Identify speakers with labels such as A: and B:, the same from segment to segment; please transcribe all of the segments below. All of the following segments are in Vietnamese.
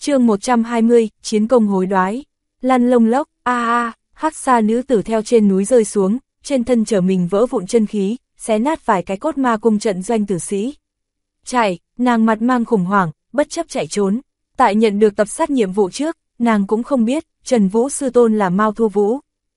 A: Chương 120, chiến công hối đoái. Lăn lông lốc, hắc sa nữ tử theo trên núi rơi xuống, trên thân trở mình vỡ vụn chân khí, xé nát vài cái cốt ma cung trận doanh tử sĩ. Chạy, nàng mặt mang khủng hoảng, bất chấp chạy trốn. Tại nhận được tập sát nhiệm vụ trước, nàng cũng không biết, Trần Vũ sư tôn là Mao Thu Vũ.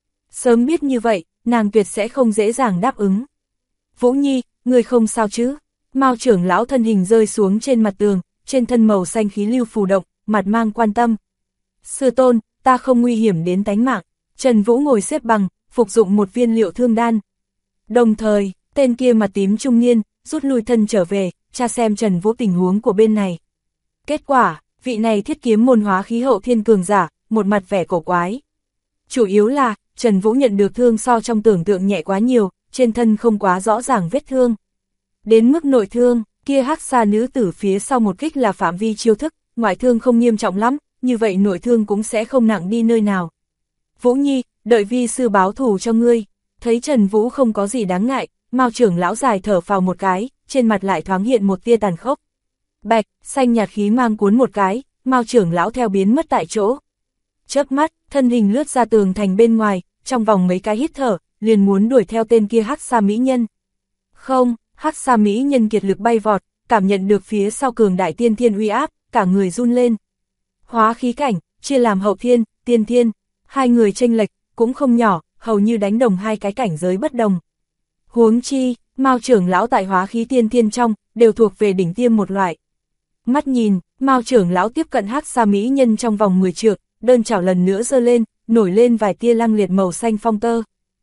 A: Sớm biết như vậy, nàng tuyệt sẽ không dễ dàng đáp ứng. Vũ Nhi, ngươi không sao chứ? Mao trưởng lão thân hình rơi xuống trên mặt tường, trên thân màu xanh khí lưu phù động, mặt mang quan tâm. Sư tôn, ta không nguy hiểm đến tánh mạng. Trần Vũ ngồi xếp bằng, phục dụng một viên liệu thương đan. Đồng thời, tên kia mặt tím trung niên, rút lui thân trở về, tra xem Trần Vũ tình huống của bên này. Kết quả, vị này thiết kiếm môn hóa khí hậu thiên cường giả, một mặt vẻ cổ quái. Chủ yếu là, Trần Vũ nhận được thương so trong tưởng tượng nhẹ quá nhiều, trên thân không quá rõ ràng vết thương. Đến mức nội thương, kia hắc sa nữ tử phía sau một kích là phạm vi chiêu thức, ngoại thương không nghiêm trọng lắm, như vậy nội thương cũng sẽ không nặng đi nơi nào. Vũ Nhi, đợi vi sư báo thù cho ngươi. Thấy Trần Vũ không có gì đáng ngại, Mao trưởng lão dài thở phào một cái, trên mặt lại thoáng hiện một tia tàn khốc. Bạch, xanh nhạt khí mang cuốn một cái, Mao trưởng lão theo biến mất tại chỗ. Chớp mắt, thân hình lướt ra tường thành bên ngoài, trong vòng mấy cái hít thở, liền muốn đuổi theo tên kia hắc sa mỹ nhân. Không, hắc sa mỹ nhân kiệt lực bay vọt, cảm nhận được phía sau cường đại tiên thiên uy áp, cả người run lên. Hóa khí cảnh, chia làm hậu thiên, tiên thiên, hai người chênh lệch cũng không nhỏ, hầu như đánh đồng hai cái cảnh giới bất đồng. Huống chi, Mao trưởng lão tại hóa khí tiên thiên trong, đều thuộc về đỉnh tiêm một loại. Mắt nhìn, Mao trưởng lão tiếp cận hắc sa mỹ nhân trong vòng 10 trượng, đơn chảo lần nữa giơ lên, nổi lên vài tia lăng liệt màu xanh phong tơ.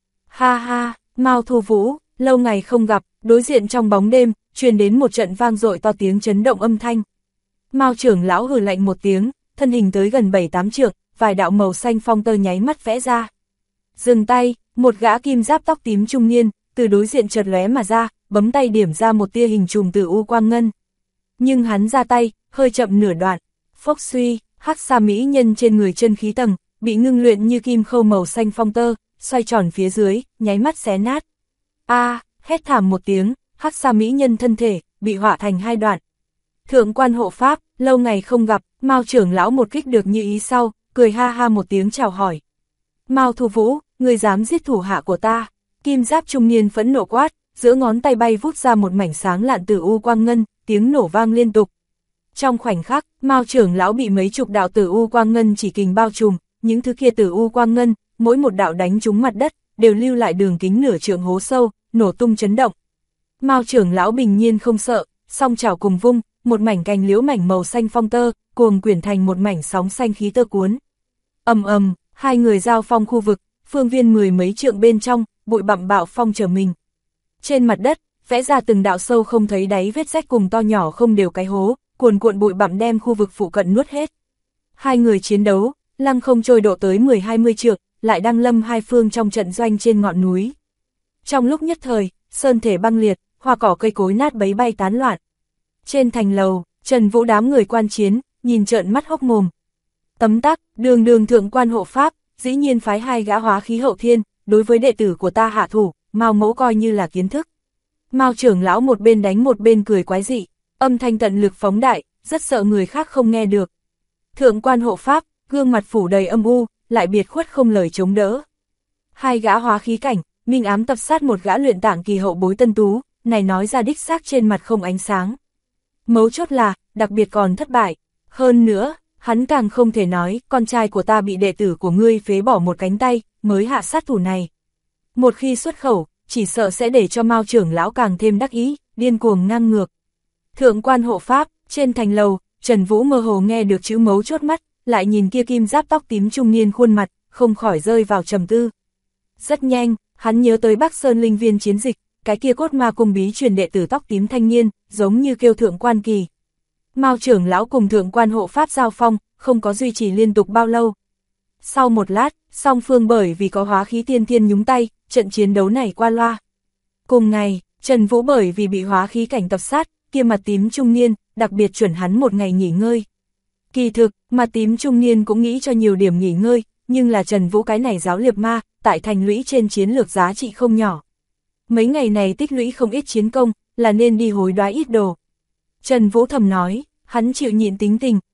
A: Ha ha, Mao Thu Vũ, lâu ngày không gặp, đối diện trong bóng đêm, truyền đến một trận vang dội to tiếng chấn động âm thanh. Mao trưởng lão hừ lạnh một tiếng, thân hình tới gần 7-8 trượng, vài đạo màu xanh phong tơ nháy mắt vẽ ra. Dừng tay, một gã kim giáp tóc tím trung niên, từ đối diện chợt lóe mà ra, bấm tay điểm ra một tia hình trùng từ u quang ngân. Nhưng hắn ra tay, hơi chậm nửa đoạn, phốc suy, hắc sa mỹ nhân trên người chân khí tầng, bị ngưng luyện như kim khâu màu xanh phong tơ, xoay tròn phía dưới, nháy mắt xé nát. Hét thảm một tiếng, hắc sa mỹ nhân thân thể, bị họa thành hai đoạn. Thượng quan hộ pháp, lâu ngày không gặp, Mao trưởng lão một kích được như ý sau, cười ha ha một tiếng chào hỏi. Mao Thu Vũ, ngươi dám giết thủ hạ của ta? Kim giáp trung niên phẫn nộ quát, giữa ngón tay bay vút ra một mảnh sáng lạn tử u quang ngân, tiếng nổ vang liên tục. Trong khoảnh khắc, Mao trưởng lão bị mấy chục đạo tử u quang ngân chỉ kình bao trùm, những thứ kia tử u quang ngân, mỗi một đạo đánh trúng mặt đất, đều lưu lại đường kính nửa trượng hố sâu, nổ tung chấn động. Mao trưởng lão bình nhiên không sợ, song chảo cùng vung, một mảnh cành liễu mảnh màu xanh phong tơ, cuồng quyển thành một mảnh sóng xanh khí tơ cuốn. Ầm ầm, hai người giao phong khu vực, phương viên 10 mấy trượng bên trong, bụi bặm bạo phong trở mình. Trên mặt đất, vẽ ra từng đạo sâu không thấy đáy vết rách cùng to nhỏ không đều cái hố, cuồn cuộn bụi bặm đem khu vực phụ cận nuốt hết. Hai người chiến đấu, lăng không trôi độ tới 10-20 trượng, lại đăng lâm hai phương trong trận doanh trên ngọn núi. Trong lúc nhất thời, sơn thể băng liệt, hoa cỏ cây cối nát bấy bay tán loạn. Trên thành lầu, Trần Vũ đám người quan chiến, nhìn trợn mắt hốc mồm. Tấm tắc, đường thượng quan hộ pháp, dĩ nhiên phái hai gã hóa khí hậu thiên, đối với đệ tử của ta hạ thủ, Mao mẫu coi như là kiến thức. Mao trưởng lão một bên đánh một bên cười quái dị, âm thanh tận lực phóng đại, rất sợ người khác không nghe được. Thượng quan hộ pháp, gương mặt phủ đầy âm u, lại biệt khuất không lời chống đỡ. Hai gã hóa khí cảnh, minh ám tập sát một gã luyện tạng kỳ hậu bối tân tú, này nói ra đích xác trên mặt không ánh sáng. Mấu chốt là, đặc biệt còn thất bại. Hơn nữa, hắn càng không thể nói, con trai của ta bị đệ tử của ngươi phế bỏ một cánh tay, mới hạ sát thủ này. Một khi xuất khẩu, chỉ sợ sẽ để cho Mao trưởng lão càng thêm đắc ý, điên cuồng ngang ngược. Thượng quan hộ pháp, trên thành lầu, Trần Vũ mơ hồ nghe được chữ mấu chốt mắt, lại nhìn kia kim giáp tóc tím trung niên khuôn mặt, không khỏi rơi vào trầm tư. Rất nhanh, hắn nhớ tới Bắc Sơn Linh Viên chiến dịch, cái kia cốt ma cung bí truyền đệ tử tóc tím thanh niên, giống như kêu thượng quan kỳ. Mao trưởng lão cùng thượng quan hộ pháp giao phong, không có duy trì liên tục bao lâu. Sau một lát, song phương bởi vì có hóa khí tiên thiên nhúng tay, trận chiến đấu này qua loa. Cùng ngày, Trần Vũ bởi vì bị hóa khí cảnh tập sát, kia mặt tím trung niên, đặc biệt chuẩn hắn một ngày nghỉ ngơi. Kỳ thực, mặt tím trung niên cũng nghĩ cho nhiều điểm nghỉ ngơi, nhưng là Trần Vũ cái này giáo liệp ma, tại thành lũy trên chiến lược giá trị không nhỏ. Mấy ngày này tích lũy không ít chiến công, là nên đi hối đoái ít đồ. Trần Vũ thầm nói, hắn chịu nhịn tính tình,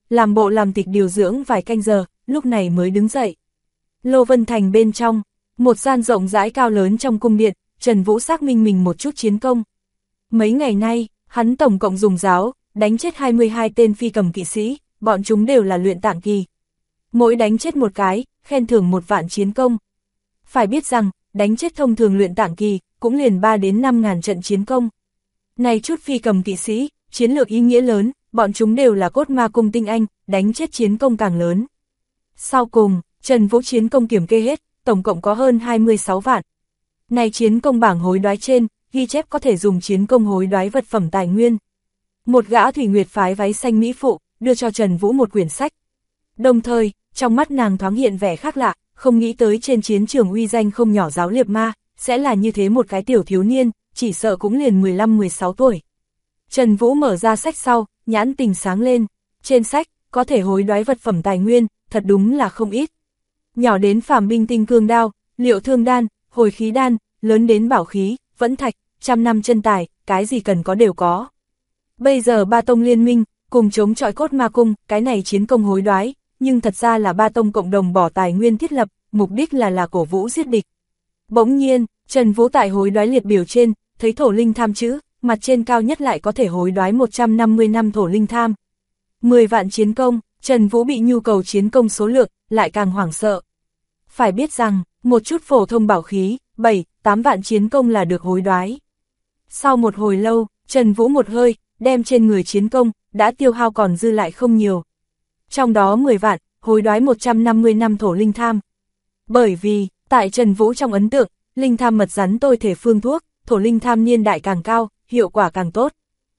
A: làm bộ làm tịch điều dưỡng vài canh giờ, lúc này mới đứng dậy. Lô Vân Thành bên trong, một gian rộng rãi cao lớn trong cung điện, Trần Vũ xác minh mình một chút chiến công. Mấy ngày nay, hắn tổng cộng dùng giáo, đánh chết 22 tên phi cầm kỵ sĩ, bọn chúng đều là luyện tạng kỳ. Mỗi đánh chết một cái, khen thưởng 1 vạn chiến công. Phải biết rằng, đánh chết thông thường luyện tạng kỳ, cũng liền 3 đến 5 ngàn trận chiến công. Này chút phi cầm kỵ sĩ, chiến lược ý nghĩa lớn, bọn chúng đều là cốt ma cung tinh anh, đánh chết chiến công càng lớn. Sau cùng, Trần Vũ chiến công kiểm kê hết, tổng cộng có hơn 26 vạn. Này chiến công bảng hối đoái trên, ghi chép có thể dùng chiến công hối đoái vật phẩm tài nguyên. Một gã Thủy Nguyệt phái váy xanh mỹ phụ, đưa cho Trần Vũ một quyển sách. Đồng thời, trong mắt nàng thoáng hiện vẻ khác lạ, không nghĩ tới trên chiến trường uy danh không nhỏ giáo liệp ma, sẽ là như thế một cái tiểu thiếu niên, chỉ sợ cũng liền 15-16 tuổi. Trần Vũ mở ra sách sau, nhãn tình sáng lên, trên sách, có thể hối đoái vật phẩm tài nguyên, thật đúng là không ít. Nhỏ đến phàm binh tinh cương đao, liệu thương đan, hồi khí đan, lớn đến bảo khí, vẫn thạch, 100 năm chân tài, cái gì cần có đều có. Bây giờ ba tông liên minh, cùng chống chọi cốt ma cung, cái này chiến công hối đoái, nhưng thật ra là ba tông cộng đồng bỏ tài nguyên thiết lập, mục đích là cổ vũ giết địch. Bỗng nhiên, Trần Vũ tại hối đoái liệt biểu trên, thấy thổ linh tham chữ, mặt trên cao nhất lại có thể hối đoái 150 năm thổ linh tham. 10 vạn chiến công, Trần Vũ bị nhu cầu chiến công số lượng, lại càng hoảng sợ. Phải biết rằng, một chút phổ thông bảo khí, 7-8 vạn chiến công là được hối đoái. Sau một hồi lâu, Trần Vũ một hơi, đem trên người chiến công, đã tiêu hao còn dư lại không nhiều. Trong đó 10 vạn, hối đoái 150 năm thổ linh tham. Bởi vì, tại Trần Vũ trong ấn tượng, linh tham mật rắn tôi thể phương thuốc, thổ linh tham niên đại càng cao, hiệu quả càng tốt.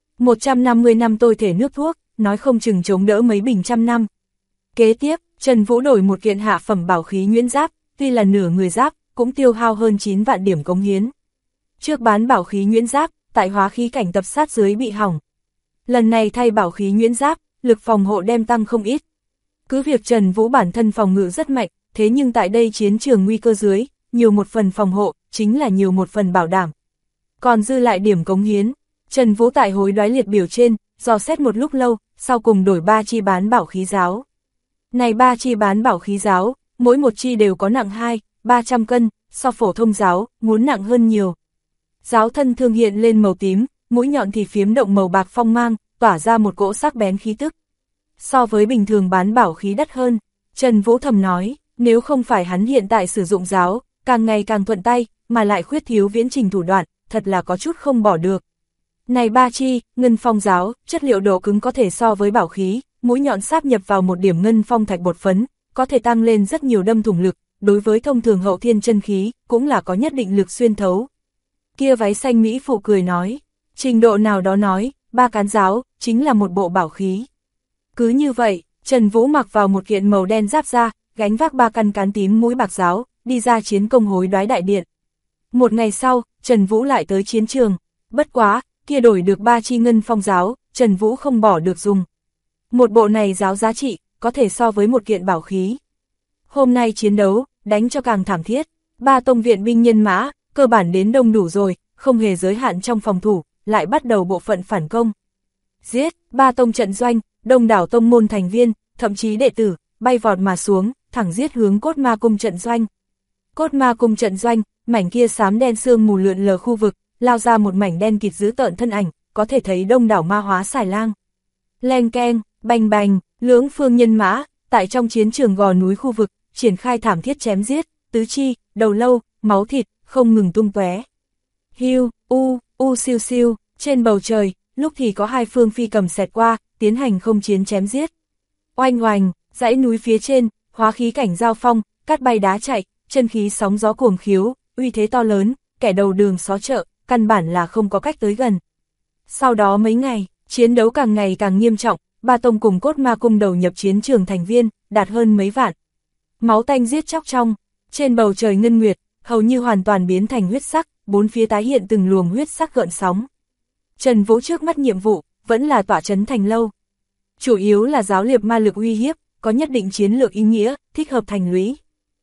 A: 150 năm tôi thể nước thuốc, nói không chừng chống đỡ mấy bình trăm năm. Kế tiếp, Trần Vũ đổi một kiện hạ phẩm bảo khí nhuyễn giáp, tuy là nửa người giáp, cũng tiêu hao hơn 9 vạn điểm cống hiến. Trước bán bảo khí nhuyễn giáp, tại hóa khí cảnh tập sát dưới bị hỏng. Lần này thay bảo khí nhuyễn giáp, lực phòng hộ đem tăng không ít. Cứ việc Trần Vũ bản thân phòng ngự rất mạnh, thế nhưng tại đây chiến trường nguy cơ dưới, nhiều một phần phòng hộ, chính là nhiều một phần bảo đảm. Còn dư lại điểm cống hiến, Trần Vũ tại hối đoái liệt biểu trên, dò xét một lúc lâu, sau cùng đổi 3 chi bán bảo khí giáo. Này 3 chi bán bảo khí giáo, mỗi một chi đều có nặng 200-300 cân, so phổ thông giáo, muốn nặng hơn nhiều. Giáo thân thương hiện lên màu tím, mũi nhọn thì phiếm động màu bạc phong mang, tỏa ra một cỗ sắc bén khí tức. So với bình thường bán bảo khí đắt hơn, Trần Vũ thầm nói, nếu không phải hắn hiện tại sử dụng giáo, càng ngày càng thuận tay, mà lại khuyết thiếu viễn trình thủ đoạn, thật là có chút không bỏ được. Này 3 chi, ngân phong giáo, chất liệu độ cứng có thể so với bảo khí, mũi nhọn sáp nhập vào một điểm ngân phong thạch bột phấn, có thể tăng lên rất nhiều đâm thủng lực, đối với thông thường hậu thiên chân khí, cũng là có nhất định lực xuyên thấu. Kia váy xanh mỹ phụ cười nói, trình độ nào đó nói, 3 cán giáo, chính là một bộ bảo khí. Cứ như vậy, Trần Vũ mặc vào một kiện màu đen giáp da, gánh vác 3 căn cán tím mũi bạc giáo, đi ra chiến công hối đoái đại điện. Một ngày sau, Trần Vũ lại tới chiến trường, bất quá, kia đổi được 3 chi ngân phong giáo, Trần Vũ không bỏ được dùng. Một bộ này giáo giá trị, có thể so với một kiện bảo khí. Hôm nay chiến đấu, đánh cho càng thảm thiết, 3 tông viện binh nhân mã, cơ bản đến đông đủ rồi, không hề giới hạn trong phòng thủ, lại bắt đầu bộ phận phản công. Giết, 3 tông trận doanh, đông đảo tông môn thành viên, thậm chí đệ tử, bay vọt mà xuống, thẳng giết hướng cốt ma cung trận doanh. Cốt ma cung trận doanh, mảnh kia xám đen sương mù lượn lờ khu vực, lao ra một mảnh đen kịt dữ tợn thân ảnh, có thể thấy đông đảo ma hóa xài lang. Leng keng, bành bành, lưỡng phương nhân mã, tại trong chiến trường gò núi khu vực, triển khai thảm thiết chém giết, tứ chi, đầu lâu, máu thịt, không ngừng tung tóe. Hiu, siêu siêu, trên bầu trời, lúc thì có 2 phương phi cầm xẹt qua, tiến hành không chiến chém giết. Oanh oanh, dãy núi phía trên, hóa khí cảnh giao phong, cát bay đá chạy, chân khí sóng gió cuồng khiếu, uy thế to lớn, kẻ đầu đường xó chợ, căn bản là không có cách tới gần. Sau đó mấy ngày, chiến đấu càng ngày càng nghiêm trọng, 3 tông cùng cốt ma cung đầu nhập chiến trường thành viên, đạt hơn mấy vạn. Máu tanh giết chóc trong, trên bầu trời ngân nguyệt, hầu như hoàn toàn biến thành huyết sắc, 4 phía tái hiện từng luồng huyết sắc gợn sóng. Trần Vũ trước mắt nhiệm vụ, vẫn là tỏa trấn thành lâu. Chủ yếu là giáo liệp ma lực uy hiếp, có nhất định chiến lược ý nghĩa, thích hợp thành lũy.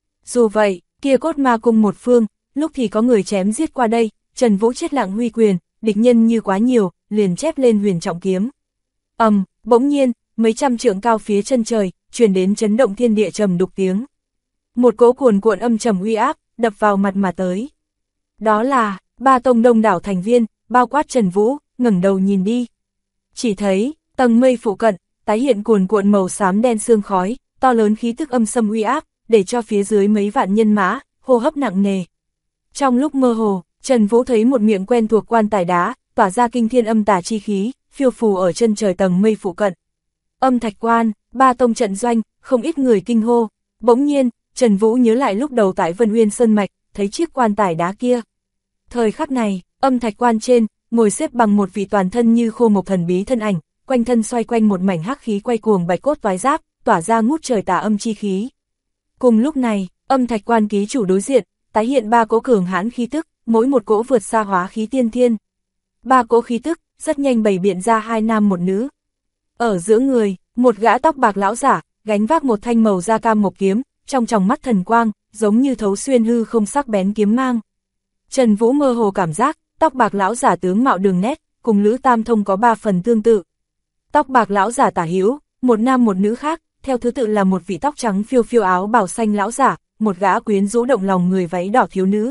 A: Dù vậy, kia cốt ma cung một phương, lúc thì có người chém giết qua đây, Trần Vũ chết lặng huy quyền, địch nhân như quá nhiều, liền chép lên huyền trọng kiếm. Bỗng nhiên, mấy trăm trượng cao phía chân trời, truyền đến chấn động thiên địa trầm đục tiếng. Một cỗ cuồn cuộn âm trầm uy áp, đập vào mặt mà tới. Đó là, ba tông đông đảo thành viên, bao quát Trần Vũ, ngẩng đầu nhìn đi. Chỉ thấy, tầng mây phụ cận, tái hiện cuồn cuộn màu xám đen sương khói, to lớn khí tức âm xâm uy áp, để cho phía dưới mấy vạn nhân mã, hô hấp nặng nề. Trong lúc mơ hồ, Trần Vũ thấy một miệng quen thuộc quan tài đá, tỏa ra kinh thiên âm tà chi khí, phiêu phù ở chân trời tầng mây phụ cận. Âm thạch quan, ba tông trận doanh, không ít người kinh hô. Bỗng nhiên, Trần Vũ nhớ lại lúc đầu tại Vân Uyên Sơn Mạch, thấy chiếc quan tài đá kia. Thời khắc này, âm thạch quan trên, ngồi xếp bằng một vị toàn thân như khô mộc thần bí thân ảnh, quanh thân xoay quanh một mảnh hắc khí quay cuồng bạch cốt toái giáp, tỏa ra ngút trời tà âm chi khí. Cùng lúc này, âm thạch quan ký chủ đối diện, tái hiện ba cỗ cường hãn khí tức, mỗi một cỗ vượt xa hóa khí tiên thiên. Ba cỗ khí tức, rất nhanh bày biện ra hai nam một nữ. Ở giữa người, một gã tóc bạc lão giả, gánh vác một thanh màu da cam mộc kiếm, trong tròng mắt thần quang, giống như thấu xuyên hư không sắc bén kiếm mang. Trần Vũ mơ hồ cảm giác, tóc bạc lão giả tướng mạo đường nét, cùng Lữ Tam Thông có ba phần tương tự. Tóc bạc lão giả tả hữu, một nam một nữ khác, theo thứ tự là một vị tóc trắng phiêu phiêu áo bào xanh lão giả, một gã quyến rũ động lòng người váy đỏ thiếu nữ.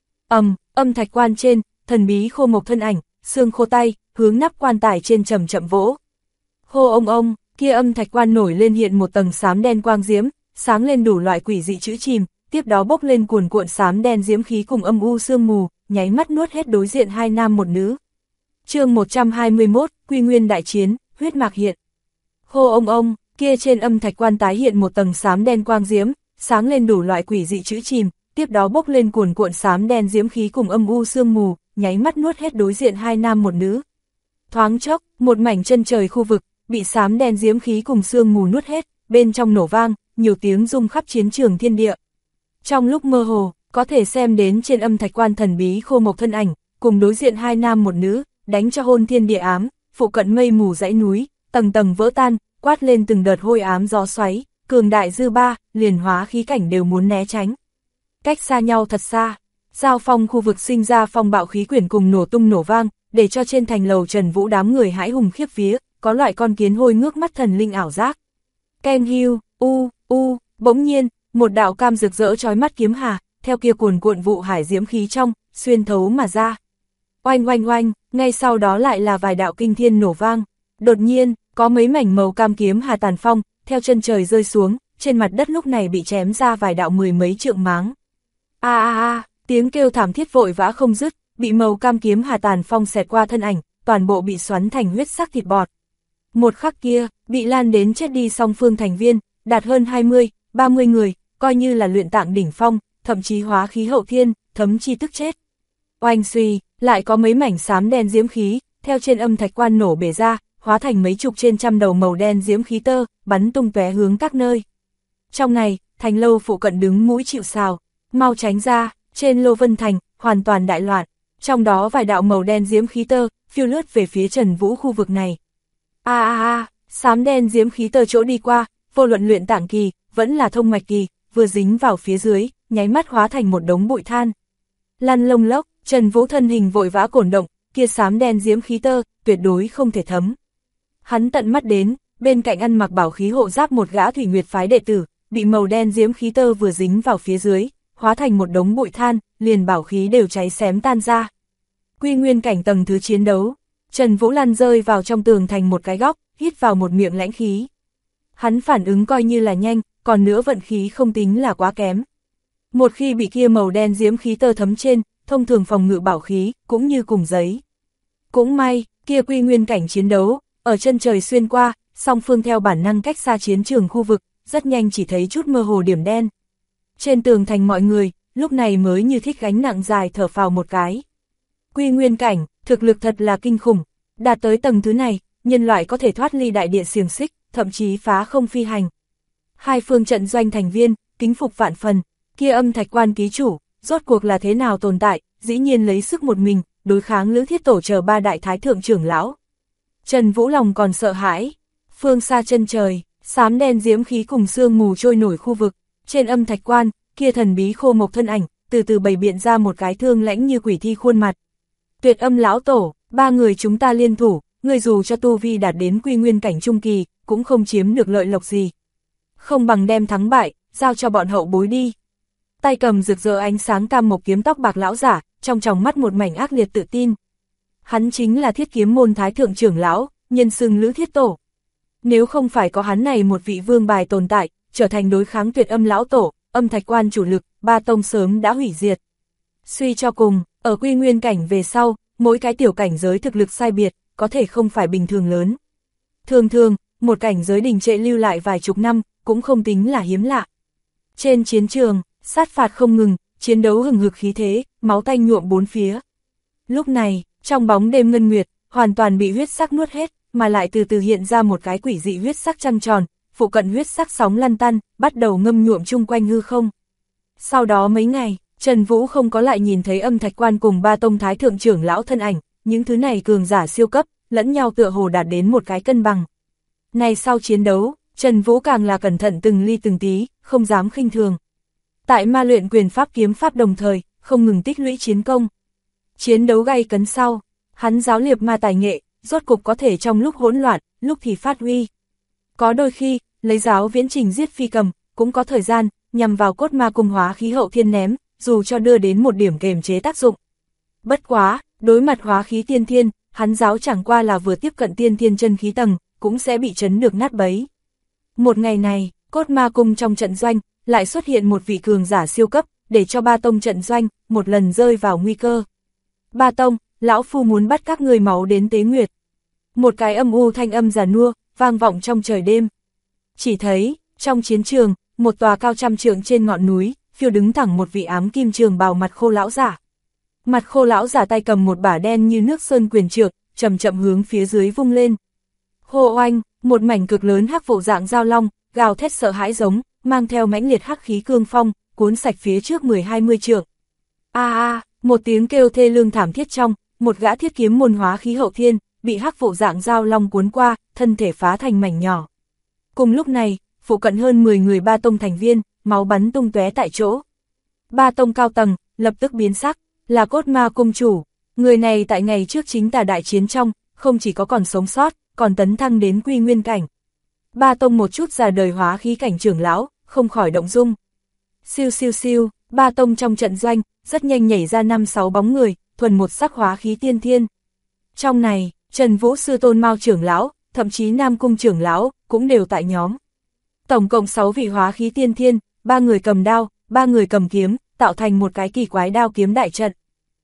A: Âm thạch quan trên, thần bí khô mộc thân ảnh, xương khô tay, hướng nắp quan tài trên chậm chậm vỗ. Hô ông, kia âm thạch quan nổi lên hiện một tầng xám đen quang diễm, sáng lên đủ loại quỷ dị chữ chìm, tiếp đó bốc lên cuồn cuộn xám đen diễm khí cùng âm u sương mù, nháy mắt nuốt hết đối diện hai nam một nữ. Chương 121, Quy Nguyên đại chiến, huyết mạc hiện. Hô ông, kia trên âm thạch quan tái hiện một tầng xám đen quang diễm, sáng lên đủ loại quỷ dị chữ chìm, tiếp đó bốc lên cuồn cuộn xám đen diễm khí cùng âm u sương mù, nháy mắt nuốt hết đối diện hai nam một nữ. Thoáng chốc, một mảnh chân trời khu vực bị xám đen diễm khí cùng sương mù nuốt hết, bên trong nổ vang, nhiều tiếng rung khắp chiến trường thiên địa. Trong lúc mơ hồ, có thể xem đến trên âm thạch quan thần bí khô mộc thân ảnh, cùng đối diện hai nam một nữ, đánh cho hôn thiên địa ám, phụ cận mây mù dãy núi, tầng tầng vỡ tan, quát lên từng đợt hôi ám gió xoáy, cường đại dư ba, liền hóa khí cảnh đều muốn né tránh. Cách xa nhau thật xa, giao phong khu vực sinh ra phong bạo khí quyển cùng nổ tung nổ vang, để cho trên thành lầu Trần Vũ đám người hãi hùng khiếp vía, có loại con kiến hôi ngước mắt thần linh ảo giác. Ken hiu, bỗng nhiên, một đạo cam rực rỡ chói mắt kiếm hà, theo kia cuồn cuộn vụ hải diễm khí trong, xuyên thấu mà ra. Oanh, ngay sau đó lại là vài đạo kinh thiên nổ vang. Đột nhiên, có mấy mảnh màu cam kiếm hà tàn phong, theo chân trời rơi xuống, trên mặt đất lúc này bị chém ra vài đạo mười mấy trượng máng. Tiếng kêu thảm thiết vội vã không dứt, bị màu cam kiếm hà tàn phong xẹt qua thân ảnh, toàn bộ bị xoắn thành huyết sắc thịt bọt. Một khắc kia, bị lan đến chết đi song phương thành viên, đạt hơn 20-30 người, coi như là luyện tạng đỉnh phong, thậm chí hóa khí hậu thiên, thấm chi tức chết. Oanh suy, lại có mấy mảnh xám đen diễm khí, theo trên âm thạch quan nổ bể ra, hóa thành mấy chục trên trăm đầu màu đen diễm khí tơ, bắn tung tóe hướng các nơi. Trong này, thành lâu phụ cận đứng mũi chịu sào, mau tránh ra, trên Lô Vân Thành, hoàn toàn đại loạn, trong đó vài đạo màu đen diễm khí tơ, phiêu lướt về phía Trần Vũ khu vực này. Xám đen diễm khí tơ chỗ đi qua, vô luận luyện tạng kỳ, vẫn là thông mạch kỳ, vừa dính vào phía dưới, nháy mắt hóa thành một đống bụi than. Lăn lông lốc, Trần Vũ thân hình vội vã cổn động, kia xám đen diễm khí tơ, tuyệt đối không thể thấm. Hắn tận mắt đến, bên cạnh ăn mặc bảo khí hộ giáp một gã Thủy Nguyệt phái đệ tử, bị màu đen diễm khí tơ vừa dính vào phía dưới, hóa thành một đống bụi than, liền bảo khí đều cháy xém tan ra. Quy Nguyên cảnh tầng thứ chiến đấu, Trần Vũ lăn rơi vào trong tường thành một cái góc, hít vào một miệng lãnh khí. Hắn phản ứng coi như là nhanh, còn nữa vận khí không tính là quá kém. Một khi bị kia màu đen diễm khí tơ thấm trên, thông thường phòng ngự bảo khí, cũng như cùng giấy. Cũng may, kia Quy Nguyên cảnh chiến đấu, ở chân trời xuyên qua, song phương theo bản năng cách xa chiến trường khu vực, rất nhanh chỉ thấy chút mơ hồ điểm đen. Trên tường thành mọi người, lúc này mới như thích gánh nặng dài thở phào một cái. Quy Nguyên cảnh, thực lực thật là kinh khủng, đạt tới tầng thứ này, nhân loại có thể thoát ly đại địa xiềng xích, thậm chí phá không phi hành. Hai phương trận doanh thành viên, kính phục vạn phần, kia âm thạch quan ký chủ, rốt cuộc là thế nào tồn tại, dĩ nhiên lấy sức một mình, đối kháng Lữ Thiết Tổ chờ ba đại thái thượng trưởng lão. Trần Vũ lòng còn sợ hãi, phương xa chân trời, xám đen diễm khí cùng sương mù trôi nổi khu vực, trên âm thạch quan, kia thần bí khô mộc thân ảnh, từ từ bày biện ra một cái thương lãnh như quỷ thi khuôn mặt. Tuyệt Âm lão tổ, ba người chúng ta liên thủ, người dù cho tu vi đạt đến Quy Nguyên cảnh trung kỳ, cũng không chiếm được lợi lộc gì. Không bằng đem thắng bại, giao cho bọn hậu bối đi. Tay cầm rực rỡ ánh sáng cam mộc kiếm tóc bạc lão giả, trong tròng mắt một mảnh ác liệt tự tin. Hắn chính là Thiết Kiếm môn thái thượng trưởng lão, nhân xưng Lữ Thiết Tổ. Nếu không phải có hắn này một vị vương bài tồn tại, trở thành đối kháng Tuyệt Âm lão tổ, Âm Thạch Quan chủ lực, ba tông sớm đã hủy diệt. Suy cho cùng, ở quy nguyên cảnh về sau, mỗi cái tiểu cảnh giới thực lực sai biệt, có thể không phải bình thường lớn. Thường thường, một cảnh giới đình trệ lưu lại vài chục năm, cũng không tính là hiếm lạ. Trên chiến trường, sát phạt không ngừng, chiến đấu hừng hực khí thế, máu tanh nhuộm bốn phía. Lúc này, trong bóng đêm ngân nguyệt, hoàn toàn bị huyết sắc nuốt hết, mà lại từ từ hiện ra một cái quỷ dị huyết sắc trăng tròn, phụ cận huyết sắc sóng lăn tăn, bắt đầu ngâm nhuộm chung quanh hư không. Sau đó mấy ngày, Trần Vũ không có lại nhìn thấy Âm Thạch Quan cùng ba tông thái thượng trưởng lão thân ảnh, những thứ này cường giả siêu cấp, lẫn nhau tựa hồ đạt đến một cái cân bằng. Này sau chiến đấu, Trần Vũ càng là cẩn thận từng ly từng tí, không dám khinh thường. Tại ma luyện quyền pháp kiếm pháp đồng thời, không ngừng tích lũy chiến công. Chiến đấu gay cấn sau, hắn giáo liệp ma tài nghệ, rốt cục có thể trong lúc hỗn loạn, lúc thì phát huy. Có đôi khi, lấy giáo viễn trình giết phi cầm, cũng có thời gian, nhằm vào cốt ma cung hóa khí hậu thiên ném, dù cho đưa đến một điểm kềm chế tác dụng. Bất quá, đối mặt hóa khí tiên thiên, hắn giáo chẳng qua là vừa tiếp cận tiên thiên chân khí tầng, cũng sẽ bị chấn được nát bấy. Một ngày này, cốt ma cung trong trận doanh, lại xuất hiện một vị cường giả siêu cấp, để cho ba tông trận doanh, một lần rơi vào nguy cơ. Ba tông, lão phu muốn bắt các người máu đến tế nguyệt. Một cái âm u thanh âm già nua, vang vọng trong trời đêm. Chỉ thấy, trong chiến trường, một tòa cao trăm trượng trên ngọn núi, phiêu đứng thẳng một vị ám kim trường bào mặt khô lão giả. Mặt khô lão giả tay cầm một bả đen như nước sơn quyền trượng, chậm chậm hướng phía dưới vung lên. Hô oanh, một mảnh cực lớn hắc vụ dạng dao long, gào thét sợ hãi giống, mang theo mãnh liệt hắc khí cương phong, cuốn sạch phía trước 10-20 trượng. Một tiếng kêu thê lương thảm thiết trong, một gã thiết kiếm môn hóa khí hậu thiên, bị hắc vụ dạng dao long cuốn qua, thân thể phá thành mảnh nhỏ. Cùng lúc này, phụ cận hơn 10 người ba tông thành viên, máu bắn tung tóe tại chỗ. Ba tông cao tầng, lập tức biến sắc, là cốt ma cung chủ. Người này tại ngày trước chính tà đại chiến trong, không chỉ có còn sống sót, còn tấn thăng đến quy nguyên cảnh. Ba tông một chút già đời hóa khí cảnh trưởng lão, không khỏi động dung. Siêu siêu siêu, ba tông trong trận doanh, rất nhanh nhảy ra 5-6 bóng người, thuần một sắc hóa khí tiên thiên. Trong này, Trần Vũ sư tôn Mao trưởng lão, thậm chí Nam cung trưởng lão, cũng đều tại nhóm. Tổng cộng 6 vị hóa khí tiên thiên, 3 người cầm đao, 3 người cầm kiếm, tạo thành một cái kỳ quái đao kiếm đại trận.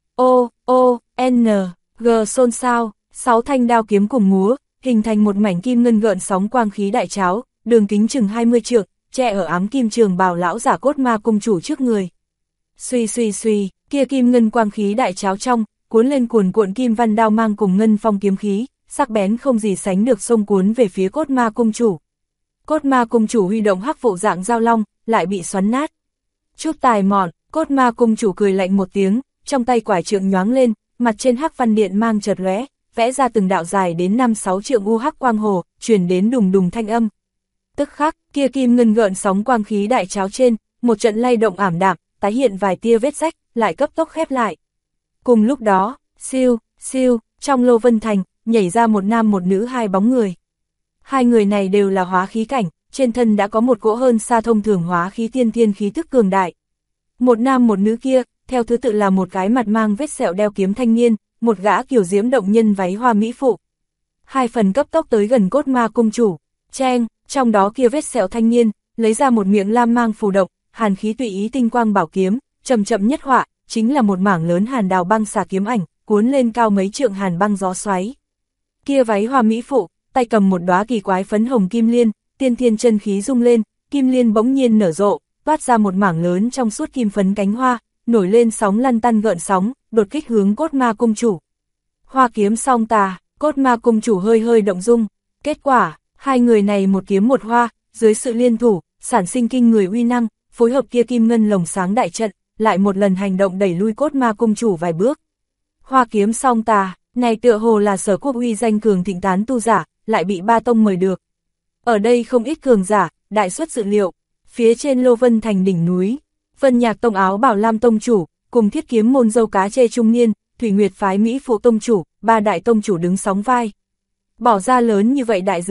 A: G xôn xao, 6 thanh đao kiếm cùng múa, hình thành một mảnh kim ngân gợn sóng quang khí đại cháo, đường kính chừng 20 trượng, che ở ám kim trường bào lão giả cốt ma cung chủ trước người. Suy suy suy, kia kim ngân quang khí đại cháo trong, cuốn lên cuồn cuộn kim văn đao mang cùng ngân phong kiếm khí, sắc bén không gì sánh được xông cuốn về phía cốt ma cung chủ. Cốt ma cung chủ huy động hắc vụ dạng dao long, lại bị xoắn nát. Chút tài mọn, cốt ma cung chủ cười lạnh một tiếng, trong tay quải trượng nhoáng lên, mặt trên hắc văn điện mang chợt lóe, vẽ ra từng đạo dài đến 5-6 trượng u hắc quang hồ, truyền đến đùng đùng thanh âm. Tức khắc, kia kim ngân gợn sóng quang khí đại cháo trên, một trận lay động ảm đạm, tái hiện vài tia vết rách, lại cấp tốc khép lại. Cùng lúc đó, siêu, siêu, trong Lô Vân Thành, nhảy ra một nam một nữ hai bóng người. Hai người này đều là hóa khí cảnh, trên thân đã có một cỗ hơn xa thông thường hóa khí tiên thiên khí tức cường đại. Một nam một nữ kia, theo thứ tự là một cái mặt mang vết sẹo đeo kiếm thanh niên, một gã kiểu diễm động nhân váy hoa mỹ phụ. Hai phần cấp tốc tới gần cốt ma cung chủ, cheng, trong đó kia vết sẹo thanh niên, lấy ra một miệng lam mang phù độc, hàn khí tùy ý tinh quang bảo kiếm, chậm chậm nhất họa, chính là một mảng lớn hàn đào băng xà kiếm ảnh, cuốn lên cao mấy trượng hàn băng gió xoáy. Kia váy hoa mỹ phụ, tay cầm một đóa kỳ quái phấn hồng kim liên, tiên thiên chân khí rung lên, kim liên bỗng nhiên nở rộ, toát ra một mảng lớn trong suốt kim phấn cánh hoa, nổi lên sóng lăn tăn gợn sóng, đột kích hướng cốt ma cung chủ. Hoa kiếm song tà, cốt ma cung chủ hơi hơi động dung, kết quả, hai người này một kiếm một hoa, dưới sự liên thủ, sản sinh kinh người uy năng, phối hợp kia kim ngân lồng sáng đại trận, lại một lần hành động đẩy lui cốt ma cung chủ vài bước. Hoa kiếm song tà, này tựa hồ là Sở Quốc uy danh cường thịnh tán tu giả, lại bị ba tông mời được. Ở đây không ít cường giả, đại suất dự liệu, phía trên Lô Vân Thành đỉnh núi, Vân Nhạc tông áo bảo lam tông chủ, cùng Thiết Kiếm môn dâu cá chê trung niên, Thủy Nguyệt phái Mỹ phụ tông chủ, ba đại tông chủ đứng sóng vai. Bỏ ra lớn như vậy đại giới,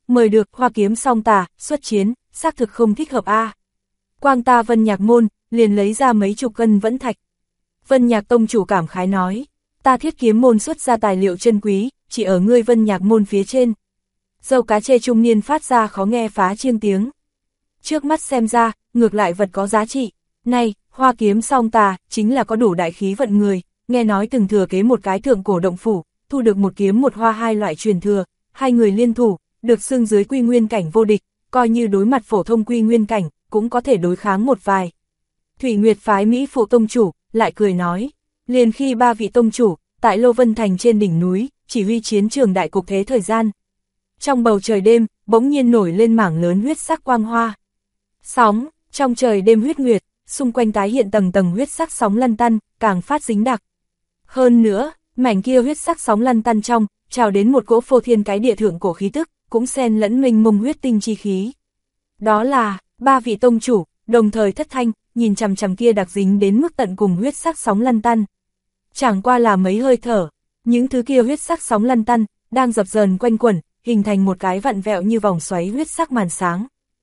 A: mời được Hoa Kiếm Song Tà, xuất chiến, xác thực không thích hợp a. Quang ta Vân Nhạc môn, liền lấy ra mấy chục cân vẫn thạch. Vân Nhạc tông chủ cảm khái nói, ta Thiết Kiếm môn xuất ra tài liệu chân quý, chỉ ở ngươi Vân Nhạc môn phía trên. Dâu cá chê trung niên phát ra khó nghe phá chiêng tiếng. Trước mắt xem ra, ngược lại vật có giá trị. Này, Hoa Kiếm Song Tà, chính là có đủ đại khí vận người, nghe nói từng thừa kế một cái thượng cổ động phủ, thu được một kiếm một hoa hai loại truyền thừa, hai người liên thủ, được xưng dưới quy nguyên cảnh vô địch, coi như đối mặt phổ thông quy nguyên cảnh, cũng có thể đối kháng một vài. Thủy Nguyệt phái Mỹ phụ tông chủ, lại cười nói, liền khi ba vị tông chủ, tại Lô Vân Thành trên đỉnh núi, chỉ huy chiến trường đại cục thế thời gian. Trong bầu trời đêm, bỗng nhiên nổi lên mảng lớn huyết sắc quang hoa. Sóng, trong trời đêm huyết nguyệt, xung quanh tái hiện tầng tầng huyết sắc sóng lăn tăn, càng phát dính đặc. Hơn nữa, mảnh kia huyết sắc sóng lăn tăn trong, trào đến một cỗ phô thiên cái địa thượng cổ khí tức, cũng xen lẫn mênh mông huyết tinh chi khí. Đó là, ba vị tông chủ, đồng thời thất thanh, nhìn chằm chằm kia đặc dính đến mức tận cùng huyết sắc sóng lăn tăn. Chẳng qua là mấy hơi thở, những thứ kia huyết sắc sóng lăn tăn, đang dập dờn quanh quẩn, hình thành một cái vặn vẹo như vòng xoáy huyết sắc màn sáng.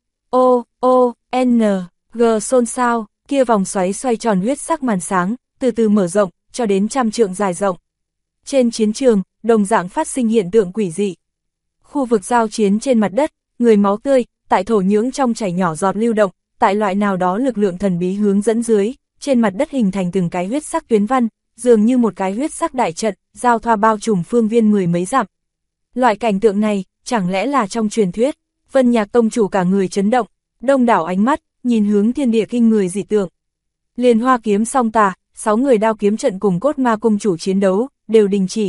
A: G xôn xao, kia vòng xoáy xoay tròn huyết sắc màn sáng, từ từ mở rộng, cho đến trăm trượng dài rộng. Trên chiến trường, đồng dạng phát sinh hiện tượng quỷ dị. Khu vực giao chiến trên mặt đất, người máu tươi, tại thổ nhưỡng trong chảy nhỏ giọt lưu động, tại loại nào đó lực lượng thần bí hướng dẫn dưới, trên mặt đất hình thành từng cái huyết sắc tuyến văn, dường như một cái huyết sắc đại trận, giao thoa bao trùm phương viên mười mấy dặm. Loại cảnh tượng này, chẳng lẽ là trong truyền thuyết? Vân Nhạc tông chủ cả người chấn động, đông đảo ánh mắt, nhìn hướng thiên địa kinh người dị tượng. Liền Hoa Kiếm Song Tà, 6 người đao kiếm trận cùng Cốt Ma cung chủ chiến đấu, đều đình chỉ.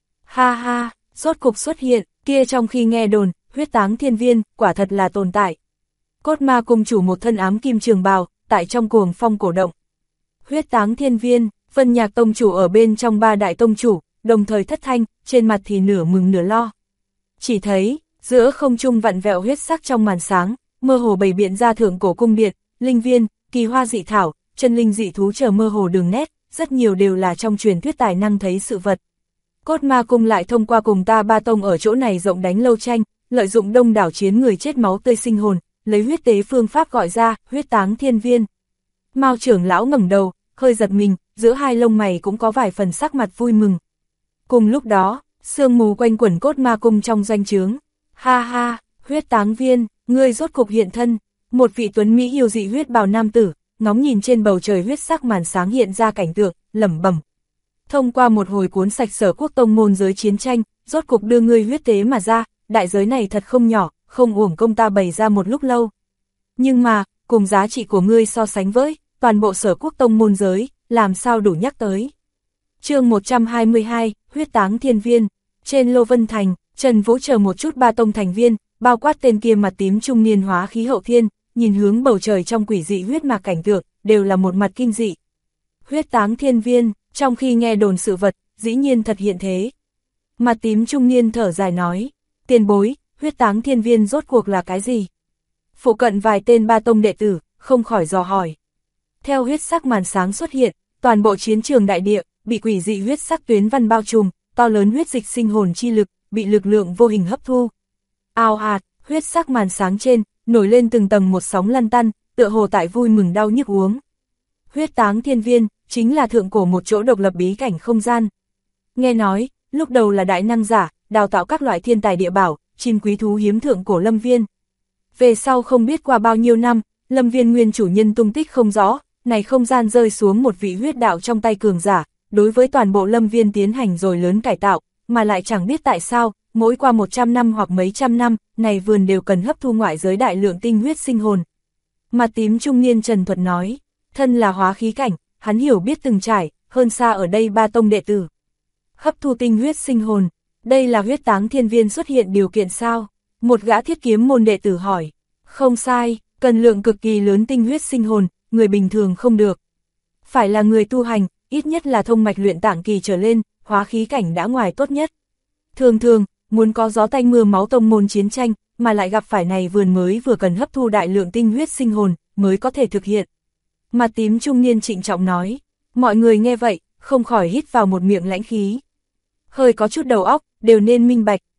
A: Ha ha, rốt cục xuất hiện, kia trong khi nghe đồn, huyết táng thiên viên, quả thật là tồn tại. Cốt Ma cung chủ một thân ám kim trường bào, tại trong cuồng phong cổ động. Huyết táng thiên viên, Vân Nhạc tông chủ ở bên trong ba đại tông chủ, đồng thời thất thanh, trên mặt thì nửa mừng nửa lo. Chỉ thấy, giữa không trung vặn vẹo huyết sắc trong màn sáng, mơ hồ bày biện ra thượng cổ cung điện, linh viên, kỳ hoa dị thảo, chân linh dị thú chờ mơ hồ đường nét, rất nhiều đều là trong truyền thuyết tài năng thấy sự vật. Cốt Ma cung lại thông qua cùng ta ba tông ở chỗ này rộng đánh lâu tranh, lợi dụng đông đảo chiến người chết máu tươi sinh hồn, lấy huyết tế phương pháp gọi ra, huyết táng thiên viên. Mao trưởng lão ngẩng đầu, hơi giật mình, giữa hai lông mày cũng có vài phần sắc mặt vui mừng. Cùng lúc đó, sương mù quanh quẩn Cốt Ma cung trong doanh trướng. Ha ha, huyết táng viên, ngươi rốt cục hiện thân. Một vị tuấn mỹ yêu dị huyết bào nam tử, ngóng nhìn trên bầu trời huyết sắc màn sáng hiện ra cảnh tượng, lẩm bẩm. Thông qua một hồi cuốn sạch Sở Quốc tông môn giới chiến tranh, rốt cục đưa ngươi huyết tế mà ra, đại giới này thật không nhỏ, không uổng công ta bày ra một lúc lâu. Nhưng mà, cùng giá trị của ngươi so sánh với, toàn bộ Sở Quốc tông môn giới, làm sao đủ nhắc tới. Chương 122, huyết táng thiên viên. Trên Lô Vân Thành, Trần Vũ chờ một chút ba tông thành viên, bao quát tên kia mặt tím trung niên hóa khí hậu thiên, nhìn hướng bầu trời trong quỷ dị huyết mạc cảnh tượng, đều là một mặt kinh dị. Huyết táng thiên viên, trong khi nghe đồn sự vật, dĩ nhiên thật hiện thế. Mặt tím trung niên thở dài nói, tiền bối, huyết táng thiên viên rốt cuộc là cái gì? Phụ cận vài tên ba tông đệ tử, không khỏi dò hỏi. Theo huyết sắc màn sáng xuất hiện, toàn bộ chiến trường đại địa, bị quỷ dị huyết sắc tuyến văn bao trùm, to lớn huyết dịch sinh hồn chi lực, bị lực lượng vô hình hấp thu. Ào ạt, huyết sắc màn sáng trên, nổi lên từng tầng một sóng lăn tăn, tựa hồ tại vui mừng đau nhức uống. Huyết táng thiên viên, chính là thượng cổ một chỗ độc lập bí cảnh không gian. Nghe nói, lúc đầu là đại năng giả, đào tạo các loại thiên tài địa bảo, chim quý thú hiếm thượng cổ lâm viên. Về sau không biết qua bao nhiêu năm, lâm viên nguyên chủ nhân tung tích không rõ, này không gian rơi xuống một vị huyết đạo trong tay cường giả, đối với toàn bộ lâm viên tiến hành rồi lớn cải tạo, mà lại chẳng biết tại sao, mỗi qua 100 năm hoặc mấy trăm năm, này vườn đều cần hấp thu ngoại giới đại lượng tinh huyết sinh hồn. Mặt tím trung niên Trần Thuật nói, thân là hóa khí cảnh, hắn hiểu biết từng trải, hơn xa ở đây ba tông đệ tử. Hấp thu tinh huyết sinh hồn, đây là huyết táng thiên viên xuất hiện điều kiện sao? Một gã thiết kiếm môn đệ tử hỏi, không sai, cần lượng cực kỳ lớn tinh huyết sinh hồn, người bình thường không được. Phải là người tu hành, ít nhất là thông mạch luyện tạng kỳ trở lên, hóa khí cảnh đã ngoài tốt nhất. Thường thường, muốn có gió tanh mưa máu tông môn chiến tranh, mà lại gặp phải này vườn mới vừa cần hấp thu đại lượng tinh huyết sinh hồn, mới có thể thực hiện. Mặt tím trung niên trịnh trọng nói, mọi người nghe vậy, không khỏi hít vào một miệng lãnh khí. Hơi có chút đầu óc, đều nên minh bạch,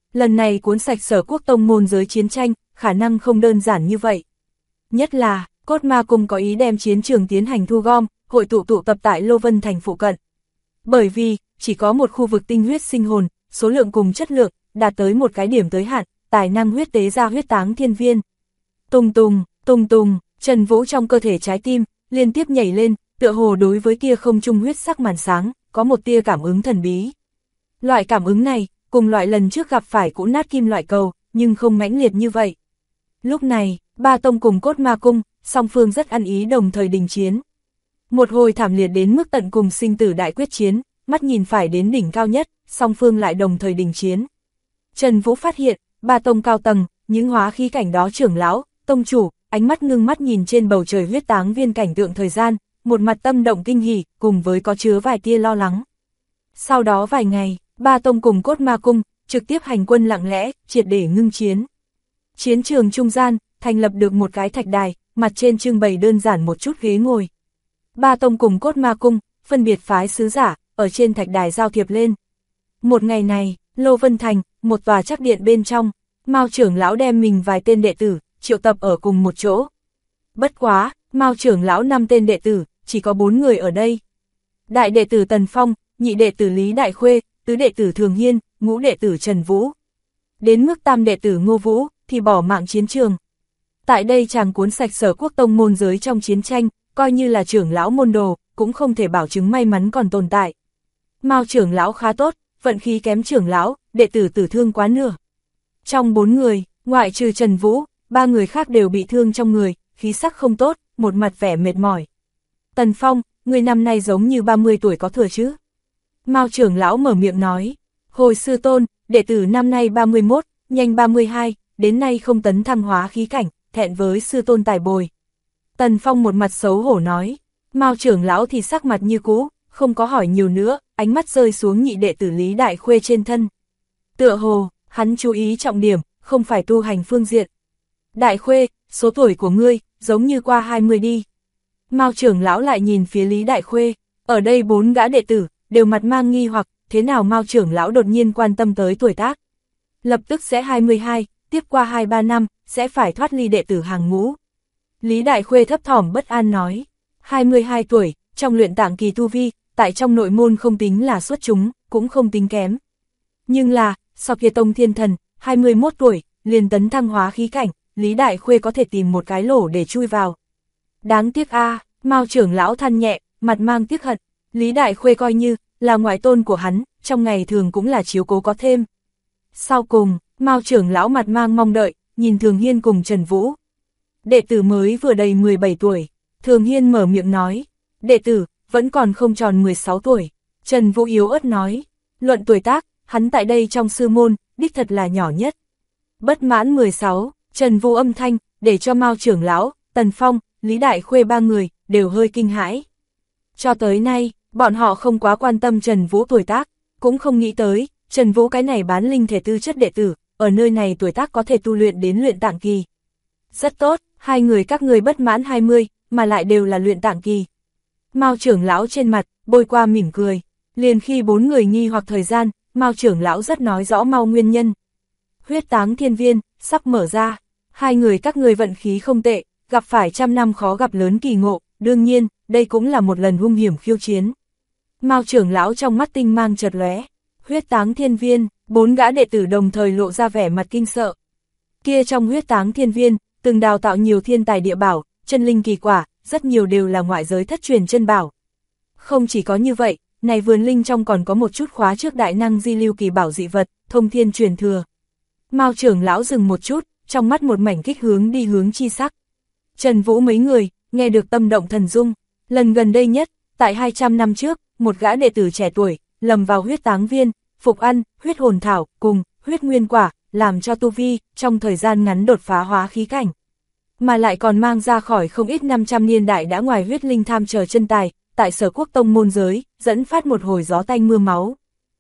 A: Lần này cuốn sạch Sở Quốc tông môn giới chiến tranh, khả năng không đơn giản như vậy. Nhất là, Cốt Ma Cung có ý đem chiến trường tiến hành thu gom, hội tụ tập tại Lô Vân Thành phụ cận. Bởi vì, chỉ có một khu vực tinh huyết sinh hồn, số lượng cùng chất lượng, đạt tới một cái điểm tới hạn, tài năng huyết tế ra huyết táng thiên viên. Tùng tùng, tùng tùng, Trần Vũ trong cơ thể trái tim, liên tiếp nhảy lên, tựa hồ đối với kia không trung huyết sắc màn sáng, có một tia cảm ứng thần bí. Loại cảm ứng này, cùng loại lần trước gặp phải cũ nát kim loại cầu, nhưng không mãnh liệt như vậy. Lúc này, Ba Tông cùng Cốt Ma Cung, song phương rất ăn ý đồng thời đình chiến. Một hồi thảm liệt đến mức tận cùng sinh tử đại quyết chiến, mắt nhìn phải đến đỉnh cao nhất, song phương lại đồng thời đình chiến. Trần Vũ phát hiện, Ba Tông cao tầng, những hóa khí cảnh đó trưởng lão, tông chủ, ánh mắt ngưng mắt nhìn trên bầu trời huyết táng viên cảnh tượng thời gian, một mặt tâm động kinh hỉ, cùng với có chứa vài tia lo lắng. Sau đó vài ngày, Ba Tông cùng Cốt Ma Cung, trực tiếp hành quân lặng lẽ, triệt để ngưng chiến. Chiến trường trung gian, thành lập được một cái thạch đài, mặt trên trưng bày đơn giản một chút ghế ngồi. Ba Tông cùng Cốt Ma Cung, phân biệt phái sứ giả, ở trên thạch đài giao thiệp lên. Một ngày này, Lô Vân Thành, một tòa trắc điện bên trong, Mao trưởng lão đem mình vài tên đệ tử, triệu tập ở cùng một chỗ. Bất quá, Mao trưởng lão 5 tên đệ tử, chỉ có 4 người ở đây. Đại đệ tử Tần Phong, nhị đệ tử Lý Đại Khuê, tứ đệ tử Thường Hiên, ngũ đệ tử Trần Vũ. Đến mức tam đệ tử Ngô Vũ, thì bỏ mạng chiến trường. Tại đây chàng cuốn sạch Sở Quốc tông môn giới trong chiến tranh, coi như là trưởng lão môn đồ, cũng không thể bảo chứng may mắn còn tồn tại. Mao trưởng lão khá tốt, vận khí kém trưởng lão, đệ tử tử thương quá nửa. Trong 4 người, ngoại trừ Trần Vũ, 3 người khác đều bị thương trong người, khí sắc không tốt, một mặt vẻ mệt mỏi. Tần Phong, người năm nay giống như 30 tuổi có thừa chứ? Mao trưởng lão mở miệng nói, hồi sư tôn, đệ tử năm nay 31, nhanh 32, đến nay không tấn thăng hóa khí cảnh, thẹn với sư tôn tài bồi. Tần Phong một mặt xấu hổ nói, Mao trưởng lão thì sắc mặt như cũ, không có hỏi nhiều nữa, ánh mắt rơi xuống nhị đệ tử Lý Đại Khuê trên thân. Tựa hồ, hắn chú ý trọng điểm, không phải tu hành phương diện. Đại Khuê, số tuổi của ngươi, giống như qua 20 đi. Mao trưởng lão lại nhìn phía Lý Đại Khuê, ở đây 4 gã đệ tử, đều mặt mang nghi hoặc, thế nào Mao trưởng lão đột nhiên quan tâm tới tuổi tác. Lập tức sẽ 22, tiếp qua 2-3 năm, sẽ phải thoát ly đệ tử hàng ngũ. Lý Đại Khuê thấp thỏm bất an nói, 22 tuổi, trong luyện tạng kỳ tu vi, tại trong nội môn không tính là xuất chúng, cũng không tính kém. Nhưng là, sau kia Tông Thiên Thần, 21 tuổi, liền tấn thăng hóa khí cảnh, Lý Đại Khuê có thể tìm một cái lỗ để chui vào. Đáng tiếc a, Mao trưởng lão than nhẹ, mặt mang tiếc hận, Lý Đại Khuê coi như là ngoại tôn của hắn, trong ngày thường cũng là chiếu cố có thêm. Sau cùng, Mao trưởng lão mặt mang mong đợi, nhìn Thường Hiên cùng Trần Vũ. Đệ tử mới vừa đầy 17 tuổi, Thường Hiên mở miệng nói, đệ tử, vẫn còn không tròn 16 tuổi. Trần Vũ yếu ớt nói, luận tuổi tác, hắn tại đây trong sư môn, đích thật là nhỏ nhất. Bất mãn 16, Trần Vũ âm thanh, để cho Mao trưởng lão, Tần Phong, Lý Đại Khuê 3 người, đều hơi kinh hãi. Cho tới nay, bọn họ không quá quan tâm Trần Vũ tuổi tác, cũng không nghĩ tới, Trần Vũ cái này bán linh thể tư chất đệ tử, ở nơi này tuổi tác có thể tu luyện đến luyện tạng kỳ. Rất tốt, hai người các ngươi bất mãn 20, mà lại đều là luyện tạng kỳ. Mao trưởng lão trên mặt, bôi qua mỉm cười, liền khi 4 người nghi hoặc thời gian, Mao trưởng lão rất nói rõ mau nguyên nhân. Huyết táng thiên viên, sắp mở ra, hai người các ngươi vận khí không tệ, gặp phải trăm năm khó gặp lớn kỳ ngộ, đương nhiên, đây cũng là một lần hung hiểm khiêu chiến. Mao trưởng lão trong mắt tinh mang chợt lóe, huyết táng thiên viên, 4 gã đệ tử đồng thời lộ ra vẻ mặt kinh sợ. Kia trong huyết táng thiên viên, từng đào tạo nhiều thiên tài địa bảo, chân linh kỳ quả, rất nhiều đều là ngoại giới thất truyền chân bảo. Không chỉ có như vậy, này vườn linh trong còn có một chút khóa trước đại năng di lưu kỳ bảo dị vật, thông thiên truyền thừa. Mao trưởng lão dừng một chút, trong mắt một mảnh kích hướng đi hướng chi sắc. Trần Vũ mấy người, nghe được tâm động thần dung, lần gần đây nhất, tại 200 năm trước, một gã đệ tử trẻ tuổi, lầm vào huyết táng viên, phục ăn, huyết hồn thảo, cùng, huyết nguyên quả, làm cho tu vi, trong thời gian ngắn đột phá hóa khí cảnh. Mà lại còn mang ra khỏi không ít 500 niên đại đã ngoài huyết linh tham chờ chân tài, tại Sở Quốc tông môn giới, dẫn phát một hồi gió tanh mưa máu.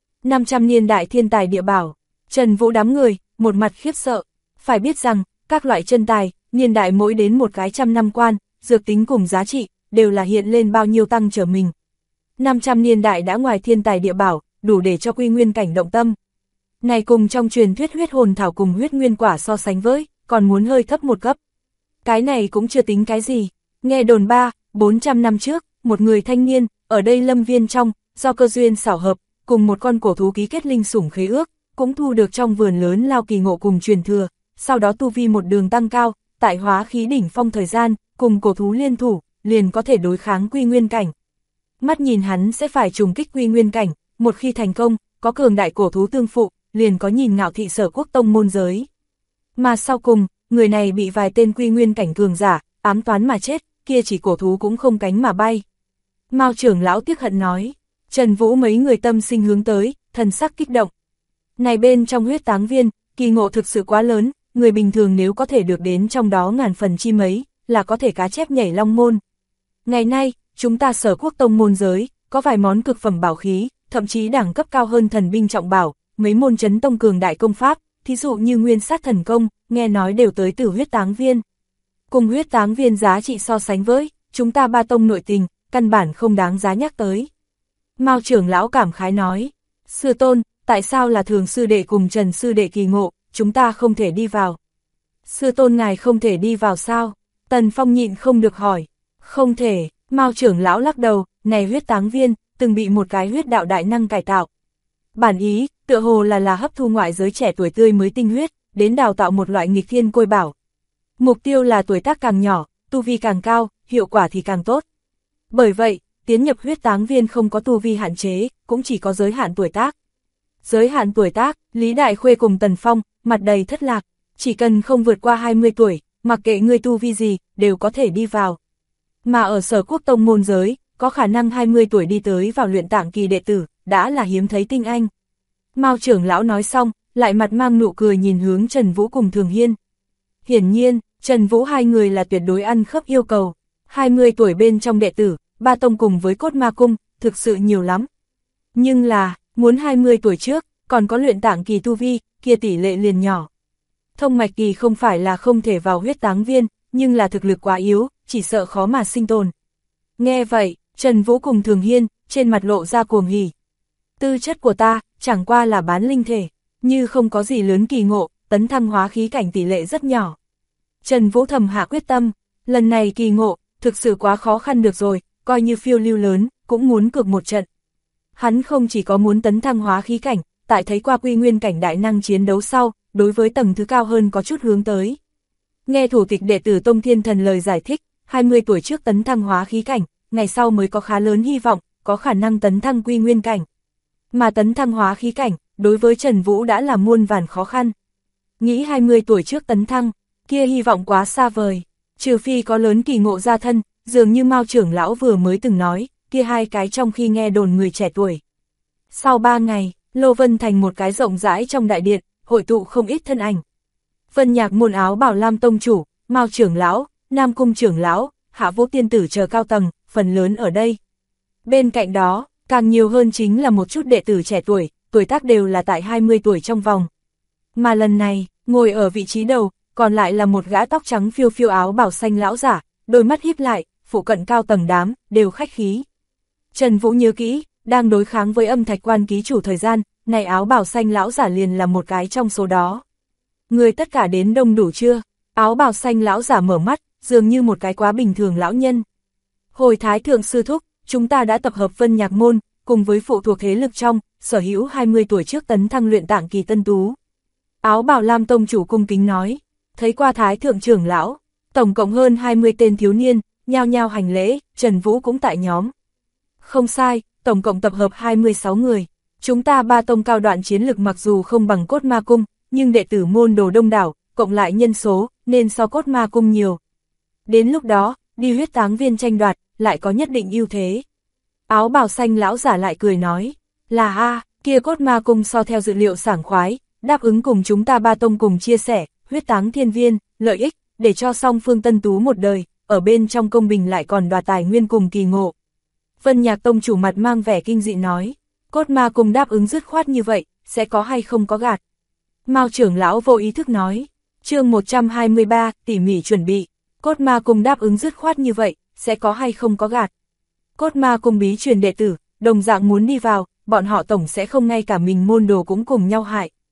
A: 500 niên đại thiên tài địa bảo, Trần Vũ đám người, một mặt khiếp sợ, phải biết rằng, các loại chân tài, niên đại mỗi đến một cái trăm năm quan, dược tính cùng giá trị, đều là hiện lên bao nhiêu tăng trở mình. 500 niên đại đã ngoài thiên tài địa bảo, đủ để cho quy nguyên cảnh động tâm. Này cùng trong truyền thuyết huyết hồn thảo cùng huyết nguyên quả so sánh với, còn muốn hơi thấp một cấp. Cái này cũng chưa tính cái gì. Nghe đồn 400 năm trước, một người thanh niên, ở đây lâm viên trong, do cơ duyên xảo hợp, cùng một con cổ thú ký kết linh sủng khế ước, cũng thu được trong vườn lớn lao kỳ ngộ cùng truyền thừa, sau đó tu vi một đường tăng cao, tại hóa khí đỉnh phong thời gian, cùng cổ thú liên thủ, liền có thể đối kháng quy nguyên cảnh. Mắt nhìn hắn sẽ phải trùng kích quy nguyên cảnh, một khi thành công, có cường đại cổ thú tương phụ, liền có nhìn ngạo thị Sở Quốc tông môn giới. Mà sau cùng, người này bị vài tên quy nguyên cảnh cường giả, ám toán mà chết, kia chỉ cổ thú cũng không cánh mà bay. Mao trưởng lão tiếc hận nói, Trần Vũ mấy người tâm sinh hướng tới, thần sắc kích động. Này bên trong huyết táng viên, kỳ ngộ thực sự quá lớn, người bình thường nếu có thể được đến trong đó ngàn phần chi mấy, là có thể cá chép nhảy long môn. Ngày nay, chúng ta Sở Quốc tông môn giới, có vài món cực phẩm bảo khí, thậm chí đẳng cấp cao hơn thần binh trọng bảo, mấy môn chấn tông cường đại công pháp, thí dụ như nguyên sát thần công, nghe nói đều tới từ huyết táng viên. Cùng huyết táng viên giá trị so sánh với, chúng ta ba tông nội tình, căn bản không đáng giá nhắc tới. Mao trưởng lão cảm khái nói, sư tôn, tại sao là Thường sư đệ cùng Trần sư đệ kỳ ngộ, chúng ta không thể đi vào. Sư tôn ngài không thể đi vào sao? Tần Phong nhịn không được hỏi. Không thể, Mao trưởng lão lắc đầu, này huyết táng viên, từng bị một cái huyết đạo đại năng cải tạo. Bản ý, tựa hồ là hấp thu ngoại giới trẻ tuổi tươi mới tinh huyết, đến đào tạo một loại nghịch thiên côi bảo. Mục tiêu là tuổi tác càng nhỏ, tu vi càng cao, hiệu quả thì càng tốt. Bởi vậy, tiến nhập huyết táng viên không có tu vi hạn chế, cũng chỉ có giới hạn tuổi tác. Giới hạn tuổi tác, Lý Đại Khuê cùng Tần Phong, mặt đầy thất lạc, chỉ cần không vượt qua 20 tuổi, mặc kệ ngươi tu vi gì, đều có thể đi vào. Mà ở Sở Quốc tông môn giới, có khả năng 20 tuổi đi tới vào luyện tạng kỳ đệ tử, đã là hiếm thấy tinh anh. Mao trưởng lão nói xong, lại mặt mang nụ cười nhìn hướng Trần Vũ cùng Thường Hiên. Hiển nhiên, Trần Vũ hai người là tuyệt đối ăn khớp yêu cầu. 20 tuổi bên trong đệ tử, ba tông cùng với cốt ma cung, thực sự nhiều lắm. Nhưng là, muốn 20 tuổi trước, còn có luyện tạng kỳ tu vi, kia tỷ lệ liền nhỏ. Thông mạch kỳ không phải là không thể vào huyết táng viên, nhưng là thực lực quá yếu, chỉ sợ khó mà sinh tồn. Nghe vậy, Trần Vũ cùng Thường Hiên, trên mặt lộ ra cuồng hỉ. Tư chất của ta, chẳng qua là bán linh thể, như không có gì lớn kỳ ngộ, tấn thăng hóa khí cảnh tỷ lệ rất nhỏ. Trần Vũ thầm hạ quyết tâm, lần này kỳ ngộ, thực sự quá khó khăn được rồi, coi như phiêu lưu lớn, cũng muốn cược một trận. Hắn không chỉ có muốn tấn thăng hóa khí cảnh, tại thấy qua quy nguyên cảnh đại năng chiến đấu sau, đối với tầng thứ cao hơn có chút hướng tới. Nghe thủ tịch đệ tử Tông Thiên Thần lời giải thích, 20 tuổi trước tấn thăng hóa khí cảnh, ngày sau mới có khá lớn hy vọng, có khả năng tấn thăng quy nguyên cảnh. Mà tấn thăng hóa khí cảnh, đối với Trần Vũ đã là muôn vàn khó khăn. Nghĩ 20 tuổi trước tấn thăng, kia hy vọng quá xa vời, trừ phi có lớn kỳ ngộ ra thân, dường như Mao trưởng lão vừa mới từng nói, kia hai cái trong khi nghe đồn người trẻ tuổi. Sau 3 ngày, Lô Vân thành một cái rộng rãi trong đại điện, hội tụ không ít thân ảnh. Vân Nhạc môn áo bảo lam tông chủ, Mao trưởng lão, Nam cung trưởng lão, Hạ Vũ tiên tử chờ cao tầng, phần lớn ở đây. Bên cạnh đó, càng nhiều hơn chính là một chút đệ tử trẻ tuổi, tuổi tác đều là tại 20 tuổi trong vòng. Mà lần này, ngồi ở vị trí đầu, còn lại là một gã tóc trắng phiêu phiêu áo bảo xanh lão giả, đôi mắt híp lại, phụ cận cao tầng đám, đều khách khí. Trần Vũ nhớ kỹ, đang đối kháng với âm thạch quan ký chủ thời gian, này áo bảo xanh lão giả liền là một cái trong số đó. Người tất cả đến đông đủ chưa? Áo bảo xanh lão giả mở mắt, dường như một cái quá bình thường lão nhân. Hồi Thái thượng sư thúc, chúng ta đã tập hợp Vân Nhạc môn, cùng với phụ thuộc thế lực trong, sở hữu 20 tuổi trước tấn thăng luyện tạng kỳ tân tú. Áo bảo lam tông chủ cung kính nói, thấy qua Thái thượng trưởng lão, tổng cộng hơn 20 tên thiếu niên, nhao nhao hành lễ, Trần Vũ cũng tại nhóm. Không sai, tổng cộng tập hợp 26 người. Chúng ta ba tông cao đoạn chiến lực mặc dù không bằng cốt ma cung, nhưng đệ tử môn đồ đông đảo, cộng lại nhân số, nên so cốt ma cung nhiều. Đến lúc đó, đi huyết táng viên tranh đoạt, lại có nhất định ưu thế. Áo bào xanh lão giả lại cười nói, là kia cốt ma cung so theo dự liệu sảng khoái, đáp ứng cùng chúng ta ba tông cùng chia sẻ, huyết táng thiên viên, lợi ích, để cho song phương tân tú một đời, ở bên trong công bình lại còn đoạt tài nguyên cùng kỳ ngộ. Vân Nhạc tông chủ mặt mang vẻ kinh dị nói, cốt ma cung đáp ứng dứt khoát như vậy, sẽ có hay không có gạt. Mao trưởng lão vô ý thức nói, chương 123, tỉ mỉ chuẩn bị, cốt ma cung đáp ứng dứt khoát như vậy, sẽ có hay không có gạt. Cốt ma cung bí truyền đệ tử, đồng dạng muốn đi vào, bọn họ tổng sẽ không ngay cả mình môn đồ cũng cùng nhau hại.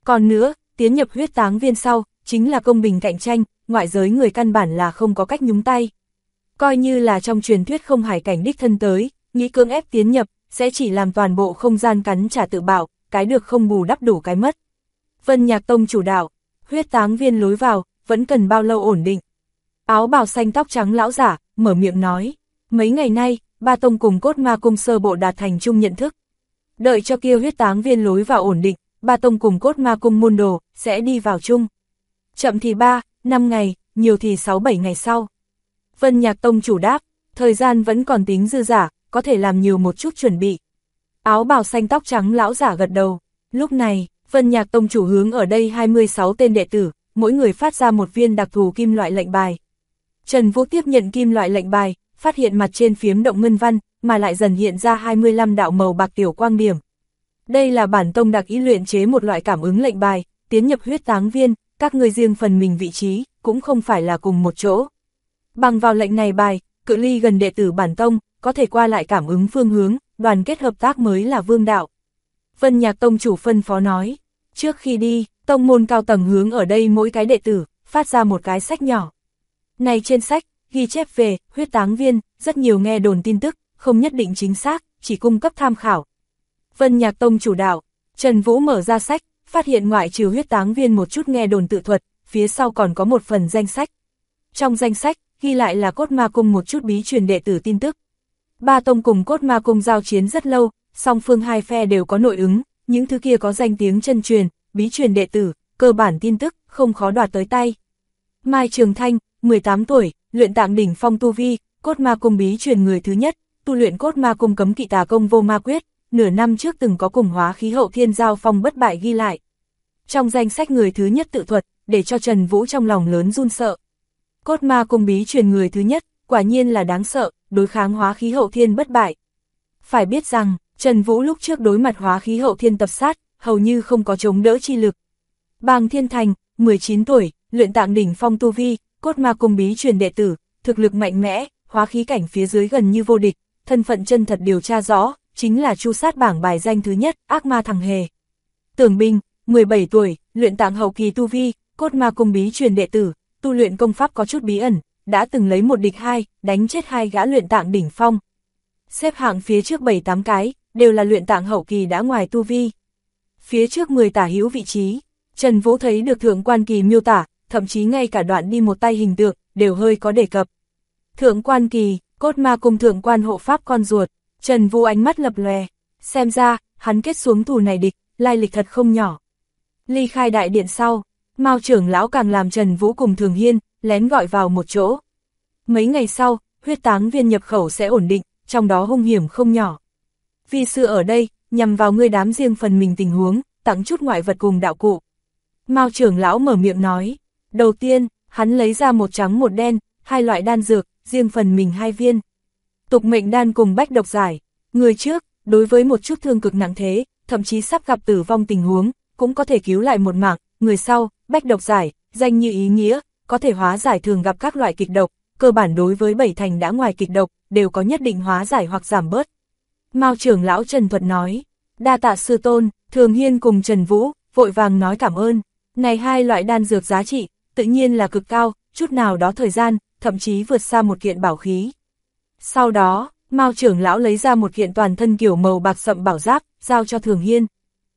A: Còn nữa, tiến nhập huyết táng viên sau, chính là công bình cạnh tranh, ngoại giới người căn bản là không có cách nhúng tay. Coi như là trong truyền thuyết không hải cảnh đích thân tới, nghĩ cưỡng ép tiến nhập, sẽ chỉ làm toàn bộ không gian cắn trả tự bảo, cái được không bù đắp đủ cái mất. Vân Nhạc Tông chủ đạo, huyết táng viên lối vào, vẫn cần bao lâu ổn định. Áo bào xanh tóc trắng lão giả, mở miệng nói, mấy ngày nay, ba tông cùng Cốt Ma Cung sơ bộ đạt thành chung nhận thức. Đợi cho kia huyết táng viên lối vào ổn định, ba tông cùng Cốt Ma Cung môn đồ, sẽ đi vào chung. Chậm thì 3, 5 ngày, nhiều thì 6-7 ngày sau. Vân Nhạc Tông chủ đáp, thời gian vẫn còn tính dư giả, có thể làm nhiều một chút chuẩn bị. Áo bào xanh tóc trắng lão giả gật đầu. Lúc này, Vân Nhạc Tông chủ hướng ở đây 26 tên đệ tử, mỗi người phát ra một viên đặc thù kim loại lệnh bài. Trần Vũ tiếp nhận kim loại lệnh bài, phát hiện mặt trên phiếm động ngân văn, mà lại dần hiện ra 25 đạo màu bạc tiểu quang điểm. Đây là bản tông đặc ý luyện chế một loại cảm ứng lệnh bài, tiến nhập huyết táng viên, các người riêng phần mình vị trí, cũng không phải là cùng một chỗ. Bằng vào lệnh này bài, cự ly gần đệ tử bản tông, có thể qua lại cảm ứng phương hướng, đoàn kết hợp tác mới là vương đạo. Vân Nhạc Tông chủ phân phó nói, trước khi đi, tông môn cao tầng hướng ở đây mỗi cái đệ tử, phát ra một cái sách nhỏ. Này trên sách, ghi chép về huyết táng viên, rất nhiều nghe đồn tin tức, không nhất định chính xác, chỉ cung cấp tham khảo. Vân Nhạc Tông chủ đạo, Trần Vũ mở ra sách, phát hiện ngoại trừ huyết táng viên một chút nghe đồn tự thuật, phía sau còn có một phần danh sách. Trong danh sách, ghi lại là Cốt Ma Cung một chút bí truyền đệ tử tin tức. Ba tông cùng Cốt Ma Cung giao chiến rất lâu, song phương hai phe đều có nội ứng, những thứ kia có danh tiếng chân truyền, bí truyền đệ tử, cơ bản tin tức, không khó đoạt tới tay. Mai Trường Thanh, 18 tuổi, luyện tạng đỉnh phong tu vi, Cốt Ma Cung bí truyền người thứ nhất, tu luyện Cốt Ma Cung cấm kỵ tà công vô ma quyết, nửa năm trước từng có cùng Hóa Khí Hậu Thiên giao phong bất bại ghi lại. Trong danh sách người thứ nhất tự thuật, để cho Trần Vũ trong lòng lớn run sợ. Cốt Ma Cung bí truyền người thứ nhất, quả nhiên là đáng sợ, đối kháng Hóa Khí Hậu Thiên bất bại. Phải biết rằng, Trần Vũ lúc trước đối mặt Hóa Khí Hậu Thiên tập sát, hầu như không có chống đỡ chi lực. Bàng Thiên Thành, 19 tuổi, luyện tạng đỉnh phong tu vi, Cốt Ma Cung bí truyền đệ tử, thực lực mạnh mẽ, hóa khí cảnh phía dưới gần như vô địch, thân phận chân thật điều tra rõ, chính là chu sát bảng bài danh thứ nhất, ác ma thằng hề. Tưởng Bình, 17 tuổi, luyện tạng hậu kỳ tu vi, Cốt Ma Cung bí truyền đệ tử, tu luyện công pháp có chút bí ẩn, đã từng lấy một địch hai, đánh chết hai gã luyện tạng đỉnh phong. Xếp hạng phía trước 7-8 cái, đều là luyện tạng hậu kỳ đã ngoài tu vi. Phía trước 10 tả hữu vị trí, Trần Vũ thấy được thượng quan kỳ miêu tả, thậm chí ngay cả đoạn đi một tay hình tượng, đều hơi có đề cập. Thượng quan kỳ, Cốt Ma Cung thượng quan hộ pháp con ruột, Trần Vũ ánh mắt lập lòe, xem ra, hắn kết xuống thù này địch, lai lịch thật không nhỏ. Ly khai đại điện sau, Mao trưởng lão càng làm Trần Vũ cùng Thường Hiên, lén gọi vào một chỗ. Mấy ngày sau, huyết táng viên nhập khẩu sẽ ổn định, trong đó hung hiểm không nhỏ. Vi sư ở đây, nhằm vào ngươi đám riêng phần mình tình huống, tặng chút ngoại vật cùng đạo cụ. Mao trưởng lão mở miệng nói, đầu tiên, hắn lấy ra một trắng một đen, hai loại đan dược, riêng phần mình 2 viên. Tục mệnh đan cùng bách độc giải, người trước, đối với một chút thương cực nặng thế, thậm chí sắp gặp tử vong tình huống, cũng có thể cứu lại một mạng, người sau, bách độc giải, danh như ý nghĩa, có thể hóa giải thường gặp các loại kịch độc, cơ bản đối với 7 thành đã ngoài kịch độc, đều có nhất định hóa giải hoặc giảm bớt. Mao trưởng lão Trần Thuật nói, đa tạ sư tôn, Thường Hiên cùng Trần Vũ, vội vàng nói cảm ơn, này 2 loại đan dược giá trị, tự nhiên là cực cao, chút nào đó thời gian, thậm chí vượt xa một kiện bảo khí. Sau đó, Mao trưởng lão lấy ra một kiện toàn thân kiểu màu bạc sậm bảo giáp, giao cho Thường Hiên.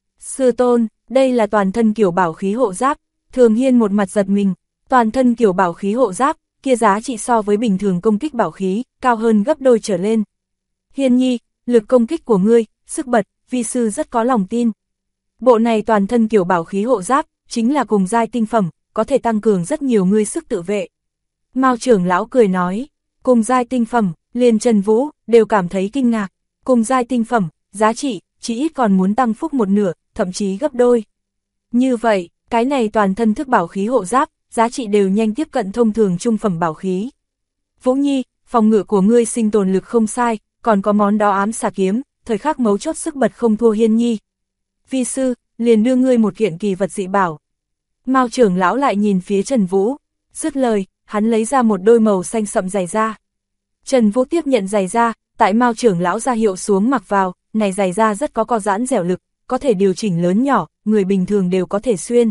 A: Sư tôn, đây là toàn thân kiểu bảo khí hộ giáp, Thường Hiên một mặt giật mình, toàn thân kiểu bảo khí hộ giáp, kia giá trị so với bình thường công kích bảo khí, cao hơn gấp đôi trở lên. Hiên nhi, lực công kích của ngươi, sức bật, vi sư rất có lòng tin. Bộ này toàn thân kiểu bảo khí hộ giáp, chính là cùng giai tinh phẩm, có thể tăng cường rất nhiều ngươi sức tự vệ. Mao trưởng lão cười nói, cùng giai tinh phẩm, liền Trần Vũ, đều cảm thấy kinh ngạc, cùng giai tinh phẩm, giá trị, chỉ ít còn muốn tăng phúc một nửa, thậm chí gấp đôi. Như vậy, cái này toàn thân thức bảo khí hộ giáp, giá trị đều nhanh tiếp cận thông thường trung phẩm bảo khí. Vũ Nhi, phòng ngự của ngươi sinh tồn lực không sai, còn có món đó ám xà kiếm, thời khắc mấu chốt sức bật không thua Hiên Nhi. Vi sư, liền đưa ngươi một kiện kỳ vật dị bảo. Mao trưởng lão lại nhìn phía Trần Vũ, dứt lời, hắn lấy ra một đôi màu xanh sậm giày da. Trần Vũ tiếp nhận giày da, tại Mao trưởng lão ra hiệu xuống mặc vào, này giày da rất có co giãn dẻo lực, có thể điều chỉnh lớn nhỏ, người bình thường đều có thể xuyên.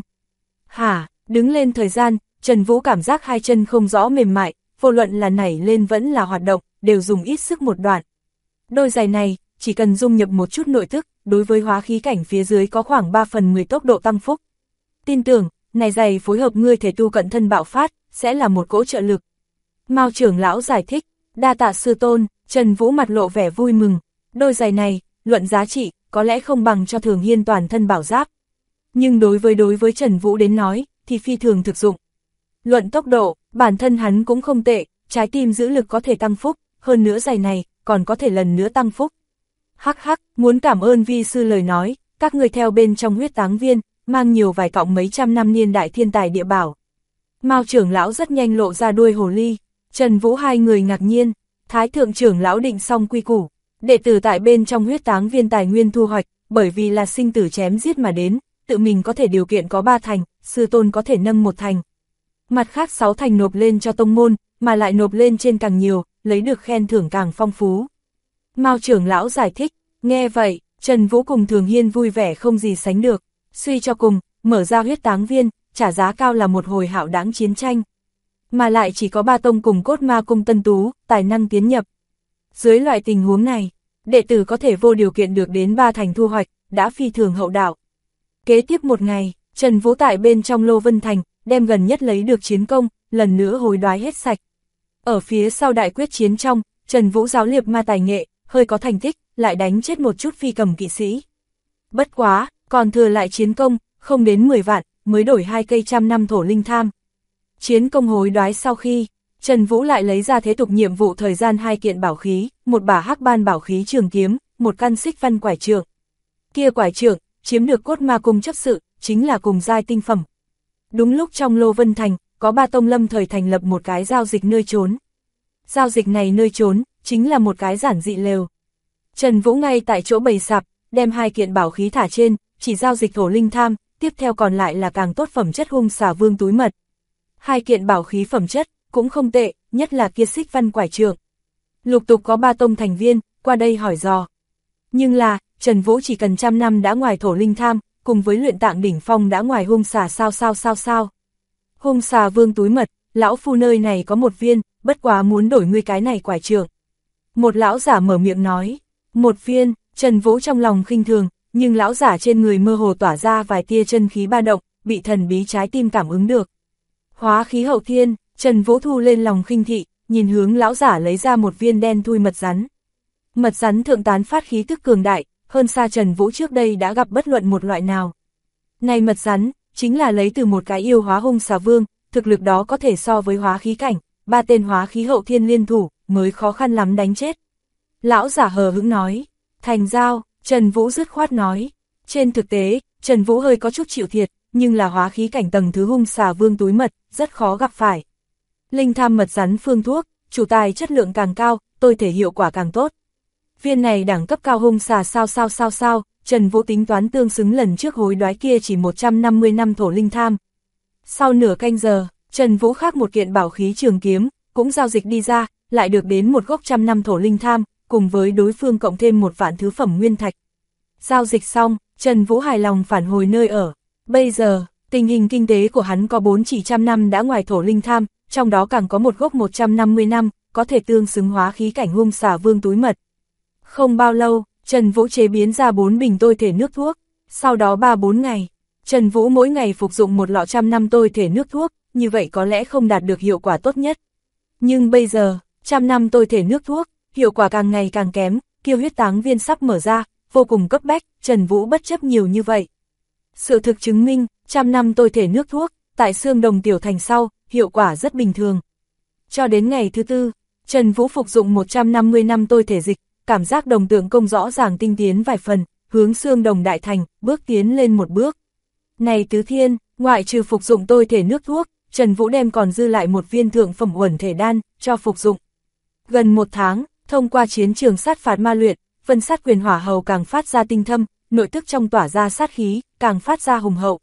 A: Hả, đứng lên thời gian, Trần Vũ cảm giác hai chân không rõ mềm mại, vô luận là nảy lên vẫn là hoạt động, đều dùng ít sức một đoạn. Đôi giày này, chỉ cần dung nhập một chút nội thức, đối với hóa khí cảnh phía dưới có khoảng 3/10 tốc độ tăng phúc. Tin tưởng, này giày phối hợp ngươi thể tu cận thân bạo phát, sẽ là một cỗ trợ lực. Mao trưởng lão giải thích, đa tạ sư tôn. Trần Vũ mặt lộ vẻ vui mừng, đôi giày này, luận giá trị, có lẽ không bằng cho Thường Hiên toàn thân bảo giáp. Nhưng đối với Trần Vũ đến nói, thì phi thường thực dụng. Luận tốc độ, bản thân hắn cũng không tệ, trái tim giữ lực có thể tăng phúc, hơn nữa giày này, còn có thể lần nữa tăng phúc. Hắc hắc, muốn cảm ơn vi sư lời nói, các người theo bên trong huyết táng viên, mang nhiều vài cọng mấy trăm năm niên đại thiên tài địa bảo. Mao trưởng lão rất nhanh lộ ra đuôi hồ ly, Trần Vũ hai người ngạc nhiên. Thái thượng trưởng lão định xong quy củ, đệ tử tại bên trong huyết táng viên tài nguyên thu hoạch, bởi vì là sinh tử chém giết mà đến, tự mình có thể điều kiện có 3 thành, sư tôn có thể nâng 1 thành. Mặt khác 6 thành nộp lên cho tông môn, mà lại nộp lên trên càng nhiều, lấy được khen thưởng càng phong phú. Mao trưởng lão giải thích, nghe vậy, Trần Vũ cùng Thường Hiên vui vẻ không gì sánh được, suy cho cùng, mở ra huyết táng viên, trả giá cao là một hồi hạo đáng chiến tranh. Mà lại chỉ có 3 tông cùng Cốt Ma Cung tân tú, tài năng tiến nhập. Dưới loại tình huống này, đệ tử có thể vô điều kiện được đến 3 thành thu hoạch, đã phi thường hậu đạo. Kế tiếp một ngày, Trần Vũ tại bên trong Lô Vân Thành, đem gần nhất lấy được chiến công, lần nữa hối đoái hết sạch. Ở phía sau đại quyết chiến trong, Trần Vũ giáo liệp ma tài nghệ, hơi có thành tích, lại đánh chết một chút phi cầm kỵ sĩ. Bất quá, còn thừa lại chiến công, không đến 10 vạn, mới đổi 2 cây 100 năm thổ linh tham. Chiến công hối đoái sau khi, Trần Vũ lại lấy ra thế tục nhiệm vụ thời gian 2 kiện bảo khí, một bả hắc ban bảo khí trường kiếm, một căn xích văn quải trượng. Kia quải trượng, chiếm được Cốt Ma Cung chấp sự, chính là cùng giai tinh phẩm. Đúng lúc trong Lô Vân Thành, có 3 tông lâm thời thành lập một cái giao dịch nơi trốn. Giao dịch này nơi trốn, chính là một cái giản dị lều. Trần Vũ ngay tại chỗ bày sạp, đem 2 kiện bảo khí thả trên, chỉ giao dịch thổ linh tham, tiếp theo còn lại là càng tốt phẩm chất hung xà vương túi mật. 2 kiện bảo khí phẩm chất, cũng không tệ, nhất là kia xích văn quải trượng. Lục tục có 3 tông thành viên, qua đây hỏi dò. Nhưng là, Trần Vũ chỉ cần 100 năm đã ngoài thổ linh tham, cùng với luyện tạng đỉnh phong đã ngoài hung xà sao. Hung xà vương túi mật, lão phu nơi này có 1 viên, bất quá muốn đổi ngươi cái này quải trượng. Một lão giả mở miệng nói, 1 viên, Trần Vũ trong lòng khinh thường, nhưng lão giả trên người mơ hồ tỏa ra vài tia chân khí ba động, bị thần bí trái tim cảm ứng được. Hóa khí hậu thiên, Trần Vũ thu lên lòng khinh thị, nhìn hướng lão giả lấy ra 1 viên đen thui mật rắn. Mật rắn thượng tán phát khí tức cường đại, hơn xa Trần Vũ trước đây đã gặp bất luận một loại nào. Này mật rắn, chính là lấy từ một cái yêu hóa hung xà vương, thực lực đó có thể so với hóa khí cảnh, 3 tên hóa khí hậu thiên liên thủ, mới khó khăn lắm đánh chết. Lão giả hờ hững nói, thành giao, Trần Vũ dứt khoát nói. Trên thực tế, Trần Vũ hơi có chút chịu thiệt, nhưng là hóa khí cảnh tầng thứ hung xà vương túi mật, rất khó gặp phải. Linh tham mật rắn phương thuốc, chủ tài chất lượng càng cao, tôi thể hiệu quả càng tốt. Viên này đẳng cấp cao hung xà sao, Trần Vũ tính toán tương xứng lần trước hối đoái kia chỉ 150 năm thổ linh tham. Sau nửa canh giờ, Trần Vũ khác 1 kiện bảo khí trường kiếm, cũng giao dịch đi ra, lại được đến một gốc 100 năm thổ linh tham, cùng với đối phương cộng thêm 1 vạn thứ phẩm nguyên thạch. Giao dịch xong, Trần Vũ hài lòng phản hồi nơi ở. Bây giờ, tình hình kinh tế của hắn có 4 chỉ 100 năm đã ngoài thổ linh tham, trong đó càng có 1 gốc 150 năm, có thể tương xứng hóa khí cảnh hung xà vương túi mật. Không bao lâu, Trần Vũ chế biến ra 4 bình tôi thể nước thuốc, sau đó 3-4 ngày, Trần Vũ mỗi ngày phục dụng 1 lọ 100 năm tôi thể nước thuốc, như vậy có lẽ không đạt được hiệu quả tốt nhất. Nhưng bây giờ, 100 năm tôi thể nước thuốc, hiệu quả càng ngày càng kém, Kiêu huyết táng viên sắp mở ra, vô cùng cấp bách, Trần Vũ bất chấp nhiều như vậy. Sự thực chứng minh, 100 năm tôi thể nước thuốc, tại Xương Đồng Tiểu Thành sau, hiệu quả rất bình thường. Cho đến ngày thứ 4, Trần Vũ phục dụng 150 năm tôi thể dịch, cảm giác đồng tượng công rõ ràng tinh tiến vài phần, hướng Xương Đồng Đại Thành, bước tiến lên 1 bước. Này Tứ Thiên, ngoại trừ phục dụng tôi thể nước thuốc, Trần Vũ đem còn dư lại 1 viên thượng phẩm uẩn thể đan, cho phục dụng. Gần 1 tháng, thông qua chiến trường sát phạt ma luyện, Vân Sát Quyền Hỏa Hầu càng phát ra tinh thâm, nội tức trong tỏa ra sát khí, càng phát ra hùng hậu.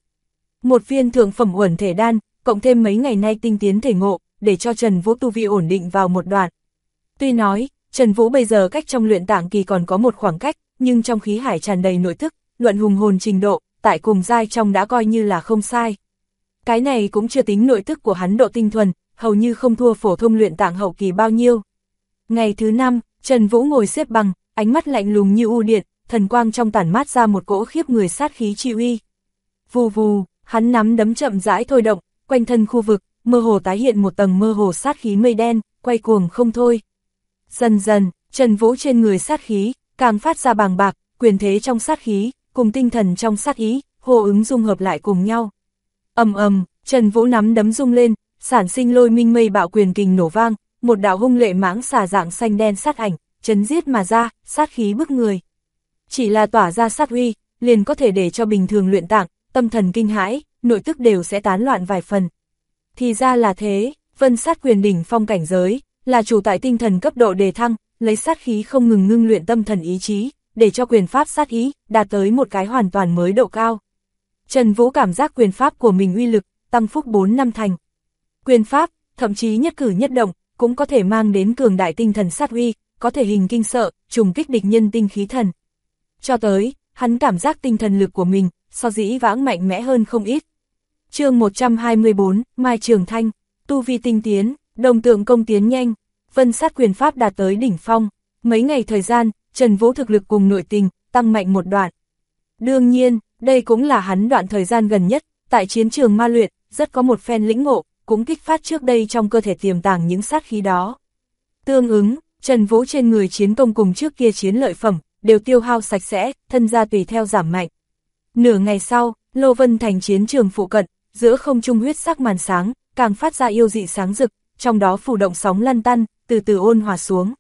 A: 1 viên thượng phẩm uẩn thể đan, cộng thêm mấy ngày nay tinh tiến thể ngộ, để cho Trần Vũ tu vi ổn định vào một đoạn. Tuy nói, Trần Vũ bây giờ cách trong luyện tạng kỳ còn có một khoảng cách, nhưng trong khí hải tràn đầy nội tức, luận hùng hồn trình độ, tại cùng giai trong đã coi như là không sai. Cái này cũng chưa tính nội tức của hắn độ tinh thuần, hầu như không thua phổ thông luyện tạng hậu kỳ bao nhiêu. Ngày thứ 5, Trần Vũ ngồi xếp bằng, ánh mắt lạnh lùng như u điện, thần quang trong tản mát ra một cỗ khiếp người sát khí chi uy. Vù vù, hắn nắm đấm chậm rãi thôi động, quanh thân khu vực, mơ hồ tái hiện một tầng mơ hồ sát khí mây đen, quay cuồng không thôi. Dần dần, Trần Vũ trên người sát khí, càng phát ra bàng bạc, quyền thế trong sát khí, cùng tinh thần trong sát ý, hô ứng dung hợp lại cùng nhau. Ầm ầm, Trần Vũ nắm đấm rung lên, sản sinh lôi minh mây bạo quyền kình nổ vang, một đạo hung lệ mãng xà dạng xanh đen sát ảnh, chấn giết mà ra, sát khí bức người. Chỉ là tỏa ra sát uy, liền có thể để cho bình thường luyện tạng, tâm thần kinh hãi, nội tức đều sẽ tán loạn vài phần. Thì ra là thế, vân sát quyền đỉnh phong cảnh giới, là chủ tại tinh thần cấp độ đề thăng, lấy sát khí không ngừng ngưng luyện tâm thần ý chí, để cho quyền pháp sát ý, đạt tới một cái hoàn toàn mới độ cao. Trần Vũ cảm giác quyền pháp của mình uy lực, tăng phúc 4 năm thành. Quyền pháp, thậm chí nhất cử nhất động, cũng có thể mang đến cường đại tinh thần sát uy, có thể hình kinh sợ, trùng kích địch nhân tinh khí thần. Cho tới, hắn cảm giác tinh thần lực của mình, so dĩ vãng mạnh mẽ hơn không ít. Chương 124, Mai Trường Thanh, tu vi tinh tiến, đồng tượng công tiến nhanh, vân sát quyền pháp đạt tới đỉnh phong. Mấy ngày thời gian, Trần Vũ thực lực cùng nội tình, tăng mạnh một đoạn. Đương nhiên, đây cũng là hắn đoạn thời gian gần nhất, tại chiến trường ma luyện, rất có một phen lĩnh ngộ, cũng kích phát trước đây trong cơ thể tiềm tàng những sát khí đó. Tương ứng, Trần Vũ trên người chiến công cùng trước kia chiến lợi phẩm, đều tiêu hao sạch sẽ, thân gia tùy theo giảm mạnh. Nửa ngày sau, Lô Vân thành chiến trường phụ cận, giữa không trung huyết sắc màn sáng, càng phát ra yêu dị sáng rực, trong đó phủ động sóng lăn tăn, từ từ ôn hòa xuống.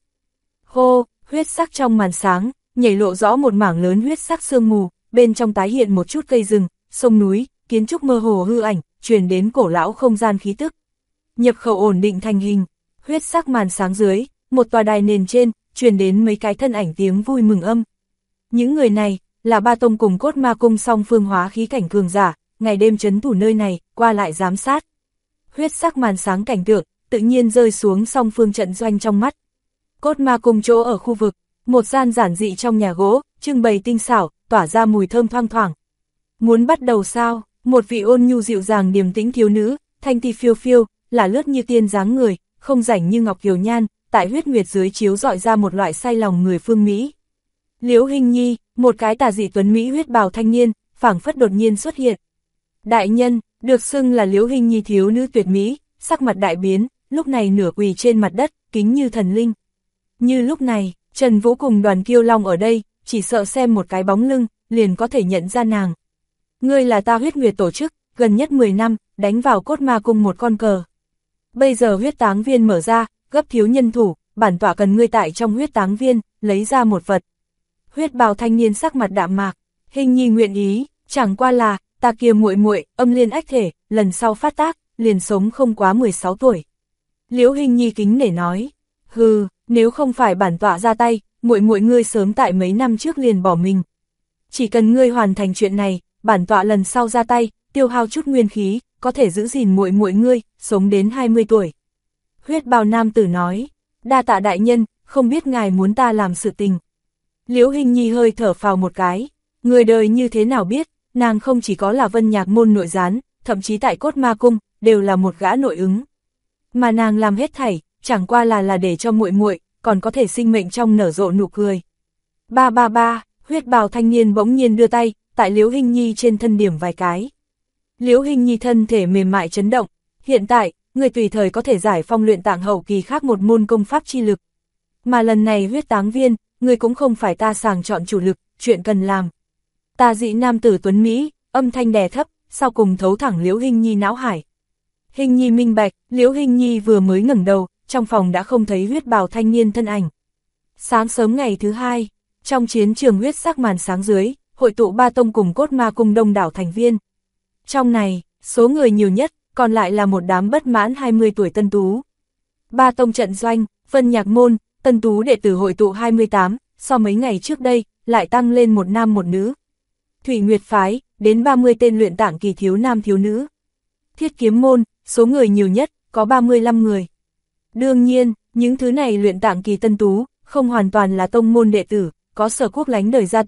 A: Hô, huyết sắc trong màn sáng, nhảy lộ rõ một mảng lớn huyết sắc sương mù, bên trong tái hiện một chút cây rừng, sông núi, kiến trúc mơ hồ hư ảnh, truyền đến cổ lão không gian khí tức. Nhập khẩu ổn định thành hình, huyết sắc màn sáng dưới, một tòa đài nền trên, truyền đến mấy cái thân ảnh tiếng vui mừng âm. Những người này, là Ba Tông cùng Cốt Ma Cung song phương hóa khí cảnh cường giả, ngày đêm trấn thủ nơi này, qua lại giám sát. Huyết sắc màn sáng cảnh tượng, tự nhiên rơi xuống song phương trận doanh trong mắt. Cốt Ma Cung chỗ ở khu vực, một gian giản dị trong nhà gỗ, trưng bày tinh xảo, tỏa ra mùi thơm thoang thoảng. Muốn bắt đầu sao? Một vị ôn nhu dịu dàng điềm tĩnh thiếu nữ, thanh ti phiêu phiêu, là lướt như tiên dáng người, không rảnh như ngọc kiều nhan, tại huyết nguyệt dưới chiếu dọi ra một loại say lòng người phương Mỹ. Liễu Hinh Nhi, một cái tà dị tuấn Mỹ huyết bào thanh niên, phảng phất đột nhiên xuất hiện. Đại nhân, được xưng là Liễu Hinh Nhi thiếu nữ tuyệt mỹ, sắc mặt đại biến, lúc này nửa quỳ trên mặt đất, kính như thần linh. Như lúc này, Trần Vũ cùng Đoàn Kiêu Long ở đây, chỉ sợ xem một cái bóng lưng, liền có thể nhận ra nàng. Ngươi là ta huyết nguyệt tổ chức, gần nhất 10 năm, đánh vào Cốt Ma Cung một con cờ. Bây giờ huyết táng viên mở ra, gấp thiếu nhân thủ, bản tọa cần ngươi tại trong huyết táng viên, lấy ra một vật. Huyết bào thanh niên sắc mặt đạm mạc, Hình Nhi nguyện ý, chẳng qua là, ta kia muội muội, âm liên ách thể, lần sau phát tác, liền sống không quá 16 tuổi. Liễu Hình Nhi kính nể nói, hừ, nếu không phải bản tọa ra tay, muội muội ngươi sớm tại mấy năm trước liền bỏ mình. Chỉ cần ngươi hoàn thành chuyện này, bản tọa lần sau ra tay, tiêu hao chút nguyên khí, có thể giữ gìn muội muội ngươi, sống đến 20 tuổi. Huyết bào nam tử nói, đa tạ đại nhân, không biết ngài muốn ta làm sự tình. Liễu Hình Nhi hơi thở phào một cái, người đời như thế nào biết, nàng không chỉ có là Vân Nhạc môn nội gián, thậm chí tại Cốt Ma Cung, đều là một gã nội ứng. Mà nàng làm hết thảy, chẳng qua là để cho muội muội còn có thể sinh mệnh trong nở rộ nụ cười. Ba ba ba, huyết bào thanh niên bỗng nhiên đưa tay, tại Liễu Hinh Nhi trên thân điểm vài cái. Liễu Hinh Nhi thân thể mềm mại chấn động, hiện tại, người tùy thời có thể giải phong luyện tạng hậu kỳ khác một môn công pháp chi lực. Mà lần này huyết táng viên, người cũng không phải ta sàng chọn chủ lực, chuyện cần làm. Tà dị nam tử tuấn Mỹ, âm thanh đè thấp, sau cùng thấu thẳng Liễu Hinh Nhi não hải. Hinh Nhi minh bạch, Liễu Hinh Nhi vừa mới ngẩng đầu, trong phòng đã không thấy huyết bào thanh niên thân ảnh. Sáng sớm ngày thứ 2, trong chiến trường huyết sắc màn sáng dưới, hội tụ Ba Tông cùng Cốt Ma Cung đông đảo thành viên. Trong này, số người nhiều nhất, còn lại là một đám bất mãn 20 tuổi tân tú. Ba Tông trận doanh, Vân Nhạc môn, tân tú đệ tử hội tụ 28, so mấy ngày trước đây, lại tăng lên một nam một nữ. Thủy Nguyệt phái, đến 30 tên luyện tạng kỳ thiếu nam thiếu nữ. Thiết Kiếm môn, số người nhiều nhất, có 35 người. Đương nhiên, những thứ này luyện tạng kỳ tân tú, không hoàn toàn là tông môn đệ tử, có Sở Quốc lánh đời gia tộc,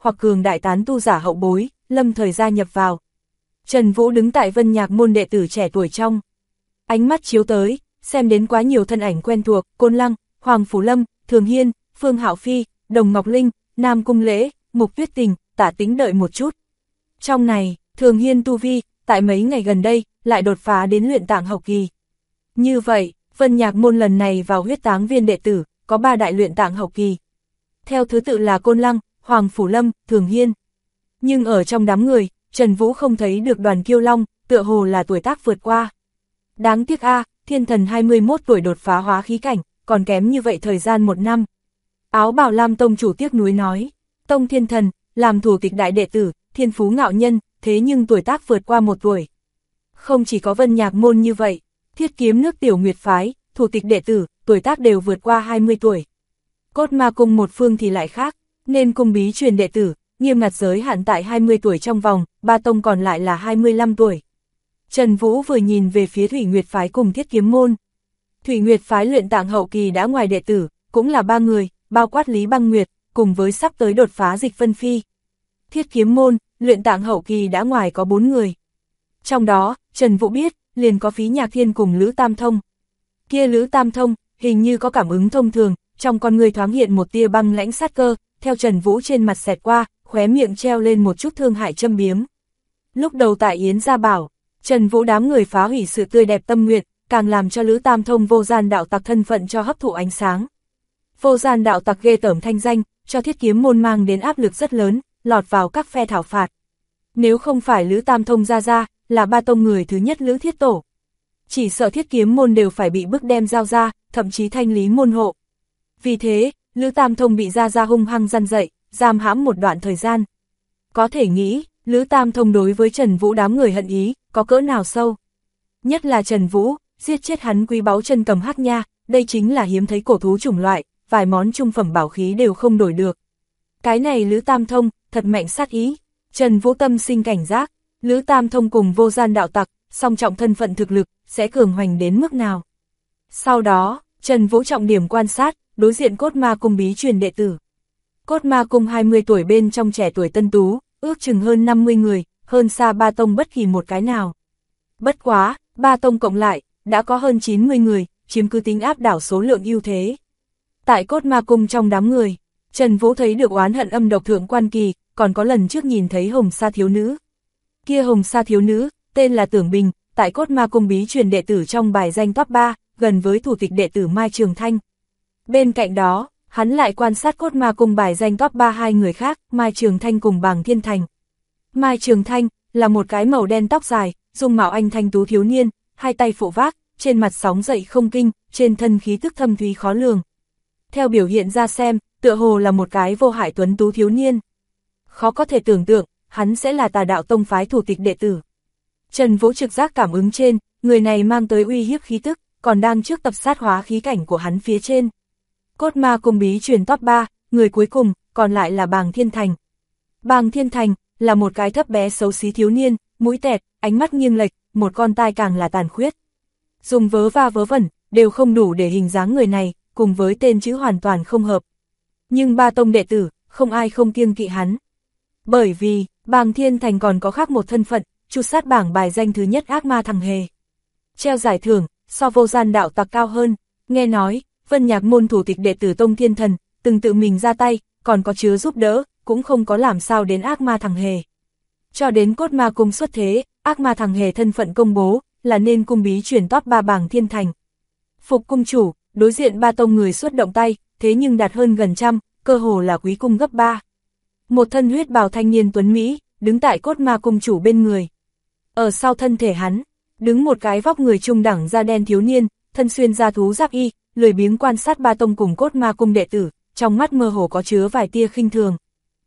A: hoặc cường đại tán tu giả hậu bối, lâm thời gia nhập vào. Trần Vũ đứng tại Vân Nhạc môn đệ tử trẻ tuổi trong. Ánh mắt chiếu tới, xem đến quá nhiều thân ảnh quen thuộc, Côn Lăng, Hoàng Phủ Lâm, Thường Hiên, Phương Hạo Phi, Đồng Ngọc Linh, Nam Cung Lễ, Mục Tuyết Tình, Tả Tĩnh đợi một chút. Trong này, Thường Hiên tu vi, tại mấy ngày gần đây, lại đột phá đến luyện tạng hậu kỳ. Như vậy, Vân Nhạc môn lần này vào huyết táng viên đệ tử, có 3 đại luyện tạng hậu kỳ. Theo thứ tự là Côn Lăng, Hoàng Phủ Lâm, Thường Hiên. Nhưng ở trong đám người, Trần Vũ không thấy được Đoàn Kiêu Long, tựa hồ là tuổi tác vượt qua. Đáng tiếc Thiên Thần 21 tuổi đột phá hóa khí cảnh, còn kém như vậy thời gian 1 năm. Áo bào lam tông chủ tiếc nuối nói, Tông Thiên Thần, làm thủ tịch đại đệ tử, thiên phú ngạo nhân, thế nhưng tuổi tác vượt qua 1 tuổi. Không chỉ có Vân Nhạc môn như vậy, Thiết Kiếm nước Tiểu Nguyệt phái, thủ tịch đệ tử, tuổi tác đều vượt qua 20 tuổi. Cốt Ma cung một phương thì lại khác, nên cung bí truyền đệ tử, nghiêm ngặt giới hạn tại 20 tuổi trong vòng, 3 tông còn lại là 25 tuổi. Trần Vũ vừa nhìn về phía Thủy Nguyệt phái cùng Thiết Kiếm môn. Thủy Nguyệt phái luyện tạng hậu kỳ đã ngoài đệ tử, cũng là 3 người, bao quát Lý Băng Nguyệt, cùng với sắp tới đột phá Dịch Vân Phi. Thiết Kiếm môn, luyện tạng hậu kỳ đã ngoài có 4 người. Trong đó, Trần Vũ biết, liền có Phí Nhạc Thiên cùng Lữ Tam Thông. Kia Lữ Tam Thông, hình như có cảm ứng thông thường, trong con người thoáng hiện một tia băng lãnh sát cơ, theo Trần Vũ trên mặt xẹt qua, khóe miệng treo lên một chút thương hại châm biếm. Lúc đầu tại Yến Gia Bảo, Trần Vũ đám người phá hủy sự tươi đẹp tâm nguyện, càng làm cho Lữ Tam Thông vô gian đạo tặc thân phận cho hấp thụ ánh sáng. Vô gian đạo tặc ghê tởm thanh danh, cho Thiết Kiếm môn mang đến áp lực rất lớn, lọt vào các phe thảo phạt. Nếu không phải Lữ Tam Thông ra, là 3 tông người thứ nhất Lữ Thiết Tổ. Chỉ sợ Thiết Kiếm môn đều phải bị bức đem giao ra, thậm chí thanh lý môn hộ. Vì thế, Lữ Tam Thông bị ra hung hăng răn dậy, giam hãm một đoạn thời gian. Có thể nghĩ, Lữ Tam Thông đối với Trần Vũ đám người hận ý, có cỡ nào sâu. Nhất là Trần Vũ, giết chết hắn quý báu chân cầm hắc nha, đây chính là hiếm thấy cổ thú chủng loại, vài món trung phẩm bảo khí đều không đổi được. Cái này Lữ Tam Thông, thật mạnh sát ý. Trần Vũ tâm sinh cảnh giác, Lữ Tam Thông cùng vô gian đạo tặc, song trọng thân phận thực lực, sẽ cường hoành đến mức nào. Sau đó, Trần Vũ trọng điểm quan sát, đối diện Cốt Ma cung bí truyền đệ tử. Cốt Ma cung 20 tuổi bên trong trẻ tuổi tân tú, ước chừng hơn 50 người, hơn xa 3 tông bất kỳ một cái nào. Bất quá, 3 tông cộng lại, đã có hơn 90 người, chiếm cứ tính áp đảo số lượng ưu thế. Tại Cốt Ma cung trong đám người, Trần Vũ thấy được oán hận âm độc thượng quan kỳ, còn có lần trước nhìn thấy Hồng Sa thiếu nữ. Kia Hồng Sa thiếu nữ, tên là Tưởng Bình, tại Cốt Ma cung bí truyền đệ tử trong bài danh top 3, gần với thủ tịch đệ tử Mai Trường Thanh. Bên cạnh đó, hắn lại quan sát Cốt Ma cung bài danh top 3 2 người khác, Mai Trường Thanh cùng Bàng Thiên Thành. Mai Trường Thanh là một cái màu đen tóc dài, dung mạo anh thanh tú thiếu niên, hai tay phụ vác, trên mặt sóng dậy không kinh, trên thân khí tức thâm thúy khó lường. Theo biểu hiện ra xem, tựa hồ là một cái vô hại tuấn tú thiếu niên. Khó có thể tưởng tượng, hắn sẽ là Tà Đạo tông phái thủ tịch đệ tử. Trần Vũ trực giác cảm ứng trên, người này mang tới uy hiếp khí tức, còn đang trước tập sát hóa khí cảnh của hắn phía trên. Cốt Ma cung bí truyền top 3, người cuối cùng, còn lại là Bàng Thiên Thành. Bàng Thiên Thành là một cái thấp bé xấu xí thiếu niên, mũi tẹt, ánh mắt nghiêng lệch, một con tai càng là tàn khuyết. Dùng vớ va vớ vẩn, đều không đủ để hình dáng người này, cùng với tên chữ hoàn toàn không hợp. Nhưng 3 tông đệ tử, không ai không kiêng kỵ hắn. Bởi vì, Bàng Thiên Thành còn có khác một thân phận, tru sát bảng bài danh thứ nhất ác ma thằng hề. Treo giải thưởng, so vô gian đạo tặc cao hơn, nghe nói, Vân Nhạc môn thủ tịch đệ tử Tông Thiên Thần, từng tự mình ra tay, còn có chứa giúp đỡ, cũng không có làm sao đến ác ma thằng hề. Cho đến Cốt Ma cung xuất thế, ác ma thằng hề thân phận công bố, là nên cung bí truyền top 3 Bàng Thiên Thành. Phục cung chủ, đối diện 3 tông người xuất động tay, thế nhưng đạt hơn gần trăm, cơ hồ là quý cung gấp 3. Một thân huyết bào thanh niên tuấn Mỹ, đứng tại Cốt Ma cung chủ bên người. Ở sau thân thể hắn, đứng một cái vóc người trung đẳng da đen thiếu niên, thân xuyên da thú giáp y, lười biếng quan sát 3 tông cùng Cốt Ma cung đệ tử, trong mắt mơ hồ có chứa vài tia khinh thường.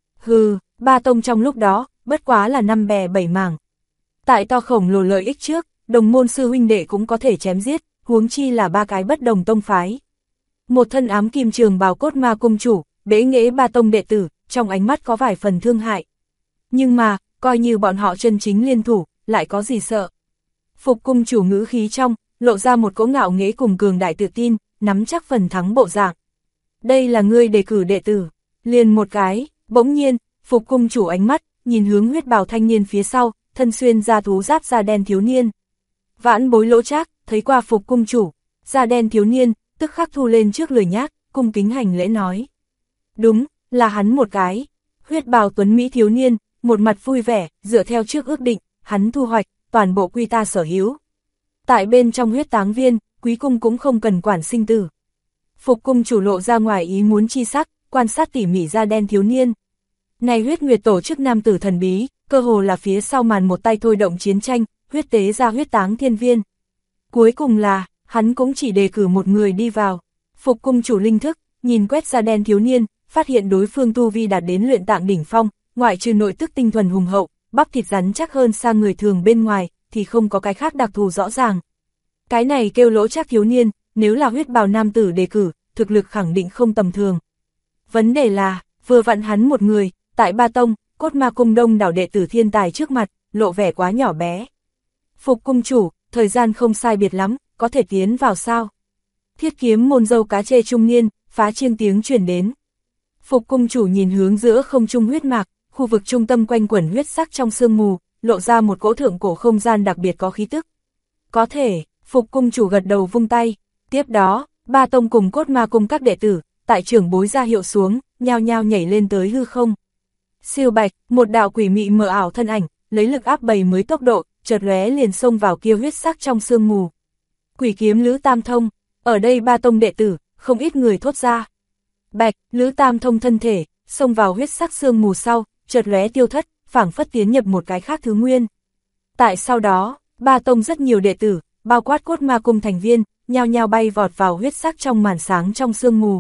A: Hừ, 3 tông trong lúc đó, bất quá là 5 bè 7 mảng. Tại to khổng lồ lợi ích trước, đồng môn sư huynh đệ cũng có thể chém giết, huống chi là 3 cái bất đồng tông phái. Một thân ám kim trường bào Cốt Ma cung chủ, bế nghễ 3 tông đệ tử, trong ánh mắt có vài phần thương hại. Nhưng mà, coi như bọn họ chân chính liên thủ, lại có gì sợ. Phục cung chủ ngữ khí trong, lộ ra một cỗ ngạo nghễ cùng cường đại tự tin, nắm chắc phần thắng bộ dạng. Đây là ngươi đề cử đệ tử, liền một cái, bỗng nhiên, Phục cung chủ ánh mắt, nhìn hướng huyết bào thanh niên phía sau, thân xuyên da thú giáp da đen thiếu niên. Vãn Bối Lỗ Trác, thấy qua Phục cung chủ, da đen thiếu niên, tức khắc thu lên trước lười nhác, cung kính hành lễ nói. Đúng, là hắn một cái. Huyết bào tuấn Mỹ thiếu niên, một mặt vui vẻ, dựa theo trước ước định, hắn thu hoạch, toàn bộ quy ta sở hữu. Tại bên trong huyết táng viên, quý cung cũng không cần quản sinh tử. Phục cung chủ lộ ra ngoài ý muốn chi sắc, quan sát tỉ mỉ da đen thiếu niên. Này huyết nguyệt tổ chức nam tử thần bí, cơ hồ là phía sau màn một tay thôi động chiến tranh, huyết tế ra huyết táng thiên viên. Cuối cùng là, hắn cũng chỉ đề cử một người đi vào. Phục cung chủ linh thức, nhìn quét da đen thiếu niên, phát hiện đối phương tu vi đạt đến luyện tạng đỉnh phong, ngoại trừ nội tức tinh thuần hùng hậu, bắp thịt rắn chắc hơn xa người thường bên ngoài, thì không có cái khác đặc thù rõ ràng. Cái này kêu Lỗ Trác thiếu niên, nếu là huyết bào nam tử đề cử, thực lực khẳng định không tầm thường. Vấn đề là, vừa vặn hắn một người, tại Ba Tông, Cốt Ma Cung đông đảo đệ tử thiên tài trước mặt, lộ vẻ quá nhỏ bé. Phục cung chủ, thời gian không sai biệt lắm, có thể tiến vào sao? Thiết kiếm môn dâu cá chê trung niên, phá chiêng tiếng truyền đến. Phục cung chủ nhìn hướng giữa không trung huyết mạc, khu vực trung tâm quanh quẩn huyết sắc trong sương mù, lộ ra một cỗ thượng cổ không gian đặc biệt có khí tức. Có thể, Phục cung chủ gật đầu vung tay. Tiếp đó, Ba Tông cùng Cốt Ma Cung các đệ tử, tại trưởng bối ra hiệu xuống, nhao nhao nhảy lên tới hư không. Siêu bạch, một đạo quỷ mị mờ ảo thân ảnh, lấy lực áp bầy mới tốc độ, chợt lóe liền xông vào kia huyết sắc trong sương mù. Quỷ kiếm Lữ Tam Thông, ở đây Ba Tông đệ tử, không ít người thốt ra. Bạch, Lữ Tam Thông thân thể, xông vào huyết sắc sương mù sau, chợt lóe tiêu thất, phảng phất tiến nhập một cái khác thứ nguyên. Tại sau đó, Ba Tông rất nhiều đệ tử, bao quát Cốt Ma Cung thành viên, nhao nhao bay vọt vào huyết sắc trong màn sáng trong sương mù.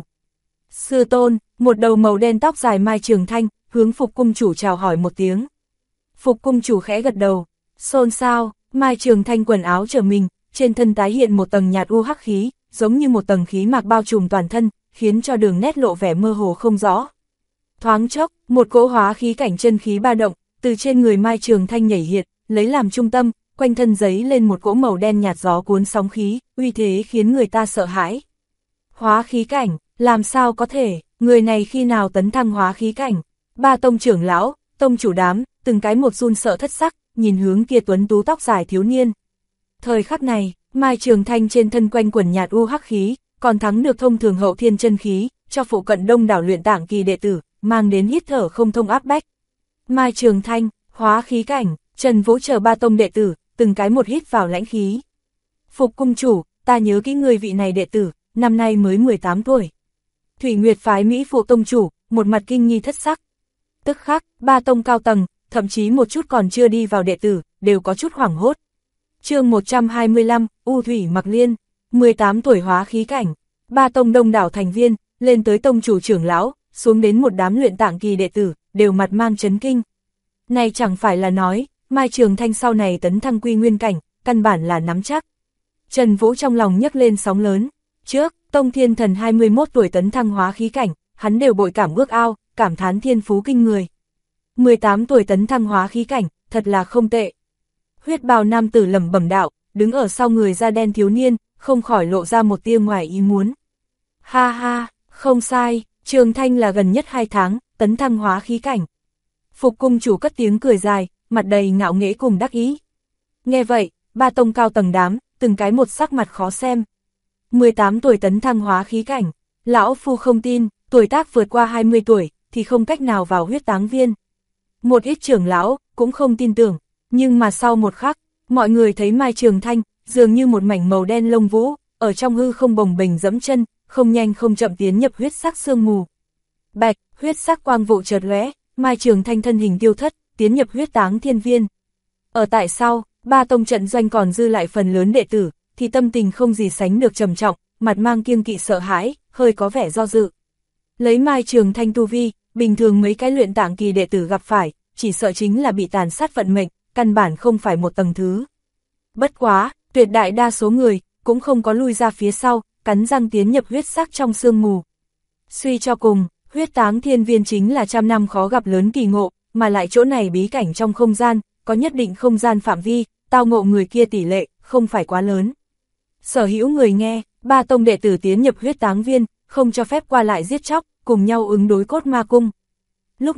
A: Sư tôn, một đầu màu đen tóc dài Mai Trường Thanh, hướng Phục cung chủ chào hỏi một tiếng. Phục cung chủ khẽ gật đầu, xôn xao, Mai Trường Thanh quần áo trở mình, trên thân tái hiện một tầng nhạt u hắc khí, giống như một tầng khí mạc bao trùm toàn thân, khiến cho đường nét lộ vẻ mơ hồ không rõ. Thoáng chốc, một cỗ hóa khí cảnh chân khí ba động, từ trên người Mai Trường Thanh nhảy hiện, lấy làm trung tâm, quanh thân giấy lên một cỗ màu đen nhạt gió cuốn sóng khí, uy thế khiến người ta sợ hãi. Hóa khí cảnh, làm sao có thể, người này khi nào tấn thăng hóa khí cảnh? Ba Tông trưởng lão, tông chủ đám, từng cái một run sợ thất sắc, nhìn hướng kia tuấn tú tóc dài thiếu niên. Thời khắc này, Mai Trường Thanh trên thân quanh quần nhạt u hắc khí, còn thắng được thông thường hậu thiên chân khí, cho phụ cận đông đảo luyện tạng kỳ đệ tử, mang đến hít thở không thông áp bách. Mai Trường Thanh, hóa khí cảnh, Trần Vũ chờ Ba Tông đệ tử, từng cái một hít vào lãnh khí. Phục cung chủ, ta nhớ kỹ người vị này đệ tử, năm nay mới 18 tuổi. Thủy Nguyệt phái Mỹ phụ tông chủ, một mặt kinh nghi thất sắc. Tức khắc, Ba Tông cao tầng, thậm chí một chút còn chưa đi vào đệ tử, đều có chút hoảng hốt. Chương 125, U Thủy Mặc Liên, 18 tuổi hóa khí cảnh. Ba Tông đông đảo thành viên, lên tới tông chủ trưởng lão, xuống đến một đám luyện tạng kỳ đệ tử, đều mặt mang chấn kinh. Này chẳng phải là nói, Mai Trường Thanh sau này tấn thăng quy nguyên cảnh, căn bản là nắm chắc. Trần Vũ trong lòng nhấc lên sóng lớn. Trước, Tông Thiên Thần 21 tuổi tấn thăng hóa khí cảnh, hắn đều bội cảm ước ao, cảm thán thiên phú kinh người. 18 tuổi tấn thăng hóa khí cảnh, thật là không tệ. Huyết bào nam tử lẩm bẩm đạo, đứng ở sau người da đen thiếu niên, không khỏi lộ ra một tia ngoài ý muốn. Ha ha, không sai, Trường Thanh là gần nhất 2 tháng, tấn thăng hóa khí cảnh. Phục cung chủ cất tiếng cười dài, mặt đầy ngạo nghễ cùng đắc ý. Nghe vậy, Ba Tông cao tầng đám, từng cái một sắc mặt khó xem. 18 tuổi tấn thăng hóa khí cảnh, lão phu không tin, tuổi tác vượt qua 20 tuổi, thì không cách nào vào huyết táng viên. Một ít trưởng lão, cũng không tin tưởng, nhưng mà sau một khắc, mọi người thấy Mai Trường Thanh, dường như một mảnh màu đen lông vũ, ở trong hư không bồng bềnh dẫm chân, không nhanh không chậm tiến nhập huyết sắc sương mù. Bạch, huyết sắc quang vụ chợt lóe, Mai Trường Thanh thân hình tiêu thất, tiến nhập huyết táng thiên viên. Ở tại sau, Ba Tông trận doanh còn dư lại phần lớn đệ tử, thì tâm tình không gì sánh được trầm trọng, mặt mang kiêng kỵ sợ hãi, hơi có vẻ do dự. Lấy Mai Trường Thanh tu vi, bình thường mấy cái luyện tạng kỳ đệ tử gặp phải, chỉ sợ chính là bị tàn sát vận mệnh, căn bản không phải một tầng thứ. Bất quá, tuyệt đại đa số người, cũng không có lui ra phía sau, cắn răng tiến nhập huyết sắc trong sương mù. Suy cho cùng, huyết táng thiên viên chính là trăm năm khó gặp lớn kỳ ngộ, mà lại chỗ này bí cảnh trong không gian, có nhất định không gian phạm vi, tao ngộ người kia tỷ lệ, không phải quá lớn. Sở hữu người nghe, Ba Tông đệ tử tiến nhập huyết táng viên, không cho phép qua lại giết chóc, cùng nhau ứng đối Cốt Ma Cung. Lúc này,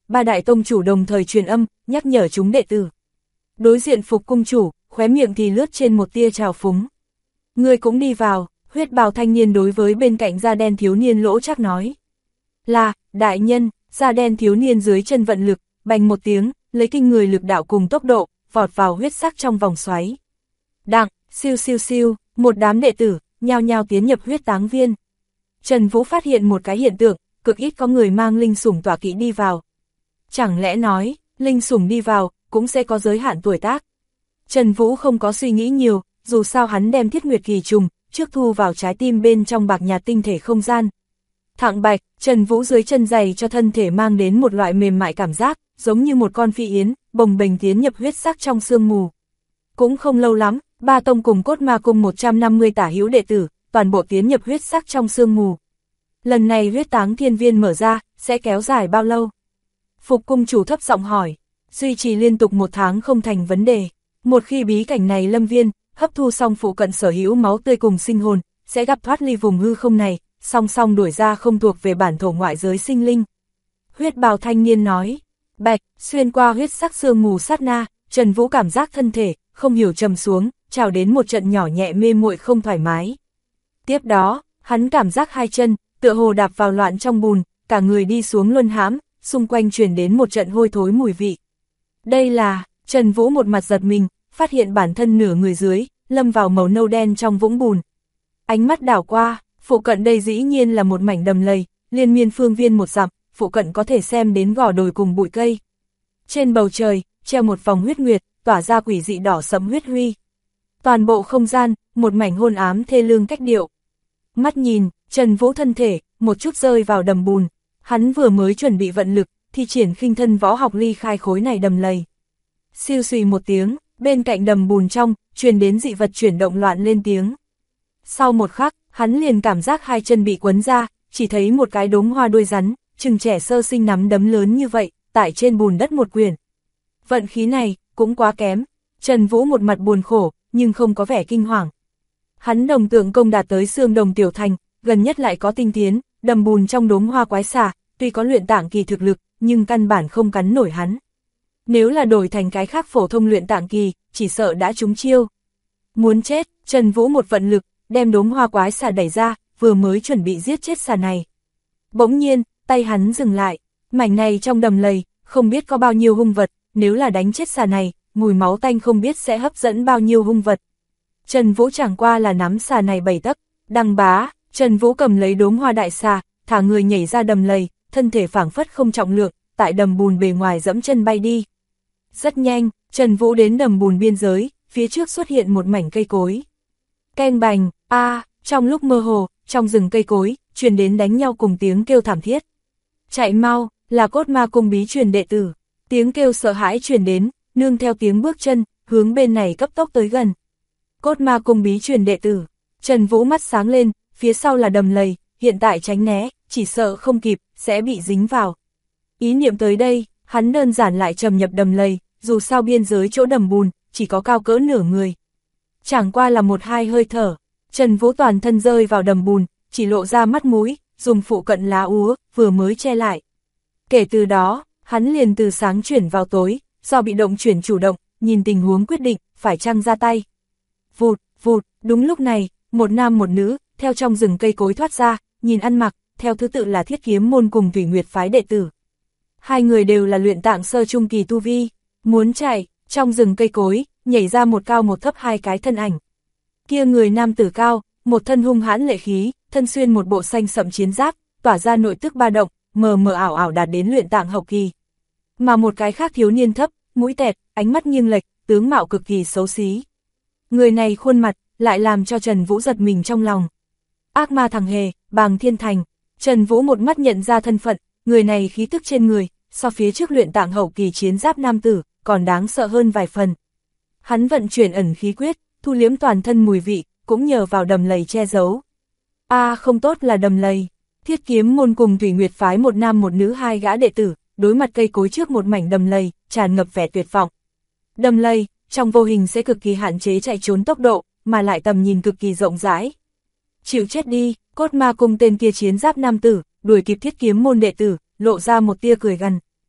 A: ba đại tông chủ đồng thời truyền âm, nhắc nhở chúng đệ tử. Đối diện Phục cung chủ, khóe miệng thì lướt trên một tia trào phúng. Ngươi cũng đi vào, huyết bào thanh niên đối với bên cạnh da đen thiếu niên Lỗ Trác nói. Là, đại nhân, da đen thiếu niên dưới chân vận lực, bành một tiếng, lấy kinh người lực đạo cùng tốc độ, vọt vào huyết sắc trong vòng xoáy. Đặng, siêu siêu siêu, một đám đệ tử, nhao nhao tiến nhập huyết táng viên. Trần Vũ phát hiện một cái hiện tượng, cực ít có người mang linh sủng tọa kỵ đi vào. Chẳng lẽ nói, linh sủng đi vào, cũng sẽ có giới hạn tuổi tác. Trần Vũ không có suy nghĩ nhiều, dù sao hắn đem Thiết Nguyệt Kỳ trùng, trước thu vào trái tim bên trong bạc nhạt tinh thể không gian. Thẳng bạch, Trần Vũ dưới chân giày cho thân thể mang đến một loại mềm mại cảm giác, giống như một con phi yến, bồng bềnh tiến nhập huyết sắc trong sương mù. Cũng không lâu lắm, ba tông cùng Cốt Ma cung 150 tả hữu đệ tử, toàn bộ tiến nhập huyết sắc trong sương mù. Lần này huyết táng thiên viên mở ra, sẽ kéo dài bao lâu? Phục cung chủ thấp giọng hỏi, duy trì liên tục 1 tháng không thành vấn đề. Một khi bí cảnh này lâm viên, hấp thu xong phụ cận sở hữu máu tươi cùng sinh hồn, sẽ gặp thoát ly vùng hư không này, song song đuổi ra không thuộc về bản thổ ngoại giới sinh linh. Huyết bào thanh niên nói, bạch, xuyên qua huyết sắc sương mù sát na, Trần Vũ cảm giác thân thể, không hiểu trầm xuống, trào đến một trận nhỏ nhẹ mê muội không thoải mái. Tiếp đó, hắn cảm giác hai chân, tựa hồ đạp vào loạn trong bùn, cả người đi xuống luân hãm, xung quanh truyền đến một trận hôi thối mùi vị. Đây là, Trần Vũ một mặt giật mình, phát hiện bản thân nửa người dưới, lâm vào màu nâu đen trong vũng bùn. Ánh mắt đảo qua, phụ cận đây dĩ nhiên là một mảnh đầm lầy, liên miên phương viên 1 dặm, phụ cận có thể xem đến gò đồi cùng bụi cây. Trên bầu trời, treo một vòng huyết nguyệt, tỏa ra quỷ dị đỏ sẫm huyết huy. Toàn bộ không gian, một mảnh hôn ám thê lương cách điệu. Mắt nhìn, Trần Vũ thân thể, một chút rơi vào đầm bùn. Hắn vừa mới chuẩn bị vận lực, thi triển khinh thân võ học ly khai khối này đầm lầy. Siêu xùy một tiếng, bên cạnh đầm bùn trong, truyền đến dị vật chuyển động loạn lên tiếng. Sau một khắc, hắn liền cảm giác hai chân bị quấn ra, chỉ thấy một cái đốm hoa đuôi rắn, chừng trẻ sơ sinh nắm đấm lớn như vậy, tại trên bùn đất một quyển. Vận khí này, cũng quá kém. Trần Vũ một mặt buồn khổ, nhưng không có vẻ kinh hoàng. Hắn đồng tượng công đạt tới xương đồng tiểu thành, gần nhất lại có tinh tiến, đầm bùn trong đốm hoa quái xà, tuy có luyện tạng kỳ thực lực, nhưng căn bản không cắn nổi hắn. Nếu là đổi thành cái khác phổ thông luyện tạng kỳ, chỉ sợ đã trúng chiêu. Muốn chết, Trần Vũ một vận lực, đem đốm hoa quái xà đẩy ra, vừa mới chuẩn bị giết chết xà này. Bỗng nhiên, tay hắn dừng lại, mảnh này trong đầm lầy, không biết có bao nhiêu hung vật, nếu là đánh chết xà này, mùi máu tanh không biết sẽ hấp dẫn bao nhiêu hung vật. Trần Vũ chẳng qua là nắm xà này 7 tấc, đăng bá, Trần Vũ cầm lấy đốm hoa đại xà, thả người nhảy ra đầm lầy, thân thể phảng phất không trọng lượng, tại đầm bùn bề ngoài dẫm chân bay đi. Rất nhanh, Trần Vũ đến đầm bùn biên giới, phía trước xuất hiện một mảnh cây cối. Keng bành, trong lúc mơ hồ, trong rừng cây cối, truyền đến đánh nhau cùng tiếng kêu thảm thiết. Chạy mau, là Cốt Ma cung bí truyền đệ tử. Tiếng kêu sợ hãi truyền đến, nương theo tiếng bước chân, hướng bên này cấp tốc tới gần. Cốt Ma cung bí truyền đệ tử. Trần Vũ mắt sáng lên, phía sau là đầm lầy, hiện tại tránh né, chỉ sợ không kịp, sẽ bị dính vào. Ý niệm tới đây, hắn đơn giản lại trầm nhập đầm lầy, dù sao biên giới chỗ đầm bùn, chỉ có cao cỡ nửa người. Chẳng qua là 1-2 hơi thở, Trần Vũ toàn thân rơi vào đầm bùn, chỉ lộ ra mắt mũi, dùng phụ cận lá úa, vừa mới che lại. Kể từ đó, hắn liền từ sáng chuyển vào tối, do bị động chuyển chủ động, nhìn tình huống quyết định, phải chăng ra tay. Vụt, vụt, đúng lúc này, một nam một nữ, theo trong rừng cây cối thoát ra, nhìn ăn mặc, theo thứ tự là Thiết Kiếm môn cùng Thủy Nguyệt phái đệ tử. Hai người đều là luyện tạng sơ trung kỳ tu vi, muốn chạy, trong rừng cây cối, nhảy ra một cao một thấp hai cái thân ảnh. Kia người nam tử cao, một thân hung hãn lệ khí, thân xuyên một bộ xanh sậm chiến giáp, tỏa ra nội tức ba động, mờ mờ ảo ảo đạt đến luyện tạng hậu kỳ. Mà một cái khác thiếu niên thấp, mũi tẹt, ánh mắt nghiêng lệch, tướng mạo cực kỳ xấu xí. Người này khuôn mặt, lại làm cho Trần Vũ giật mình trong lòng. Ác ma thằng hề, Bàng Thiên Thành. Trần Vũ một mắt nhận ra thân phận, người này khí tức trên người, so phía trước luyện tạng hậu kỳ chiến giáp nam tử, còn đáng sợ hơn vài phần. Hắn vận chuyển ẩn khí quyết, thu liếm toàn thân mùi vị, cũng nhờ vào đầm lầy che giấu. Không tốt là đầm lầy. Thiết Kiếm môn cùng Thủy Nguyệt phái một nam một nữ hai gã đệ tử, đối mặt cây cối trước một mảnh đầm lầy, tràn ngập vẻ tuyệt vọng. Đầm lầy, trong vô hình sẽ cực kỳ hạn chế chạy trốn tốc độ, mà lại tầm nhìn cực kỳ rộng rãi. Chịu chết đi, Cốt Ma cung tên kia chiến giáp nam tử, đuổi kịp Thiết Kiếm môn đệ tử, lộ ra một tia cười gằn.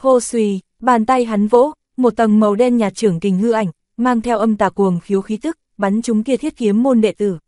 A: Hô xùy, bàn tay hắn vỗ, một tầng màu đen nhạt trưởng kình hư ảnh, mang theo âm tà cuồng khiếu khí tức, bắn trúng kia Thiết Kiếm môn đệ tử.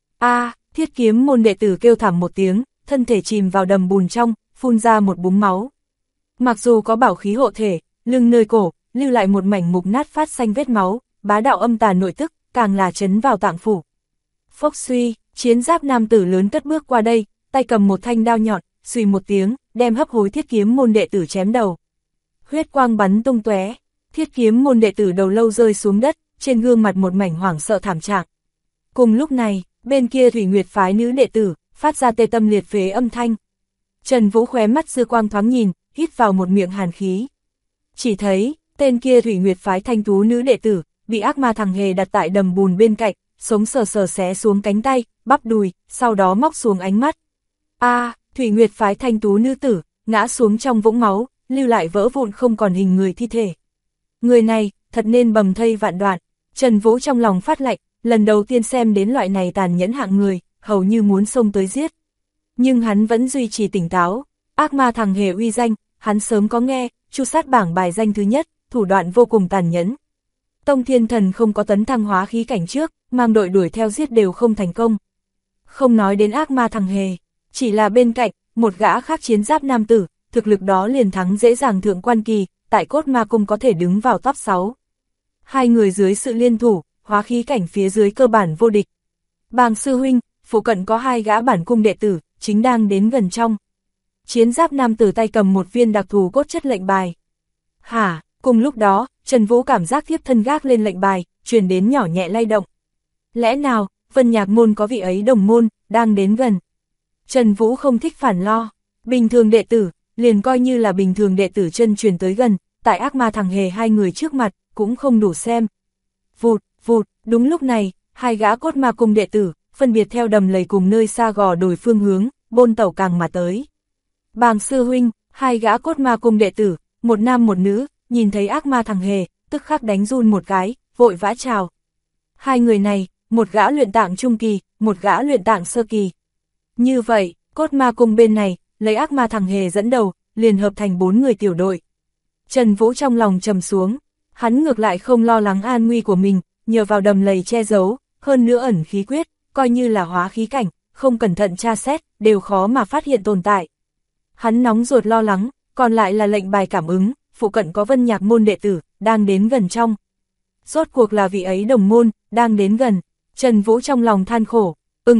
A: Thiết Kiếm môn đệ tử kêu thảm một tiếng, thân thể chìm vào đầm bùn trong, phun ra một búng máu. Mặc dù có bảo khí hộ thể, lưng nơi cổ, lưu lại một mảnh mục nát phát xanh vết máu, bá đạo âm tà nội tức, càng là chấn vào tạng phủ. Phốc suy, chiến giáp nam tử lớn cất bước qua đây, tay cầm một thanh đao nhọn, suy một tiếng, đem hấp hối Thiết Kiếm môn đệ tử chém đầu. Huyết quang bắn tung tóe, Thiết Kiếm môn đệ tử đầu lâu rơi xuống đất, trên gương mặt một mảnh hoảng sợ thảm trạng. Cùng lúc này, bên kia Thủy Nguyệt phái nữ đệ tử, phát ra tê tâm liệt phế âm thanh. Trần Vũ khóe mắt dư quang thoáng nhìn, hít vào một miệng hàn khí. Chỉ thấy, tên kia Thủy Nguyệt phái thanh tú nữ đệ tử, bị ác ma thằng hề đặt tại đầm bùn bên cạnh, sống sờ sờ xé xuống cánh tay, bắp đùi, sau đó móc xuống ánh mắt. Thủy Nguyệt phái thanh tú nữ tử, ngã xuống trong vũng máu, lưu lại vỡ vụn không còn hình người thi thể. Người này, thật nên bầm thây vạn đoạn. Trần Vũ trong lòng phát lạnh, lần đầu tiên xem đến loại này tàn nhẫn hạng người, hầu như muốn xông tới giết. Nhưng hắn vẫn duy trì tỉnh táo, ác ma thằng hề uy danh, hắn sớm có nghe, chu sát bảng bài danh thứ nhất, thủ đoạn vô cùng tàn nhẫn. Tông Thiên Thần không có tấn thăng hóa khí cảnh trước, mang đội đuổi theo giết đều không thành công. Không nói đến ác ma thằng hề, chỉ là bên cạnh, một gã khác chiến giáp nam tử, thực lực đó liền thắng dễ dàng thượng quan kỳ, tại Cốt Ma Cung có thể đứng vào top 6. Hai người dưới sự liên thủ, hóa khí cảnh phía dưới cơ bản vô địch. Bàng sư huynh, phụ cận có hai gã bản cung đệ tử, chính đang đến gần trong. Chiến giáp nam tử tay cầm một viên đặc thù cốt chất lệnh bài. Cùng lúc đó, Trần Vũ cảm giác thiếp thân gác lên lệnh bài, truyền đến nhỏ nhẹ lay động. Lẽ nào, Vân Nhạc môn có vị ấy đồng môn, đang đến gần. Trần Vũ không thích phản lo, bình thường đệ tử, liền coi như là bình thường đệ tử chân truyền tới gần, tại ác ma thằng hề hai người trước mặt, cũng không đủ xem. Vụt, đúng lúc này, hai gã Cốt Ma Cung đệ tử, phân biệt theo đầm lầy cùng nơi xa gò đồi phương hướng, bôn tẩu càng mà tới. Bàng sư huynh, hai gã Cốt Ma Cung đệ tử, một nam một nữ, nhìn thấy ác ma thằng hề, tức khắc đánh run một cái, vội vã chào. Hai người này, một gã luyện tạng trung kỳ, một gã luyện tạng sơ kỳ. Như vậy, Cốt Ma Cung bên này, lấy ác ma thằng hề dẫn đầu, liền hợp thành 4 người tiểu đội. Trần Vũ trong lòng trầm xuống, hắn ngược lại không lo lắng an nguy của mình, nhờ vào đầm lầy che giấu, hơn nữa ẩn khí quyết, coi như là hóa khí cảnh, không cẩn thận tra xét, đều khó mà phát hiện tồn tại. Hắn nóng ruột lo lắng, còn lại là lệnh bài cảm ứng, phụ cận có Vân Nhạc môn đệ tử, đang đến gần trong. Rốt cuộc là vị ấy đồng môn, đang đến gần. Trần Vũ trong lòng than khổ,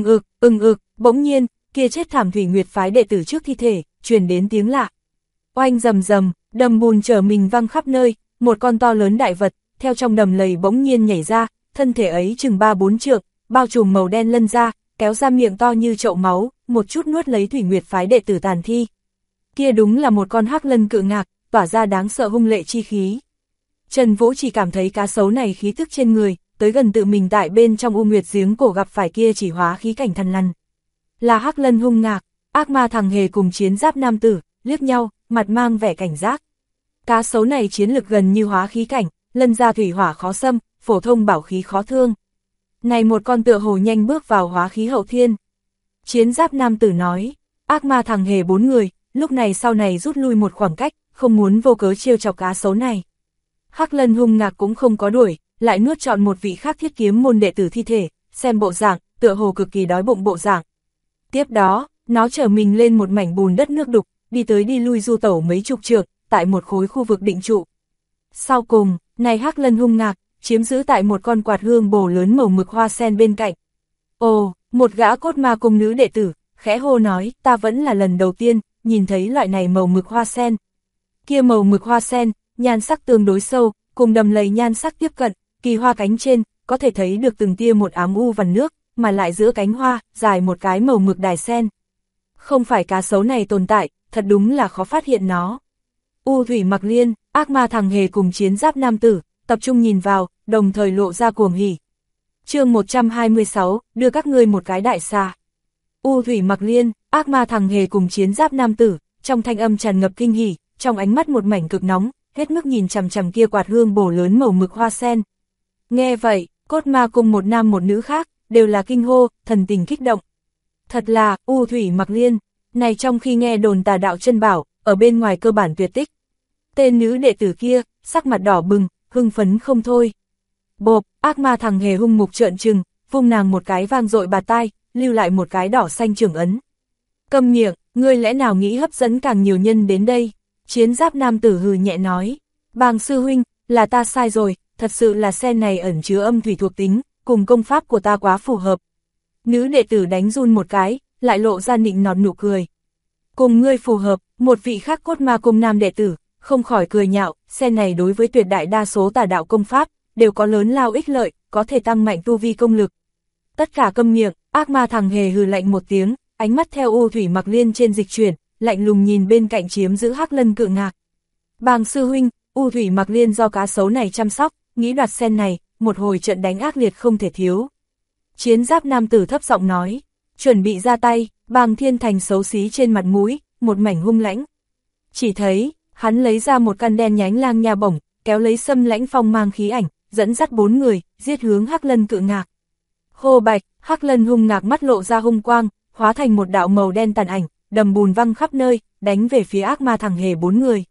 A: bỗng nhiên, kia chết thảm Thủy Nguyệt phái đệ tử trước thi thể, truyền đến tiếng lạ. Oanh rầm rầm, đầm bùn trở mình văng khắp nơi, một con to lớn đại vật, theo trong đầm lầy bỗng nhiên nhảy ra, thân thể ấy chừng 3-4 trượng, bao trùm màu đen lân ra, kéo ra miệng to như chậu máu, một chút nuốt lấy Thủy Nguyệt phái đệ tử tàn thi. Kia đúng là một con hắc lân cự ngạc, tỏa ra đáng sợ hung lệ chi khí. Trần Vũ chỉ cảm thấy cá sấu này khí tức trên người, tới gần tự mình tại bên trong U Nguyệt giếng cổ gặp phải kia chỉ hóa khí cảnh thần lằn. Là hắc lân hung ngạc, ác ma thằng hề cùng chiến giáp nam tử, liếc nhau, mặt mang vẻ cảnh giác. Cá sấu này chiến lực gần như hóa khí cảnh, lân ra thủy hỏa khó xâm, phổ thông bảo khí khó thương. Này một con tựa hồ nhanh bước vào hóa khí hậu thiên. Chiến giáp nam tử nói, ác ma thằng hề 4 người, lúc này sau này rút lui một khoảng cách, không muốn vô cớ trêu chọc cá sấu này. Hắc lân hung ngạc cũng không có đuổi, lại nuốt trọn một vị khác Thiết Kiếm môn đệ tử thi thể, xem bộ dạng, tựa hồ cực kỳ đói bụng bộ dạng. Tiếp đó, nó trở mình lên một mảnh bùn đất nước đục, đi tới đi lui du tẩu mấy chục trượng, tại một khối khu vực định trụ. Sau cùng, này hắc lân hung ngạc, chiếm giữ tại một con quạt hương bồ lớn màu mực hoa sen bên cạnh. Ồ, một gã Cốt Ma Cung nữ đệ tử, khẽ hô nói, ta vẫn là lần đầu tiên, nhìn thấy loại này màu mực hoa sen. Kia màu mực hoa sen, nhan sắc tương đối sâu, cùng đầm lầy nhan sắc tiếp cận, kỳ hoa cánh trên, có thể thấy được từng tia một ám u vằn nước, mà lại giữa cánh hoa, dài một cái màu mực đài sen. Không phải cá sấu này tồn tại, thật đúng là khó phát hiện nó. U Thủy Mặc Liên, ác ma thằng hề cùng chiến giáp nam tử, tập trung nhìn vào, đồng thời lộ ra cuồng hỉ. Chương 126, đưa các ngươi một cái đại xà. U Thủy Mặc Liên, ác ma thằng hề cùng chiến giáp nam tử, trong thanh âm tràn ngập kinh hỉ, trong ánh mắt một mảnh cực nóng, hết mức nhìn chằm chằm kia quạt hương bổ lớn màu mực hoa sen. Nghe vậy, Cốt Ma cùng một nam một nữ khác, đều là kinh hô, thần tình kích động. Thật là, U Thủy Mặc Liên, này trong khi nghe đồn tà đạo chân bảo, ở bên ngoài cơ bản tuyệt tích. Tên nữ đệ tử kia, sắc mặt đỏ bừng, hưng phấn không thôi. Bộp, ác ma thằng hề hung mục trợn trừng, vung nàng một cái vang dội bạt tai, lưu lại một cái đỏ xanh trưởng ấn. Câm miệng, ngươi lẽ nào nghĩ hấp dẫn càng nhiều nhân đến đây? Chiến giáp nam tử hừ nhẹ nói. Bàng sư huynh, là ta sai rồi, thật sự là sen này ẩn chứa âm thủy thuộc tính, cùng công pháp của ta quá phù hợp. Nữ đệ tử đánh run một cái, lại lộ ra nịnh nọt nụ cười. Cùng ngươi phù hợp, một vị khác cốt ma cung nam đệ tử, không khỏi cười nhạo, sen này đối với tuyệt đại đa số tà đạo công pháp, đều có lớn lao ích lợi, có thể tăng mạnh tu vi công lực. Tất cả câm miệng, ác ma thằng hề hừ lạnh một tiếng, ánh mắt theo U Thủy Mặc Liên trên dịch chuyển, lạnh lùng nhìn bên cạnh chiếm giữ Hắc Lân Cự Ngạc. Bàng sư huynh, U Thủy Mặc Liên do cá sấu này chăm sóc, nghĩ đoạt sen này, một hồi trận đánh ác liệt không thể thiếu. Chiến giáp nam tử thấp giọng nói, chuẩn bị ra tay. Bàng Thiên Thành xấu xí trên mặt mũi, một mảnh hung lãnh. Chỉ thấy, hắn lấy ra một căn đen nhánh lang nha bổng, kéo lấy xâm lãnh phong mang khí ảnh, dẫn dắt 4 người, giết hướng Hắc Lân Cự Ngạc. Hô bạch, Hắc Lân hung ngạc mắt lộ ra hung quang, hóa thành một đạo màu đen tàn ảnh, đầm bùn văng khắp nơi, đánh về phía ác ma thằng hề 4 người.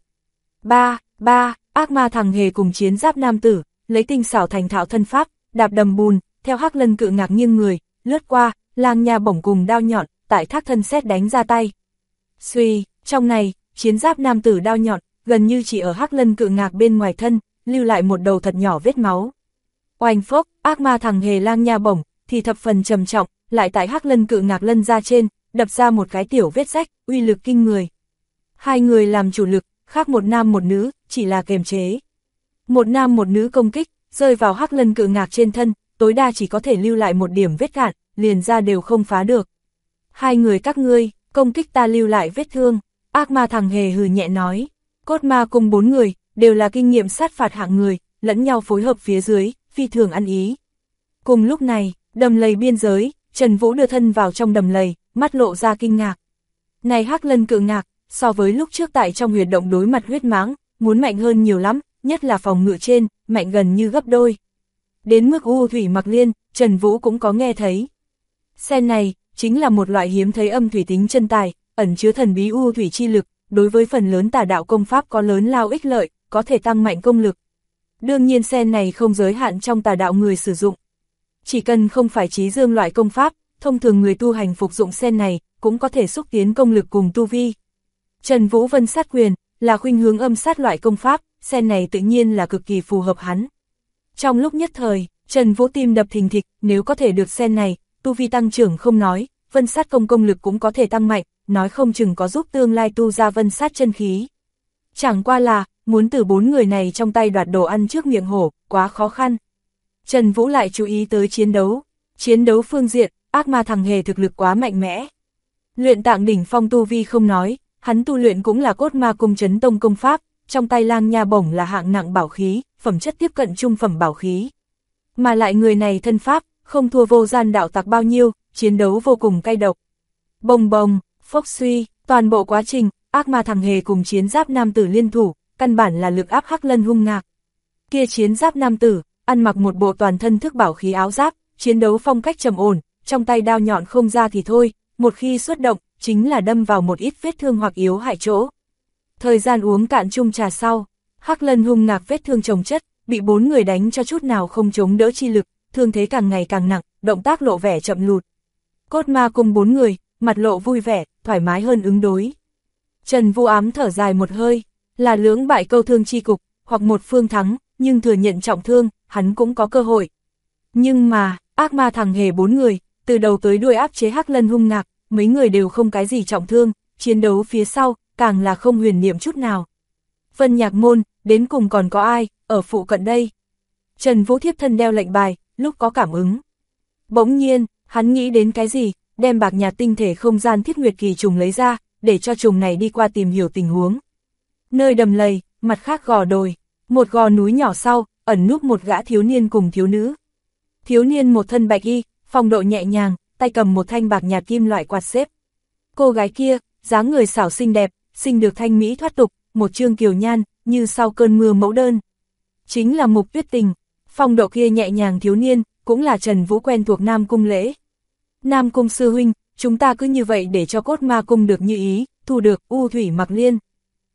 A: Ác ma thằng hề cùng chiến giáp nam tử, lấy tinh xảo thành thạo thân pháp, đạp đầm bùn, theo Hắc Lân Cự Ngạc nghiêng người, lướt qua, lang nha bổng cùng đao nhọn, tại thác thân xét đánh ra tay. Suy, trong này, chiến giáp nam tử đao nhọn, gần như chỉ ở Hắc Lân Cự Ngạc bên ngoài thân, lưu lại một đầu thật nhỏ vết máu. Oanh phốc, ác ma thằng hề lang nha bổng, thì thập phần trầm trọng, lại tại Hắc Lân Cự Ngạc lân ra trên, đập ra một cái tiểu vết rách, uy lực kinh người. Hai người làm chủ lực, khác một nam một nữ, chỉ là kềm chế. Một nam một nữ công kích, rơi vào Hắc Lân Cự Ngạc trên thân, tối đa chỉ có thể lưu lại một điểm vết cạn, liền ra đều không phá được. Hai người các ngươi, công kích ta lưu lại vết thương, ác ma thằng hề hừ nhẹ nói. Cốt ma cùng 4 người, đều là kinh nghiệm sát phạt hạng người, lẫn nhau phối hợp phía dưới, phi thường ăn ý. Cùng lúc này, đầm lầy biên giới, Trần Vũ đưa thân vào trong đầm lầy, mắt lộ ra kinh ngạc. Này Hắc Lân Cự Ngạc, so với lúc trước tại trong huyệt động đối mặt huyết mãng, muốn mạnh hơn nhiều lắm, nhất là phòng ngự trên, mạnh gần như gấp đôi. Đến mức U Thủy Mặc Liên, Trần Vũ cũng có nghe thấy. Sen này, chính là một loại hiếm thấy âm thủy tính chân tài, ẩn chứa thần bí U Thủy chi lực, đối với phần lớn tà đạo công pháp có lớn lao ích lợi, có thể tăng mạnh công lực. Đương nhiên sen này không giới hạn trong tà đạo người sử dụng. Chỉ cần không phải trí dương loại công pháp, thông thường người tu hành phục dụng sen này, cũng có thể xúc tiến công lực cùng tu vi. Trần Vũ Vân sát quyền, là khuynh hướng âm sát loại công pháp, sen này tự nhiên là cực kỳ phù hợp hắn. Trong lúc nhất thời, Trần Vũ tim đập thình thịch, nếu có thể được sen này, tu vi tăng trưởng không nói, vân sát công lực cũng có thể tăng mạnh, nói không chừng có giúp tương lai tu ra vân sát chân khí. Chẳng qua là, muốn từ 4 người này trong tay đoạt đồ ăn trước miệng hổ, quá khó khăn. Trần Vũ lại chú ý tới chiến đấu phương diện, ác ma thằng hề thực lực quá mạnh mẽ. Luyện tạng đỉnh phong tu vi không nói, hắn tu luyện cũng là cốt ma cung chấn tông công pháp, trong tay lang nha bổng là hạng nặng bảo khí, phẩm chất tiếp cận trung phẩm bảo khí. Mà lại người này thân pháp, không thua vô gian đạo tặc bao nhiêu, chiến đấu vô cùng cay độc. Bồng bồng, phốc suy, toàn bộ quá trình, ác ma thằng hề cùng chiến giáp nam tử liên thủ, căn bản là lực áp Hắc Lân hung ngạc. Kia chiến giáp nam tử, ăn mặc một bộ toàn thân thức bảo khí áo giáp, chiến đấu phong cách trầm ổn, trong tay đao nhọn không ra thì thôi, một khi xuất động, chính là đâm vào một ít vết thương hoặc yếu hại chỗ. Thời gian uống cạn chung trà sau, Hắc Lân hung ngạc vết thương chồng chất, bị 4 người đánh cho chút nào không chống đỡ chi lực, thương thế càng ngày càng nặng, động tác lộ vẻ chậm lụt. Cốt ma cùng 4 người, mặt lộ vui vẻ, thoải mái hơn ứng đối. Trần Vũ ám thở dài một hơi, là lưỡng bại câu thương chi cục, hoặc một phương thắng, nhưng thừa nhận trọng thương, hắn cũng có cơ hội. Nhưng mà, ác ma thằng hề 4 người, từ đầu tới đuôi áp chế Hắc Lân hung ngạc, mấy người đều không cái gì trọng thương, chiến đấu phía sau, càng là không huyền niệm chút nào. Vân Nhạc Môn, đến cùng còn có ai, ở phụ cận đây? Trần Vũ thiếp thân đeo lệnh bài, lúc có cảm ứng. Bỗng nhiên, hắn nghĩ đến cái gì, đem bạc nhạt tinh thể không gian thiết nguyệt kỳ trùng lấy ra, để cho trùng này đi qua tìm hiểu tình huống. Nơi đầm lầy, mặt khác gò đồi, một gò núi nhỏ sau, ẩn núp một gã thiếu niên cùng thiếu nữ. Thiếu niên một thân bạch y, phong độ nhẹ nhàng, tay cầm một thanh bạc nhạt kim loại quạt xếp. Cô gái kia, dáng người xảo xinh đẹp, sinh được thanh mỹ thoát tục, một trương kiều nhan, như sau cơn mưa mẫu đơn. Chính là Mục Tuyết Tình, phong độ kia nhẹ nhàng thiếu niên, cũng là Trần Vũ quen thuộc Nam Cung lễ. Nam Cung sư huynh, chúng ta cứ như vậy để cho cốt ma cung được như ý, thu được U Thủy Mặc Liên.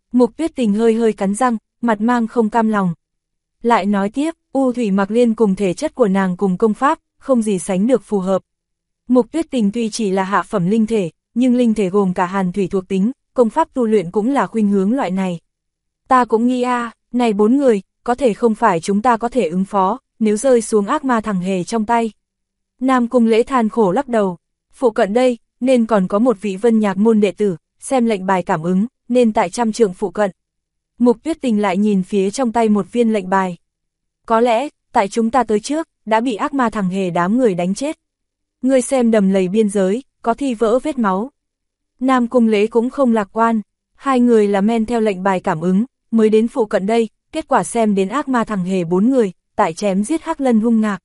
A: Mục Tuyết Tình hơi hơi cắn răng, mặt mang không cam lòng. Lại nói tiếp, U Thủy Mặc Liên cùng thể chất của nàng cùng công pháp, không gì sánh được phù hợp. Mục Tuyết Tình tuy chỉ là hạ phẩm linh thể, nhưng linh thể gồm cả hàn thủy thuộc tính, công pháp tu luyện cũng là khuynh hướng loại này. Ta cũng nghi này 4 người, có thể không phải chúng ta có thể ứng phó, nếu rơi xuống ác ma thằng hề trong tay. Nam Cung Lễ than khổ lắc đầu, phụ cận đây, nên còn có một vị Vân Nhạc môn đệ tử, xem lệnh bài cảm ứng, nên tại 100 trượng phụ cận. Mục Tuyết Tình lại nhìn phía trong tay một viên lệnh bài. Có lẽ, tại chúng ta tới trước, đã bị ác ma thằng hề đám người đánh chết. Ngươi xem đầm lầy biên giới, có thi vỡ vết máu. Nam Cung Lễ cũng không lạc quan, hai người là men theo lệnh bài cảm ứng, mới đến phụ cận đây, kết quả xem đến ác ma thằng hề 4 người, tại chém giết Hắc Lân hung ngạc.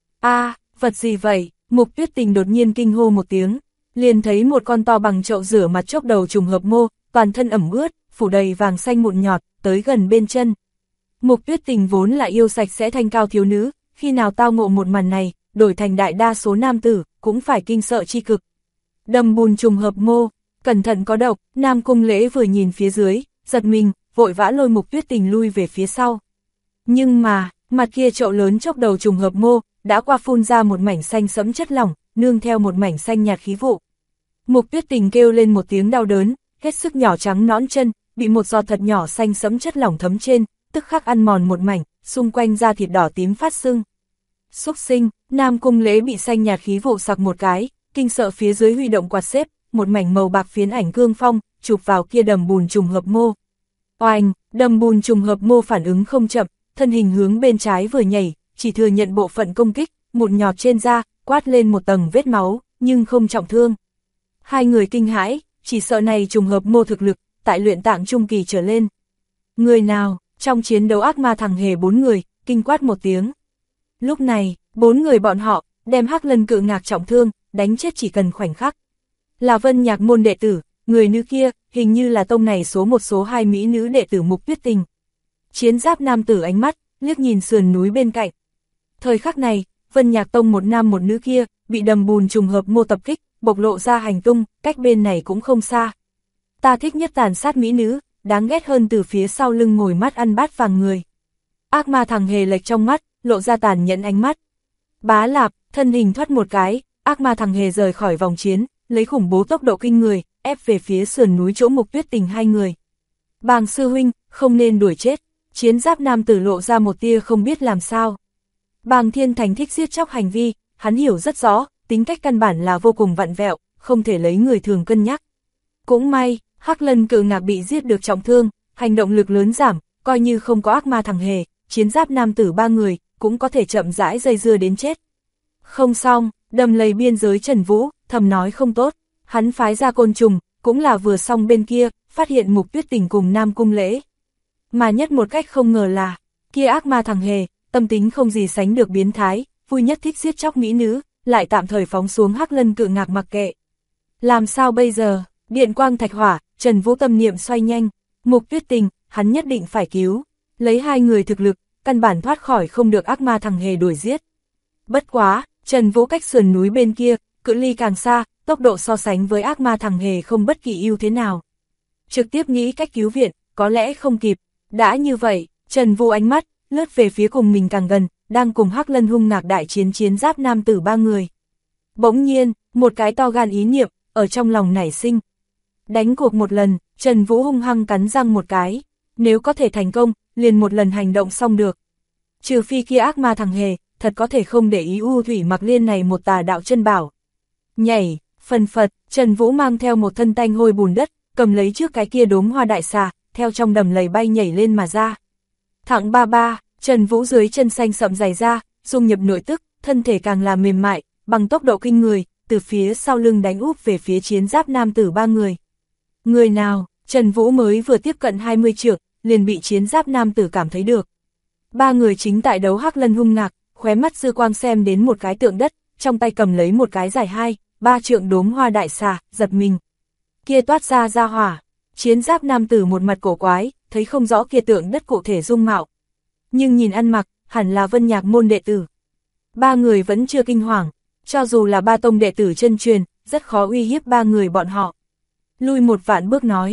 A: Vật gì vậy? Mục Tuyết Tình đột nhiên kinh hô một tiếng, liền thấy một con to bằng chậu rửa mặt chốc đầu trùng hợp mô, toàn thân ẩm ướt, phủ đầy vàng xanh mụn nhọt, tới gần bên chân. Mục Tuyết Tình vốn là yêu sạch sẽ thanh cao thiếu nữ, khi nào tao ngộ một màn này, đổi thành đại đa số nam tử, cũng phải kinh sợ chi cực. Đầm bùn trùng hợp mô, cẩn thận có độc. Nam Cung Lễ vừa nhìn phía dưới, giật mình, vội vã lôi Mục Tuyết Tình lui về phía sau. Nhưng mà, mặt kia chậu lớn chốc đầu trùng hợp mô, đã qua phun ra một mảnh xanh sẫm chất lỏng, nương theo một mảnh xanh nhạt khí vụ. Mục Tuyết Tình kêu lên một tiếng đau đớn, hết sức nhỏ trắng nõn chân, bị một giọt thật nhỏ xanh sẫm chất lỏng thấm trên, tức khắc ăn mòn một mảnh, xung quanh da thịt đỏ tím phát sưng. Xúc sinh. Nam Cung Lễ bị xanh nhạt khí vụ sặc một cái, kinh sợ phía dưới huy động quạt xếp, một mảnh màu bạc phiến ảnh cương phong, chụp vào kia đầm bùn trùng hợp mô. Oanh, đầm bùn trùng hợp mô phản ứng không chậm, thân hình hướng bên trái vừa nhảy, chỉ thừa nhận bộ phận công kích, một nhọt trên da, quát lên một tầng vết máu, nhưng không trọng thương. Hai người kinh hãi, chỉ sợ này trùng hợp mô thực lực, tại luyện tạng trung kỳ trở lên. Người nào? Trong chiến đấu ác ma thằng hề 4 người, kinh quát một tiếng. Lúc này, 4 người bọn họ, đem Hắc Lân cự ngạc trọng thương, đánh chết chỉ cần khoảnh khắc. Là Vân Nhạc môn đệ tử, người nữ kia, hình như là tông này số 1 số 2 mỹ nữ đệ tử Mục Tuyết Tình. Chiến giáp nam tử ánh mắt, liếc nhìn sườn núi bên cạnh. Thời khắc này, Vân Nhạc tông một nam một nữ kia, bị đầm bùn trùng hợp mô tập kích, bộc lộ ra hành tung, cách bên này cũng không xa. Ta thích nhất tàn sát mỹ nữ, đáng ghét hơn từ phía sau lưng ngồi mắt ăn bát vàng người. Ác ma thằng hề lệch trong mắt, lộ ra tàn nhẫn ánh mắt. Bá lạp, thân hình thoát một cái, ác ma thằng hề rời khỏi vòng chiến, lấy khủng bố tốc độ kinh người, ép về phía sườn núi chỗ Mục Tuyết Tình hai người. Bàng sư huynh, không nên đuổi chết. Chiến giáp nam tử lộ ra một tia không biết làm sao. Bàng Thiên Thành thích giết chóc hành vi, hắn hiểu rất rõ, tính cách căn bản là vô cùng vặn vẹo, không thể lấy người thường cân nhắc. Cũng may, Hắc Lân cự ngạc bị giết được trọng thương, hành động lực lớn giảm, coi như không có ác ma thằng hề, chiến giáp nam tử 3 người, cũng có thể chậm rãi dây dưa đến chết. Không xong, đầm lầy biên giới Trần Vũ, thầm nói không tốt, hắn phái ra côn trùng, cũng là vừa xong bên kia, phát hiện Mục Tuyết Tình cùng Nam Cung Lễ. Mà nhất một cách không ngờ là, kia ác ma thằng hề, tâm tính không gì sánh được biến thái, vui nhất thích giết chóc mỹ nữ, lại tạm thời phóng xuống Hắc Lân cự ngạc mặc kệ. Làm sao bây giờ? Điện quang thạch hỏa, Trần Vũ tâm niệm xoay nhanh, Mục Tuyết Tình, hắn nhất định phải cứu, lấy hai người thực lực, căn bản thoát khỏi không được ác ma thằng hề đuổi giết. Bất quá, Trần Vũ cách sườn núi bên kia, cự ly càng xa, tốc độ so sánh với ác ma thằng hề không bất kỳ ưu thế nào. Trực tiếp nghĩ cách cứu viện, có lẽ không kịp, đã như vậy, Trần Vũ ánh mắt, lướt về phía cùng mình càng gần, đang cùng Hắc Lân hung ngạc đại chiến chiến giáp nam tử 3 người. Bỗng nhiên, một cái to gan ý niệm, ở trong lòng nảy sinh. Đánh cuộc một lần, Trần Vũ hung hăng cắn răng một cái, nếu có thể thành công, liền một lần hành động xong được. Trừ phi kia ác ma thằng hề, thật có thể không để ý U Thủy Mặc Liên này một tà đạo chân bảo. Nhảy, phần phật, Trần Vũ mang theo một thân tanh hôi bùn đất, cầm lấy trước cái kia đốm hoa đại xà, theo trong đầm lầy bay nhảy lên mà ra. Thẳng ba ba, Trần Vũ dưới chân xanh sậm dày ra, dung nhập nội tức, thân thể càng là mềm mại, bằng tốc độ kinh người, từ phía sau lưng đánh úp về phía chiến giáp nam tử 3 người. Người nào? Trần Vũ mới vừa tiếp cận 20 trượng, liền bị chiến giáp nam tử cảm thấy được. 3 người chính tại đấu Hắc Lân hung ngạc, khóe mắt dư quang xem đến một cái tượng đất, trong tay cầm lấy một cái dài 2-3 trượng đốm hoa đại xà, giật mình. Kia toát ra hỏa, chiến giáp nam tử một mặt cổ quái, thấy không rõ kia tượng đất cụ thể dung mạo. Nhưng nhìn ăn mặc, hẳn là Vân Nhạc môn đệ tử. 3 người vẫn chưa kinh hoàng, cho dù là 3 tông đệ tử chân truyền, rất khó uy hiếp 3 người bọn họ. Lui một vạn bước nói,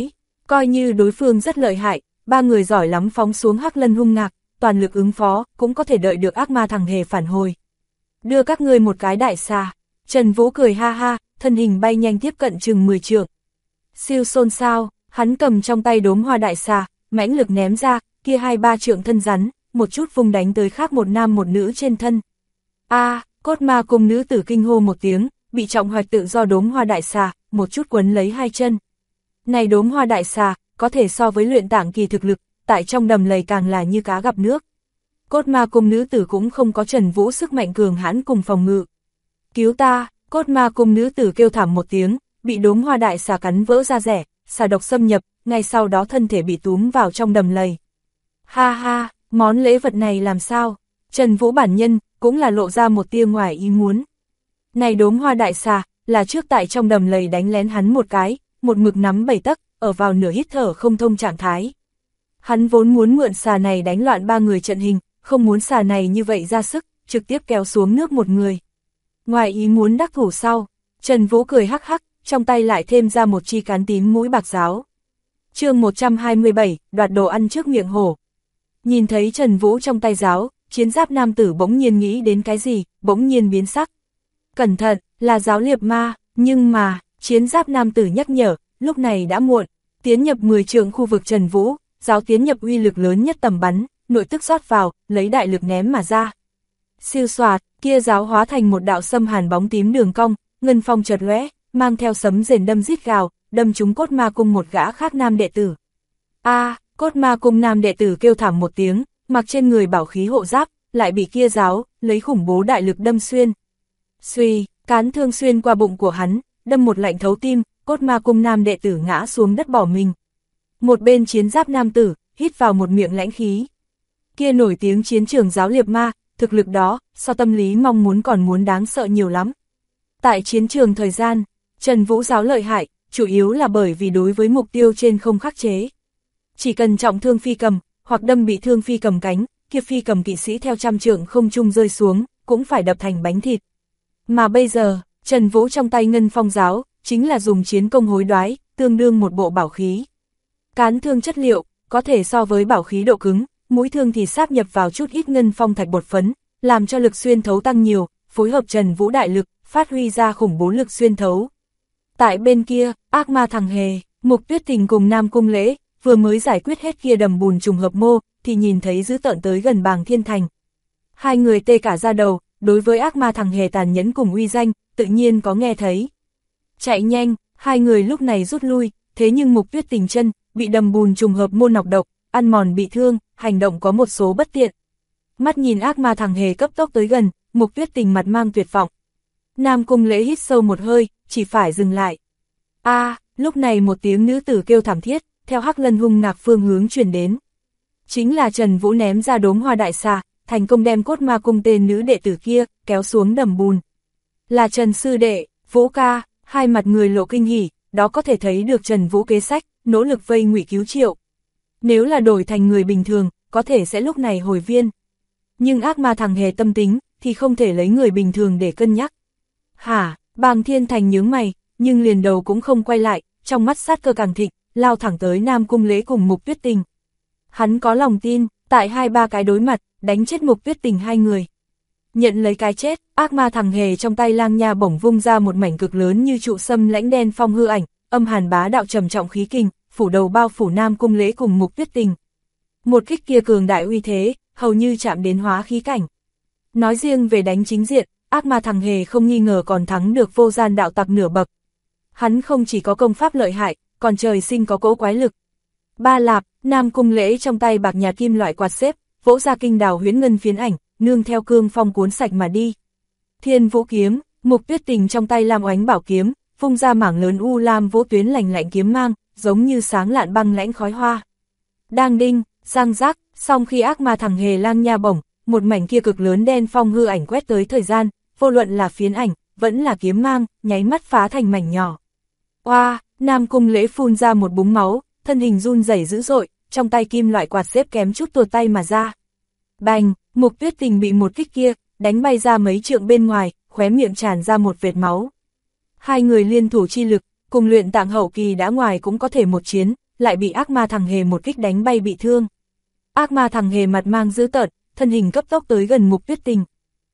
A: Coi như đối phương rất lợi hại, ba người giỏi lắm phóng xuống Hắc Lân hung ngạc, toàn lực ứng phó, cũng có thể đợi được ác ma thằng hề phản hồi. Đưa các ngươi một cái đại xà. Trần Vũ cười ha ha, thân hình bay nhanh tiếp cận chừng 10 trượng. Siêu xôn xao, hắn cầm trong tay đốm hoa đại xà, mãnh lực ném ra, kia 2-3 trượng thân rắn, một chút vung đánh tới khác một nam một nữ trên thân. Cốt ma cung nữ tử kinh hô một tiếng, bị trọng hoạch tự do đốm hoa đại xà, một chút quấn lấy hai chân. Này đốm hoa đại xà, có thể so với luyện tạng kỳ thực lực, tại trong đầm lầy càng là như cá gặp nước. Cốt ma cung nữ tử cũng không có Trần Vũ sức mạnh cường hãn cùng phòng ngự. Cứu ta, cốt ma cung nữ tử kêu thảm một tiếng, bị đốm hoa đại xà cắn vỡ ra rẻ, xà độc xâm nhập, ngay sau đó thân thể bị túm vào trong đầm lầy. Ha ha, món lễ vật này làm sao? Trần Vũ bản nhân, cũng là lộ ra một tia ngoài ý muốn. Này đốm hoa đại xà, là trước tại trong đầm lầy đánh lén hắn một cái, một mực nắm 7 tấc, ở vào nửa hít thở không thông trạng thái. Hắn vốn muốn mượn xà này đánh loạn ba người trận hình, không muốn xà này như vậy ra sức, trực tiếp kéo xuống nước một người. Ngoài ý muốn đắc thủ sau, Trần Vũ cười hắc hắc, trong tay lại thêm ra một chi cán tím mũi bạc giáo. Chương 127, đoạt đồ ăn trước miệng hổ. Nhìn thấy Trần Vũ trong tay giáo, chiến giáp nam tử bỗng nhiên nghĩ đến cái gì, bỗng nhiên biến sắc. Cẩn thận, là giáo liệp ma, nhưng mà, chiến giáp nam tử nhắc nhở, lúc này đã muộn, tiến nhập 10 trượng khu vực Trần Vũ, giáo tiến nhập uy lực lớn nhất tầm bắn, nội tức rót vào, lấy đại lực ném mà ra. Siêu xoạt, kia giáo hóa thành một đạo xâm hàn bóng tím đường cong, ngân phong chợt lóe, mang theo sấm rền đâm rít gào, đâm trúng cốt ma cung một gã khác nam đệ tử. Cốt ma cung nam đệ tử kêu thảm một tiếng, mặc trên người bảo khí hộ giáp, lại bị kia giáo, lấy khủng bố đại lực đâm xuyên. Suy, cán thương xuyên qua bụng của hắn, đâm một lạnh thấu tim, cốt ma cung nam đệ tử ngã xuống đất bỏ mình. Một bên chiến giáp nam tử, hít vào một miệng lãnh khí. Kia nổi tiếng chiến trường giáo liệp ma, thực lực đó, so tâm lý mong muốn còn muốn đáng sợ nhiều lắm. Tại chiến trường thời gian, Trần Vũ giáo lợi hại, chủ yếu là bởi vì đối với mục tiêu trên không khắc chế. Chỉ cần trọng thương phi cầm, hoặc đâm bị thương phi cầm cánh, kia phi cầm kỵ sĩ theo trăm trượng không trung rơi xuống, cũng phải đập thành bánh thịt. Mà bây giờ, Trần Vũ trong tay ngân phong giáo, chính là dùng chiến công hối đoái, tương đương một bộ bảo khí. Cán thương chất liệu, có thể so với bảo khí độ cứng, mũi thương thì sáp nhập vào chút ít ngân phong thạch bột phấn, làm cho lực xuyên thấu tăng nhiều, phối hợp Trần Vũ đại lực, phát huy ra khủng bố lực xuyên thấu. Tại bên kia, ác ma thằng hề, Mục Tuyết Tình cùng Nam Cung Lễ, vừa mới giải quyết hết kia đầm bùn trùng hợp mô, thì nhìn thấy dữ tợn tới gần Bàng Thiên Thành. Hai người tê cả da đầu, đối với ác ma thằng hề tàn nhẫn cùng uy danh, tự nhiên có nghe thấy. Chạy nhanh, hai người lúc này rút lui, thế nhưng Mục Tuyết Tình chân, bị đầm bùn trùng hợp mô nọc độc, ăn mòn bị thương, hành động có một số bất tiện. Mắt nhìn ác ma thằng hề cấp tốc tới gần, Mục Tuyết Tình mặt mang tuyệt vọng. Nam Cung Lễ hít sâu một hơi, chỉ phải dừng lại. Lúc này một tiếng nữ tử kêu thảm thiết, theo Hắc Lân hung ngạc phương hướng truyền đến. Chính là Trần Vũ ném ra đốm hoa đại xà, thành công đem cốt ma cung tên nữ đệ tử kia, kéo xuống đầm bùn. Là Trần sư đệ, Vũ ca, hai mặt người lộ kinh hỉ, đó có thể thấy được Trần Vũ kế sách, nỗ lực vây ngụy cứu Triệu. Nếu là đổi thành người bình thường, có thể sẽ lúc này hồi viên. Nhưng ác ma thằng hề tâm tính, thì không thể lấy người bình thường để cân nhắc. Bàng Thiên Thành nhướng mày, nhưng liền đầu cũng không quay lại, trong mắt sát cơ càng thịnh, lao thẳng tới Nam Cung Lễ cùng Mục Tuyết Tình. Hắn có lòng tin, tại 2-3 cái đối mặt, đánh chết Mục Tuyết Tình hai người. Nhận lấy cái chết, ác ma thằng hề trong tay lang nha bổng vung ra một mảnh cực lớn như trụ sâm lãnh đen phong hư ảnh, âm hàn bá đạo trầm trọng khí kình, phủ đầu bao phủ Nam Cung Lễ cùng Mục Tuyết Tình. Một kích kia cường đại uy thế, hầu như chạm đến hóa khí cảnh. Nói riêng về đánh chính diện, ác ma thằng hề không nghi ngờ còn thắng được vô gian đạo tặc nửa bậc. Hắn không chỉ có công pháp lợi hại, còn trời sinh có cỗ quái lực. Ba lạp, Nam Cung Lễ trong tay bạc nhạt kim loại quạt xếp, vỗ ra kinh đào huyễn ngân phiến ảnh, nương theo cương phong cuốn sạch mà đi. Thiên Vũ kiếm, Mục Tuyết Tình trong tay lam oánh bảo kiếm, vung ra mảng lớn u lam vũ tuyến lành lạnh kiếm mang, giống như sáng lạn băng lãnh khói hoa. Đang đinh, giang giác, song khi ác ma thằng hề lang nha bổng, một mảnh kia cực lớn đen phong hư ảnh quét tới thời gian, vô luận là phiến ảnh, vẫn là kiếm mang, nháy mắt phá thành mảnh nhỏ. Nam Cung Lễ phun ra một búng máu, thân hình run rẩy dữ dội, trong tay kim loại quạt xếp kém chút tuột tay mà ra. Bành, Mục Tuyết Tình bị một kích kia, đánh bay ra mấy trượng bên ngoài, khóe miệng tràn ra một vệt máu. Hai người liên thủ chi lực, cùng luyện tạng hậu kỳ đã ngoài cũng có thể một chiến, lại bị ác ma thằng hề một kích đánh bay bị thương. Ác ma thằng hề mặt mang dữ tợn, thân hình cấp tốc tới gần Mục Tuyết Tình.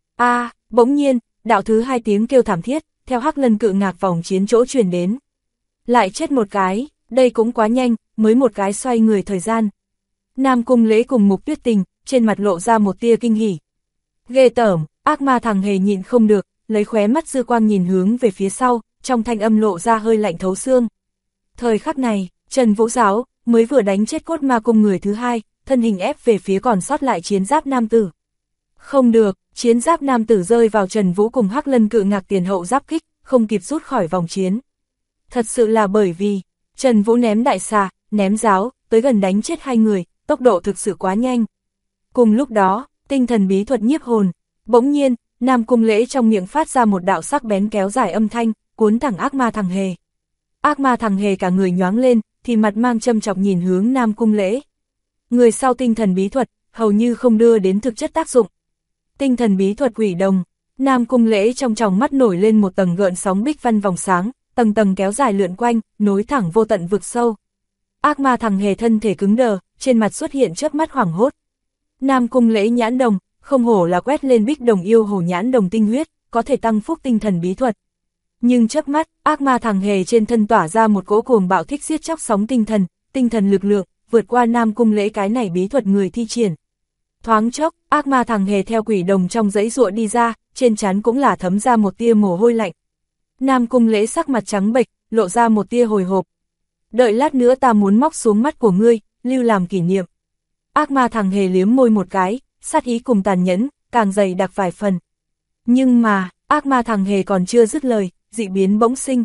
A: Bỗng nhiên, đạo thứ hai tiếng kêu thảm thiết, theo Hắc Lân cự ngạc vòng chiến chỗ truyền đến. Lại chết một cái, đây cũng quá nhanh, mới một cái xoay người thời gian. Nam Cung Lễ cùng Mục Tuyết Tình, trên mặt lộ ra một tia kinh hỉ. Ghê tởm, ác ma thằng hề nhịn không được, lấy khóe mắt dư quang nhìn hướng về phía sau, trong thanh âm lộ ra hơi lạnh thấu xương. Thời khắc này, Trần Vũ Giáo mới vừa đánh chết cốt ma cung người thứ hai, thân hình ép về phía còn sót lại chiến giáp nam tử. Không được, chiến giáp nam tử rơi vào Trần Vũ cùng Hắc Lân cự ngạc tiền hậu giáp kích, không kịp rút khỏi vòng chiến. Thật sự là bởi vì, Trần Vũ ném đại xà, ném giáo, tới gần đánh chết hai người, tốc độ thực sự quá nhanh. Cùng lúc đó, tinh thần bí thuật nhiếp hồn, bỗng nhiên, Nam Cung Lễ trong miệng phát ra một đạo sắc bén kéo dài âm thanh, cuốn thẳng ác ma thằng hề. Ác ma thằng hề cả người nhoáng lên, thì mặt mang châm chọc nhìn hướng Nam Cung Lễ. Người sau tinh thần bí thuật, hầu như không đưa đến thực chất tác dụng. Tinh thần bí thuật quỷ đồng, Nam Cung Lễ trong tròng mắt nổi lên một tầng gợn sóng bích văn vòng sáng, tầng tầng kéo dài lượn quanh, nối thẳng vô tận vực sâu. Ác ma thằng hề thân thể cứng đờ, trên mặt xuất hiện chớp mắt hoảng hốt. Nam Cung Lễ nhãn đồng, không hổ là quét lên bích đồng yêu hổ nhãn đồng tinh huyết, có thể tăng phúc tinh thần bí thuật. Nhưng chớp mắt, ác ma thằng hề trên thân tỏa ra một cỗ cuồng bạo thích giết chóc sóng tinh thần lực lượng, vượt qua Nam Cung Lễ cái này bí thuật người thi triển. Thoáng chốc, ác ma thằng hề theo quỷ đồng trong dãy ruộng đi ra, trên trán cũng là thấm ra một tia mồ hôi lạnh. Nam Cung Lễ sắc mặt trắng bệch, lộ ra một tia hồi hộp. Đợi lát nữa ta muốn móc xuống mắt của ngươi, lưu làm kỷ niệm. Ác ma thằng hề liếm môi một cái, sát ý cùng tàn nhẫn, càng dày đặc vài phần. Nhưng mà, ác ma thằng hề còn chưa dứt lời, dị biến bỗng sinh.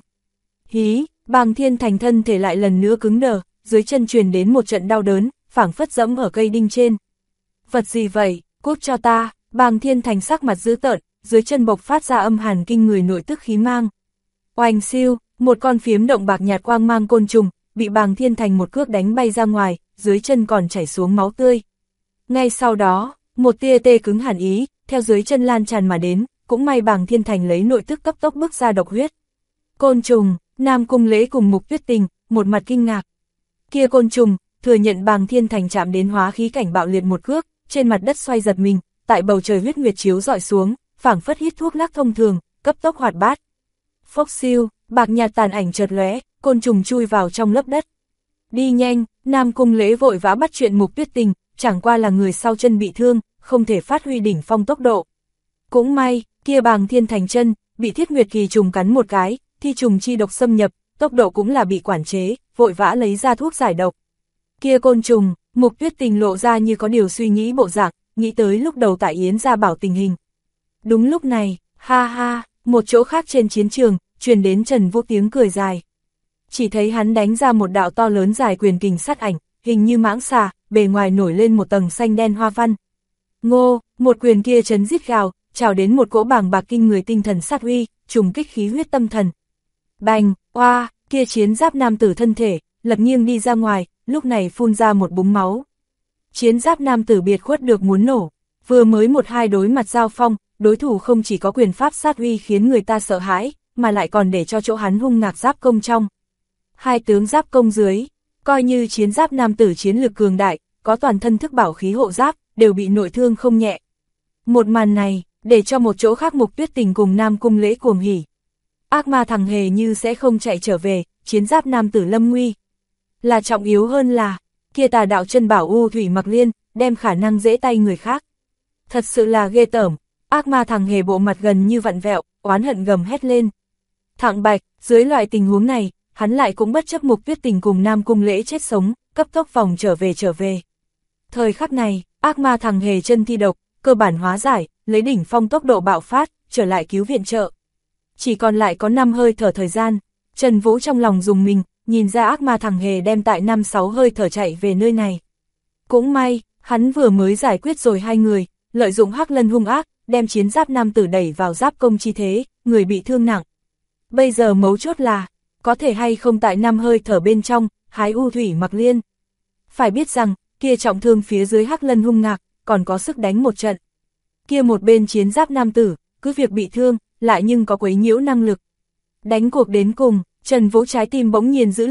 A: Hí, Bàng Thiên Thành thân thể lại lần nữa cứng đờ, dưới chân truyền đến một trận đau đớn, phảng phất dẫm ở cây đinh trên. Vật gì vậy, cút cho ta, Bàng Thiên Thành sắc mặt dữ tợn, dưới chân bộc phát ra âm hàn kinh người nội tức khí mang. Oanh siêu, một con phiếm động bạc nhạt quang mang côn trùng, bị Bàng Thiên Thành một cước đánh bay ra ngoài, dưới chân còn chảy xuống máu tươi. Ngay sau đó, một tia tê cứng hàn ý, theo dưới chân lan tràn mà đến, cũng may Bàng Thiên Thành lấy nội tức cấp tốc bức ra độc huyết. Côn trùng, Nam Cung Lễ cùng Mục Tuyết Tình, một mặt kinh ngạc. Kia côn trùng, thừa nhận Bàng Thiên Thành chạm đến hóa khí cảnh bạo liệt một cước, trên mặt đất xoay giật mình, tại bầu trời huyết nguyệt chiếu dọi xuống, phảng phất hít thuốc lắc thông thường, cấp tốc hoạt bát. Phốc siêu, bạc nhạt tàn ảnh chợt lóe, côn trùng chui vào trong lớp đất. Đi nhanh, Nam Cung Lễ vội vã bắt chuyện Mục Tuyết Tình, chẳng qua là người sau chân bị thương, không thể phát huy đỉnh phong tốc độ. Cũng may, kia Bàng Thiên Thành chân, bị Thiết Nguyệt Kỳ trùng cắn một cái, thi trùng chi độc xâm nhập, tốc độ cũng là bị quản chế, vội vã lấy ra thuốc giải độc. Kia côn trùng, Mục Tuyết Tình lộ ra như có điều suy nghĩ bộ dạng, nghĩ tới lúc đầu tại Yến gia bảo tình hình. Đúng lúc này, ha ha, một chỗ khác trên chiến trường, truyền đến Trần Vũ tiếng cười dài. Chỉ thấy hắn đánh ra một đạo to lớn dài quyền kình sát ảnh, hình như mãng xà, bề ngoài nổi lên một tầng xanh đen hoa văn. Ngô, một quyền kia chấn rít gào, trào đến một cỗ bàng bạc kinh người tinh thần sát uy, trùng kích khí huyết tâm thần. Bành, oa, kia chiến giáp nam tử thân thể, lật nghiêng đi ra ngoài, lúc này phun ra một búng máu. Chiến giáp nam tử biệt khuất được muốn nổ, vừa mới một hai đối mặt giao phong, đối thủ không chỉ có quyền pháp sát uy khiến người ta sợ hãi, mà lại còn để cho chỗ hắn hung ngạc giáp công trong. Hai tướng giáp công dưới, coi như chiến giáp nam tử chiến lực cường đại, có toàn thân thức bảo khí hộ giáp, đều bị nội thương không nhẹ. Một màn này, để cho một chỗ khác Mục Tuyết Tình cùng Nam Cung Lễ cuồng hỉ. Ác ma thằng hề như sẽ không chạy trở về, chiến giáp nam tử lâm nguy. Là trọng yếu hơn là, kia tà đạo chân bảo U Thủy Mặc Liên, đem khả năng dễ tay người khác. Thật sự là ghê tởm, ác ma thằng hề bộ mặt gần như vặn vẹo, oán hận gầm hét lên. Thẳng bạch, dưới loại tình huống này, hắn lại cũng bất chấp Mục Tuyết Tình cùng Nam Cung Lễ chết sống, cấp tốc vòng trở về. Thời khắc này, ác ma thằng hề chân thi độc, cơ bản hóa giải, lấy đỉnh phong tốc độ bạo phát, trở lại cứu viện trợ. Chỉ còn lại có 5 hơi thở thời gian, Trần Vũ trong lòng dùng mình, nhìn ra ác ma thằng hề đem tại 5-6 hơi thở chạy về nơi này. Cũng may, hắn vừa mới giải quyết rồi hai người, lợi dụng Hắc Lân hung ác, đem chiến giáp nam tử đẩy vào giáp công chi thế, người bị thương nặng. Bây giờ mấu chốt là, có thể hay không tại 5 hơi thở bên trong, hái U Thủy Mặc Liên. Phải biết rằng, kia trọng thương phía dưới Hắc Lân hung ngạc, còn có sức đánh một trận. Kia một bên chiến giáp nam tử, cứ việc bị thương, lại nhưng có quấy nhiễu năng lực. Đánh cuộc đến cùng, Trần Vũ trái tim bỗng nhiên giữ lực,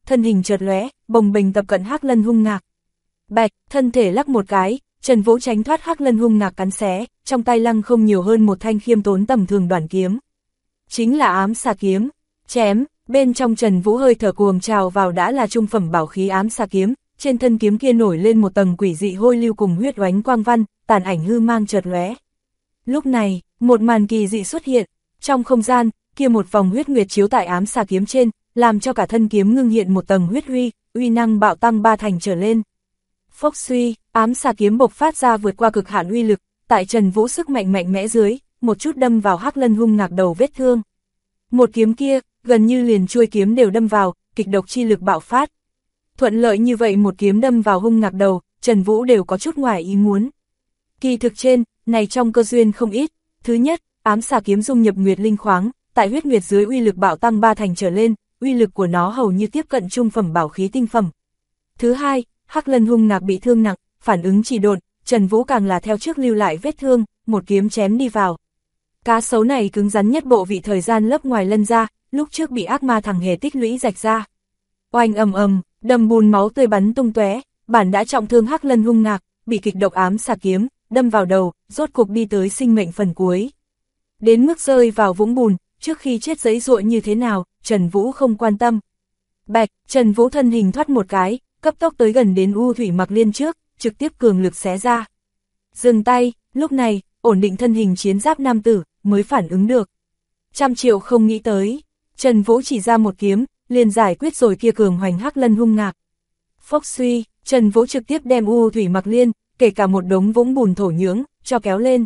A: thân hình chợt lóe, bồng bềnh tập cận Hắc Lân hung ngạc. Bạch, thân thể lắc một cái, Trần Vũ tránh thoát Hắc Lân hung ngạc cắn xé, trong tay lăng không nhiều hơn một thanh khiêm tốn tầm thường đoản kiếm. Chính là ám xà kiếm, chém, bên trong Trần Vũ hơi thở cuồng trào vào đã là trung phẩm bảo khí ám xà kiếm, trên thân kiếm kia nổi lên một tầng quỷ dị hôi lưu cùng huyết oánh quang văn, tàn ảnh hư mang chợt lóe. Lúc này, một màn kỳ dị xuất hiện, trong không gian, kia một vòng huyết nguyệt chiếu tại ám xà kiếm trên, làm cho cả thân kiếm ngưng hiện một tầng huyết huy, uy năng bạo tăng 3 thành trở lên. Phốc suy, ám xà kiếm bộc phát ra vượt qua cực hạn uy lực, tại Trần Vũ sức mạnh mạnh mẽ dưới, một chút đâm vào Hắc Lân hung ngạc đầu vết thương. Một kiếm kia, gần như liền chuôi kiếm đều đâm vào, kịch độc chi lực bạo phát. Thuận lợi như vậy một kiếm đâm vào hung ngạc đầu, Trần Vũ đều có chút ngoài ý muốn. Kỳ thực trên, này trong cơ duyên không ít. Thứ nhất, ám xà kiếm dung nhập nguyệt linh khoáng, tại huyết nguyệt dưới uy lực bạo tăng 3 thành trở lên, uy lực của nó hầu như tiếp cận trung phẩm bảo khí tinh phẩm. Thứ hai, Hắc Lân hung ngạc bị thương nặng, phản ứng trì độn, Trần Vũ càng là theo trước lưu lại vết thương, một kiếm chém đi vào. Cá sấu này cứng rắn nhất bộ vị thời gian lấp ngoài lân ra, lúc trước bị ác ma thằng hề tích lũy rạch ra. Oanh ầm ầm, đầm bùn máu tươi bắn tung tóe, bản đã trọng thương Hắc Lân hung ngạc, bị kịch độc ám xà kiếm đâm vào đầu, rốt cục đi tới sinh mệnh phần cuối. Đến mức rơi vào vũng bùn, trước khi chết giãy giụa như thế nào, Trần Vũ không quan tâm. Bạch, Trần Vũ thân hình thoát một cái, cấp tốc tới gần đến U Thủy Mặc Liên trước, trực tiếp cường lực xé ra. Dừng tay, lúc này, ổn định thân hình chiến giáp nam tử, mới phản ứng được. 100.000.000 không nghĩ tới, Trần Vũ chỉ ra một kiếm, liền giải quyết rồi kia cường hoành Hắc Lân hung ngạc. Phốc suy, Trần Vũ trực tiếp đem U Thủy Mặc Liên, kể cả một đống vũng bùn thổ nhưỡng, cho kéo lên.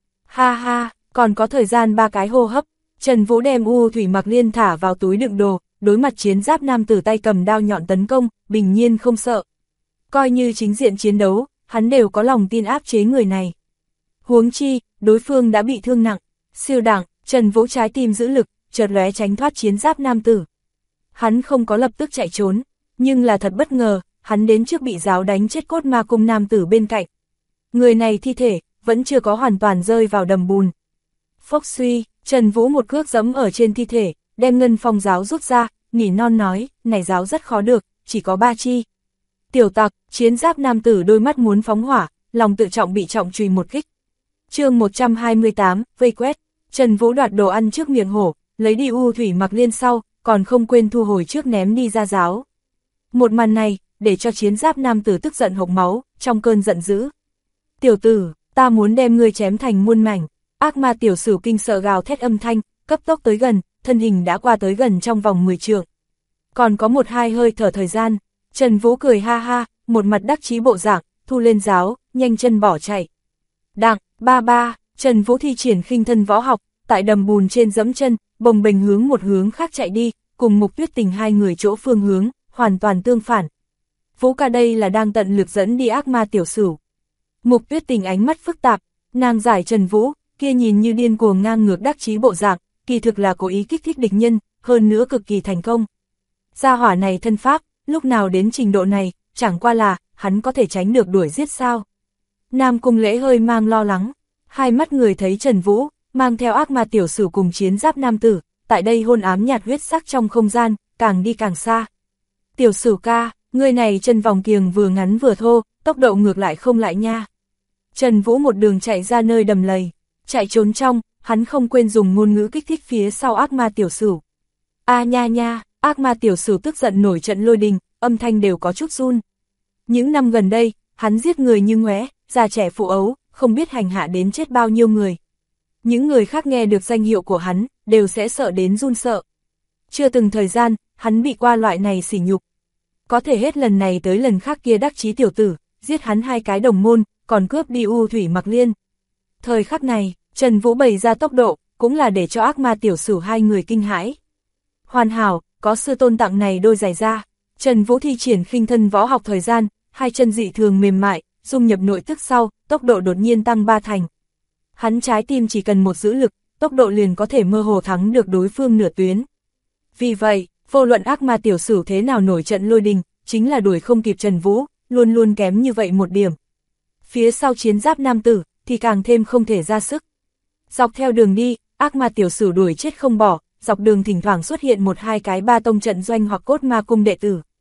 A: Ha ha, còn có thời gian 3 cái hô hấp, Trần Vũ đem U Thủy Mặc Liên thả vào túi đựng đồ, đối mặt chiến giáp nam tử tay cầm đao nhọn tấn công, bình nhiên không sợ. Coi như chính diện chiến đấu, hắn đều có lòng tin áp chế người này. Huống chi, đối phương đã bị thương nặng, siêu đẳng, Trần Vũ trái tim giữ lực, chợt lóe tránh thoát chiến giáp nam tử. Hắn không có lập tức chạy trốn, nhưng là thật bất ngờ, hắn đến trước bị giáo đánh chết cốt ma cung nam tử bên cạnh. Người này thi thể, vẫn chưa có hoàn toàn rơi vào đầm bùn. Phốc suy, Trần Vũ một cước giẫm ở trên thi thể, đem ngân phong giáo rút ra, nỉ non nói, này giáo rất khó được, chỉ có 3 chi. Tiểu tặc, chiến giáp nam tử đôi mắt muốn phóng hỏa, lòng tự trọng bị trọng chùy một kích. Chương 128, vây quét, Trần Vũ đoạt đồ ăn trước miệng hổ, lấy đi U Thủy Mặc Liên sau, còn không quên thu hồi trước ném đi ra giáo. Một màn này, để cho chiến giáp nam tử tức giận hộc máu, trong cơn giận dữ. Tiểu tử, ta muốn đem ngươi chém thành muôn mảnh. Ác ma tiểu sửu kinh sợ gào thét âm thanh, cấp tốc tới gần, thân hình đã qua tới gần trong vòng 10 trượng. Còn có 1-2 hơi thở thời gian, Trần Vũ cười ha ha, một mặt đắc chí bộ dạng, thu lên giáo, nhanh chân bỏ chạy. Đặng, ba ba, Trần Vũ thi triển khinh thân võ học, tại đầm bùn trên giẫm chân, bồng bềnh hướng một hướng khác chạy đi, cùng Mục Tuyết Tình hai người chỗ phương hướng, hoàn toàn tương phản. Vũ ca đây là đang tận lực dẫn đi ác ma tiểu sửu. Mục Tuyết Tình ánh mắt phức tạp, nàng giải Trần Vũ, kia nhìn như điên cuồng ngang ngược đắc chí bộ dạng, kỳ thực là cố ý kích thích địch nhân, hơn nữa cực kỳ thành công. Gia hỏa này thân pháp, lúc nào đến trình độ này, chẳng qua là, hắn có thể tránh được đuổi giết sao. Nam Cung Lễ hơi mang lo lắng, hai mắt người thấy Trần Vũ, mang theo ác ma tiểu sửu cùng chiến giáp nam tử, tại đây hôn ám nhạt huyết sắc trong không gian, càng đi càng xa. Tiểu sửu ca, người này chân vòng kiềng vừa ngắn vừa thô, tốc độ ngược lại không lại nha. Trần Vũ một đường chạy ra nơi đầm lầy, chạy trốn trong, hắn không quên dùng ngôn ngữ kích thích phía sau ác ma tiểu sửu. A nha nha, ác ma tiểu sửu tức giận nổi trận lôi đình, âm thanh đều có chút run. Những năm gần đây, hắn giết người như ngoé, già trẻ phụ ấu, không biết hành hạ đến chết bao nhiêu người. Những người khác nghe được danh hiệu của hắn, đều sẽ sợ đến run sợ. Chưa từng thời gian, hắn bị qua loại này sỉ nhục. Có thể hết lần này tới lần khác kia đắc chí tiểu tử, giết hắn 2 cái đồng môn, còn cướp đi U Thủy Mặc Liên. Thời khắc này, Trần Vũ bày ra tốc độ, cũng là để cho ác ma tiểu sửu hai người kinh hãi. Hoàn hảo, có sư tôn tặng này đôi giày da. Trần Vũ thi triển khinh thân võ học thời gian, hai chân dị thường mềm mại, dung nhập nội tức sau, tốc độ đột nhiên tăng 3 thành. Hắn trái tim chỉ cần một giữ lực, tốc độ liền có thể mơ hồ thắng được đối phương nửa tuyến. Vì vậy, vô luận ác ma tiểu sửu thế nào nổi trận lôi đình, chính là đuổi không kịp Trần Vũ, luôn luôn kém như vậy một điểm. Phía sau chiến giáp nam tử, thì càng thêm không thể ra sức. Dọc theo đường đi, ác ma tiểu sửu đuổi chết không bỏ, dọc đường thỉnh thoảng xuất hiện 1-2 cái ba tông trận doanh hoặc cốt ma cung đệ tử.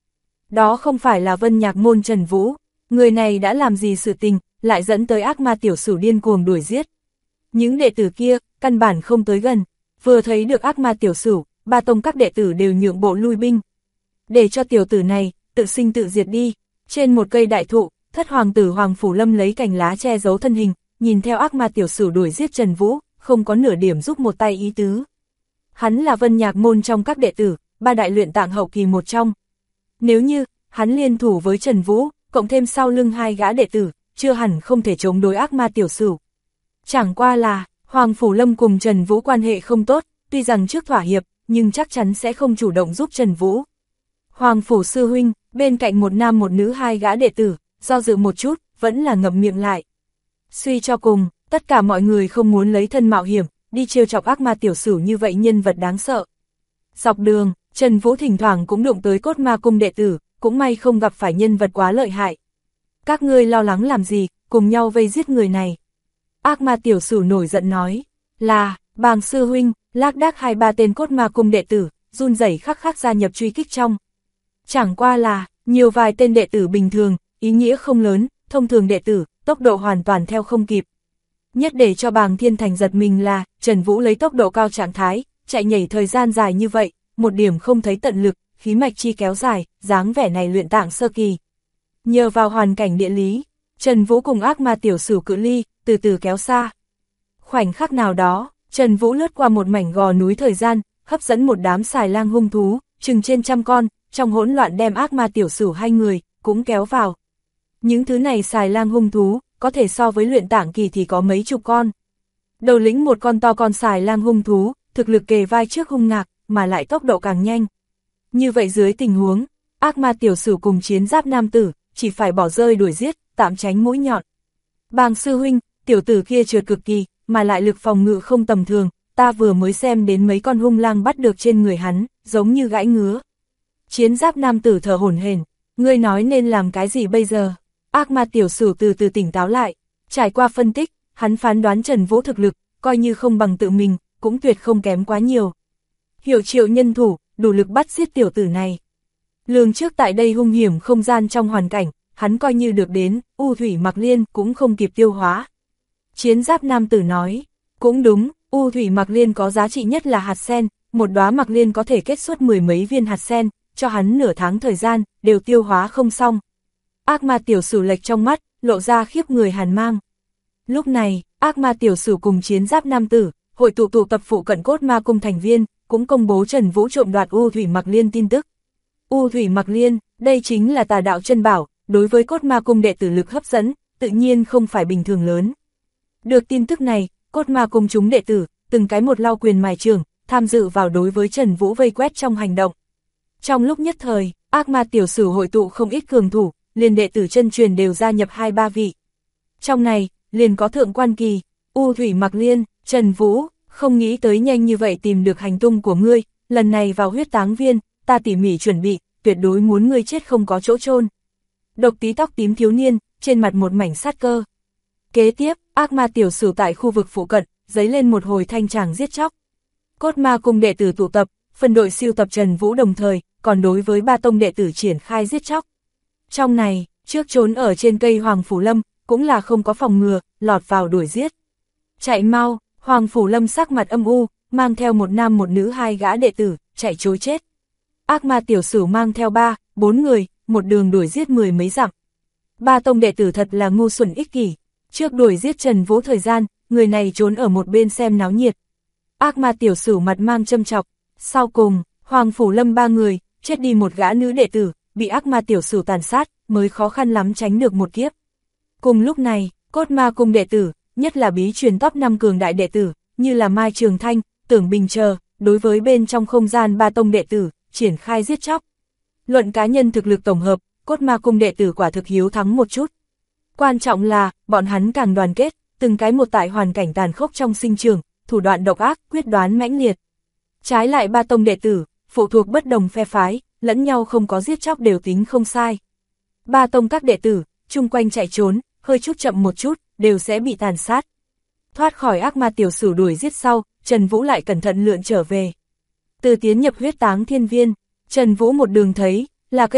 A: Đó không phải là Vân Nhạc Môn Trần Vũ, người này đã làm gì sự tình, lại dẫn tới ác ma tiểu sửu điên cuồng đuổi giết. Những đệ tử kia, căn bản không tới gần, vừa thấy được ác ma tiểu sửu, ba tông các đệ tử đều nhượng bộ lui binh. Để cho tiểu tử này, tự sinh tự diệt đi. Trên một cây đại thụ, thất hoàng tử Hoàng Phủ Lâm lấy cành lá che giấu thân hình, nhìn theo ác ma tiểu sửu đuổi giết Trần Vũ, không có nửa điểm giúp một tay ý tứ. Hắn là Vân Nhạc Môn trong các đệ tử, ba đại luyện tạng hậu kỳ một trong. Nếu như, hắn liên thủ với Trần Vũ, cộng thêm sau lưng hai gã đệ tử, chưa hẳn không thể chống đối ác ma tiểu sửu. Chẳng qua là, Hoàng Phủ Lâm cùng Trần Vũ quan hệ không tốt, tuy rằng trước thỏa hiệp, nhưng chắc chắn sẽ không chủ động giúp Trần Vũ. Hoàng Phủ sư huynh, bên cạnh một nam một nữ hai gã đệ tử, do dự một chút, vẫn là ngậm miệng lại. Suy cho cùng, tất cả mọi người không muốn lấy thân mạo hiểm, đi trêu chọc ác ma tiểu sửu như vậy nhân vật đáng sợ. Dọc đường, Trần Vũ thỉnh thoảng cũng đụng tới Cốt Ma Cung đệ tử, cũng may không gặp phải nhân vật quá lợi hại. Các ngươi lo lắng làm gì, cùng nhau vây giết người này. Ác ma tiểu sửu nổi giận nói, là, Bàng sư huynh, lác đác 2-3 tên Cốt Ma Cung đệ tử, run rẩy khắc khắc gia nhập truy kích trong. Chẳng qua là, nhiều vài tên đệ tử bình thường, ý nghĩa không lớn, thông thường đệ tử, tốc độ hoàn toàn theo không kịp. Nhất để cho Bàng Thiên Thành giật mình là, Trần Vũ lấy tốc độ cao trạng thái, chạy nhảy thời gian dài như vậy, một điểm không thấy tận lực, khí mạch chi kéo dài, dáng vẻ này luyện tạng sơ kỳ. Nhờ vào hoàn cảnh địa lý, Trần Vũ cùng ác ma tiểu sửu cự ly, từ từ kéo xa. Khoảnh khắc nào đó, Trần Vũ lướt qua một mảnh gò núi thời gian, hấp dẫn một đám xài lang hung thú, chừng trên 100 con, trong hỗn loạn đem ác ma tiểu sửu hai người, cũng kéo vào. Những thứ này xài lang hung thú, có thể so với luyện tạng kỳ thì có mấy chục con. Đầu lĩnh một con to con xài lang hung thú, thực lực kề vai trước hung ngạc, mà lại tốc độ càng nhanh. Như vậy dưới tình huống, ác ma tiểu sửu cùng chiến giáp nam tử, chỉ phải bỏ rơi đuổi giết, tạm tránh mũi nhọn. Bàng sư huynh, tiểu tử kia trượt cực kỳ, mà lại lực phòng ngự không tầm thường, ta vừa mới xem đến mấy con hung lang bắt được trên người hắn, giống như gãi ngứa. Chiến giáp nam tử thở hổn hển, ngươi nói nên làm cái gì bây giờ? Ác ma tiểu sửu từ từ tỉnh táo lại, trải qua phân tích, hắn phán đoán Trần Vũ thực lực, coi như không bằng tự mình, cũng tuyệt không kém quá nhiều. Hiệu triệu nhân thủ, đủ lực bắt giết tiểu tử này. Lường trước tại đây hung hiểm không gian trong hoàn cảnh, hắn coi như được đến, U Thủy Mặc Liên cũng không kịp tiêu hóa. Chiến giáp nam tử nói, cũng đúng, U Thủy Mặc Liên có giá trị nhất là hạt sen, một đóa Mặc Liên có thể kết xuất 10 mấy viên hạt sen, cho hắn nửa tháng thời gian, đều tiêu hóa không xong. Ác ma tiểu sửu lệch trong mắt, lộ ra khiếp người hàn mang. Lúc này, ác ma tiểu sửu cùng chiến giáp nam tử, hội tụ tập phụ cận Cốt Ma Cung thành viên, cũng công bố Trần Vũ trộm đoạt U Thủy Mặc Liên tin tức. U Thủy Mặc Liên, đây chính là tà đạo chân bảo, đối với Cốt Ma Cung đệ tử lực hấp dẫn, tự nhiên không phải bình thường lớn. Được tin tức này, Cốt Ma Cung chúng đệ tử, từng cái một lau quyền mài chưởng, tham dự vào đối với Trần Vũ vây quét trong hành động. Trong lúc nhất thời, ác ma tiểu sửu hội tụ không ít cường thủ, liền đệ tử chân truyền đều gia nhập 2-3 vị. Trong này, liền có thượng quan kỳ, U Thủy Mặc Liên, Trần Vũ, không nghĩ tới nhanh như vậy tìm được hành tung của ngươi, lần này vào huyết táng viên, ta tỉ mỉ chuẩn bị, tuyệt đối muốn ngươi chết không có chỗ chôn. Độc tí tóc tím thiếu niên, trên mặt một mảnh sát cơ. Kế tiếp, ác ma tiểu sửu tại khu vực phụ cận, dấy lên một hồi thanh tràng giết chóc. Cốt Ma Cung đệ tử tụ tập, phân đội siêu tập Trần Vũ đồng thời, còn đối với ba tông đệ tử triển khai giết chóc. Trong này, trước trốn ở trên cây Hoàng Phủ Lâm, cũng là không có phòng ngừa, lọt vào đuổi giết. Chạy mau, Hoàng Phủ Lâm sắc mặt âm u, mang theo một nam một nữ hai gã đệ tử, chạy trối chết. Ác ma tiểu sửu mang theo 3-4 người, một đường đuổi giết 10 mấy dặm. Ba tông đệ tử thật là ngu xuẩn ích kỷ, trước đuổi giết Trần Vũ thời gian, người này trốn ở một bên xem náo nhiệt. Ác ma tiểu sửu mặt mang châm chọc, sau cùng, Hoàng Phủ Lâm 3 người, chết đi một gã nữ đệ tử, bị ác ma tiểu sửu tàn sát, mới khó khăn lắm tránh được một kiếp. Cùng lúc này, Cốt Ma Cung đệ tử, nhất là bí truyền top 5 cường đại đệ tử, như là Mai Trường Thanh, Tưởng Bình chờ, đối với bên trong không gian ba tông đệ tử, triển khai giết chóc. Luận cá nhân thực lực tổng hợp, Cốt Ma Cung đệ tử quả thực hiếu thắng một chút. Quan trọng là, bọn hắn càng đoàn kết, từng cái một tại hoàn cảnh tàn khốc trong sinh trường, thủ đoạn độc ác, quyết đoán mãnh liệt. Trái lại ba tông đệ tử, phụ thuộc bất đồng phe phái, lẫn nhau không có giết chóc đều tính không sai. Ba tông các đệ tử, chung quanh chạy trốn, hơi chút chậm một chút, đều sẽ bị tàn sát. Thoát khỏi ác ma tiểu sửu đuổi giết sau, Trần Vũ lại cẩn thận lượn trở về. Từ tiến nhập huyết táng thiên viên, Trần Vũ một đường thấy, là cây rừng,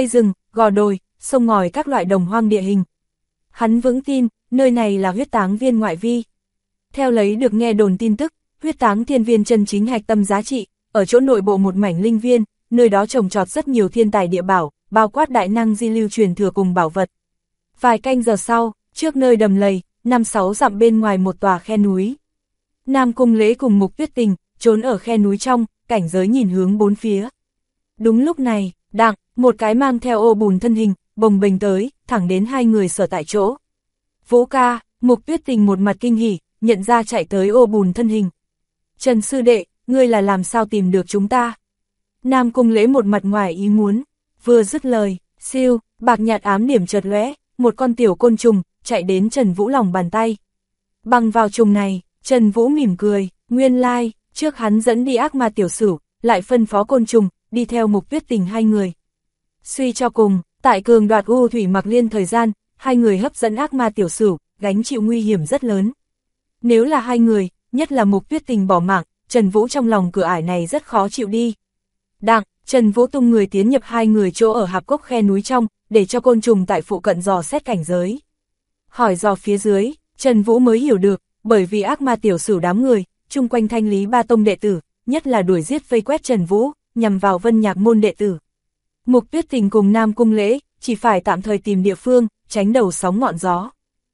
A: gò đồi, sông ngòi các loại đồng hoang địa hình. Hắn vững tin, nơi này là huyết táng viên ngoại vi. Theo lấy được nghe đồn tin tức, huyết táng thiên viên chân chính hạch tâm giá trị, ở chỗ nội bộ một mảnh linh viên, nơi đó trồng trọt rất nhiều thiên tài địa bảo, bao quát đại năng di lưu truyền thừa cùng bảo vật. Vài canh giờ sau, trước nơi đầm lầy, 5-6 dặm bên ngoài một tòa khe núi. Nam Cung Lễ cùng Mục Tuyết Tình, trốn ở khe núi trong, cảnh giới nhìn hướng bốn phía. Đúng lúc này, đặng, một cái mang theo ô bùn thân hình, bồng bềnh tới, thẳng đến hai người sở tại chỗ. Vũ ca, Mục Tuyết Tình một mặt kinh hỉ, nhận ra chạy tới ô bùn thân hình. Trần sư đệ, ngươi là làm sao tìm được chúng ta? Nam Cung Lễ một mặt ngoài ý muốn, vừa dứt lời, siêu, bạc nhạt ám điểm chợt lóe, một con tiểu côn trùng, chạy đến Trần Vũ lòng bàn tay. Bằng vào trùng này, Trần Vũ mỉm cười, nguyên lai, trước hắn dẫn đi ác ma tiểu sửu, lại phân phó côn trùng, đi theo Mục Tuyết Tình hai người. Suy cho cùng, tại cường đoạt U Thủy Mặc Liên thời gian, hai người hấp dẫn ác ma tiểu sửu, gánh chịu nguy hiểm rất lớn. Nếu là hai người, nhất là Mục Tuyết Tình bỏ mạng, Trần Vũ trong lòng cửa ải này rất khó chịu đi. Đặng, Trần Vũ tung người tiến nhập hai người chỗ ở hạp cốc khe núi trong, để cho côn trùng tại phụ cận dò xét cảnh giới. Hỏi dò phía dưới, Trần Vũ mới hiểu được, bởi vì ác ma tiểu sửu đám người, chung quanh thanh lý ba tông đệ tử, nhất là đuổi giết vây quét Trần Vũ, nhằm vào Vân Nhạc môn đệ tử. Mục Tuyết Tình cùng Nam Cung Lễ, chỉ phải tạm thời tìm địa phương, tránh đầu sóng ngọn gió.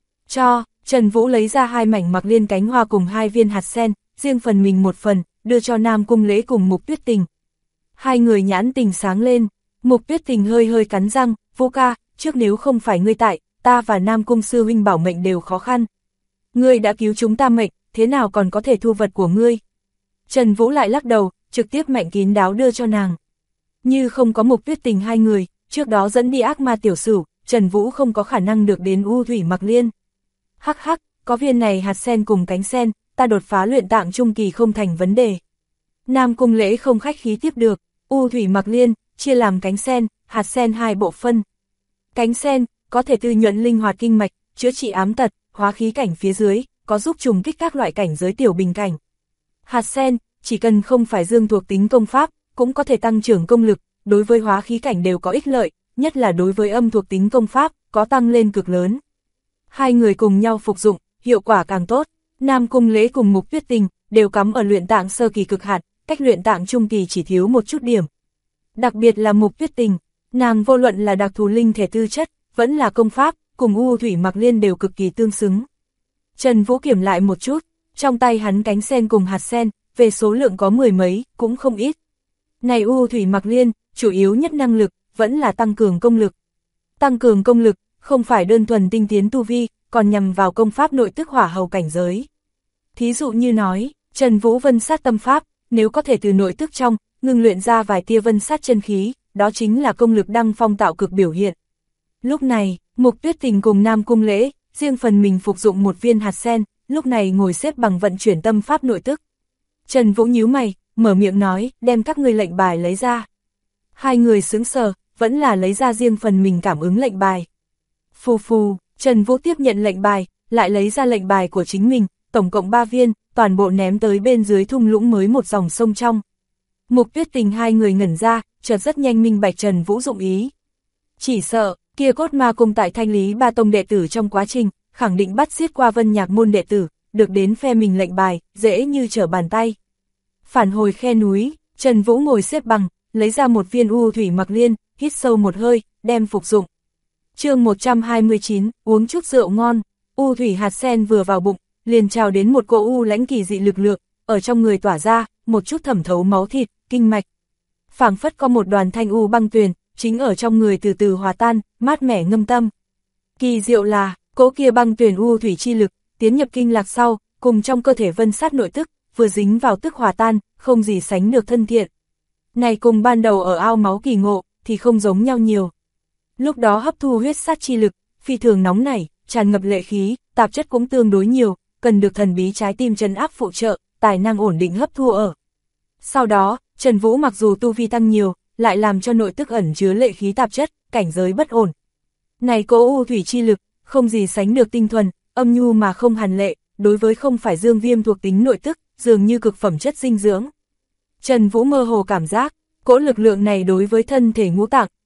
A: Trần Vũ lấy ra hai mảnh Mặc Liên cánh hoa cùng hai viên hạt sen, riêng phần mình một phần, đưa cho Nam Cung Lễ cùng Mục Tuyết Tình. Hai người nhãn tình sáng lên, Mục Tuyết Tình hơi hơi cắn răng, Vũ ca, trước nếu không phải ngươi tại, ta và Nam Cung sư huynh bảo mệnh đều khó khăn. Ngươi đã cứu chúng ta mệnh, thế nào còn có thể thu vật của ngươi? Trần Vũ lại lắc đầu, trực tiếp mạnh kín đáo đưa cho nàng. Như không có Mục Tuyết Tình hai người, trước đó dẫn đi ác ma tiểu sửu, Trần Vũ không có khả năng được đến U Thủy Mặc Liên. Hắc hắc, có viên này hạt sen cùng cánh sen, ta đột phá luyện tạng trung kỳ không thành vấn đề. Nam Cung Lễ không khách khí tiếp được, U Thủy Mặc Liên, chia làm cánh sen, hạt sen hai bộ phân. Cánh sen, có thể tư nhuận linh hoạt kinh mạch, chữa trị ám tật, hóa khí cảnh phía dưới, có giúp trùng kích các loại cảnh giới tiểu bình cảnh. Hạt sen, chỉ cần không phải dương thuộc tính công pháp, cũng có thể tăng trưởng công lực, đối với hóa khí cảnh đều có ích lợi, nhất là đối với âm thuộc tính công pháp, có tăng lên cực lớn. Hai người cùng nhau phục dụng, hiệu quả càng tốt. Nam Cung Lễ cùng Mục Tuyết Tình, đều cắm ở luyện tạng sơ kỳ cực hạn, cách luyện tạng trung kỳ chỉ thiếu một chút điểm. Đặc biệt là Mục Tuyết Tình, nàng vô luận là đặc thù linh thể tư chất, vẫn là công pháp, cùng U Thủy Mặc Liên đều cực kỳ tương xứng. Trần Vũ kiểm lại một chút, trong tay hắn cánh sen cùng hạt sen, về số lượng có 10 mấy, cũng không ít. Này U Thủy Mặc Liên, chủ yếu nhất năng lực, vẫn là tăng cường công lực. Tăng cường công lực, không phải đơn thuần tinh tiến tu vi, còn nhằm vào công pháp nội tức hỏa hầu cảnh giới. Thí dụ như nói, Trần Vũ vân sát tâm pháp, nếu có thể từ nội tức trong, ngưng luyện ra vài tia vân sát chân khí, đó chính là công lực đăng phong tạo cực biểu hiện. Lúc này, Mục Tuyết Tình cùng Nam Cung Lễ, riêng phần mình phục dụng một viên hạt sen, lúc này ngồi xếp bằng vận chuyển tâm pháp nội tức. Trần Vũ nhíu mày, mở miệng nói, đem các ngươi lệnh bài lấy ra. Hai người sững sờ, vẫn là lấy ra riêng phần mình cảm ứng lệnh bài. Phù phù, Trần Vũ tiếp nhận lệnh bài, lại lấy ra lệnh bài của chính mình, tổng cộng 3 viên, toàn bộ ném tới bên dưới thung lũng mới một dòng sông trong. Mục Tuyết Tình hai người ngẩn ra, chợt rất nhanh minh bạch Trần Vũ dụng ý. Chỉ sợ, kia cốt ma cung tại thanh lý ba tông đệ tử trong quá trình, khẳng định bắt giết qua Vân Nhạc môn đệ tử, được đến phe mình lệnh bài, dễ như trở bàn tay. Phản hồi khe núi, Trần Vũ ngồi xếp bằng, lấy ra một viên U Thủy Mặc Liên, hít sâu một hơi, đem phục dụng. Chương 129, uống chút rượu ngon, U Thủy hạt sen vừa vào bụng, liền trào đến một cỗ u lãnh kỳ dị lực lượng, ở trong người tỏa ra, một chút thẩm thấu máu thịt, kinh mạch. Phảng phất có một đoàn thanh u băng tuyền, chính ở trong người từ từ hòa tan, mát mẻ ngâm tâm. Kỳ diệu là, cỗ kia băng tuyền u thủy chi lực, tiến nhập kinh lạc sau, cùng trong cơ thể vân sát nội tức, vừa dính vào tức hòa tan, không gì sánh được thân thiện. Này cùng ban đầu ở ao máu kỳ ngộ, thì không giống nhau nhiều. Lúc đó hấp thu huyết sát chi lực, phi thường nóng nảy, tràn ngập lệ khí, tạp chất cũng tương đối nhiều, cần được thần bí trái tim trấn áp phụ trợ, tài năng ổn định hấp thu ở. Sau đó, Trần Vũ mặc dù tu vi tăng nhiều, lại làm cho nội tức ẩn chứa lệ khí tạp chất, cảnh giới bất ổn. Này cỗ u thủy chi lực, không gì sánh được tinh thuần, âm nhu mà không hàn lệ, đối với không phải dương viêm thuộc tính nội tức, dường như cực phẩm chất dinh dưỡng. Trần Vũ mơ hồ cảm giác, cỗ lực lượng này đối với thân thể ngũ tạng,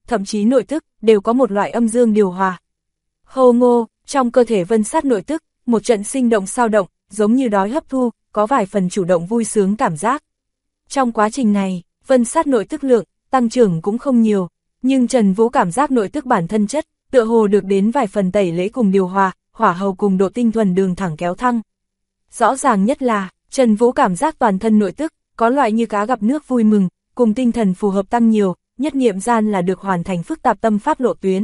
A: thậm chí nội tức, đều có một loại âm dương điều hòa. Hô ngô, trong cơ thể Vân Sát nội tức, một trận sinh động sao động, giống như đói hấp thu, có vài phần chủ động vui sướng cảm giác. Trong quá trình này, Vân Sát nội tức lượng, tăng trưởng cũng không nhiều, nhưng Trần Vũ cảm giác nội tức bản thân chất, tựa hồ được đến vài phần tẩy lễ cùng điều hòa, hỏa hầu cùng độ tinh thuần đường thẳng kéo thăng. Rõ ràng nhất là, Trần Vũ cảm giác toàn thân nội tức, có loại như cá gặp nước vui mừng, cùng tinh thần phù hợp tăng nhiều, nhất niệm gian là được hoàn thành phức tạp tâm pháp lộ tuyến.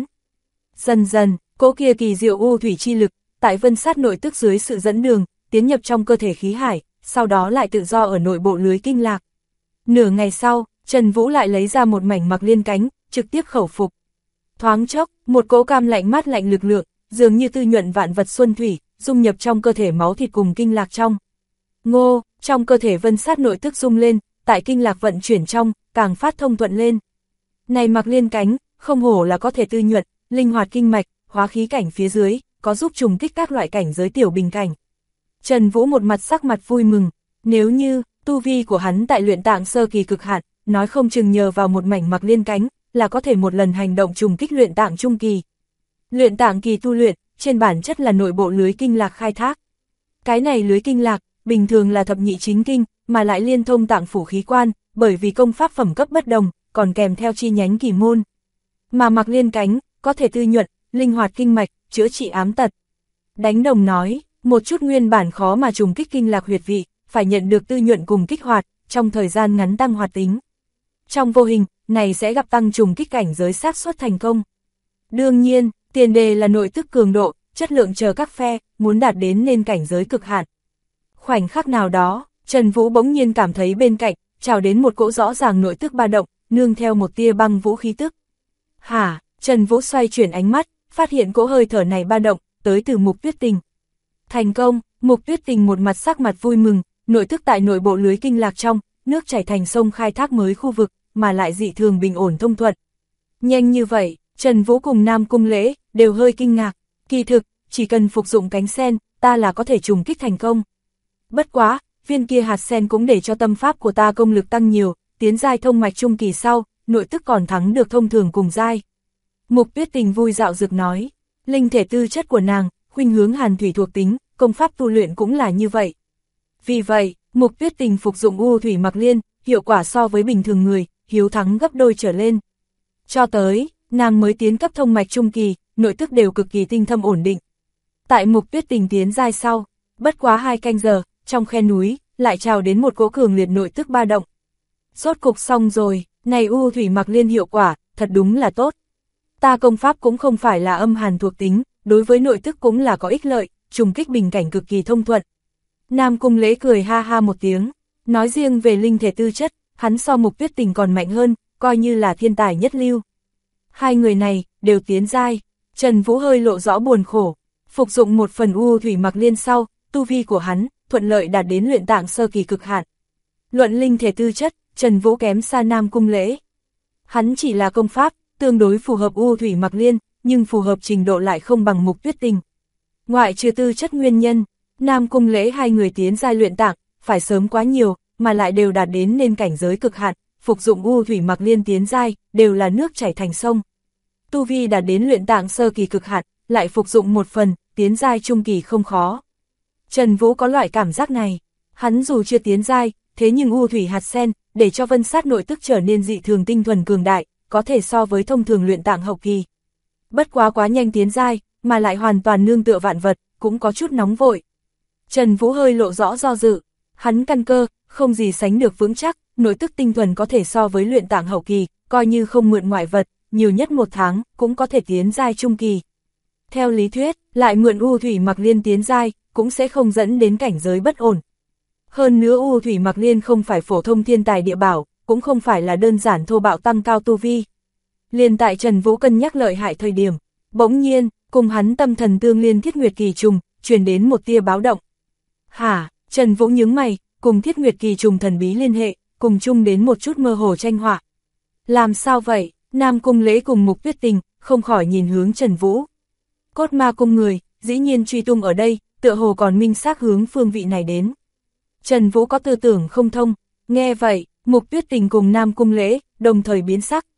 A: Dần dần, cỗ kia kỳ diệu u thủy chi lực, tại Vân Sát nội tức dưới sự dẫn đường, tiến nhập trong cơ thể khí hải, sau đó lại tự do ở nội bộ lưới kinh lạc. Nửa ngày sau, Trần Vũ lại lấy ra một mảnh mặc liên cánh, trực tiếp khẩu phục. Thoáng chốc, một cỗ cam lạnh mát lạnh lực lượng, dường như tư nhuận vạn vật xuân thủy, dung nhập trong cơ thể máu thịt cùng kinh lạc trong. Ngô, trong cơ thể Vân Sát nội tức rung lên, tại kinh lạc vận chuyển trong, càng phát thông thuận lên. Này mặc liên cánh, không hổ là có thể tư nhuận, linh hoạt kinh mạch, hóa khí cảnh phía dưới, có giúp trùng kích các loại cảnh giới tiểu bình cảnh. Trần Vũ một mặt sắc mặt vui mừng, nếu như tu vi của hắn tại luyện tạng sơ kỳ cực hạn, nói không chừng nhờ vào một mảnh mặc liên cánh, là có thể một lần hành động trùng kích luyện tạng trung kỳ. Luyện tạng kỳ tu luyện, trên bản chất là nội bộ lưới kinh lạc khai thác. Cái này lưới kinh lạc, bình thường là thập nhị chính kinh, mà lại liên thông tạng phủ khí quan, bởi vì công pháp phẩm cấp bất đồng, còn kèm theo chi nhánh kỳ môn. Mà mặc liên cánh, có thể tư nhuận, linh hoạt kinh mạch, chữa trị ám tật. Đánh đồng nói, một chút nguyên bản khó mà trùng kích kinh lạc huyệt vị, phải nhận được tư nhuận cùng kích hoạt, trong thời gian ngắn tăng hoạt tính. Trong vô hình, này sẽ gặp tăng trùng kích cảnh giới xác suất thành công. Đương nhiên, tiền đề là nội tức cường độ, chất lượng chờ các phe, muốn đạt đến nên cảnh giới cực hạn. Khoảnh khắc nào đó, Trần Vũ bỗng nhiên cảm thấy bên cạnh, trào đến một cỗ rõ ràng nội tức ba động, nương theo một tia băng vũ khí tức. Hả, Trần Vũ xoay chuyển ánh mắt, phát hiện cỗ hơi thở này ba động, tới từ Mục Tuyết Tình. Thành công, Mục Tuyết Tình một mặt sắc mặt vui mừng, nội tức tại nội bộ lưới kinh lạc trong, nước chảy thành sông khai thác mới khu vực, mà lại dị thường bình ổn thông thuận. Nhanh như vậy, Trần Vũ cùng Nam Cung Lễ, đều hơi kinh ngạc, kỳ thực, chỉ cần phục dụng cánh sen, ta là có thể trùng kích thành công. Bất quá, viên kia hạt sen cũng để cho tâm pháp của ta công lực tăng nhiều, tiến giai thông mạch trung kỳ sau, nội tức còn thắng được thông thường cùng giai. Mục Tuyết Tình vui dạo dực nói, linh thể tư chất của nàng, khuynh hướng hàn thủy thuộc tính, công pháp tu luyện cũng là như vậy. Vì vậy, Mục Tuyết Tình phục dụng u thủy mặc liên, hiệu quả so với bình thường người, hiếu thắng gấp đôi trở lên. Cho tới, nàng mới tiến cấp thông mạch trung kỳ, nội tức đều cực kỳ tinh thâm ổn định. Tại Mục Tuyết Tình tiến giai sau, bất quá 2 canh giờ, trong khe núi, lại trào đến một cỗ cường liệt nội tức ba động. Rốt cục xong rồi, này u thủy mặc liên hiệu quả, thật đúng là tốt. Ta công pháp cũng không phải là âm hàn thuộc tính, đối với nội tức cũng là có ích lợi, trùng kích bình cảnh cực kỳ thông thuận. Nam Cung Lễ cười ha ha một tiếng, nói riêng về linh thể tư chất, hắn so Mục Tuyết Tình còn mạnh hơn, coi như là thiên tài nhất lưu. Hai người này, đều tiến giai, Trần Vũ hơi lộ rõ buồn khổ, phục dụng một phần u thủy mặc liên sau, tu vi của hắn, thuận lợi đạt đến luyện tạng sơ kỳ cực hạn. Luận linh thể tư chất, Trần Vũ kém xa Nam Cung Lễ. Hắn chỉ là công pháp, tương đối phù hợp u thủy mặc liên, nhưng phù hợp trình độ lại không bằng Mục Tuyết Tình. Ngoại trừ tư chất nguyên nhân, Nam Cung Lễ hai người tiến giai luyện tạng, phải sớm quá nhiều, mà lại đều đạt đến nên cảnh giới cực hạn, phục dụng u thủy mặc liên tiến giai, đều là nước chảy thành sông. Tu vi đạt đến luyện tạng sơ kỳ cực hạn, lại phục dụng một phần, tiến giai trung kỳ không khó. Trần Vũ có loại cảm giác này, hắn dù chưa tiến giai, thế nhưng u thủy hạt sen, để cho Vân Sát nội tức trở nên dị thường tinh thuần cường đại, có thể so với thông thường luyện tạng hậu kỳ. Bất quá nhanh tiến giai, mà lại hoàn toàn nương tựa vạn vật, cũng có chút nóng vội. Trần Vũ hơi lộ rõ do dự, hắn căn cơ, không gì sánh được vững chắc, nội tức tinh thuần có thể so với luyện tạng hậu kỳ, coi như không mượn ngoại vật, nhiều nhất 1 tháng, cũng có thể tiến giai trung kỳ. Theo lý thuyết, lại mượn u thủy mặc liên tiến giai, cũng sẽ không dẫn đến cảnh giới bất ổn. Hơn nữa u thủy mặc liên không phải phổ thông thiên tài địa bảo, cũng không phải là đơn giản thô bạo tăng cao tu vi. Liên tại Trần Vũ cân nhắc lợi hại thời điểm, bỗng nhiên, cùng hắn tâm thần tương liên Thiết Nguyệt Kỳ Trùng, truyền đến một tia báo động. Hả, Trần Vũ nhướng mày, cùng Thiết Nguyệt Kỳ Trùng thần bí liên hệ, cùng chung đến một chút mơ hồ tranh họa. Làm sao vậy? Nam Cung Lễ cùng Mục Tuyết Tình, không khỏi nhìn hướng Trần Vũ. Cốt ma cung người, dĩ nhiên truy tung ở đây, tựa hồ còn minh xác hướng phương vị này đến. Trần Vũ có tư tưởng không thông, nghe vậy, Mục Tuyết Tình cùng Nam Cung Lễ, đồng thời biến sắc.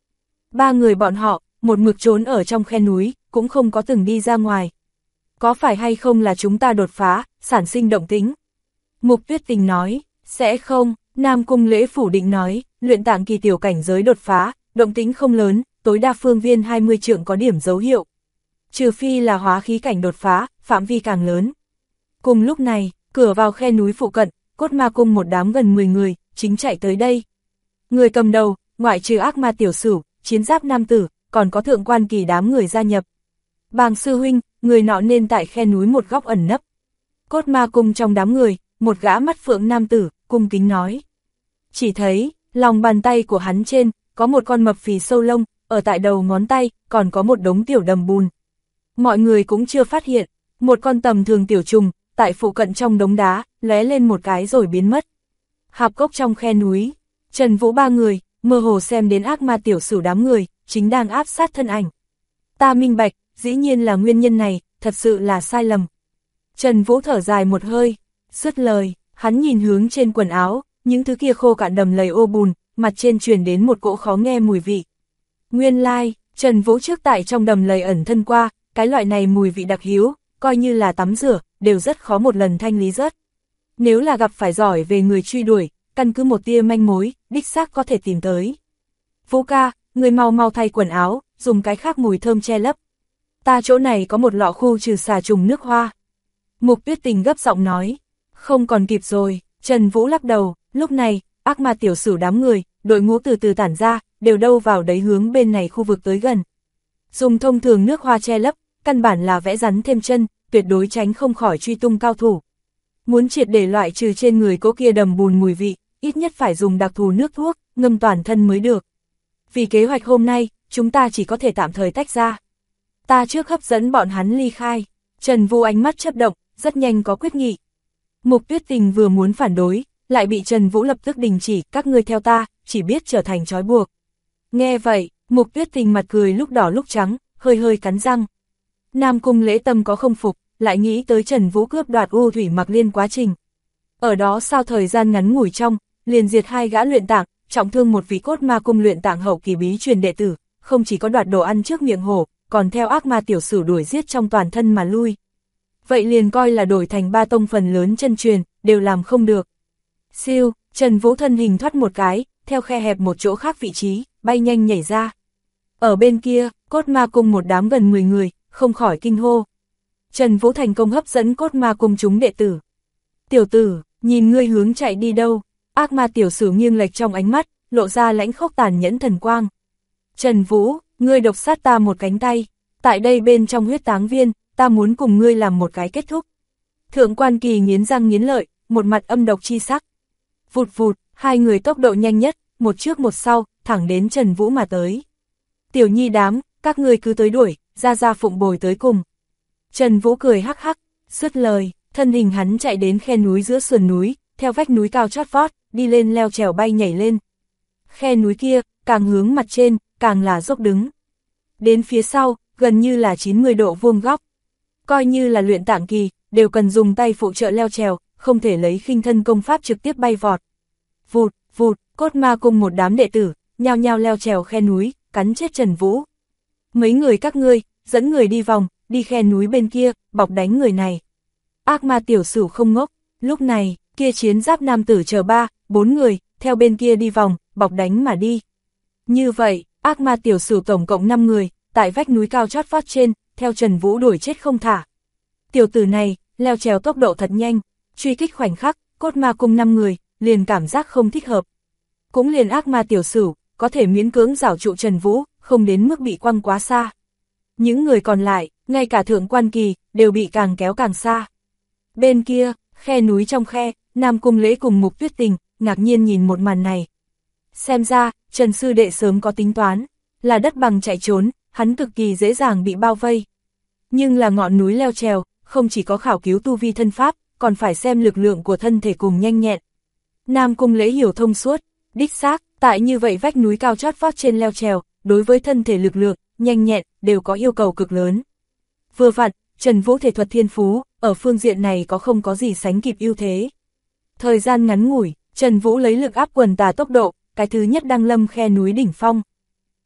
A: Ba người bọn họ, một mực trốn ở trong khe núi, cũng không có từng đi ra ngoài. Có phải hay không là chúng ta đột phá, sản sinh động tĩnh? Mục Tuyết Tình nói, sẽ không, Nam Cung Lễ phủ định nói, luyện tạng kỳ tiểu cảnh giới đột phá, động tĩnh không lớn, tối đa phương viên 20 trượng có điểm dấu hiệu. Trừ phi là hóa khí cảnh đột phá, phạm vi càng lớn. Cùng lúc này, cửa vào khe núi phụ cận, Cốt Ma Cung một đám gần 10 người, chính chạy tới đây. Người cầm đầu, ngoại trừ ác ma tiểu sửu, chiến giáp nam tử, còn có thượng quan kỳ đám người gia nhập. Bàng sư huynh, người nọ nên tại khe núi một góc ẩn nấp. Cốt Ma Cung trong đám người, một gã mắt phượng nam tử, cung kính nói. Chỉ thấy, lòng bàn tay của hắn trên, có một con mập phì sâu lông, ở tại đầu ngón tay, còn có một đống tiểu đầm bùn. Mọi người cũng chưa phát hiện, một con tầm thường tiểu trùng, tại phụ cận trong đống đá, lóe lên một cái rồi biến mất. Hạp cốc trong khe núi, Trần Vũ ba người, mơ hồ xem đến ác ma tiểu sửu đám người, chính đang áp sát thân ảnh. Ta minh bạch, dĩ nhiên là nguyên nhân này, thật sự là sai lầm. Trần Vũ thở dài một hơi, dứt lời, hắn nhìn hướng trên quần áo, những thứ kia khô cạn đầm lầy ô bùn, mặt trên truyền đến một cỗ khó nghe mùi vị. Nguyên lai, Trần Vũ trước tại trong đầm lầy ẩn thân qua, cái loại này mùi vị đặc hữu, coi như là tắm rửa, đều rất khó một lần thanh lý rớt. Nếu là gặp phải giỏi về người truy đuổi, căn cứ một tia manh mối, đích xác có thể tìm tới. Vũ ca, người mau mau thay quần áo, dùng cái khác mùi thơm che lấp. Ta chỗ này có một lọ khu trừ xà trùng nước hoa. Mục Tuyết Tình gấp giọng nói. Không còn kịp rồi, Trần Vũ lắc đầu, lúc này, ác ma tiểu sửu đám người, đội ngũ từ từ tản ra, đều đâu vào đấy hướng bên này khu vực tới gần. Dùng thông thường nước hoa che lấp, căn bản là vẽ rắn thêm chân, tuyệt đối tránh không khỏi truy tung cao thủ. Muốn triệt để loại trừ trên người cỗ kia đầm bùn mùi vị, ít nhất phải dùng đặc thù nước thuốc, ngâm toàn thân mới được. Vì kế hoạch hôm nay, chúng ta chỉ có thể tạm thời tách ra. Ta trước hấp dẫn bọn hắn ly khai. Trần Vũ ánh mắt chớp động, rất nhanh có quyết nghị. Mục Tuyết Tình vừa muốn phản đối, lại bị Trần Vũ lập tức đình chỉ, các ngươi theo ta, chỉ biết trở thành trói buộc. Nghe vậy, Mục Tuyết Tình mặt cười lúc đỏ lúc trắng, hơi hơi cắn răng. Nam Cung Lễ tâm có không phục, lại nghĩ tới Trần Vũ cướp đoạt U Thủy Mặc Liên quá trình. Ở đó sau thời gian ngắn ngủi trong, liền diệt hai gã luyện tạng, trọng thương một vị Cốt Ma Cung luyện tạng hậu kỳ bí truyền đệ tử, không chỉ có đoạt đồ ăn trước miệng hổ, còn theo ác ma tiểu sửu đuổi giết trong toàn thân mà lui. Vậy liền coi là đổi thành ba tông phần lớn chân truyền, đều làm không được. Siêu, Trần Vũ thân hình thoát một cái, theo khe hẹp một chỗ khác vị trí, bay nhanh nhảy ra. Ở bên kia, Cốt Ma Cung một đám gần 10 người, không khỏi kinh hô. Trần Vũ thành công hấp dẫn Cốt Ma Cung chúng đệ tử. Tiểu tử, nhìn ngươi hướng chạy đi đâu? Ác ma tiểu sửu nghiêng lệch trong ánh mắt, lộ ra lãnh khốc tàn nhẫn thần quang. Trần Vũ, ngươi độc sát ta một cánh tay. Tại đây bên trong huyết táng viên, ta muốn cùng ngươi làm một cái kết thúc. Thượng quan kỳ nghiến răng nghiến lợi, một mặt âm độc chi sắc. Vụt vụt, hai người tốc độ nhanh nhất, một trước một sau, thẳng đến Trần Vũ mà tới. Tiểu nhi đám, các ngươi cứ tới đuổi, ra phụng bồi tới cùng. Trần Vũ cười hắc hắc, dứt lời, thân hình hắn chạy đến khe núi giữa sườn núi, theo vách núi cao chót vót, đi lên leo trèo bay nhảy lên. Khe núi kia, càng hướng mặt trên, càng là dốc đứng. Đến phía sau, gần như là 90 độ vuông góc. Coi như là luyện tạng kỳ, đều cần dùng tay phụ trợ leo trèo, không thể lấy khinh thân công pháp trực tiếp bay vọt. Vụt, vụt, Cốt Ma Cung một đám đệ tử, nhao nhao leo trèo khe núi, cắn chết Trần Vũ. Mấy người các ngươi, dẫn người đi vòng, đi khe núi bên kia, bọc đánh người này. Ác ma tiểu sửu không ngốc, lúc này, kia chiến giáp nam tử chờ 3-4 người, theo bên kia đi vòng, bọc đánh mà đi. Như vậy, ác ma tiểu sửu tổng cộng 5 người, tại vách núi cao chót vót trên, theo Trần Vũ đuổi chết không thả. Tiểu tử này, leo trèo tốc độ thật nhanh, truy kích khoảnh khắc, Cốt Ma Cung 5 người, liền cảm giác không thích hợp. Cũng liền ác ma tiểu sửu, có thể miễn cưỡng giảo trụ Trần Vũ, không đến mức bị quăng quá xa. Những người còn lại, ngay cả thượng quan kỳ, đều bị càng kéo càng xa. Bên kia, khe núi trong khe, Nam Cung Lễ cùng Mục Tuyết Tình, ngạc nhiên nhìn một màn này. Xem ra, Trần sư đệ sớm có tính toán, là đất bằng chạy trốn, hắn cực kỳ dễ dàng bị bao vây. Nhưng là ngọn núi leo trèo, không chỉ có khảo cứu tu vi thân pháp, còn phải xem lực lượng của thân thể cùng nhanh nhẹn. Nam Cung Lễ hiểu thông suốt, đích xác, tại như vậy vách núi cao chót vót trên leo trèo, đối với thân thể lực lượng, nhanh nhẹn, đều có yêu cầu cực lớn. Vừa vặn, Trần Vũ thể thuật thiên phú, ở phương diện này không có gì sánh kịp ưu thế. Thời gian ngắn ngủi, Trần Vũ lấy lực áp quần tà tốc độ, cái thứ nhất đăng lâm khe núi đỉnh phong.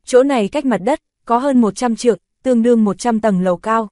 A: chỗ này cách mặt đất, có hơn 100 trượng, tương đương 100 tầng lầu cao.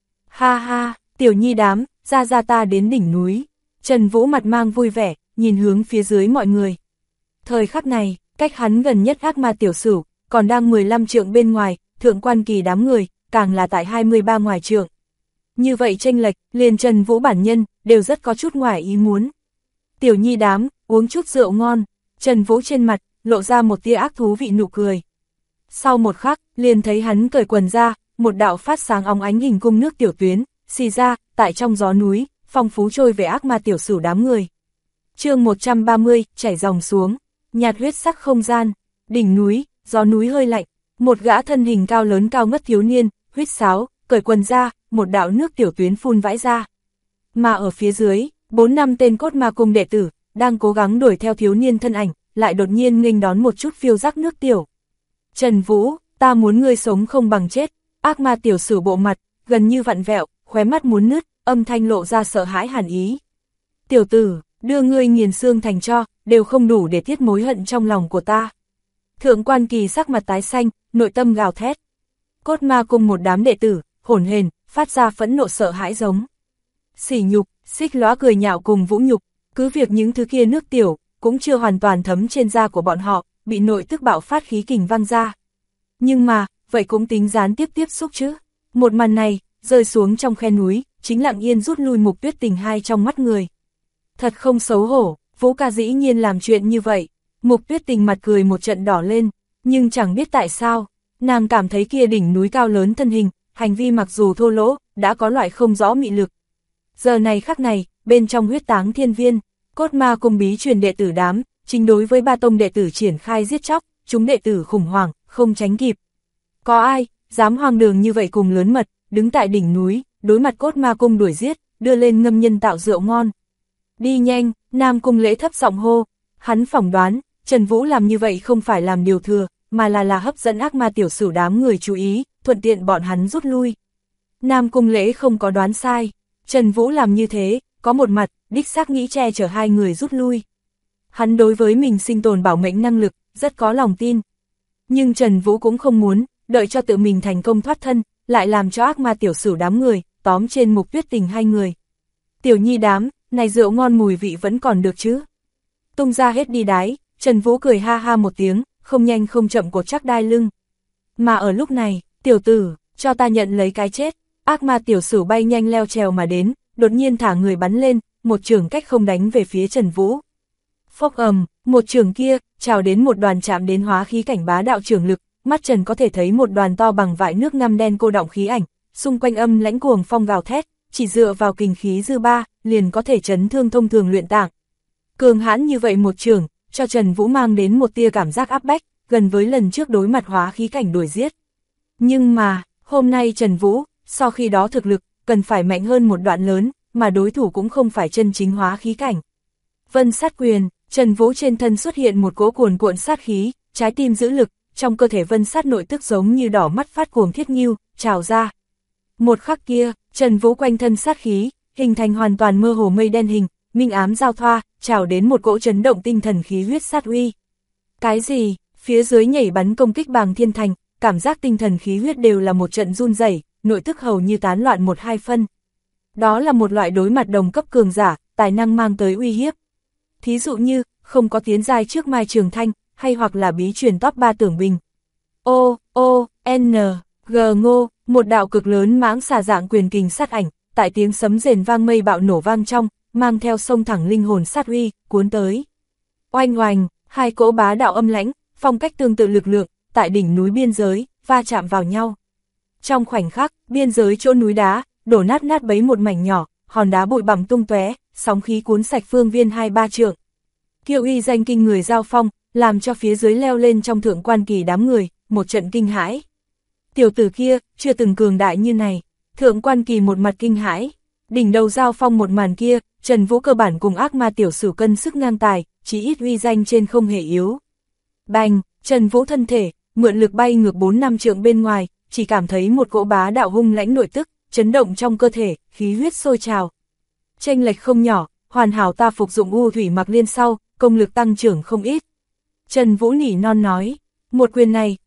A: Ha ha, tiểu nhi đám, ra ta đến đỉnh núi. Trần Vũ mặt mang vui vẻ, nhìn hướng phía dưới mọi người. Thời khắc này, cách hắn gần nhất ác ma tiểu sửu, còn đang 15 trượng bên ngoài, thượng quan kỳ đám người, càng là tại 23 ngoài trượng. Như vậy chênh lệch, liền Trần Vũ bản nhân, đều rất có chút ngoài ý muốn. Tiểu nhi đám, uống chút rượu ngon. Trần Vũ trên mặt, lộ ra một tia ác thú vị nụ cười. Sau một khắc, liền thấy hắn cởi quần ra, một đạo phát sáng óng ánh hình cung nước tiểu tuyến, xì ra, tại trong gió núi, phong phú trôi về ác ma tiểu sửu đám người. Chương 130, chảy dòng xuống, nhạt huyết sắc không gian, đỉnh núi, gió núi hơi lạnh, một gã thân hình cao lớn cao ngất thiếu niên, huýt sáo, cởi quần ra, một đạo nước tiểu tuyến phun vãi ra. Mà ở phía dưới, 4-5 tên cốt ma cung đệ tử, đang cố gắng đuổi theo thiếu niên thân ảnh, lại đột nhiên nghênh đón một chút phiêu rắc nước tiểu. Trần Vũ, ta muốn ngươi sống không bằng chết. Ác ma tiểu sửu bộ mặt, gần như vặn vẹo, khóe mắt muốn nứt, âm thanh lộ ra sợ hãi hàn ý. Tiểu tử, đưa ngươi nghiền xương thành tro, đều không đủ để tiết mối hận trong lòng của ta. Thượng quan kỳ sắc mặt tái xanh, nội tâm gào thét. Cốt ma cung một đám đệ tử, hổn hển, phát ra phẫn nộ sợ hãi giống. Sỉ nhục, xích lóa cười nhạo cùng vũ nhục, cứ việc những thứ kia nước tiểu, cũng chưa hoàn toàn thấm trên da của bọn họ, bị nội tức bạo phát khí kình văng ra. Nhưng mà, vậy cũng tính gián tiếp xúc chứ. Một màn này, rơi xuống trong khe núi, chính lặng yên rút lui Mục Tuyết Tình hai trong mắt người. Thật không xấu hổ, Vũ ca dĩ nhiên làm chuyện như vậy. Mục Tuyết Tình mặt cười một trận đỏ lên, nhưng chẳng biết tại sao, nàng cảm thấy kia đỉnh núi cao lớn thân hình, hành vi mặc dù thô lỗ, đã có loại không rõ mị lực. Giờ này khắc này, bên trong huyết táng thiên viên, cốt ma cung bí truyền đệ tử đám, chính đối với ba tông đệ tử triển khai giết chóc, chúng đệ tử khủng hoảng, không tránh kịp. Có ai, dám hoang đường như vậy cùng lớn mật, đứng tại đỉnh núi, đối mặt cốt ma cung đuổi giết, đưa lên ngâm nhân tạo rượu ngon. Đi nhanh, Nam Cung Lễ thấp giọng hô, hắn phỏng đoán, Trần Vũ làm như vậy không phải làm điều thừa, mà là hấp dẫn ác ma tiểu sửu đám người chú ý, thuận tiện bọn hắn rút lui. Nam Cung Lễ không có đoán sai, Trần Vũ làm như thế, có một mặt, đích xác nghĩ che chở hai người rút lui. Hắn đối với mình sinh tồn bảo mệnh năng lực, rất có lòng tin. Nhưng Trần Vũ cũng không muốn, đợi cho tự mình thành công thoát thân, lại làm cho ác ma tiểu sửu đám người, tóm trên Mục Tuyết Tình hai người. Tiểu nhi đám, này rượu ngon mùi vị vẫn còn được chứ. Tung ra hết đi đái, Trần Vũ cười ha ha một tiếng, không nhanh không chậm cột chắc đai lưng. Mà ở lúc này, tiểu tử, cho ta nhận lấy cái chết. Ác ma tiểu sửu bay nhanh leo trèo mà đến, đột nhiên thả người bắn lên, một chưởng cách không đánh về phía Trần Vũ. Phốc một chưởng kia, trào đến một đoàn chạm đến hóa khí cảnh bá đạo chưởng lực, mắt Trần có thể thấy một đoàn to bằng vại nước ngăm đen cô đọng khí ảnh, xung quanh âm lãnh cuồng phong gào thét, chỉ dựa vào kình khí dư ba, liền có thể chấn thương thông thường luyện tạng. Cường hãn như vậy một chưởng, cho Trần Vũ mang đến một tia cảm giác áp bách, gần với lần trước đối mặt hóa khí cảnh đuổi giết. Nhưng mà, hôm nay Trần Vũ, sau khi đó thực lực, cần phải mạnh hơn một đoạn lớn, mà đối thủ cũng không phải chân chính hóa khí cảnh. Vân sát quyền, Trần Vũ trên thân xuất hiện một cỗ cuồn cuộn sát khí, trái tim giữ lực, trong cơ thể vân sát nội tức giống như đỏ mắt phát cuồng thiết nghiêu, trào ra. Một khắc kia, Trần Vũ quanh thân sát khí, hình thành hoàn toàn mơ hồ mây đen hình, minh ám giao thoa, trào đến một cỗ chấn động tinh thần khí huyết sát uy. Cái gì? Phía dưới nhảy bắn công kích Bàng Thiên Thành, cảm giác tinh thần khí huyết đều là một trận run rẩy, nội tức hầu như tán loạn 1-2 phân. Đó là một loại đối mặt đồng cấp cường giả, tài năng mang tới uy hiếp. Thí dụ như, không có tiến giai trước Mai Trường Thanh, hay hoặc là bí truyền top 3 Tưởng Bình. G ngô, một đạo cực lớn mãng xà dạng quyền kình sát ảnh, tại tiếng sấm rền vang mây bạo nổ vang trong, mang theo sông thẳng linh hồn sát uy, cuốn tới. Oanh oanh, hai cỗ bá đạo âm lãnh, phong cách tương tự lực lượng, tại đỉnh núi biên giới, va chạm vào nhau. Trong khoảnh khắc, biên giới chỗ núi đá, đổ nát bấy một mảnh nhỏ, hòn đá bụi bặm tung tóe, sóng khí cuốn sạch phương viên 2-3 trượng. Kiêu uy danh kinh người giao phong, làm cho phía dưới leo lên trong thượng quan kỳ đám người, một trận kinh hãi. Tiểu tử kia, chưa từng cường đại như này, thượng quan kỳ một mặt kinh hãi. Đỉnh đầu giao phong một màn kia, Trần Vũ cơ bản cùng ác ma tiểu sửu cân sức ngang tài, chỉ ít uy danh trên không hề yếu. Bành, Trần Vũ thân thể, mượn lực bay ngược 4-5 trượng bên ngoài, chỉ cảm thấy một cỗ bá đạo hung lãnh nội tức, chấn động trong cơ thể, khí huyết sôi trào. Chênh lệch không nhỏ, hoàn hảo ta phục dụng U Thủy Mặc Liên sau, công lực tăng trưởng không ít. Trần Vũ nỉ non nói, một quyền này,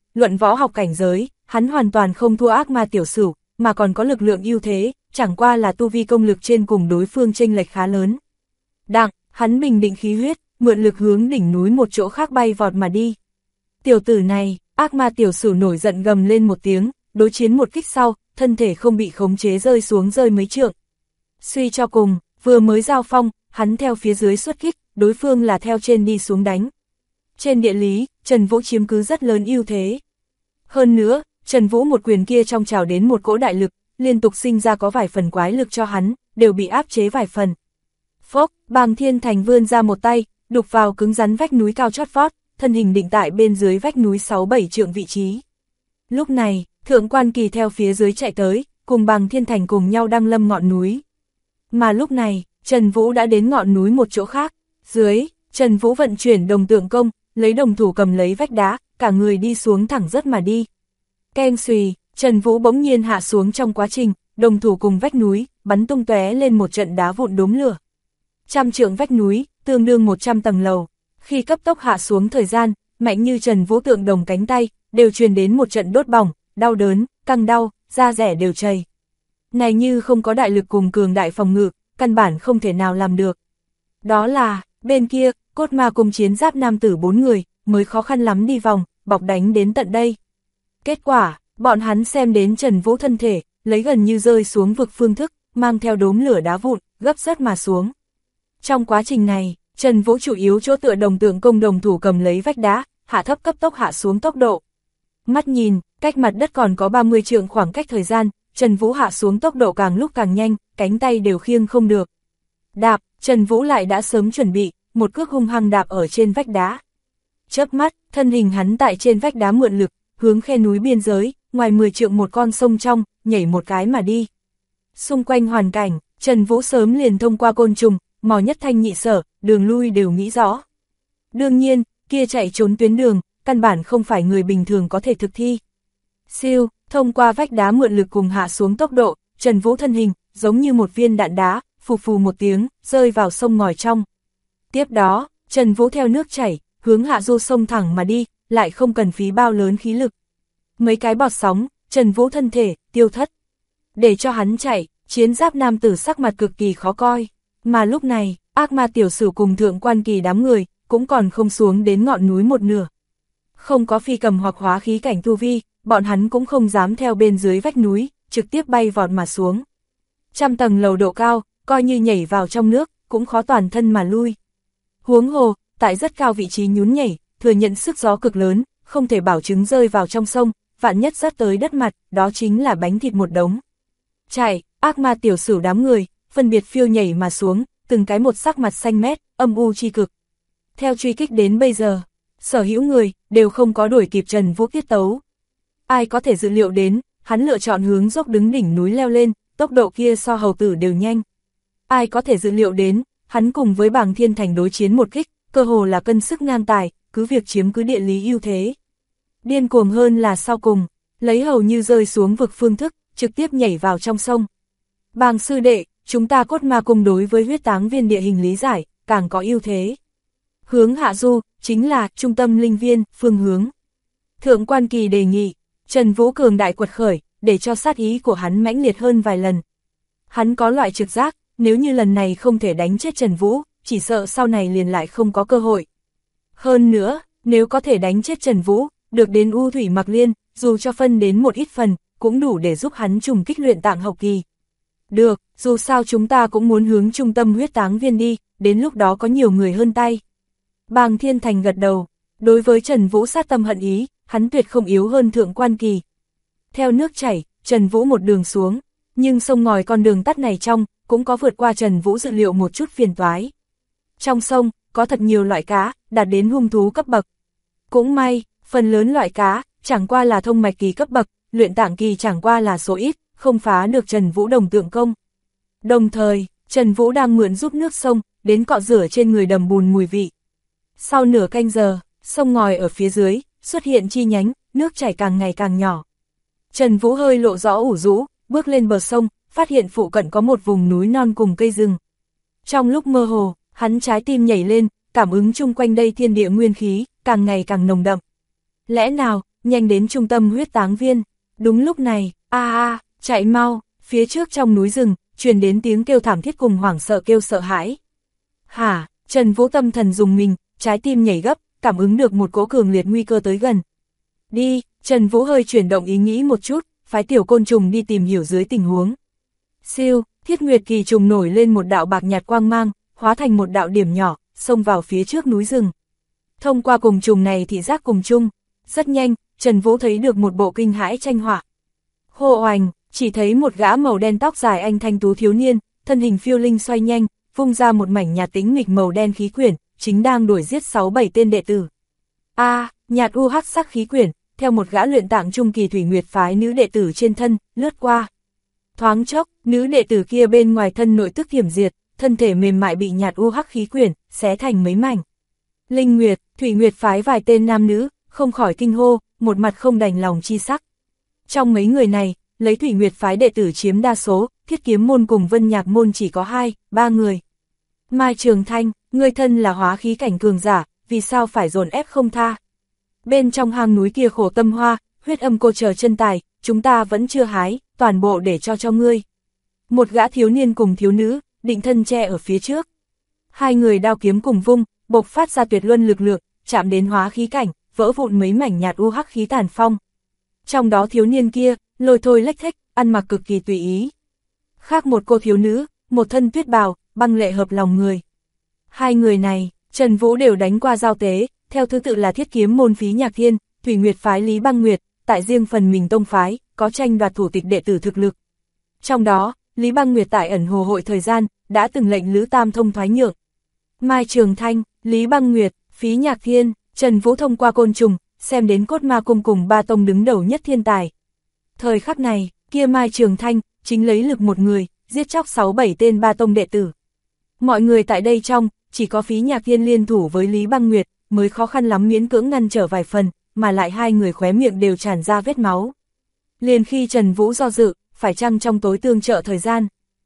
A: luận võ học cảnh giới, hắn hoàn toàn không thua ác ma tiểu sửu, mà còn có lực lượng ưu thế, chẳng qua là tu vi công lực trên cùng đối phương chênh lệch khá lớn. Đặng, hắn bình định khí huyết, mượn lực hướng đỉnh núi một chỗ khác bay vọt mà đi. Tiểu tử này, ác ma tiểu sửu nổi giận gầm lên một tiếng, đối chiến một kích sau, thân thể không bị khống chế rơi xuống rơi mấy trượng. Suy cho cùng, vừa mới giao phong, hắn theo phía dưới xuất kích, đối phương là theo trên đi xuống đánh. Trên địa lý, Trần Vũ chiếm cứ rất lớn ưu thế. Hơn nữa, Trần Vũ một quyền kia trong trào đến một cỗ đại lực, liên tục sinh ra có vài phần quái lực cho hắn, đều bị áp chế vài phần. Phốc, Bàng Thiên Thành vươn ra một tay, đục vào cứng rắn vách núi cao chót vót, thân hình định tại bên dưới vách núi 6-7 trượng vị trí. Lúc này, Thượng Quan Kỳ theo phía dưới chạy tới, cùng Bàng Thiên Thành cùng nhau đăng lâm ngọn núi. Mà lúc này, Trần Vũ đã đến ngọn núi một chỗ khác, dưới, Trần Vũ vận chuyển đồng tượng công, lấy đồng thủ cầm lấy vách đá, cả người đi xuống thẳng rất mà đi. Keng xùy, Trần Vũ bỗng nhiên hạ xuống trong quá trình, đồng thủ cùng vách núi, bắn tung tóe lên một trận đá vụn đốm lửa. 100 trượng vách núi, tương đương 100 tầng lầu, khi cấp tốc hạ xuống thời gian, mạnh như Trần Vũ tượng đồng cánh tay, đều truyền đến một trận đốt bỏng, đau đớn, căng đau, da rẻ đều chảy. Này như không có đại lực cùng cường đại phòng ngự, căn bản không thể nào làm được. Đó là, bên kia, cốt ma cùng chiến giáp nam tử 4 người, mới khó khăn lắm đi vòng, bọc đánh đến tận đây. Kết quả, bọn hắn xem đến Trần Vũ thân thể, lấy gần như rơi xuống vực phương thức, mang theo đốm lửa đá vụn, gấp rớt mà xuống. Trong quá trình này, Trần Vũ chủ yếu chỗ tựa đồng tượng công đồng thủ cầm lấy vách đá, hạ thấp cấp tốc hạ xuống tốc độ. Mắt nhìn, cách mặt đất còn có 30 trượng khoảng cách thời gian, Trần Vũ hạ xuống tốc độ càng lúc càng nhanh, cánh tay đều khiêng không được. Đạp, Trần Vũ lại đã sớm chuẩn bị, một cước hung hăng đạp ở trên vách đá. Chớp mắt, thân hình hắn tại trên vách đá mượn lực, hướng khe núi biên giới, ngoài 10 trượng một con sông trong, nhảy một cái mà đi. Xung quanh hoàn cảnh, Trần Vũ sớm liền thông qua côn trùng, mò nhất thanh nhị sở, đường lui đều nghĩ rõ. Đương nhiên, kia chạy trốn tuyến đường, căn bản không phải người bình thường có thể thực thi. Siêu, thông qua vách đá mượn lực cùng hạ xuống tốc độ, Trần Vũ thân hình, giống như một viên đạn đá, phù phù một tiếng, rơi vào sông ngòi trong. Tiếp đó, Trần Vũ theo nước chảy, hướng hạ du sông thẳng mà đi, lại không cần phí bao lớn khí lực. Mấy cái bọt sóng, Trần Vũ thân thể, tiêu thất. Để cho hắn chạy, chiến giáp nam tử sắc mặt cực kỳ khó coi. Mà lúc này, ác ma tiểu sửu cùng Thượng Quan Kỳ đám người, cũng còn không xuống đến ngọn núi một nửa. Không có phi cầm hoặc hóa khí cảnh tu vi, bọn hắn cũng không dám theo bên dưới vách núi, trực tiếp bay vọt mà xuống. 100 tầng lầu độ cao, coi như nhảy vào trong nước, cũng khó toàn thân mà lui. Huống hồ, tại rất cao vị trí nhún nhảy, thừa nhận sức gió cực lớn, không thể bảo chứng rơi vào trong sông, vạn nhất rớt tới đất mặt, đó chính là bánh thịt một đống. Chạy, ác ma tiểu sửu đám người, phân biệt phiêu nhảy mà xuống, từng cái một sắc mặt xanh mét, âm u chi cực. Theo truy kích đến bây giờ, sở hữu người, đều không có đuổi kịp Trần Vũ tiết tấu. Ai có thể dự liệu đến, hắn lựa chọn hướng dốc đứng đỉnh núi leo lên, tốc độ kia so hầu tử đều nhanh. Ai có thể dự liệu đến, hắn cùng với Bàng Thiên Thành đối chiến một kích, cơ hồ là cân sức ngang tài, cứ việc chiếm cứ địa lý ưu thế. Điên cuồng hơn là sau cùng, lấy hầu như rơi xuống vực phương thức, trực tiếp nhảy vào trong sông. Bàng sư đệ, chúng ta cốt ma cung đối với huyết táng viên địa hình lý giải, càng có ưu thế. Hướng hạ du, chính là trung tâm linh viên, phương hướng. Thượng Quan Kỳ đề nghị, Trần Vũ cường đại quật khởi, để cho sát ý của hắn mãnh liệt hơn vài lần. Hắn có loại trực giác, nếu như lần này không thể đánh chết Trần Vũ, chỉ sợ sau này liền lại không có cơ hội. Hơn nữa, nếu có thể đánh chết Trần Vũ, được đến U Thủy Mặc Liên, dù cho phân đến một ít phần, cũng đủ để giúp hắn trùng kích luyện tạng hậu kỳ. Được, dù sao chúng ta cũng muốn hướng trung tâm huyết táng viên đi, đến lúc đó có nhiều người hơn tay. Bàng Thiên Thành gật đầu, đối với Trần Vũ sát tâm hận ý, hắn tuyệt không yếu hơn Thượng Quan Kỳ. Theo nước chảy, Trần Vũ một đường xuống, nhưng sông ngòi con đường tắt này trong, cũng có vượt qua Trần Vũ dự liệu một chút phiền toái. Trong sông, có thật nhiều loại cá, đạt đến hung thú cấp bậc. Cũng may, phần lớn loại cá, chẳng qua là thông mạch kỳ cấp bậc, luyện tạng kỳ chẳng qua là số ít, không phá được Trần Vũ đồng tượng công. Đồng thời, Trần Vũ đang mượn giúp nước sông, đến cọ rửa trên người đầm bùn mùi vị. Sau nửa canh giờ, sông ngòi ở phía dưới, xuất hiện chi nhánh, nước chảy càng ngày càng nhỏ. Trần Vũ hơi lộ rõ ủ rũ, bước lên bờ sông, phát hiện phụ cận có một vùng núi non cùng cây rừng. Trong lúc mơ hồ, hắn trái tim nhảy lên, cảm ứng chung quanh đây thiên địa nguyên khí, càng ngày càng nồng đậm. Lẽ nào, nhanh đến trung tâm huyết táng viên. Đúng lúc này, chạy mau, phía trước trong núi rừng, truyền đến tiếng kêu thảm thiết cùng hoảng sợ kêu sợ hãi. Hả, Trần Vũ tâm thần dùng mình, trái tim nhảy gấp, cảm ứng được một cỗ cường liệt nguy cơ tới gần. Đi, Trần Vũ hơi chuyển động ý nghĩ một chút, phái tiểu côn trùng đi tìm hiểu dưới tình huống. Siêu, Thiết Nguyệt Kỳ trùng nổi lên một đạo bạc nhạt quang mang, hóa thành một đạo điểm nhỏ, xông vào phía trước núi rừng. Thông qua cùng trùng này thị giác cùng chung, rất nhanh, Trần Vũ thấy được một bộ kinh hãi tranh họa. Hô oành, chỉ thấy một gã màu đen tóc dài anh thanh tú thiếu niên, thân hình phiêu linh xoay nhanh, vung ra một mảnh nhạt tĩnh mịch màu đen khí quyển, chính đang đuổi giết 6-7 tên đệ tử. Nhạt u hắc sắc khí quyển, theo một gã luyện tạng trung kỳ Thủy Nguyệt phái nữ đệ tử trên thân, lướt qua. Thoáng chốc, nữ đệ tử kia bên ngoài thân nội tức thiểm diệt, thân thể mềm mại bị nhạt u hắc khí quyển, xé thành mấy mảnh. Linh Nguyệt, Thủy Nguyệt phái vài tên nam nữ, không khỏi kinh hô, một mặt không đành lòng chi sắc. Trong mấy người này, lấy Thủy Nguyệt phái đệ tử chiếm đa số, Thiết Kiếm môn cùng Vân Nhạc môn chỉ có 2-3 người. Mai Trường Thanh, ngươi thân là hóa khí cảnh cường giả, vì sao phải dồn ép không tha? Bên trong hang núi kia khổ tâm hoa, huyết âm cô chờ chân tài, chúng ta vẫn chưa hái, toàn bộ để cho ngươi. Một gã thiếu niên cùng thiếu nữ, định thân che ở phía trước. Hai người đao kiếm cùng vung, bộc phát ra tuyệt luân lực lượng, chạm đến hóa khí cảnh, vỡ vụn mấy mảnh nhạt u hắc khí tàn phong. Trong đó thiếu niên kia, lôi thôi lếch thếch, ăn mặc cực kỳ tùy ý. Khác một cô thiếu nữ, một thân tuyết bào, băng lệ hợp lòng người. Hai người này, Trần Vũ đều đánh qua giao tế, theo thứ tự là Thiết Kiếm môn Phí Nhạc Thiên, Thủy Nguyệt phái Lý Băng Nguyệt, tại riêng phần mình tông phái, có tranh đoạt thủ tịch đệ tử thực lực. Trong đó, Lý Băng Nguyệt tại ẩn hồ hội thời gian, đã từng lệnh Lữ Tam thông thoái nhượng. Mai Trường Thanh, Lý Băng Nguyệt, Phí Nhạc Thiên, Trần Vũ thông qua côn trùng, xem đến Cốt Ma Cung cùng ba tông đứng đầu nhất thiên tài. Thời khắc này, kia Mai Trường Thanh, chính lấy lực một người, giết chóc 6-7 tên ba tông đệ tử. Mọi người tại đây trong, chỉ có Phí Nhạc Thiên liên thủ với Lý Băng Nguyệt, mới khó khăn lắm miễn cưỡng ngăn trở vài phần, mà lại hai người khóe miệng đều tràn ra vết máu. Liền khi Trần Vũ do dự, phải chăng trong tối tương trợ thời gian.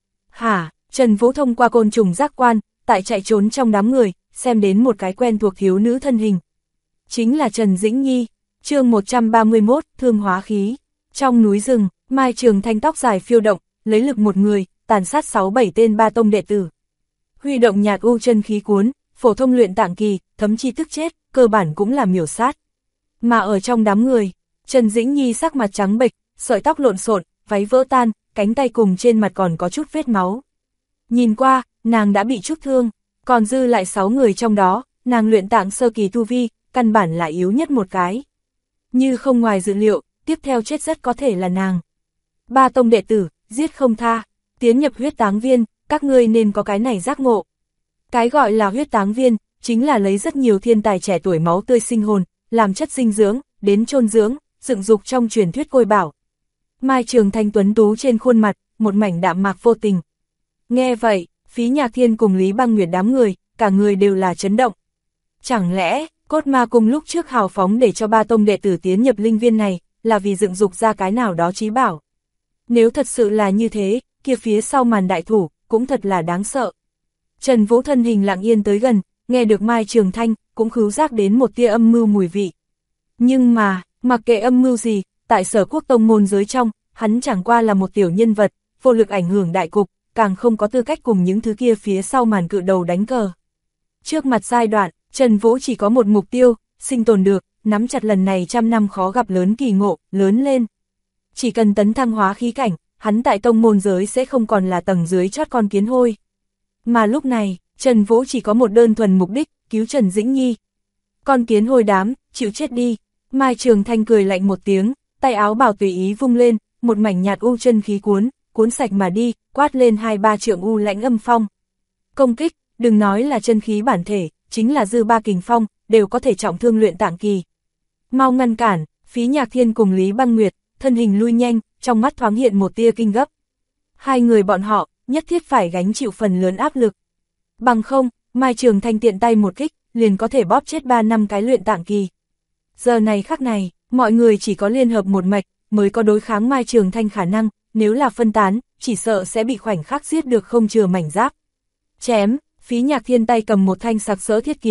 A: Trần Vũ thông qua côn trùng giác quan, tại chạy trốn trong đám người, xem đến một cái quen thuộc thiếu nữ thân hình. Chính là Trần Dĩnh Nhi, chương 131, thương hóa khí. Trong núi rừng, Mai Trường Thanh tóc dài phiêu động, lấy lực một người, tàn sát 6-7 tên ba tông đệ tử. Huy động nhạt u chân khí cuốn, phổ thông luyện tạng kỳ, thấm chi tức chết, cơ bản cũng là miểu sát. Mà ở trong đám người, Trần Dĩnh Nhi sắc mặt trắng bệch, sợi tóc lộn xộn, váy vỡ tan, cánh tay cùng trên mặt còn có chút vết máu. Nhìn qua, nàng đã bị chút thương, còn dư lại 6 người trong đó, nàng luyện tạng sơ kỳ tu vi, căn bản là yếu nhất một cái. Như không ngoài dự liệu, tiếp theo chết rất có thể là nàng. Ba tông đệ tử, giết không tha, tiến nhập huyết táng viên, các ngươi nên có cái này giác ngộ. Cái gọi là huyết táng viên, chính là lấy rất nhiều thiên tài trẻ tuổi máu tươi sinh hồn, làm chất dinh dưỡng, đến chôn dưỡng, dựng dục trong truyền thuyết côi bảo. Mai Trường Thanh tuấn tú trên khuôn mặt, một mảnh đạm mạc vô tình. Nghe vậy, Phí Nhạc Thiên cùng Lý Băng Nguyệt đám người, cả người đều là chấn động. Chẳng lẽ, Cốt Ma Cung lúc trước hào phóng để cho ba tông đệ tử tiến nhập linh viên này, là vì dựng dục ra cái nào đó chí bảo? Nếu thật sự là như thế, kia phía sau màn đại thủ, cũng thật là đáng sợ. Trần Vũ thân hình lặng yên tới gần, nghe được Mai Trường Thanh, cũng khứu giác đến một tia âm mưu mùi vị. Nhưng mà, mặc kệ âm mưu gì, tại Sở Quốc tông môn giới trong, hắn chẳng qua là một tiểu nhân vật, vô lực ảnh hưởng đại cục, càng không có tư cách cùng những thứ kia phía sau màn cự đầu đánh cờ. Trước mặt giai đoạn, Trần Vũ chỉ có một mục tiêu, sinh tồn được, nắm chặt lần này trăm năm khó gặp lớn kỳ ngộ, lớn lên. Chỉ cần tấn thăng hóa khí cảnh, hắn tại tông môn giới sẽ không còn là tầng dưới chót con kiến hôi. Mà lúc này, Trần Vũ chỉ có một đơn thuần mục đích, cứu Trần Dĩnh Nhi. Con kiến hôi đám, chịu chết đi. Mai Trường Thanh cười lạnh một tiếng, tay áo bào tùy ý vung lên, một mảnh nhạt u chân khí cuốn sạch mà đi, quát lên 2-3 trượng u lãnh âm phong. Công kích, đừng nói là chân khí bản thể, chính là dư ba kình phong, đều có thể trọng thương luyện tạng kỳ. Mau ngăn cản, Phí Nhạc Thiên cùng Lý Băng Nguyệt, thân hình lui nhanh, trong mắt thoáng hiện một tia kinh gấp. Hai người bọn họ, nhất thiết phải gánh chịu phần lớn áp lực. Bằng không, Mai Trường Thanh tiện tay một kích, liền có thể bóp chết 3-5 cái luyện tạng kỳ. Giờ này khắc này, mọi người chỉ có liên hợp một mạch, mới có đối kháng Mai Trường Thanh khả năng, nếu là phân tán, chỉ sợ sẽ bị khoảnh khắc giết được không chừa mảnh giáp. Chém, Phí Nhạc Thiên tay cầm một thanh sặc sỡ thiết kiếm,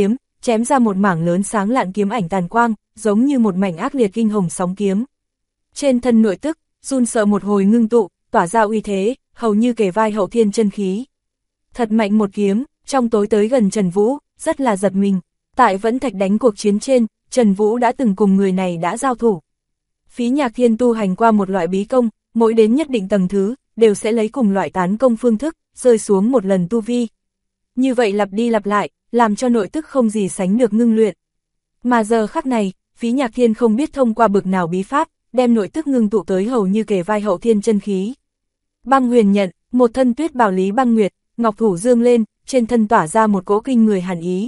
A: chém ra một mảng lớn sáng lạn kiếm ảnh tàn quang, giống như một mảnh ác liệt kinh hồng sóng kiếm. Trên thân nội tức, run sợ một hồi ngưng tụ, tỏa ra uy thế, hầu như kề vai hậu thiên chân khí. Thật mạnh một kiếm, trong tối tới gần Trần Vũ, rất là giật mình. Tại Vẫn Thạch đánh cuộc chiến trên, Trần Vũ đã từng cùng người này đã giao thủ. Phí Nhạc Thiên tu hành qua một loại bí công, mỗi đến nhất định tầng thứ, đều sẽ lấy cùng loại tán công phương thức, rơi xuống một lần tu vi. Như vậy lặp đi lặp lại, làm cho nội tức không gì sánh được ngưng luyện. Mà giờ khắc này, Phí Nhạc Thiên không biết thông qua bực nào bí pháp, đem nội tức ngưng tụ tới hầu như kề vai hậu thiên chân khí. Băng Huyền Nhận, một thân tuyết bào Lý Băng Nguyệt, ngọc thủ dương lên, trên thân tỏa ra một cỗ kinh người hàn ý.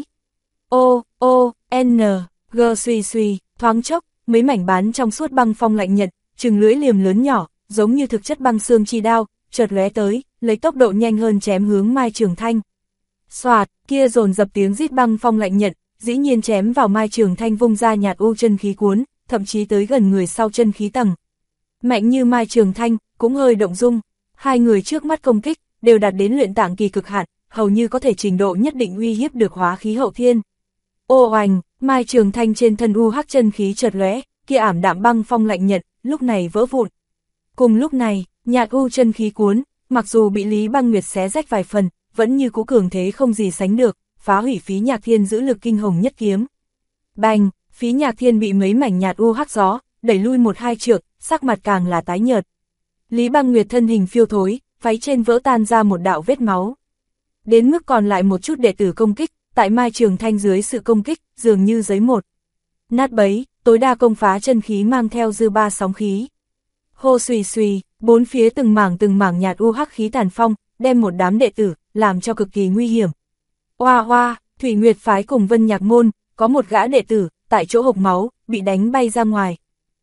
A: G suy suy, thoáng chốc, mấy mảnh bán trong suốt băng phong lạnh nhật, chừng lưỡi liềm lớn nhỏ, giống như thực chất băng xương chi đao, chợt lóe tới, lấy tốc độ nhanh hơn chém hướng Mai Trường Thanh. Xoạt, kia dồn dập tiếng rít băng phong lạnh nhật, dĩ nhiên chém vào Mai Trường Thanh vung ra nhạt u chân khí cuốn, thậm chí tới gần người sau chân khí tầng. Mạnh như Mai Trường Thanh, cũng hơi động dung, hai người trước mắt công kích, đều đạt đến luyện tạng kỳ cực hạn, hầu như có thể trình độ nhất định uy hiếp được hóa khí hậu thiên. Ô oành, Mai Trường Thanh trên thân u hắc chân khí chợt lóe, kia ảm đạm băng phong lạnh nhật, lúc này vỡ vụn. Cùng lúc này, nhạt u chân khí cuốn, mặc dù bị Lý Băng Nguyệt xé rách vài phần, vẫn như cũ cường thế không gì sánh được, phá hủy Phí Nhạc Thiên giữ lực kinh hồng nhất kiếm. Bành, Phí Nhạc Thiên bị mấy mảnh nhạt u hắc gió, đẩy lui một hai trượng, sắc mặt càng là tái nhợt. Lý Băng Nguyệt thân hình phiêu thối, váy trên vỡ tan ra một đạo vết máu. Đến mức còn lại một chút đệ tử công kích, tại Mai Trường Thanh dưới sự công kích, dường như giấy một. Nát bấy, tối đa công phá chân khí mang theo dư ba sóng khí. Hô suy suy, bốn phía từng mảng nhạt u hắc khí tàn phong, đem một đám đệ tử, làm cho cực kỳ nguy hiểm. Oa oa, Thủy Nguyệt phái cùng Vân Nhạc môn, có một gã đệ tử, tại chỗ hộc máu, bị đánh bay ra ngoài.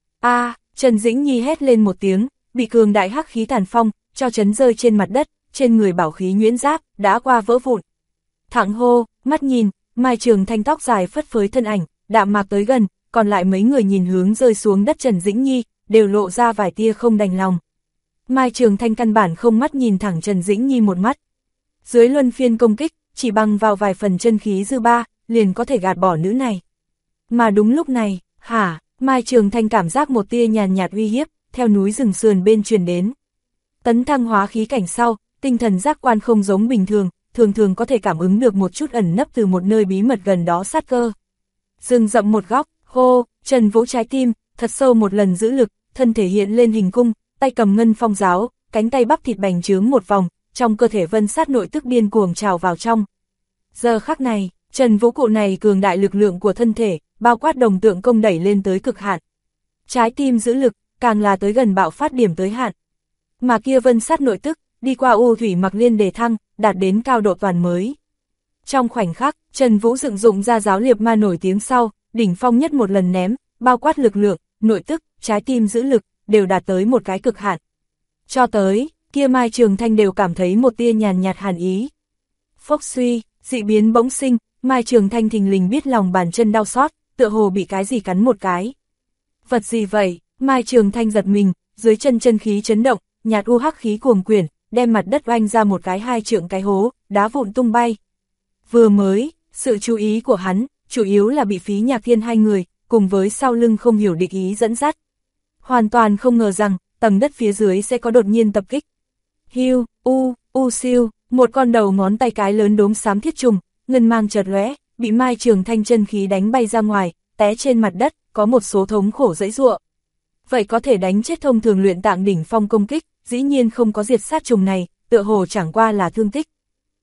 A: Trần Dĩnh Nhi hét lên một tiếng, bị cường đại hắc khí tàn phong, cho chấn rơi trên mặt đất, trên người bảo khí nhuyễn giáp, đã qua vỡ vụn. Thẳng hô, mắt nhìn, Mai Trường Thanh tóc dài phất phới thân ảnh, đạm mạc tới gần, còn lại mấy người nhìn hướng rơi xuống đất Trần Dĩnh Nhi, đều lộ ra vài tia không đành lòng. Mai Trường Thanh căn bản không mắt nhìn thẳng Trần Dĩnh Nhi một mắt. Dưới luân phiên công kích, chỉ bằng vào vài phần chân khí dư ba, liền có thể gạt bỏ nữ này. Mà đúng lúc này, Mai Trường Thanh cảm giác một tia nhàn nhạt uy hiếp, theo núi rừng sườn bên truyền đến. Tấn thăng hóa khí cảnh sau, tinh thần giác quan không giống bình thường, thường có thể cảm ứng được một chút ẩn nấp từ một nơi bí mật gần đó sát cơ. Rừng rậm một góc, hô, Trần Vũ trái tim, thật sâu một lần giữ lực, thân thể hiện lên hình cung, tay cầm ngân phong giáo, cánh tay bắp thịt bành trướng một vòng, trong cơ thể vân sát nội tức điên cuồng trào vào trong. Giờ khắc này, Trần Vũ cụ này cường đại lực lượng của thân thể, bao quát đồng tượng công đẩy lên tới cực hạn. Trái tim giữ lực, càng là tới gần bạo phát điểm tới hạn. Mà kia vân sát nội tức, đi qua u thủy mặc liên đề thăng, đạt đến cao độ toàn mới. Trong khoảnh khắc, Trần Vũ dựng dụng ra giáo liệp ma nổi tiếng sau, đỉnh phong nhất một lần ném, bao quát lực lượng, nội tức, trái tim giữ lực, đều đạt tới một cái cực hạn. Cho tới, kia Mai Trường Thanh đều cảm thấy một tia nhàn nhạt hàn ý. Phốc suy, dị biến bỗng sinh, Mai Trường Thanh thình lình biết lòng bàn chân đau xót, tựa hồ bị cái gì cắn một cái. Vật gì vậy? Mai Trường Thanh giật mình, dưới chân chân khí chấn động, nhạt u hắc khí cuồng quyển, đem mặt đất oanh ra một cái 2 trượng cái hố, đá vụn tung bay. Vừa mới, sự chú ý của hắn, chủ yếu là bị Phí Nhạc Thiên hai người, cùng với sau lưng không hiểu địch ý dẫn dắt. Hoàn toàn không ngờ rằng, tầng đất phía dưới sẽ có đột nhiên tập kích. Hiu, siêu, một con đầu ngón tay cái lớn đốm xám thiết trùng, ngân mang chợt lóe, bị Mai Trường Thanh chân khí đánh bay ra ngoài, té trên mặt đất, có một số thống khổ dãy giụa. Vậy có thể đánh chết thông thường luyện tạng đỉnh phong công kích, dĩ nhiên không có diệt sát trùng này, tựa hồ chẳng qua là thương tích.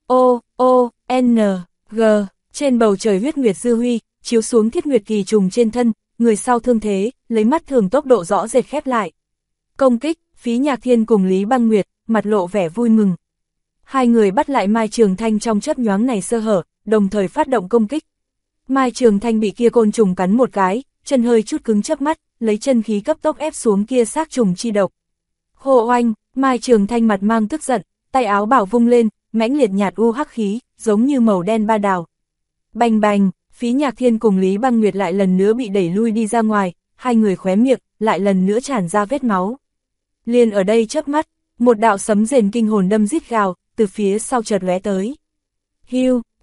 A: Trên bầu trời huyết nguyệt dư huy, chiếu xuống thiết nguyệt kỳ trùng trên thân, người sau thương thế, lấy mắt thường tốc độ rõ rệt khép lại. Công kích, Phí Nhạc Thiên cùng Lý Băng Nguyệt, mặt lộ vẻ vui mừng. Hai người bắt lại Mai Trường Thanh trong chớp nhoáng này sơ hở, đồng thời phát động công kích. Mai Trường Thanh bị kia côn trùng cắn một cái, chân hơi chút cứng chớp mắt, lấy chân khí cấp tốc ép xuống kia xác trùng chi độc. Hồ oanh, Mai Trường Thanh mặt mang tức giận, tay áo bảo vung lên, mãnh liệt nhạt u hắc khí, giống như màu đen ba đào. Bành bành, Phí Nhạc Thiên cùng Lý Băng Nguyệt lại lần nữa bị đẩy lui đi ra ngoài, hai người khóe miệng, lại lần nữa tràn ra vết máu. Liền ở đây chớp mắt, một đạo sấm rền kinh hồn đâm rít gào, từ phía sau chợt lóe tới. Hiu,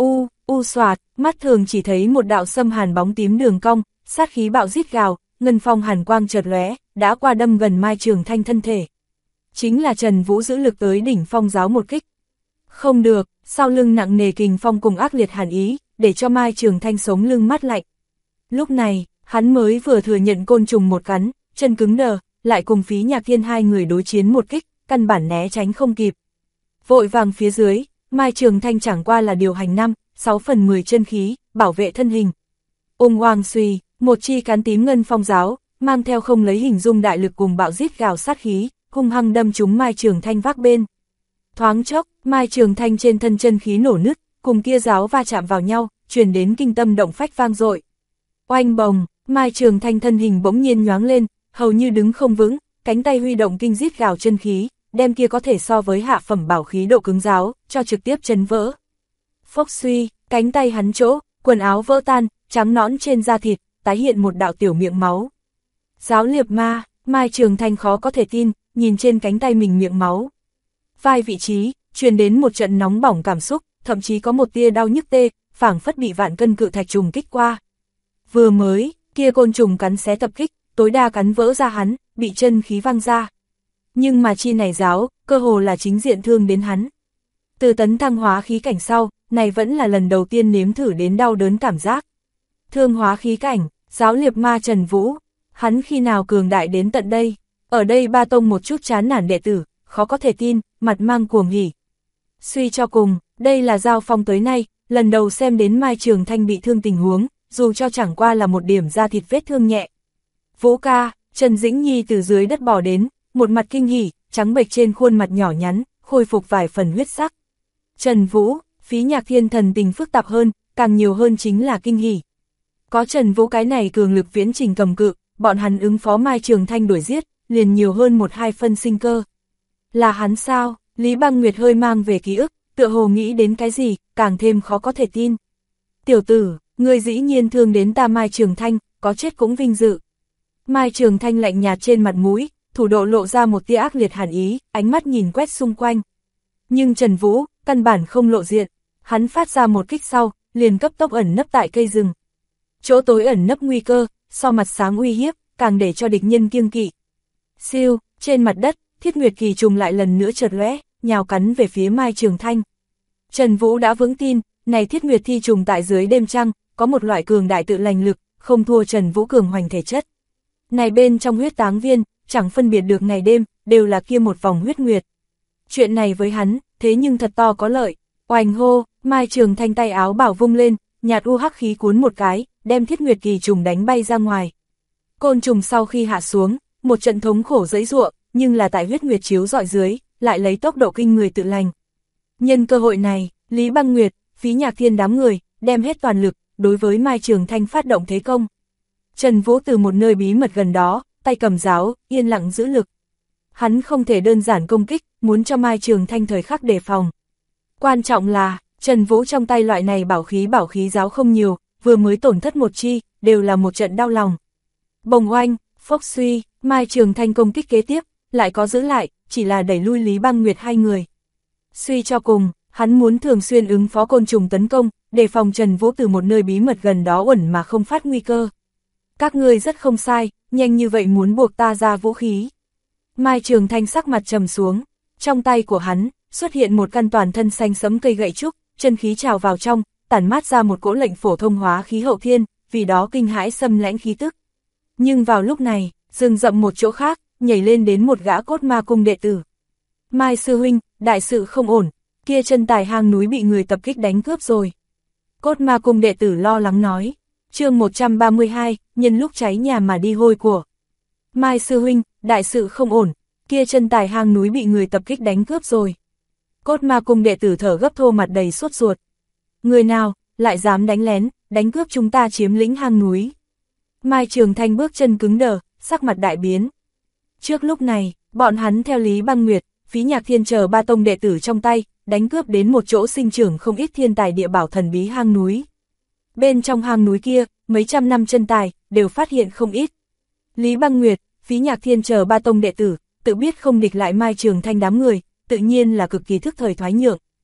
A: U xoạt, mắt thường chỉ thấy một đạo xâm hàn bóng tím đường cong, sát khí bạo rít gào, ngân phong hàn quang chợt lóe, đã qua đâm gần Mai Trường Thanh thân thể. Chính là Trần Vũ giữ lực tới đỉnh phong giáo một kích. Không được, sau lưng nặng nề kình phong cùng ác liệt hàn ý, để cho Mai Trường Thanh sống lưng mát lạnh. Lúc này, hắn mới vừa thừa nhận côn trùng một cắn, chân cứng đờ, lại cùng Phí Nhạc Thiên hai người đối chiến một kích, căn bản né tránh không kịp. Vội vàng phía dưới, Mai Trường Thanh chẳng qua là điều hành 5/6 chân khí, bảo vệ thân hình. Oang suy, một chi cán tím ngân phong giáo, mang theo không lấy hình dung đại lực cùng bạo rít gào sát khí, hung hăng đâm trúng Mai Trường Thanh vác bên. Thoáng chốc, Mai Trường Thanh trên thân chân khí nổ nứt, cùng kia giáo va chạm vào nhau, truyền đến kinh tâm động phách vang dội. Oanh bồng, Mai Trường Thanh thân hình bỗng nhiên nhoáng lên, hầu như đứng không vững, cánh tay huy động kinh rít gào chân khí, đem kia có thể so với hạ phẩm bảo khí độ cứng giáo, cho trực tiếp chấn vỡ. Phốc suy, cánh tay hắn chỗ, quần áo vỡ tan, trắng nõn trên da thịt, tái hiện một đạo tiểu miệng máu. Giáo liệp ma, Mai Trường Thanh khó có thể tin, nhìn trên cánh tay mình miệng máu. Vai vị trí, truyền đến một trận nóng bỏng cảm xúc, thậm chí có một tia đau nhức tê, phảng phất bị vạn cân cự thạch trùng kích qua. Vừa mới, kia côn trùng cắn xé tập kích, tối đa cắn vỡ ra hắn, bị chân khí văng ra. Nhưng mà chi này giáo, cơ hồ là chính diện thương đến hắn. Từ tấn thăng hóa khí cảnh sau, này vẫn là lần đầu tiên nếm thử đến đau đớn cảm giác. Thương hóa khí cảnh, giáo liệp ma Trần Vũ, hắn khi nào cường đại đến tận đây, ở đây ba tông một chút chán nản đệ tử, khó có thể tin, mặt mang cuồng hỉ. Suy cho cùng, đây là giao phong tới nay, lần đầu xem đến Mai Trường Thanh bị thương tình huống, dù cho chẳng qua là một điểm da thịt vết thương nhẹ. Vũ ca, Trần Dĩnh Nhi từ dưới đất bò đến, một mặt kinh hỉ, trắng bệch trên khuôn mặt nhỏ nhắn, khôi phục vài phần huyết sắc. Trần Vũ, Phí Nhạc Thiên thần tình phức tạp hơn, càng nhiều hơn chính là kinh hỉ. Có Trần Vũ cái này cường lực viễn trình cầm cự, bọn hắn ứng phó Mai Trường Thanh đuổi giết, liền nhiều hơn 1-2 phân sinh cơ. Là hắn sao? Lý Băng Nguyệt hơi mang về ký ức, tựa hồ nghĩ đến cái gì, càng thêm khó có thể tin. Tiểu tử, ngươi dĩ nhiên thương đến ta Mai Trường Thanh, có chết cũng vinh dự. Mai Trường Thanh lạnh nhạt trên mặt mũi, thủ độ lộ ra một tia ác liệt hàn ý, ánh mắt nhìn quét xung quanh. Nhưng Trần Vũ, căn bản không lộ diện, hắn phát ra một kích sau, liền cấp tốc ẩn nấp tại cây rừng. Chỗ tối ẩn nấp nguy cơ, so mặt sáng uy hiếp, càng để cho địch nhân kiêng kỵ. Siêu, trên mặt đất, Thiết Nguyệt Kỳ trùng lại lần nữa chợt lóe, nhào cắn về phía Mai Trường Thanh. Trần Vũ đã vững tin, này Thiết Nguyệt Thi trùng tại dưới đêm trăng, có một loại cường đại tự lành lực, không thua Trần Vũ cường hoành thể chất. Này bên trong huyết táng viên, chẳng phân biệt được ngày đêm, đều là kia một vòng huyết nguyệt. Chuyện này với hắn, thế nhưng thật to có lợi. Oành hô, Mai Trường Thanh tay áo bảo vung lên, nhạt u hắc khí cuốn một cái, đem Thiết Nguyệt Kỳ trùng đánh bay ra ngoài. Côn trùng sau khi hạ xuống, một trận thống khổ giãy giụa, nhưng là tại huyết nguyệt chiếu rọi dưới, lại lấy tốc độ kinh người tự lành. Nhân cơ hội này, Lý Băng Nguyệt, Phí Nhạc Thiên đám người, đem hết toàn lực, đối với Mai Trường Thanh phát động thế công. Trần Vũ từ một nơi bí mật gần đó, tay cầm giáo, yên lặng giữ lực. Hắn không thể đơn giản công kích, muốn cho Mai Trường Thanh thời khắc đề phòng. Quan trọng là, Trần Vũ trong tay loại này bảo khí giáo không nhiều, vừa mới tổn thất một chi, đều là một trận đau lòng. Bồng oanh, phốc suy, Mai Trường Thanh công kích kế tiếp, lại có giữ lại, chỉ là đẩy lui Lý Băng Nguyệt hai người. Suy cho cùng, hắn muốn thường xuyên ứng phó côn trùng tấn công, đề phòng Trần Vũ từ một nơi bí mật gần đó ẩn mà không phát nguy cơ. Các ngươi rất không sai, nhanh như vậy muốn buộc ta ra vũ khí. Mai Trường Thanh sắc mặt trầm xuống, trong tay của hắn, xuất hiện một căn toàn thân xanh sẫm cây gậy trúc, chân khí trào vào trong, tản mát ra một cỗ lệnh phổ thông hóa khí hậu thiên, vì đó kinh hãi xâm lãnh khí tức. Nhưng vào lúc này, rừng rậm một chỗ khác, nhảy lên đến một gã cốt ma cung đệ tử. Mai sư huynh, đại sự không ổn, kia chân tài hang núi bị người tập kích đánh cướp rồi. Cốt ma cung đệ tử lo lắng nói. Chương 132, nhân lúc cháy nhà mà đi hôi của. Mai sư huynh, đại sự không ổn, kia chân tài hang núi bị người tập kích đánh cướp rồi. Cốt ma cung đệ tử thở gấp thô mặt đầy sốt ruột. Người nào, lại dám đánh lén, đánh cướp chúng ta chiếm lĩnh hang núi. Mai Trường Thanh bước chân cứng đờ, sắc mặt đại biến. Trước lúc này, bọn hắn theo Lý Băng Nguyệt, Phí Nhạc Thiên chờ ba tông đệ tử trong tay, đánh cướp đến một chỗ sinh trưởng không ít thiên tài địa bảo thần bí hang núi. Bên trong hang núi kia, mấy trăm năm chân tài, đều phát hiện không ít. Lý Băng Nguyệt, Phí Nhạc Thiên chờ ba tông đệ tử, tự biết không địch lại Mai Trường Thanh đám người, tự nhiên là cực kỳ thức thời thoái nhượng.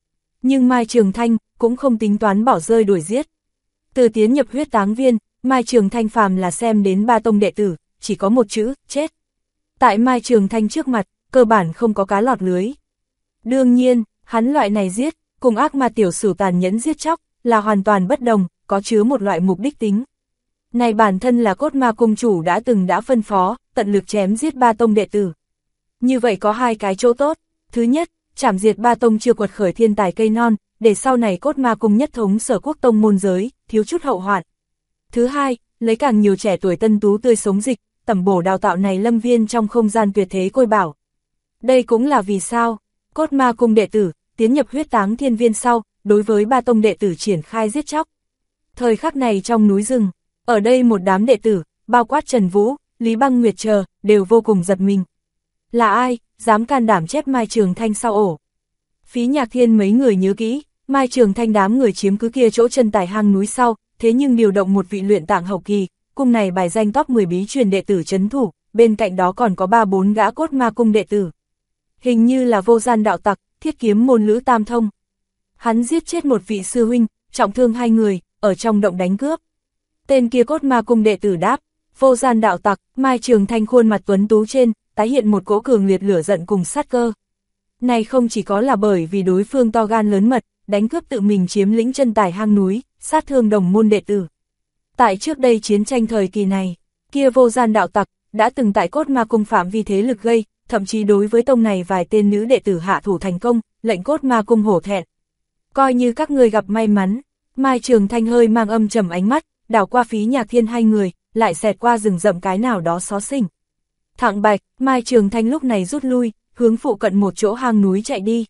A: Nhưng Mai Trường Thanh cũng không tính toán bỏ rơi đuổi giết. Từ tiến nhập huyết táng viên, Mai Trường Thanh phàm là xem đến ba tông đệ tử, chỉ có một chữ, chết. Tại Mai Trường Thanh trước mặt, cơ bản không có cá lọt lưới. Đương nhiên, hắn loại này giết, cùng ác ma tiểu sử tàn nhẫn giết chóc, là hoàn toàn bất đồng, có chứa một loại mục đích tính. Này bản thân là cốt ma cung chủ đã phân phó, tận lực chém giết ba tông đệ tử. Như vậy có hai cái chỗ tốt. Thứ nhất, chảm diệt ba tông chưa quật khởi thiên tài cây non, để sau này cốt ma cung nhất thống Sở Quốc tông môn giới, thiếu chút hậu hoạn. Thứ hai, lấy càng nhiều trẻ tuổi tân tú tươi sống dịch, tẩm bổ đào tạo này lâm viên trong không gian tuyệt thế côi bảo. Đây cũng là vì sao, cốt ma cung đệ tử, tiến nhập huyết táng thiên viên sau, đối với ba tông đệ tử triển khai giết chóc. Thời khắc này trong núi rừng, ở đây một đám đệ tử, bao quát Trần Vũ, Lý Băng Nguyệt chờ, đều vô cùng giật mình. Là ai, dám can đảm chép Mai Trường Thanh sau ổ? Phí Nhạc Thiên mấy người nhớ kỹ, Mai Trường Thanh đám người chiếm cứ kia chỗ chân tải hang núi sau, thế nhưng điều động một vị luyện tạng hậu kỳ, cung này bài danh top 10 bí truyền đệ tử trấn thủ, bên cạnh đó còn có 3-4 gã cốt ma cung đệ tử. Hình như là Vô Gian đạo tặc, Thiết Kiếm môn Lữ Tam Thông. Hắn giết chết một vị sư huynh, trọng thương 2 người, ở trong động đánh cướp. Tên kia cốt ma cung đệ tử đáp, Vô Gian đạo tặc. Mai Trường Thanh khuôn mặt tuấn tú trên, tái hiện một cỗ cường liệt lửa giận cùng sát cơ. Này không chỉ có là bởi vì đối phương to gan lớn mật, đánh cướp tự mình chiếm lĩnh chân tải hang núi, sát thương đồng môn đệ tử. Tại trước đây chiến tranh thời kỳ này, kia Vô Gian đạo tặc đã từng tại cốt ma cung phạm vi thế lực gây, thậm chí đối với tông này vài tên nữ đệ tử hạ thủ thành công, lệnh cốt ma cung hổ thẹn. Coi như các ngươi gặp may mắn. Mai Trường Thanh hơi mang âm trầm ánh mắt, đảo qua Phí Nhạc Thiên hai người, lại xẹt qua rừng rậm cái nào đó xó xỉnh. Thẳng bạch, Mai Trường Thanh lúc này rút lui, hướng phụ cận một chỗ hang núi chạy đi.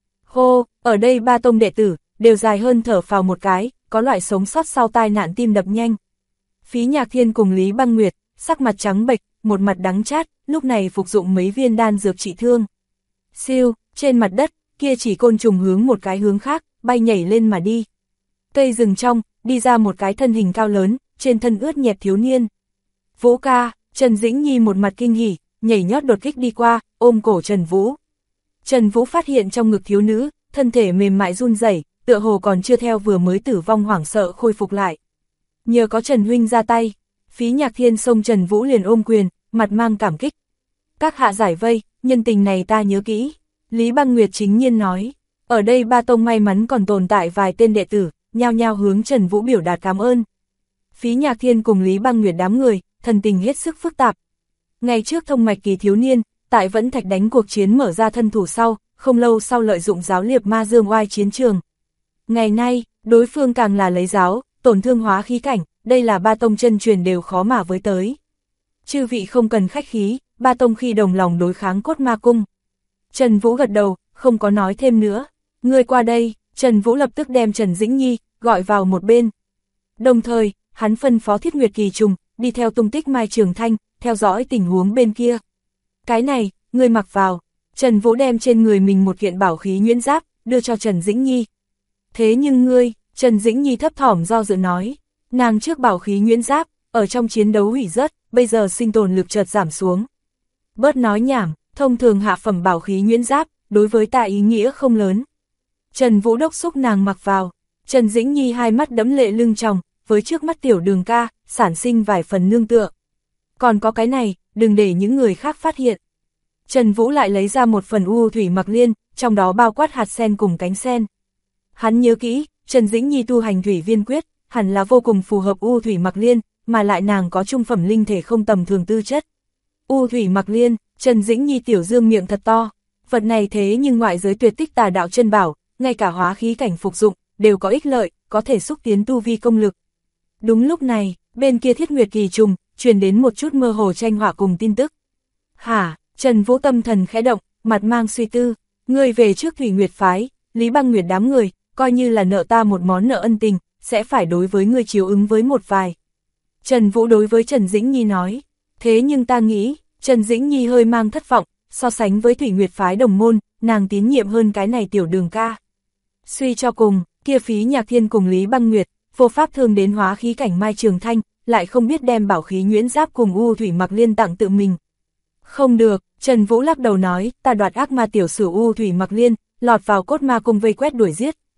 A: Hô, ở đây ba tông đệ tử, đều dài hơn thở phào một cái, có loại sống sót sau tai nạn tim đập nhanh. Phí Nhạc Thiên cùng Lý Băng Nguyệt, sắc mặt trắng bệch, một mặt đắng chát, lúc này phục dụng mấy viên đan dược trị thương. Siêu, trên mặt đất, kia chỉ côn trùng hướng một cái hướng khác, bay nhảy lên mà đi. Cây rừng trong, đi ra một cái thân hình cao lớn, trên thân ướt nhẹp thiếu niên. Vũ ca, Trần Dĩnh Nhi một mặt kinh hỉ, nhảy nhót đột kích đi qua, ôm cổ Trần Vũ. Trần Vũ phát hiện trong ngực thiếu nữ, thân thể mềm mại run rẩy, tựa hồ còn chưa theo vừa mới tử vong hoảng sợ khôi phục lại. Nhờ có Trần huynh ra tay, Phí Nhạc Thiên xông Trần Vũ liền ôm quyền, mặt mang cảm kích. Các hạ giải vây, nhân tình này ta nhớ kỹ. Lý Băng Nguyệt chính nhiên nói, ở đây ba tông may mắn còn tồn tại vài tên đệ tử, nhao nhao hướng Trần Vũ biểu đạt cảm ơn. Phí Nhạc Thiên cùng Lý Băng Nguyệt đám người, thần tình hết sức phức tạp. Ngày trước thông mạch kỳ thiếu niên, tại Vẫn Thạch đánh cuộc chiến mở ra thân thủ sau, không lâu sau lợi dụng giáo liệp ma dương oai chiến trường. Ngày nay, đối phương càng là lấy giáo, tổn thương hóa khí cảnh, đây là ba tông chân truyền đều khó mà với tới. Chư vị không cần khách khí, ba tông khi đồng lòng đối kháng cốt ma cung. Trần Vũ gật đầu, không có nói thêm nữa. Ngươi qua đây, Trần Vũ lập tức đem Trần Dĩnh Nhi gọi vào một bên. Đồng thời, hắn phân phó Thiết Nguyệt Kỳ Trùng đi theo tung tích Mai Trường Thanh, theo dõi tình huống bên kia. Cái này, ngươi mặc vào. Trần Vũ đem trên người mình một kiện bảo khí nhuyễn giáp, đưa cho Trần Dĩnh Nhi. Thế nhưng ngươi, Trần Dĩnh Nhi thấp thỏm do dự nói, nàng trước bảo khí nhuyễn giáp, ở trong chiến đấu hủy rớt, bây giờ sinh tồn lực chợt giảm xuống. Bớt nói nhảm, thông thường hạ phẩm bảo khí nhuyễn giáp, đối với ta ý nghĩa không lớn. Trần Vũ đốc xúc nàng mặc vào, Trần Dĩnh Nhi hai mắt đẫm lệ lưng tròng, với trước mắt tiểu đường ca, sản sinh vài phần nương tựa. Còn có cái này, đừng để những người khác phát hiện. Trần Vũ lại lấy ra một phần u thủy mặc liên, trong đó bao quát hạt sen cùng cánh sen. Hắn nhớ kỹ, Trần Dĩnh Nhi tu hành thủy viên quyết, hẳn là vô cùng phù hợp u thủy mặc liên, mà lại nàng có trung phẩm linh thể không tầm thường tư chất. U thủy mặc liên, Trần Dĩnh Nhi tiểu dương miệng thật to, vật này thế nhưng ngoại giới tuyệt tích tà đạo chân bảo, ngay cả hóa khí cảnh phục dụng, đều có ích lợi, có thể xúc tiến tu vi công lực. Đúng lúc này, bên kia Thiết Nguyệt Kỳ Trùng, truyền đến một chút mơ hồ tranh họa cùng tin tức. Hả, Trần Vũ tâm thần khẽ động, mặt mang suy tư, người về trước Thủy Nguyệt phái, Lý Băng Nguyệt đám người, coi như là nợ ta một món nợ ân tình, sẽ phải đối với người chiếu ứng với một vài. Trần Vũ đối với Trần Dĩnh Nhi nói, thế nhưng ta nghĩ, Trần Dĩnh Nhi hơi mang thất vọng, so sánh với Thủy Nguyệt phái đồng môn, nàng tín nhiệm hơn cái này tiểu đường ca. Suy cho cùng, kia Phí Nhạc Thiên cùng Lý Băng Nguyệt, vô pháp thương đến hóa khí cảnh Mai Trường Thanh, lại không biết đem bảo khí nhuyễn giáp cùng u thủy mặc liên tặng tự mình. Không được, Trần Vũ lắc đầu nói, ta đoạt ác ma tiểu sử u thủy mặc liên, lọt vào cốt ma cung vây quét đuổi giết,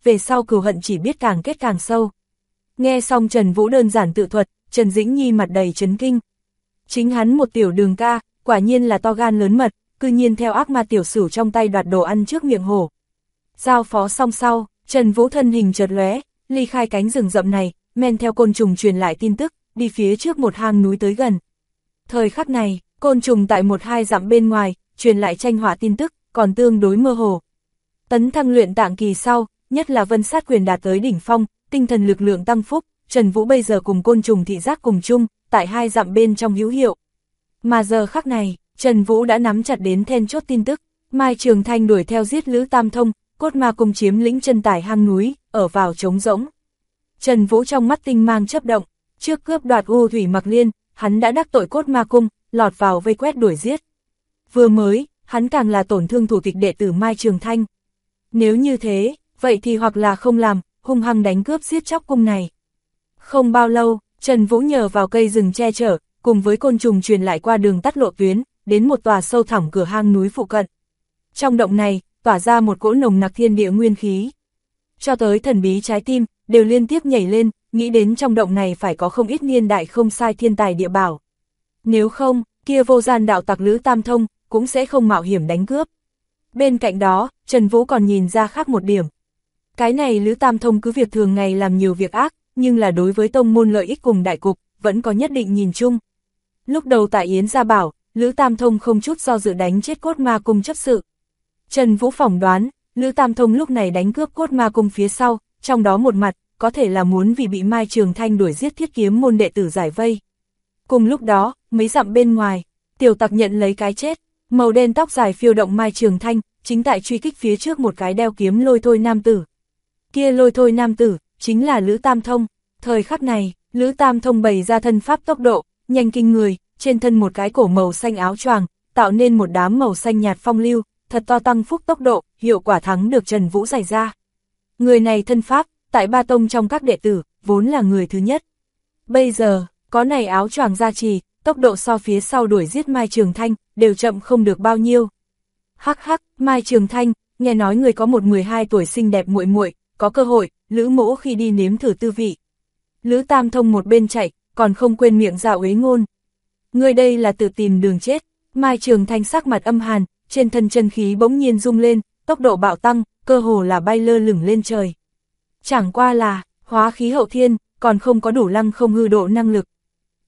A: về sau cừu hận chỉ biết càng kết càng sâu. Nghe xong Trần Vũ đơn giản tự thuật, Trần Dĩnh Nhi mặt đầy chấn kinh. Chính hắn một tiểu đường ca, quả nhiên là to gan lớn mật, cư nhiên theo ác ma tiểu sửu trong tay đoạt đồ ăn trước miệng hổ. Giao phó xong sau, Trần Vũ thân hình chợt lóe, ly khai cánh rừng rậm này, men theo côn trùng truyền lại tin tức, đi phía trước một hang núi tới gần. Thời khắc này, côn trùng tại 1-2 dặm bên ngoài, truyền lại tranh họa tin tức, còn tương đối mơ hồ. Tấn thăng luyện tạng kỳ sau, nhất là vân sát quyền đạt tới đỉnh phong, tinh thần lực lượng tăng phúc, Trần Vũ bây giờ cùng côn trùng thị giác cùng chung, tại 2 dặm bên trong hữu hiệu. Mà giờ khắc này, Trần Vũ đã nắm chặt đến then chốt tin tức, Mai Trường Thanh đuổi theo giết Lữ Tam Thông, cốt ma cung chiếm lĩnh chân tải hang núi, ở vào trống rỗng. Trần Vũ trong mắt tinh mang chớp động, trước cướp đoạt U Thủy Mặc Liên, hắn đã đắc tội cốt ma cung, lọt vào vây quét đuổi giết. Vừa mới, hắn càng là tổn thương thủ tịch đệ tử Mai Trường Thanh. Nếu như thế, vậy thì hoặc là không làm, hung hăng đánh cướp giết chóc cung này. Không bao lâu, Trần Vũ nhờ vào cây rừng che chở, cùng với côn trùng truyền lại qua đường tắt lộ tuyến, đến một tòa sâu thẳm cửa hang núi phụ cận. Trong động này, tỏa ra một cỗ nồng nặc thiên địa nguyên khí. Cho tới thần bí trái tim, đều liên tiếp nhảy lên, nghĩ đến trong động này phải có không ít niên đại không sai thiên tài địa bảo. Nếu không, kia vô gian đạo tặc Lữ Tam Thông, cũng sẽ không mạo hiểm đánh cướp. Bên cạnh đó, Trần Vũ còn nhìn ra khác một điểm. Cái này Lữ Tam Thông cứ việc thường ngày làm nhiều việc ác, nhưng là đối với tông môn lợi ích cùng đại cục, vẫn có nhất định nhìn chung. Lúc đầu tại Yến Gia Bảo, Lữ Tam Thông không chút do dự đánh chết cốt ma cung chấp sự. Trần Vũ phỏng đoán, Lữ Tam Thông lúc này đánh cướp cốt ma cung phía sau, trong đó một mặt, có thể là muốn vì bị Mai Trường Thanh đuổi giết Thiết Kiếm môn đệ tử giải vây. Cùng lúc đó, mấy dặm bên ngoài, tiểu tặc nhận lấy cái chết, màu đen tóc dài phiêu động Mai Trường Thanh, chính tại truy kích phía trước một cái đeo kiếm lôi thôi nam tử. Kia lôi thôi nam tử, chính là Lữ Tam Thông. Thời khắc này, Lữ Tam Thông bày ra thân pháp tốc độ, nhanh kinh người, trên thân một cái cổ màu xanh áo choàng, tạo nên một đám màu xanh nhạt phong lưu, thật to tăng phúc tốc độ, hiệu quả thắng được Trần Vũ giành ra. Người này thân pháp, tại Ba Tông trong các đệ tử, vốn là người thứ nhất. Bây giờ, có này áo choàng gia trì, tốc độ so phía sau đuổi giết Mai Trường Thanh, đều chậm không được bao nhiêu. Hắc hắc, Mai Trường Thanh, nghe nói người có một 12 tuổi xinh đẹp muội muội, có cơ hội, Lữ mỗ khi đi nếm thử tư vị. Lữ Tam Thông một bên chạy, còn không quên miệng ra uế ngôn. Người đây là tự tìm đường chết. Mai Trường Thanh sắc mặt âm hàn, trên thân chân khí bỗng nhiên rung lên, tốc độ bạo tăng, cơ hồ là bay lơ lửng lên trời. Chẳng qua là, hóa khí hậu thiên, còn không có đủ lăng không hư độ năng lực.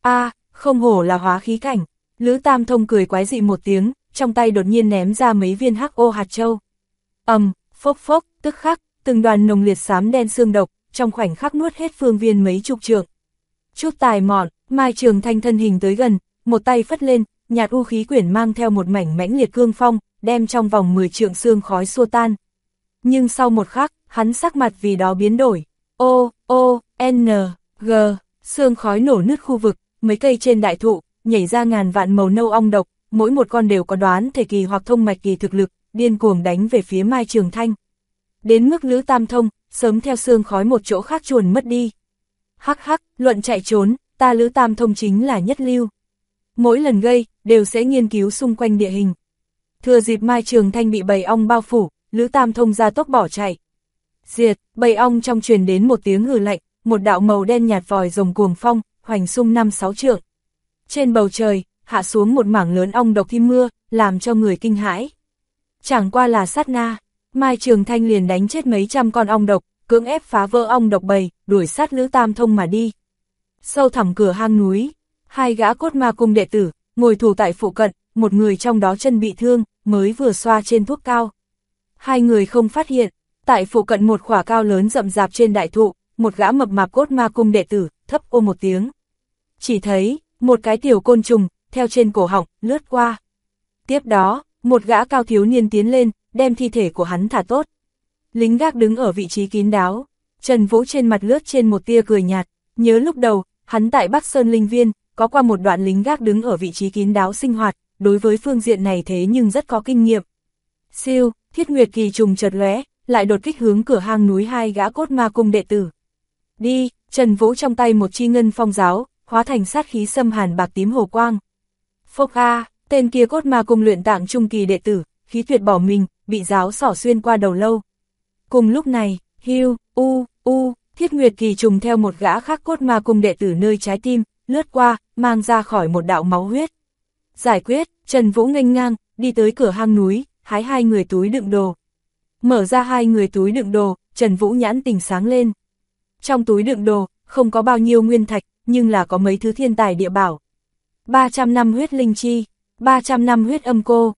A: Không hổ là hóa khí cảnh. Lữ Tam Thông cười quái dị một tiếng, trong tay đột nhiên ném ra mấy viên hắc ô hạt châu. Phốc phốc, tức khắc, từng đoàn nồng liệt xám đen xương độc, trong khoảnh khắc nuốt hết phương viên mấy chục trượng. Chút tài mọn, Mai Trường Thanh thân hình tới gần, một tay phất lên, nhạt u khí quyển mang theo một mảnh mãnh liệt cương phong, đem trong vòng 10 trượng xương khói xua tan. Nhưng sau một khắc, hắn sắc mặt vì đó biến đổi. G, xương khói nổ nứt khu vực, mấy cây trên đại thụ, nhảy ra ngàn vạn màu nâu ong độc, mỗi một con đều có đoán thể kỳ hoặc thông mạch kỳ thực lực, điên cuồng đánh về phía Mai Trường Thanh. Đến mức Lữ Tam Thông, sớm theo xương khói một chỗ khác chuồn mất đi. Hắc hắc, luận chạy trốn, ta Lữ Tam Thông chính là nhất lưu. Mỗi lần gây, đều sẽ nghiên cứu xung quanh địa hình. Thừa dịp Mai Trường Thanh bị bầy ong bao phủ, Lữ Tam Thông ra tốc bỏ chạy. Diệt, bầy ong trong truyền đến một tiếng hừ lạnh, một đạo màu đen nhạt vòi rồng cuồng phong, hoành xung 5-6 trượng. Trên bầu trời, hạ xuống một mảng lớn ong độc thi mưa, làm cho người kinh hãi. Chẳng qua là sát na, Mai Trường Thanh liền đánh chết mấy trăm con ong độc, cưỡng ép phá vỡ ong độc bầy, đuổi sát Lữ Tam Thông mà đi. Sâu thẳm cửa hang núi, hai gã cốt ma cung đệ tử, ngồi thủ tại phụ cận, một người trong đó chân bị thương, mới vừa xoa trên thuốc cao. Hai người không phát hiện, tại phụ cận một khỏa cao lớn rậm rạp trên đại thụ, một gã mập mạp cốt ma cung đệ tử, thấp ô một tiếng. Chỉ thấy, một cái tiểu côn trùng, theo trên cổ họng, lướt qua. Tiếp đó, một gã cao thiếu niên tiến lên, đem thi thể của hắn thả tốt. Lính gác đứng ở vị trí kín đáo, Trần Vũ trên mặt lướt trên một tia cười nhạt, nhớ lúc đầu, hắn tại Bắc Sơn Linh Viên, có qua một đoạn lính gác đứng ở vị trí kín đáo sinh hoạt, đối với phương diện này thế nhưng rất có kinh nghiệm. Siêu, Thiết Nguyệt kỳ trùng chợt lóe, lại đột kích hướng cửa hang núi hai gã cốt ma cung đệ tử. Đi, Trần Vũ trong tay một chi ngân phong giáo, hóa thành sát khí xâm hàn bạc tím hồ quang. Phốc a, tên kia cốt ma cung luyện tạng trung kỳ đệ tử, khí tuyệt bỏ mình, bị giáo xỏ xuyên qua đầu lâu. Cùng lúc này, Hiu, Thiết Nguyệt Kỳ trùng theo một gã khác cốt ma cung đệ tử nơi trái tim, lướt qua, mang ra khỏi một đạo máu huyết. Giải quyết, Trần Vũ nghênh ngang, đi tới cửa hang núi, hái 2 người túi đựng đồ. Mở ra 2 người túi đựng đồ, Trần Vũ nhãn tình sáng lên. Trong túi đựng đồ, không có bao nhiêu nguyên thạch, nhưng là có mấy thứ thiên tài địa bảo. 300 năm huyết linh chi, 300 năm huyết âm cô,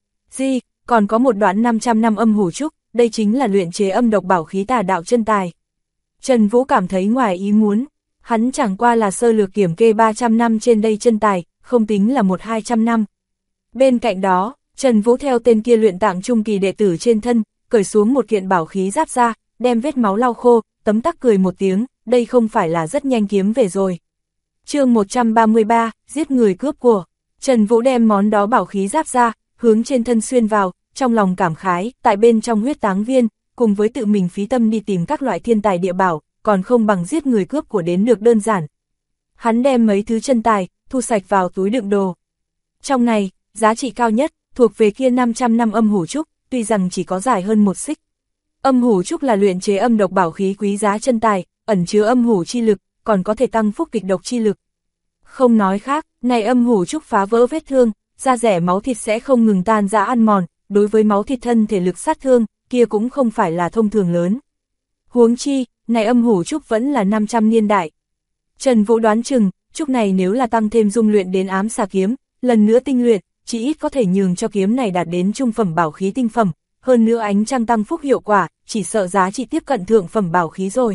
A: còn có một đoạn 500 năm âm hủ trúc, đây chính là luyện chế âm độc bảo khí tà đạo chân tài. Trần Vũ cảm thấy ngoài ý muốn, hắn chẳng qua là sơ lược kiểm kê 300 năm trên đây chân tài, không tính là 100-200 năm. Bên cạnh đó, Trần Vũ theo tên kia luyện tạng trung kỳ đệ tử trên thân, cởi xuống một kiện bảo khí giáp ra, đem vết máu lau khô, tấm tắc cười một tiếng, đây không phải là rất nhanh kiếm về rồi. Chương 133, giết người cướp của. Trần Vũ đem món đó bảo khí giáp ra, hướng trên thân xuyên vào, trong lòng cảm khái, tại bên trong huyết táng viên, cùng với tự mình phí tâm đi tìm các loại thiên tài địa bảo, còn không bằng giết người cướp của đến được đơn giản. Hắn đem mấy thứ chân tài, thu sạch vào túi đựng đồ. Trong này, giá trị cao nhất, thuộc về kia 500 năm âm hủ trúc, tuy rằng chỉ có dài hơn 1 xích. Âm hủ trúc là luyện chế âm độc bảo khí quý giá chân tài, ẩn chứa âm hủ chi lực, còn có thể tăng phúc kịch độc chi lực. Không nói khác, này âm hủ trúc phá vỡ vết thương, da rẻ máu thịt sẽ không ngừng tan ra ăn mòn, đối với máu thịt thân thể lực sát thương, kia cũng không phải là thông thường lớn. Huống chi, này âm hủ trúc vẫn là 500 niên đại. Trần Vũ đoán chừng, trúc này nếu là tăng thêm dung luyện đến ám xà kiếm, lần nữa tinh luyện, chỉ ít có thể nhường cho kiếm này đạt đến trung phẩm bảo khí tinh phẩm, hơn nữa ánh trăng tăng phúc hiệu quả, chỉ sợ giá trị tiếp cận thượng phẩm bảo khí rồi.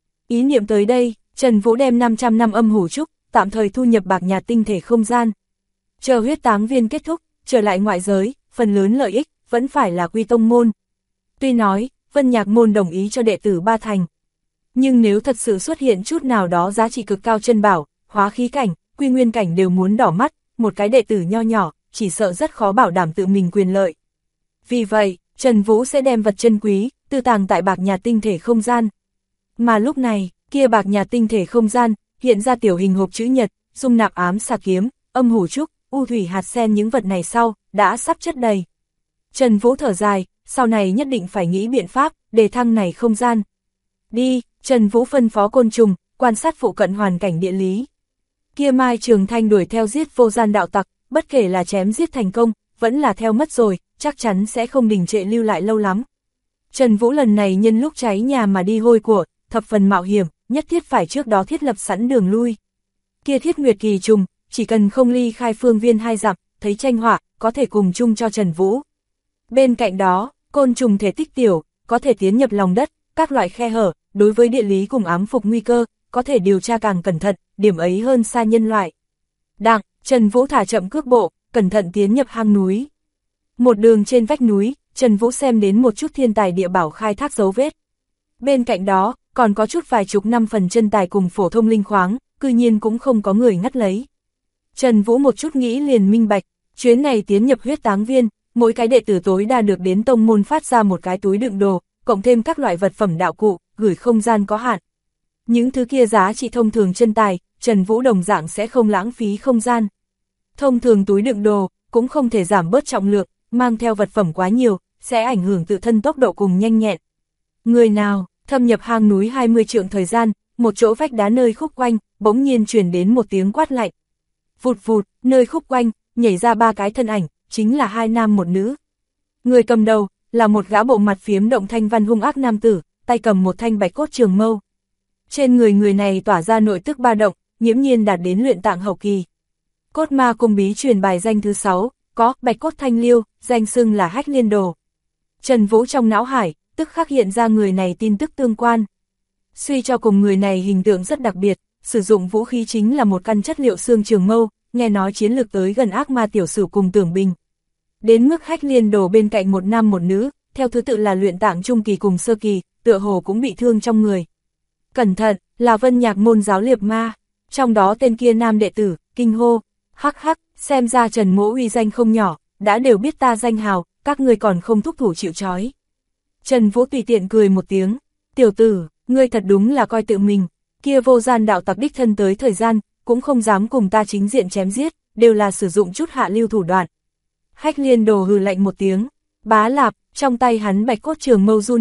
A: Ý niệm tới đây, Trần Vũ đem 500 năm âm hủ trúc, tạm thời thu nhập bạc nhạt tinh thể không gian. Chờ huyết táng viên kết thúc, trở lại ngoại giới, phần lớn lợi ích, vẫn phải là quy tông môn. Tuy nói, Vân Nhạc môn đồng ý cho đệ tử 3 thành. Nhưng nếu thật sự xuất hiện chút nào đó giá trị cực cao chân bảo, hóa khí cảnh, quy nguyên cảnh đều muốn đỏ mắt, một cái đệ tử nho nhỏ, chỉ sợ rất khó bảo đảm tự mình quyền lợi. Vì vậy, Trần Vũ sẽ đem vật chân quý, tư tàng tại bạc nhạt tinh thể không gian. Mà lúc này, kia bạc nhạt tinh thể không gian, hiện ra tiểu hình hộp chữ nhật, dung nạp ám xà kiếm, âm hủ trúc, u thủy hạt sen những vật này sau, đã sắp chất đầy. Trần Vũ thở dài, sau này nhất định phải nghĩ biện pháp, để thăng này không gian. Đi, Trần Vũ phân phó côn trùng, quan sát phụ cận hoàn cảnh địa lý. Kia Mai Trường Thanh đuổi theo giết vô gian đạo tặc, bất kể là chém giết thành công, vẫn là theo mất rồi, chắc chắn sẽ không đình trệ lưu lại lâu lắm. Trần Vũ lần này nhân lúc cháy nhà mà đi hôi của, thập phần mạo hiểm, nhất thiết phải trước đó thiết lập sẵn đường lui. Kia Thiết Nguyệt Kỳ trùng, chỉ cần không ly khai phương viên 2 dặm, thấy tranh họa, có thể cùng chung cho Trần Vũ. Bên cạnh đó, côn trùng thể tích tiểu, có thể tiến nhập lòng đất, các loại khe hở, đối với địa lý cùng ám phục nguy cơ, có thể điều tra càng cẩn thận, điểm ấy hơn xa nhân loại. Đặng, Trần Vũ thả chậm cước bộ, cẩn thận tiến nhập hang núi. Một đường trên vách núi, Trần Vũ xem đến một chút thiên tài địa bảo khai thác dấu vết. Bên cạnh đó, còn có chút vài chục năm phần chân tài cùng phổ thông linh khoáng, cư nhiên cũng không có người ngắt lấy. Trần Vũ một chút nghĩ liền minh bạch, chuyến này tiến nhập huyết táng viên, mỗi cái đệ tử tối đa được đến tông môn phát ra một cái túi đựng đồ, cộng thêm các loại vật phẩm đạo cụ, gửi không gian có hạn. Những thứ kia giá trị thông thường chân tài, Trần Vũ đồng dạng sẽ không lãng phí không gian. Thông thường túi đựng đồ, cũng không thể giảm bớt trọng lượng, mang theo vật phẩm quá nhiều, sẽ ảnh hưởng tự thân tốc độ cùng nhanh nhẹn. Người nào, thâm nhập hang núi 20 trượng thời gian, một chỗ vách đá nơi khúc quanh, bỗng nhiên truyền đến một tiếng quát lạnh. Vụt vụt, nơi khúc quanh, nhảy ra 3 cái thân ảnh, chính là 2 nam 1 nữ. Người cầm đầu, là một gã bộ mặt phiếm động thanh văn hung ác nam tử, tay cầm một thanh bạch cốt trường mâu. Trên người này tỏa ra nội tức ba động, nghiễm nhiên đạt đến luyện tạng hậu kỳ. Cốt ma cung bí truyền bài danh thứ 6, có bạch cốt thanh liêu, danh xưng là Hách Liên Đồ. Trần Vũ trong não hải, tức khắc hiện ra người này tin tức tương quan. Suy cho cùng người này hình tượng rất đặc biệt, sử dụng vũ khí chính là một căn chất liệu xương trường mâu, nghe nói chiến lược tới gần ác ma tiểu sử cùng Tưởng Bình. Đến mức Hách Liên Đồ bên cạnh một nam một nữ, theo thứ tự là luyện tạng trung kỳ cùng sơ kỳ, tựa hồ cũng bị thương trong người. Cẩn thận, là Vân Nhạc môn giáo liệp ma, trong đó tên kia nam đệ tử, kinh hô, hắc hắc, xem ra Trần Mỗ uy danh không nhỏ, đã đều biết ta danh hào, các người còn không thúc thủ chịu trói. Trần Vũ tùy tiện cười một tiếng, tiểu tử, ngươi thật đúng là coi tự mình, kia vô gian đạo tặc đích thân tới thời gian, cũng không dám cùng ta chính diện chém giết, đều là sử dụng chút hạ lưu thủ đoạn. Hách Liên Đồ hừ lạnh một tiếng, bá lạp, trong tay hắn bạch cốt trường mâu run lên,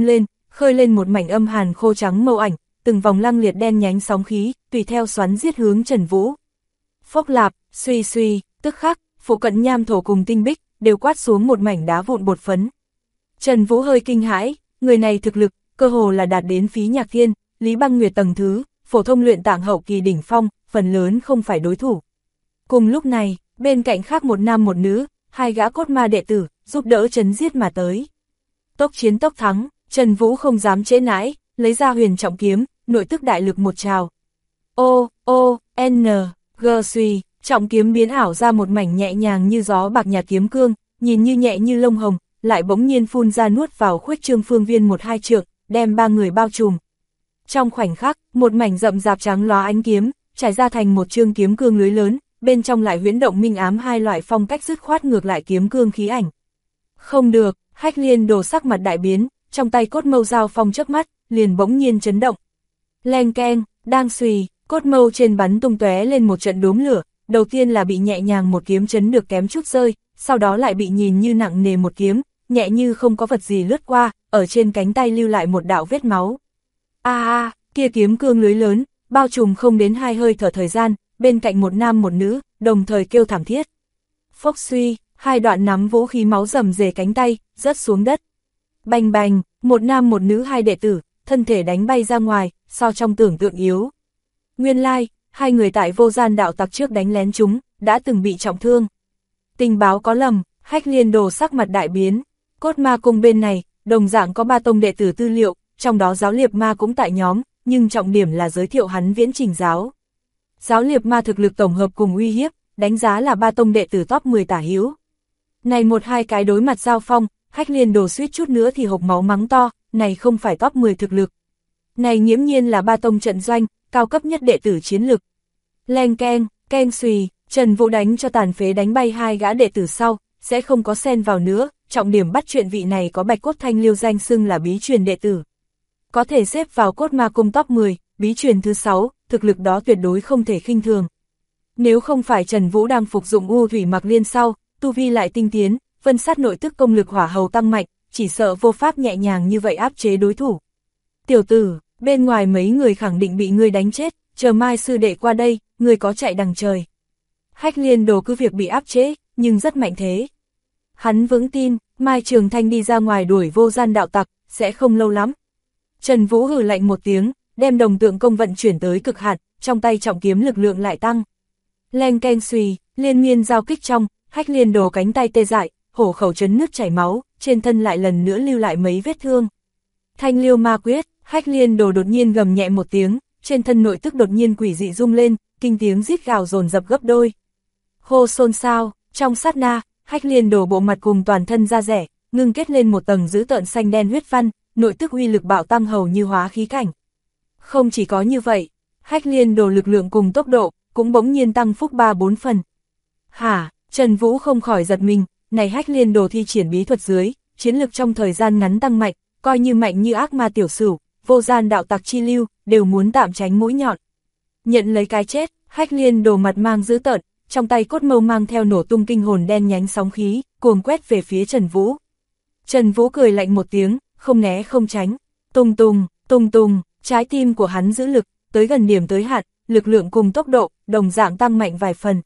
A: khơi lên một mảnh âm hàn khô trắng màu ảnh, từng vòng lăng liệt đen nhánh sóng khí, tùy theo xoắn giết hướng Trần Vũ. Phốc lạp, suy suy, tức khắc, phụ cận nham thổ cùng tinh bích, đều quát xuống một mảnh đá vụn bột phấn. Trần Vũ hơi kinh hãi, người này thực lực, cơ hồ là đạt đến Phí Nhạc Thiên, Lý Băng Nguyệt tầng thứ, phổ thông luyện tạng hậu kỳ đỉnh phong, phần lớn không phải đối thủ. Cùng lúc này, bên cạnh khác một nam một nữ, hai gã cốt ma đệ tử, giúp đỡ chấn giết mà tới. Tốc chiến tốc thắng, Trần Vũ không dám trễ nãi, lấy ra huyền trọng kiếm, nội tức đại lực một trào. G suy, trọng kiếm biến ảo ra một mảnh nhẹ nhàng như gió bạc nhạt kiếm cương, nhìn như nhẹ như lông hồng, lại bỗng nhiên phun ra nuốt vào khuếch trương phương viên 1-2 trượng, đem ba người bao trùm. Trong khoảnh khắc, một mảnh rậm rạp trắng lóa ánh kiếm, trải ra thành một chương kiếm cương lưới lớn, bên trong lại huyễn động minh ám hai loại phong cách dứt khoát ngược lại kiếm cương khí ảnh. Không được, Hách Liên Đồ sắc mặt đại biến, trong tay cốt mâu giao phong chớp mắt, liền bỗng nhiên chấn động. Leng keng, đang xùy, cốt mâu trên bắn tung tóe lên một trận đốm lửa, đầu tiên là bị nhẹ nhàng một kiếm chấn được kém chút rơi, sau đó lại bị nhìn như nặng nề một kiếm, nhẹ như không có vật gì lướt qua, ở trên cánh tay lưu lại một đạo vết máu. Kia kiếm cương lưới lớn, bao trùm không đến 2 hơi thở thời gian, bên cạnh một nam một nữ, đồng thời kêu thảm thiết. Phốc suy, 2 đoạn nắm vũ khí máu rầm rề cánh tay, rớt xuống đất. Bành bành, một nam một nữ 2 đệ tử, thân thể đánh bay ra ngoài, so trong tưởng tượng yếu. Nguyên lai, 2 người tại Vô Gian đạo tặc trước đánh lén chúng, đã từng bị trọng thương. Tình báo có lầm, Hách Liên Đồ sắc mặt đại biến. Cốt ma cung bên này, đồng dạng có 3 tông đệ tử tư liệu, trong đó giáo liệp ma cũng tại nhóm, nhưng trọng điểm là giới thiệu hắn viễn trình giáo. Giáo liệp ma thực lực tổng hợp cùng uy hiếp, đánh giá là 3 tông đệ tử top 10 tả hữu. Này 1-2 cái đối mặt giao phong, Hách Liên Đồ suýt chút nữa thì hộc máu mắng to, này không phải top 10 thực lực. Này nghiễm nhiên là 3 tông trận doanh, cao cấp nhất đệ tử chiến lực. Leng keng, keng xùy, Trần Vũ đánh cho tàn phế đánh bay 2 gã đệ tử sau, sẽ không có xen vào nữa, trọng điểm bắt chuyện vị này có Bạch Cốt Thanh Liêu danh xưng là bí truyền đệ tử. Có thể xếp vào cốt ma cung top 10, bí truyền thứ 6, thực lực đó tuyệt đối không thể khinh thường. Nếu không phải Trần Vũ đang phục dụng U Thủy Mặc Liên sau, tu vi lại tinh tiến, vân sát nội tức công lực hỏa hầu tăng mạnh, chỉ sợ vô pháp nhẹ nhàng như vậy áp chế đối thủ. Tiểu tử, bên ngoài mấy người khẳng định bị ngươi đánh chết, chờ mai sư đệ qua đây, ngươi có chạy đằng trời. Hách Liên Đồ cứ việc bị áp chế, nhưng rất mạnh thế. Hắn vững tin, Mai Trường Thanh đi ra ngoài đuổi Vô Gian đạo tặc, sẽ không lâu lắm. Trần Vũ hừ lạnh một tiếng, đem đồng tượng công vận chuyển tới cực hạn, trong tay trọng kiếm lực lượng lại tăng. Leng keng xùy, liên miên giao kích trong, Hách Liên Đồ cánh tay tê dại, hổ khẩu chấn nước chảy máu, trên thân lại lần nữa lưu lại mấy vết thương. Thanh Liêu Ma Quyết, Hách Liên Đồ đột nhiên gầm nhẹ một tiếng, trên thân nội tức đột nhiên quỷ dị rung lên, kinh tiếng rít gào dồn dập gấp đôi. Hô xôn xao, trong sát na, Hách Liên Đồ bộ mặt cùng toàn thân da rẻ, ngưng kết lên một tầng dữ tợn xanh đen huyết văn, nội tức uy lực bạo tăng hầu như hóa khí cảnh. Không chỉ có như vậy, Hách Liên Đồ lực lượng cùng tốc độ, cũng bỗng nhiên tăng phúc 3-4 phần. Hả, Trần Vũ không khỏi giật mình, này Hách Liên Đồ thi triển bí thuật dưới, chiến lực trong thời gian ngắn tăng mạnh, coi như mạnh như ác ma tiểu sửu, Vô Gian đạo tặc chi lưu, đều muốn tạm tránh mũi nhọn. Nhận lấy cái chết, Hách Liên Đồ mặt mang dữ tợn, trong tay cốt mâu mang theo nổ tung kinh hồn đen nhánh sóng khí, cuồng quét về phía Trần Vũ. Trần Vũ cười lạnh một tiếng, không né không tránh, tung tung, tung tung, trái tim của hắn giữ lực, tới gần điểm tới hạn, lực lượng cùng tốc độ, đồng dạng tăng mạnh vài phần.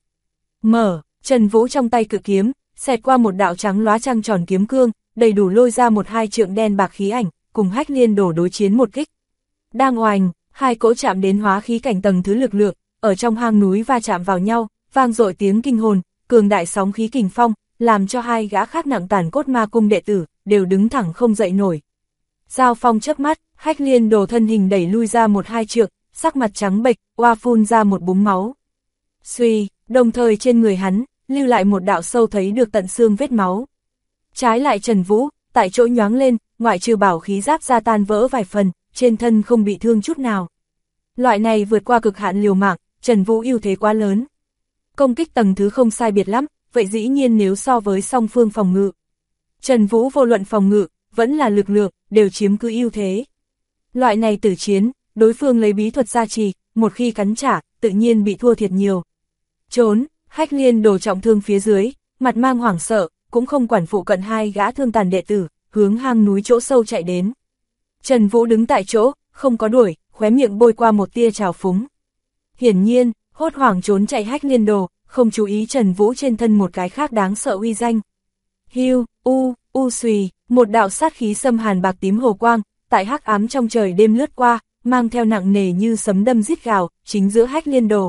A: Trần Vũ trong tay cự kiếm, xẹt qua một đạo trắng lóa trăng tròn kiếm cương, đầy đủ lôi ra 1-2 trượng đen bạc khí ảnh, cùng Hách Liên Đồ đối chiến một kích. Đang oành, 2 cỗ chạm đến hóa khí cảnh tầng thứ lực lượng, ở trong hang núi va chạm vào nhau, vang dội tiếng kinh hồn, cường đại sóng khí kình phong, làm cho 2 gã khác nặng tàn cốt ma cung đệ tử, đều đứng thẳng không dậy nổi. Giao phong chớp mắt, Hách Liên Đồ thân hình đẩy lui ra 1-2 trượng, sắc mặt trắng bệch, oa phun ra một búng máu. Suy, đồng thời trên người hắn, lưu lại một đạo sâu thấy được tận xương vết máu. Trái lại Trần Vũ, tại chỗ nhoáng lên, ngoại trừ bảo khí giáp ra tan vỡ vài phần, trên thân không bị thương chút nào. Loại này vượt qua cực hạn liều mạng, Trần Vũ ưu thế quá lớn. Công kích tầng thứ không sai biệt lắm, vậy dĩ nhiên nếu so với song phương phòng ngự, Trần Vũ vô luận phòng ngự, vẫn là lực lượng, đều chiếm cứ ưu thế. Loại này tử chiến, đối phương lấy bí thuật gia trì, một khi cắn trả, tự nhiên bị thua thiệt nhiều. Trốn, Hách Liên Đồ trọng thương phía dưới, mặt mang hoảng sợ, cũng không quản phụ cận 2 gã thương tàn đệ tử, hướng hang núi chỗ sâu chạy đến. Trần Vũ đứng tại chỗ, không có đuổi, khóe miệng bôi qua một tia trào phúng. Hiển nhiên, hốt hoảng trốn chạy Hách Liên Đồ, không chú ý Trần Vũ trên thân một cái khác đáng sợ uy danh. Hiu, xùy, một đạo sát khí xâm hàn bạc tím hồ quang, tại hắc ám trong trời đêm lướt qua, mang theo nặng nề như sấm đâm rít gào, chính giữa Hách Liên Đồ.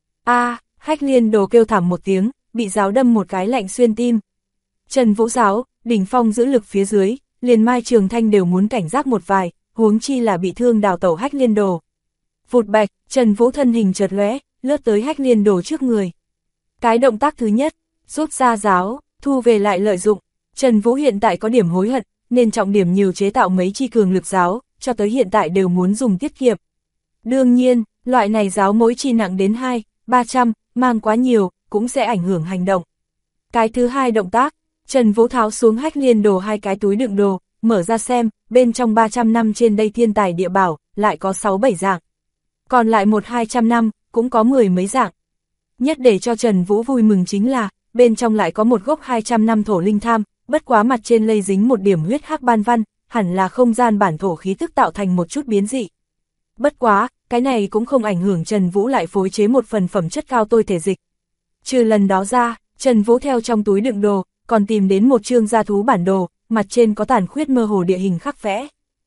A: Hách Liên Đồ kêu thảm một tiếng, bị giáo đâm một cái lạnh xuyên tim. Trần Vũ giáo, đỉnh phong giữ lực phía dưới, liền Mai Trường Thanh đều muốn cảnh giác một vài, huống chi là bị thương đào tẩu Hách Liên Đồ. Vụt bạch, Trần Vũ thân hình chợt lóe, lướt tới Hách Liên Đồ trước người. Cái động tác thứ nhất, rút ra giáo, thu về lại lợi dụng. Trần Vũ hiện tại có điểm hối hận, nên trọng điểm nhiều chế tạo mấy chi cường lực giáo, cho tới hiện tại đều muốn dùng tiết kiệm. Đương nhiên, loại này giáo mỗi chi nặng đến 200-300, mang quá nhiều, cũng sẽ ảnh hưởng hành động. Cái thứ hai động tác, Trần Vũ tháo xuống Hách Liên Đồ hai cái túi đựng đồ, mở ra xem, bên trong 300 năm trên đây thiên tài địa bảo, lại có 6-7 dạng. Còn lại 1-200 năm, cũng có 10 mấy dạng. Nhất để cho Trần Vũ vui mừng chính là, bên trong lại có một gốc 200 năm thổ linh tham, bất quá mặt trên lây dính một điểm huyết hắc ban văn, hẳn là không gian bản thổ khí tức tạo thành một chút biến dị. Bất quá, cái này cũng không ảnh hưởng Trần Vũ lại phối chế một phần phẩm chất cao tôi thể dịch. Trừ lần đó ra, Trần Vũ theo trong túi đựng đồ, còn tìm đến một chương gia thú bản đồ, mặt trên có tàn khuyết mơ hồ địa hình khắc vẽ.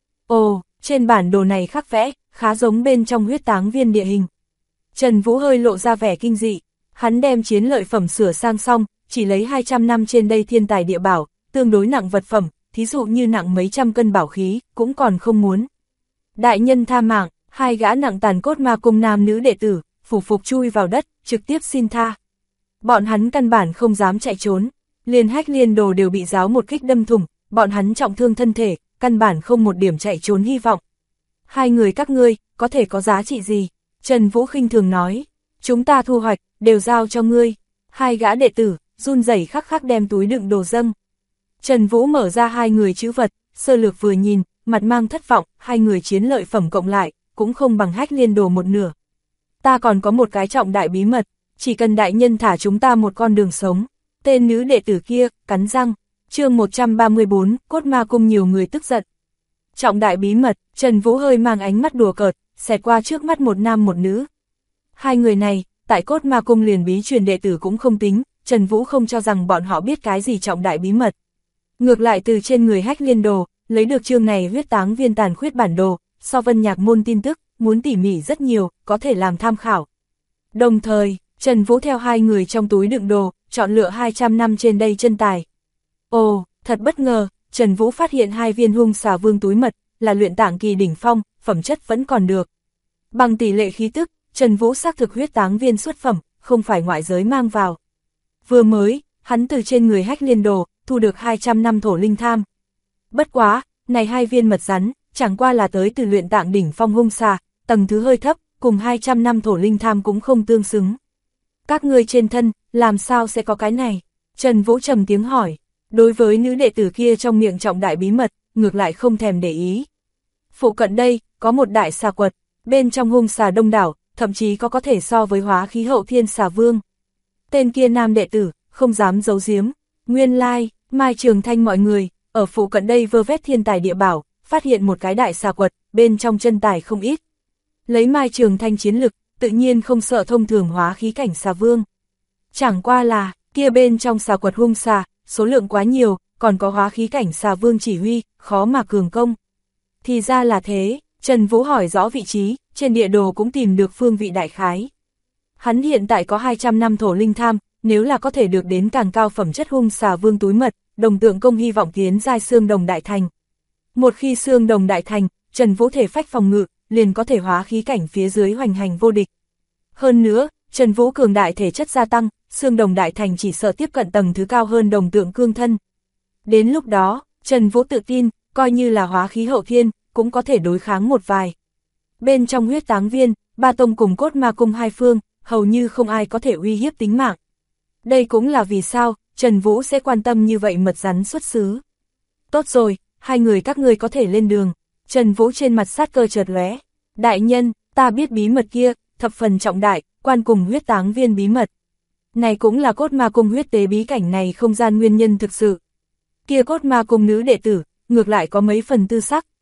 A: Ồ, trên bản đồ này khắc vẽ, khá giống bên trong huyết táng viên địa hình. Trần Vũ hơi lộ ra vẻ kinh dị, hắn đem chiến lợi phẩm sửa sang xong, chỉ lấy 200 năm trên đây thiên tài địa bảo, tương đối nặng vật phẩm, thí dụ như nặng mấy trăm cân bảo khí, cũng còn không muốn. Đại nhân tha mạng, hai gã nặng tàn cốt ma cung nam nữ đệ tử, phủ phục chui vào đất, trực tiếp xin tha. Bọn hắn căn bản không dám chạy trốn, liền Hách Liên Đồ đều bị giáo một kích đâm thủng, bọn hắn trọng thương thân thể, căn bản không một điểm chạy trốn hy vọng. Hai người các ngươi, có thể có giá trị gì? Trần Vũ khinh thường nói, chúng ta thu hoạch, đều giao cho ngươi. Hai gã đệ tử, run rẩy khắc khắc đem túi đựng đồ dâng. Trần Vũ mở ra hai người chữ vật, sơ lược vừa nhìn, mặt mang thất vọng, hai người chiến lợi phẩm cộng lại, cũng không bằng Hách Liên Đồ một nửa. Ta còn có một cái trọng đại bí mật, chỉ cần đại nhân thả chúng ta một con đường sống. Tên nữ đệ tử kia, cắn răng. Chương 134, cốt ma cung nhiều người tức giận. Trọng đại bí mật, Trần Vũ hơi mang ánh mắt đùa cợt, xẹt qua trước mắt một nam một nữ. Hai người này, tại cốt ma cung liền bí truyền đệ tử cũng không tính, Trần Vũ không cho rằng bọn họ biết cái gì trọng đại bí mật. Ngược lại từ trên người Hách Liên Đồ, lấy được chương này huyết táng viên tàn khuyết bản đồ, so Vân Nhạc môn tin tức, muốn tỉ mỉ rất nhiều, có thể làm tham khảo. Đồng thời, Trần Vũ theo hai người trong túi đựng đồ, chọn lựa 200 năm trên đây chân tài. Ồ, thật bất ngờ, Trần Vũ phát hiện hai viên hung xà vương túi mật, là luyện tạng kỳ đỉnh phong, phẩm chất vẫn còn được. Bằng tỷ lệ khí tức, Trần Vũ xác thực huyết táng viên xuất phẩm, không phải ngoại giới mang vào. Vừa mới, hắn từ trên người Hách Liên Đồ, thu được 200 năm thổ linh tham. Bất quá, này hai viên mật rắn, chẳng qua là tới từ luyện tạng đỉnh phong hung xà, tầng thứ hơi thấp, cùng 200 năm thổ linh tham cũng không tương xứng. Các ngươi trên thân, làm sao sẽ có cái này? Trần Vũ trầm tiếng hỏi, đối với nữ đệ tử kia trong miệng trọng đại bí mật, ngược lại không thèm để ý. Phụ cận đây, có một đại xà quật, bên trong hung xà đông đảo, thậm chí có thể so với hóa khí hậu thiên xà vương. Tên kia nam đệ tử, không dám giấu giếm, nguyên lai, Mai Trường Thanh mọi người, ở phụ cận đây vơ vét thiên tài địa bảo, phát hiện một cái đại xà quật, bên trong chân tài không ít. Lấy Mai Trường Thanh chiến lực, tự nhiên không sợ thông thường hóa khí cảnh xà vương. Chẳng qua là, kia bên trong xà quật hung xà, số lượng quá nhiều, còn có hóa khí cảnh xà vương chỉ huy, khó mà cường công. Thì ra là thế, Trần Vũ hỏi rõ vị trí, trên địa đồ cũng tìm được phương vị đại khái. Hắn hiện tại có 200 năm thổ linh tham, nếu là có thể được đến càng cao phẩm chất hung xà vương túi mật, đồng tượng công hy vọng tiến giai xương đồng đại thành. Một khi xương đồng đại thành, Trần Vũ thể phách phòng ngự, liền có thể hóa khí cảnh phía dưới hoành hành vô địch. Hơn nữa, Trần Vũ cường đại thể chất gia tăng, xương đồng đại thành chỉ sợ tiếp cận tầng thứ cao hơn đồng tượng cương thân. Đến lúc đó, Trần Vũ tự tin, coi như là hóa khí hậu thiên, cũng có thể đối kháng một vài. Bên trong huyết táng viên, ba tông cùng cốt ma cung hai phương, hầu như không ai có thể uy hiếp tính mạng. Đây cũng là vì sao, Trần Vũ sẽ quan tâm như vậy mật rắn xuất xứ. Tốt rồi, hai người các ngươi có thể lên đường. Trần Vũ trên mặt sát cơ chợt lóe. Đại nhân, ta biết bí mật kia, thập phần trọng đại, quan cùng huyết táng viên bí mật. Này cũng là cốt ma cung huyết tế bí cảnh này không gian nguyên nhân thực sự. Kia cốt ma cung nữ đệ tử, ngược lại có mấy phần tư sắc,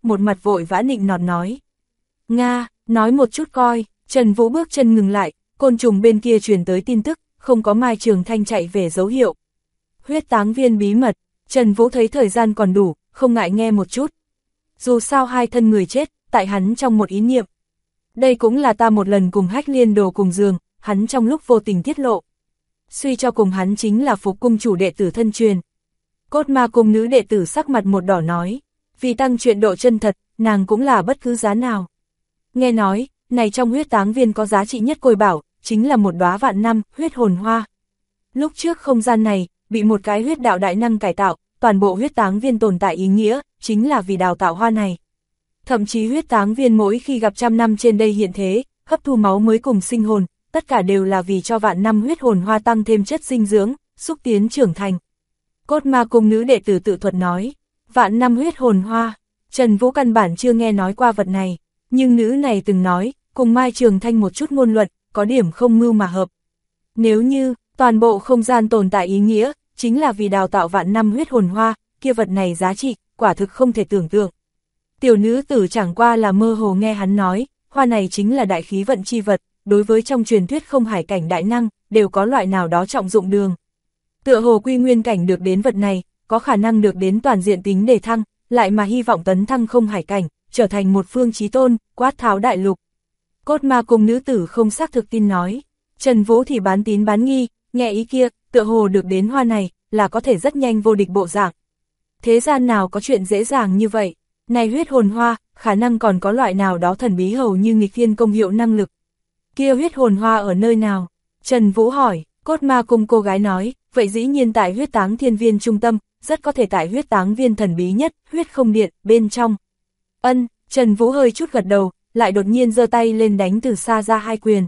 A: một mặt vội vã nịnh nọt nói. Nga, nói một chút coi. Trần Vũ bước chân ngừng lại, côn trùng bên kia truyền tới tin tức, không có Mai Trường Thanh chạy về dấu hiệu. Huyết táng viên bí mật, Trần Vũ thấy thời gian còn đủ, không ngại nghe một chút. Dù sao hai thân người chết, tại hắn trong một ý niệm. Đây cũng là ta một lần cùng Hách Liên Đồ cùng giường, hắn trong lúc vô tình tiết lộ. Suy cho cùng hắn chính là Phục cung chủ đệ tử thân truyền. Cốt ma cung nữ đệ tử sắc mặt một đỏ nói, vì tăng chuyện độ chân thật, nàng cũng là bất cứ giá nào. Nghe nói, này trong huyết táng viên có giá trị nhất côi bảo, chính là một đóa vạn năm, huyết hồn hoa. Lúc trước không gian này, bị một cái huyết đạo đại năng cải tạo, toàn bộ huyết táng viên tồn tại ý nghĩa, chính là vì đào tạo hoa này. Thậm chí huyết táng viên mỗi khi gặp trăm năm trên đây hiện thế, hấp thu máu mới cùng sinh hồn, tất cả đều là vì cho vạn năm huyết hồn hoa tăng thêm chất dinh dưỡng, xúc tiến trưởng thành. Cốt ma cung nữ đệ tử tự thuật nói, vạn năm huyết hồn hoa, Trần Vũ căn bản chưa nghe nói qua vật này, nhưng nữ này từng nói, cùng Mai Trường Thanh một chút ngôn luận, có điểm không mưu mà hợp. Nếu như, toàn bộ không gian tồn tại ý nghĩa, chính là vì đào tạo vạn năm huyết hồn hoa, kia vật này giá trị, quả thực không thể tưởng tượng. Tiểu nữ tử chẳng qua là mơ hồ nghe hắn nói, hoa này chính là đại khí vận chi vật, đối với trong truyền thuyết không hải cảnh đại năng, đều có loại nào đó trọng dụng đường. Tựa hồ quy nguyên cảnh được đến vật này, có khả năng được đến toàn diện tính đề thăng, lại mà hy vọng tấn thăng không hải cảnh, trở thành một phương chí tôn, quát tháo đại lục. Cốt ma cung nữ tử không xác thực tin nói, Trần Vũ thì bán tín bán nghi, nghe ý kia, tựa hồ được đến hoa này, là có thể rất nhanh vô địch bộ dạng. Thế gian nào có chuyện dễ dàng như vậy, này huyết hồn hoa, khả năng còn có loại nào đó thần bí hầu như nghịch thiên công hiệu năng lực. Kia huyết hồn hoa ở nơi nào? Trần Vũ hỏi, cốt ma cung cô gái nói, vậy dĩ nhiên tại huyết táng thiên viên trung tâm, rất có thể tại huyết táng viên thần bí nhất, huyết không điện, bên trong. Ân, Trần Vũ hơi chút gật đầu, lại đột nhiên giơ tay lên đánh từ xa ra hai quyền.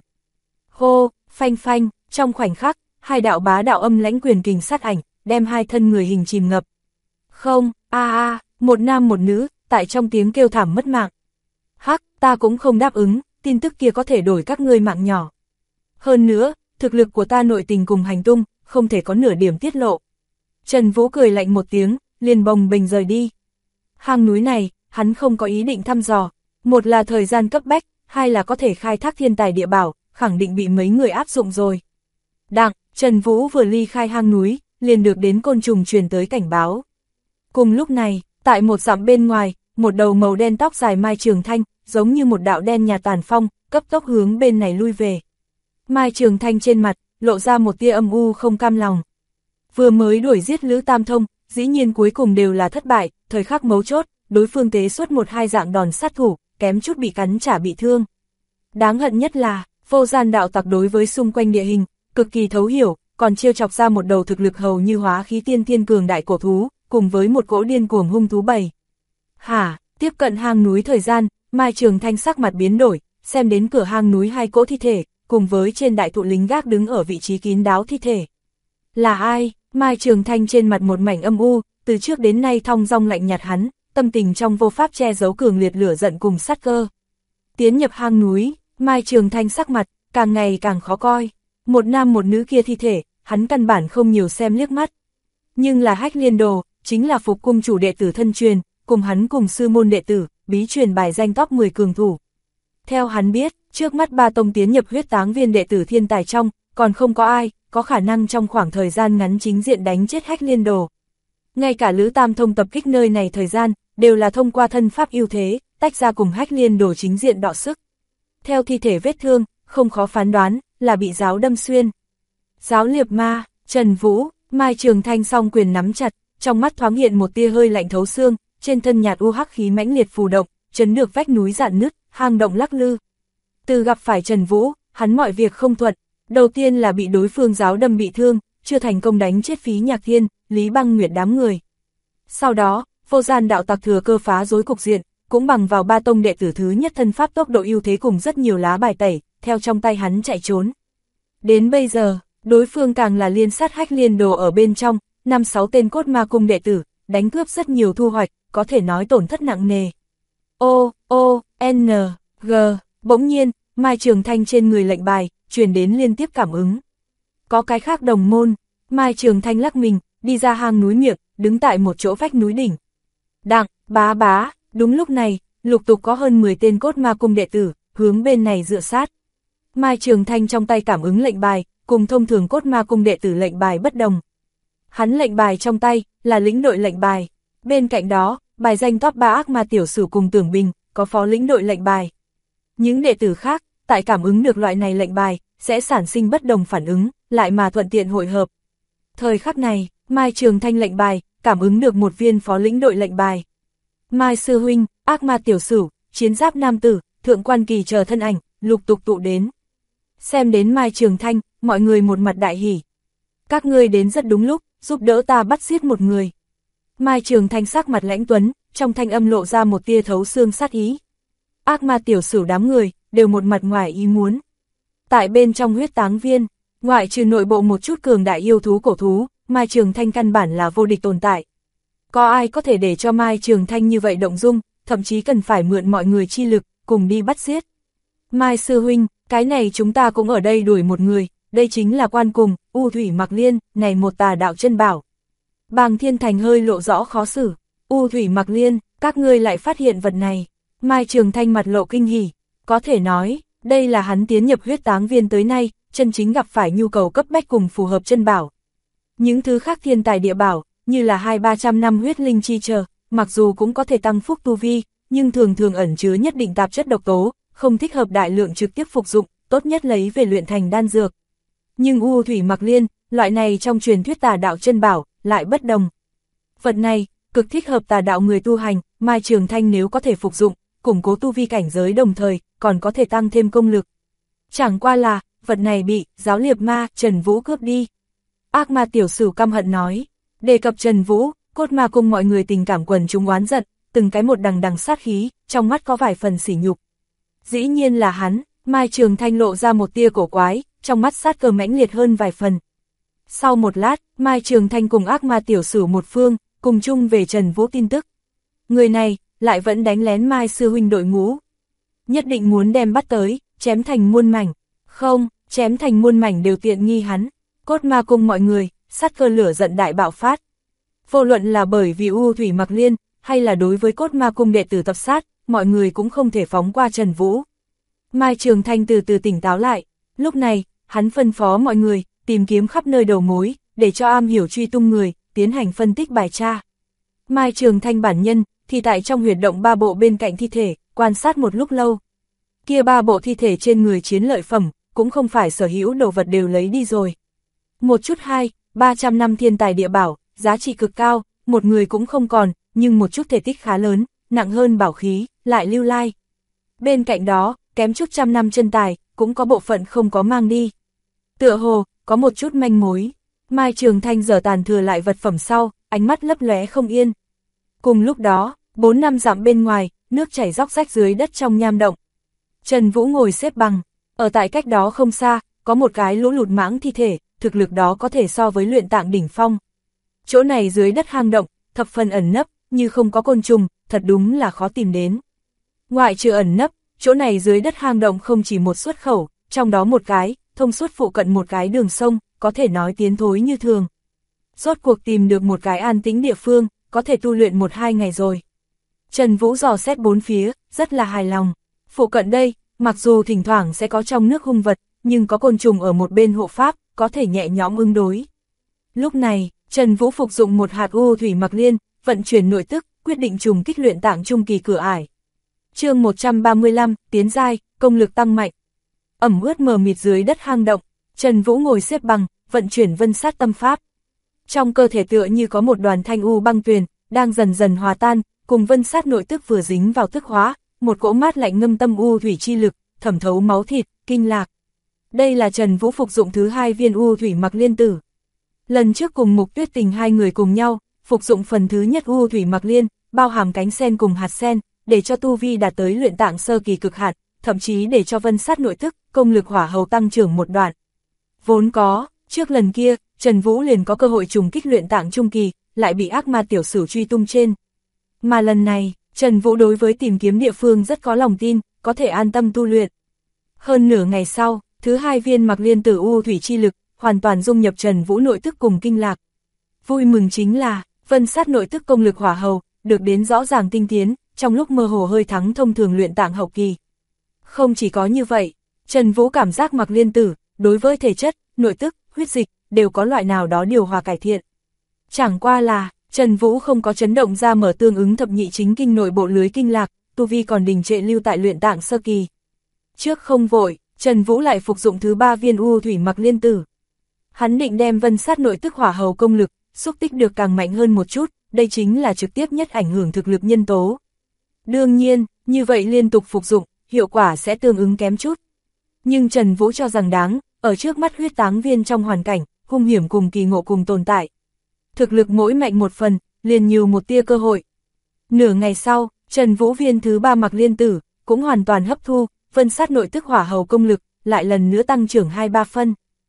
A: Hô, phanh phanh, trong khoảnh khắc, hai đạo bá đạo âm lãnh quyền kình sát ảnh, đem hai thân người hình chìm ngập. Không, một nam một nữ, tại trong tiếng kêu thảm mất mạng. Hắc, ta cũng không đáp ứng, tin tức kia có thể đổi các ngươi mạng nhỏ. Hơn nữa, thực lực của ta nội tình cùng hành tung, không thể có nửa điểm tiết lộ. Trần Vũ cười lạnh một tiếng, liền bồng bềnh rời đi. Hang núi này, hắn không có ý định thăm dò, một là thời gian cấp bách, hai là có thể khai thác thiên tài địa bảo, khẳng định bị mấy người áp dụng rồi. Đặng, Trần Vũ vừa ly khai hang núi, liền được đến côn trùng truyền tới cảnh báo. Cùng lúc này, tại một dặm bên ngoài, một đầu màu đen tóc dài Mai Trường Thanh, giống như một đạo đen nhà tàn phong, cấp tốc hướng bên này lui về. Mai Trường Thanh trên mặt, lộ ra một tia âm u không cam lòng. Vừa mới đuổi giết Lữ Tam Thông, dĩ nhiên cuối cùng đều là thất bại, thời khắc mấu chốt, đối phương tế xuất một hai dạng đòn sát thủ, kém chút bị cắn trả bị thương. Đáng hận nhất là, vô gian đạo tặc đối với xung quanh địa hình, cực kỳ thấu hiểu, còn trêu chọc ra một đầu thực lực hầu như hóa khí tiên thiên cường đại cổ thú, cùng với một cỗ điên cuồng hung thú bầy. Tiếp cận hang núi thời gian, Mai Trường Thanh sắc mặt biến đổi, xem đến cửa hang núi hai cỗ thi thể, cùng với trên đại thụ lính gác đứng ở vị trí kín đáo thi thể. Là ai? Mai Trường Thanh trên mặt một mảnh âm u, từ trước đến nay thong dong lạnh nhạt hắn, tâm tình trong vô pháp che giấu cường liệt lửa giận cùng sát cơ. Tiến nhập hang núi, Mai Trường Thanh sắc mặt, càng ngày càng khó coi. Một nam một nữ kia thi thể, hắn căn bản không nhiều xem liếc mắt. Nhưng là Hách Liên Đồ, chính là Phục cung chủ đệ tử thân truyền, cùng hắn cùng sư môn đệ tử, bí truyền bài danh top 10 cường thủ. Theo hắn biết, trước mắt ba tông tiến nhập huyết táng viên đệ tử thiên tài trong, còn không có ai, có khả năng trong khoảng thời gian ngắn chính diện đánh chết Hách Liên Đồ. Ngay cả Lữ Tam Thông tập kích nơi này thời gian, đều là thông qua thân pháp ưu thế, tách ra cùng Hách Liên Đồ chính diện đọ sức. Theo thi thể vết thương, không khó phán đoán, là bị giáo đâm xuyên. Giáo liệp ma, Trần Vũ, Mai Trường Thanh song quyền nắm chặt, trong mắt thoáng hiện một tia hơi lạnh thấu xương, trên thân nhạt u hắc khí mãnh liệt phù động, chấn được vách núi rạn nứt, hang động lắc lư. Từ gặp phải Trần Vũ, hắn mọi việc không thuận, đầu tiên là bị đối phương giáo đâm bị thương, chưa thành công đánh chết Phí Nhạc Thiên, Lý Băng Nguyệt đám người. Sau đó, vô gian đạo tặc thừa cơ phá rối cục diện, cũng bằng vào ba tông đệ tử thứ nhất thân pháp tốc độ ưu thế cùng rất nhiều lá bài tẩy, theo trong tay hắn chạy trốn. Đến bây giờ, đối phương càng là liên sát Hách Liên Đồ ở bên trong, 5-6 tên cốt ma cung đệ tử, đánh cướp rất nhiều thu hoạch, có thể nói tổn thất nặng nề. G, bỗng nhiên, Mai Trường Thanh trên người lệnh bài, truyền đến liên tiếp cảm ứng. Có cái khác đồng môn, Mai Trường Thanh lắc mình, đi ra hang núi miệng, đứng tại một chỗ vách núi đỉnh. Đặng, bá, Đúng lúc này, lục tục có hơn 10 tên cốt ma cung đệ tử, hướng bên này dựa sát. Mai Trường Thanh trong tay cảm ứng lệnh bài, cùng thông thường cốt ma cung đệ tử lệnh bài bất đồng. Hắn lệnh bài trong tay, là lĩnh đội lệnh bài. Bên cạnh đó, bài danh top 3 ác ma tiểu sử cùng Tưởng Bình, có phó lĩnh đội lệnh bài. Những đệ tử khác, tại cảm ứng được loại này lệnh bài, sẽ sản sinh bất đồng phản ứng, lại mà thuận tiện hội hợp. Thời khắc này, Mai Trường Thanh lệnh bài, cảm ứng được một viên phó lĩnh đội lệnh bài. Mai sư huynh, ác ma tiểu sử, chiến giáp nam tử, thượng quan kỳ chờ thân ảnh, lục tục tụ đến. Xem đến Mai Trường Thanh, mọi người một mặt đại hỉ. Các ngươi đến rất đúng lúc, giúp đỡ ta bắt giết một người. Mai Trường Thanh sắc mặt lãnh tuấn, trong thanh âm lộ ra một tia thấu xương sát ý. Ác ma tiểu sử đám người, đều một mặt ngoài ý muốn. Tại bên trong huyết táng viên, ngoại trừ nội bộ một chút cường đại yêu thú cổ thú, Mai Trường Thanh căn bản là vô địch tồn tại. Có ai có thể để cho Mai Trường Thanh như vậy động dung, thậm chí cần phải mượn mọi người chi lực, cùng đi bắt giết. Mai sư huynh, cái này chúng ta cũng ở đây đuổi một người, đây chính là quan cùng, U Thủy Mặc Liên, này một tà đạo chân bảo. Bàng Thiên Thành hơi lộ rõ khó xử, U Thủy Mặc Liên, các ngươi lại phát hiện vật này. Mai Trường Thanh mặt lộ kinh hỉ, có thể nói, đây là hắn tiến nhập huyết táng viên tới nay, chân chính gặp phải nhu cầu cấp bách cùng phù hợp chân bảo. Những thứ khác thiên tài địa bảo, như là 200-300 năm huyết linh chi chờ, mặc dù cũng có thể tăng phúc tu vi, nhưng thường thường ẩn chứa nhất định tạp chất độc tố, không thích hợp đại lượng trực tiếp phục dụng, tốt nhất lấy về luyện thành đan dược. Nhưng U Thủy Mặc Liên, loại này trong truyền thuyết tà đạo chân bảo, lại bất đồng. Vật này, cực thích hợp tà đạo người tu hành, Mai Trường Thanh nếu có thể phục dụng, củng cố tu vi cảnh giới đồng thời, còn có thể tăng thêm công lực. Chẳng qua là, vật này bị giáo liệp ma Trần Vũ cướp đi. Ác ma tiểu sử căm hận nói, đề cập Trần Vũ, cốt ma cung mọi người tình cảm quần chúng oán giận, từng cái một đằng đằng sát khí, trong mắt có vài phần sỉ nhục. Dĩ nhiên là hắn, Mai Trường Thanh lộ ra một tia cổ quái, trong mắt sát cơ mãnh liệt hơn vài phần. Sau một lát, Mai Trường Thanh cùng ác ma tiểu sử một phương, cùng chung về Trần Vũ tin tức. Người này, lại vẫn đánh lén Mai sư huynh đội ngũ. Nhất định muốn đem bắt tới, chém thành muôn mảnh. Không, chém thành muôn mảnh đều tiện nghi hắn. Cốt ma cung mọi người, sát cơ lửa giận đại bạo phát. Vô luận là bởi vì U Thủy Mặc Liên, hay là đối với cốt ma cung đệ tử tập sát, mọi người cũng không thể phóng qua Trần Vũ. Mai Trường Thanh từ từ tỉnh táo lại, lúc này, hắn phân phó mọi người, tìm kiếm khắp nơi đầu mối, để cho am hiểu truy tung người, tiến hành phân tích bài tra. Mai Trường Thanh bản nhân, thì tại trong huyệt động 3 bộ bên cạnh thi thể, quan sát một lúc lâu. Kia 3 bộ thi thể trên người chiến lợi phẩm, cũng không phải sở hữu đồ vật đều lấy đi rồi. Một chút 200-300 năm thiên tài địa bảo, giá trị cực cao, một người cũng không còn, nhưng một chút thể tích khá lớn, nặng hơn bảo khí, lại lưu lai. Bên cạnh đó, kém chút trăm năm chân tài, cũng có bộ phận không có mang đi. Tựa hồ, có một chút manh mối. Mai Trường Thanh giở tàn thừa lại vật phẩm sau, ánh mắt lấp lóe không yên. Cùng lúc đó, 4 năm dặm bên ngoài, nước chảy róc rách dưới đất trong nham động. Trần Vũ ngồi xếp bằng, ở tại cách đó không xa, có một cái lũ lụt mãng thi thể, thực lực đó có thể so với luyện tạng đỉnh phong. Chỗ này dưới đất hang động, thập phần ẩn nấp, như không có côn trùng, thật đúng là khó tìm đến. Ngoại trừ ẩn nấp, chỗ này dưới đất hang động không chỉ một xuất khẩu, trong đó một cái, thông suốt phụ cận một cái đường sông, có thể nói tiến thối như thường. Rốt cuộc tìm được một cái an tĩnh địa phương, có thể tu luyện 1-2 ngày rồi. Trần Vũ dò xét bốn phía, rất là hài lòng. Phụ cận đây, mặc dù thỉnh thoảng sẽ có trong nước hung vật, nhưng có côn trùng ở một bên hộ pháp, có thể nhẹ nhõm ứng đối. Lúc này, Trần Vũ phục dụng một hạt U Thủy Mặc Liên, vận chuyển nội tức, quyết định trùng kích luyện tạng trung kỳ cửa ải. Chương 135, tiến giai, công lực tăng mạnh. Ẩm ướt mờ mịt dưới đất hang động, Trần Vũ ngồi xếp bằng, vận chuyển vân sát tâm pháp. Trong cơ thể tựa như có một đoàn thanh u băng tuyền, đang dần dần hòa tan, cùng vân sát nội tức vừa dính vào tức hóa, một cỗ mát lạnh ngâm tâm u thủy chi lực, thẩm thấu máu thịt, kinh lạc. Đây là Trần Vũ phục dụng thứ 2 viên U Thủy Mặc Liên tử. Lần trước cùng Mục Tuyết Tình hai người cùng nhau, phục dụng phần thứ nhất U Thủy Mặc Liên, bao hàm cánh sen cùng hạt sen, để cho tu vi đạt tới luyện tạng sơ kỳ cực hạn, thậm chí để cho vân sát nội tức, công lực hỏa hầu tăng trưởng một đoạn. Vốn có, trước lần kia, Trần Vũ liền có cơ hội trùng kích luyện tạng trung kỳ, lại bị ác ma tiểu sử truy tung trên. Mà lần này, Trần Vũ đối với tìm kiếm địa phương rất có lòng tin, có thể an tâm tu luyện. Hơn nửa ngày sau, thứ 2 viên Mặc Liên tử U Thủy chi lực, hoàn toàn dung nhập Trần Vũ nội tức cùng kinh lạc. Vui mừng chính là, vân sát nội tức công lực hỏa hầu, được đến rõ ràng tinh tiến, trong lúc mơ hồ hơi thắng thông thường luyện tạng hậu kỳ. Không chỉ có như vậy, Trần Vũ cảm giác Mạc Liên Tử, đối với thể chất, nội tức, huyết dịch, đều có loại nào đó điều hòa cải thiện. Chẳng qua là, Trần Vũ không có chấn động ra mở tương ứng thập nhị chính kinh nội bộ lưới kinh lạc, tu vi còn đình trệ lưu tại luyện tạng sơ kỳ. Trước không vội, Trần Vũ lại phục dụng thứ 3 viên u thủy Mạc Liên Tử. Hắn định đem vân sát nội tức hỏa hầu công lực, xúc tích được càng mạnh hơn một chút, đây chính là trực tiếp nhất ảnh hưởng thực lực nhân tố. Đương nhiên, như vậy liên tục phục dụng, hiệu quả sẽ tương ứng kém chút. Nhưng Trần Vũ cho rằng đáng, ở trước mắt huyết táng viên trong hoàn cảnh, hung hiểm cùng kỳ ngộ cùng tồn tại. Thực lực mỗi mạnh một phần, liền nhiều một tia cơ hội. Nửa ngày sau, Trần Vũ viên thứ 3 Mạc Liên Tử, cũng hoàn toàn hấp thu, vân sát nội tức hỏa hầu công lực, lại lần nữa tăng trưởng 2-3 phân.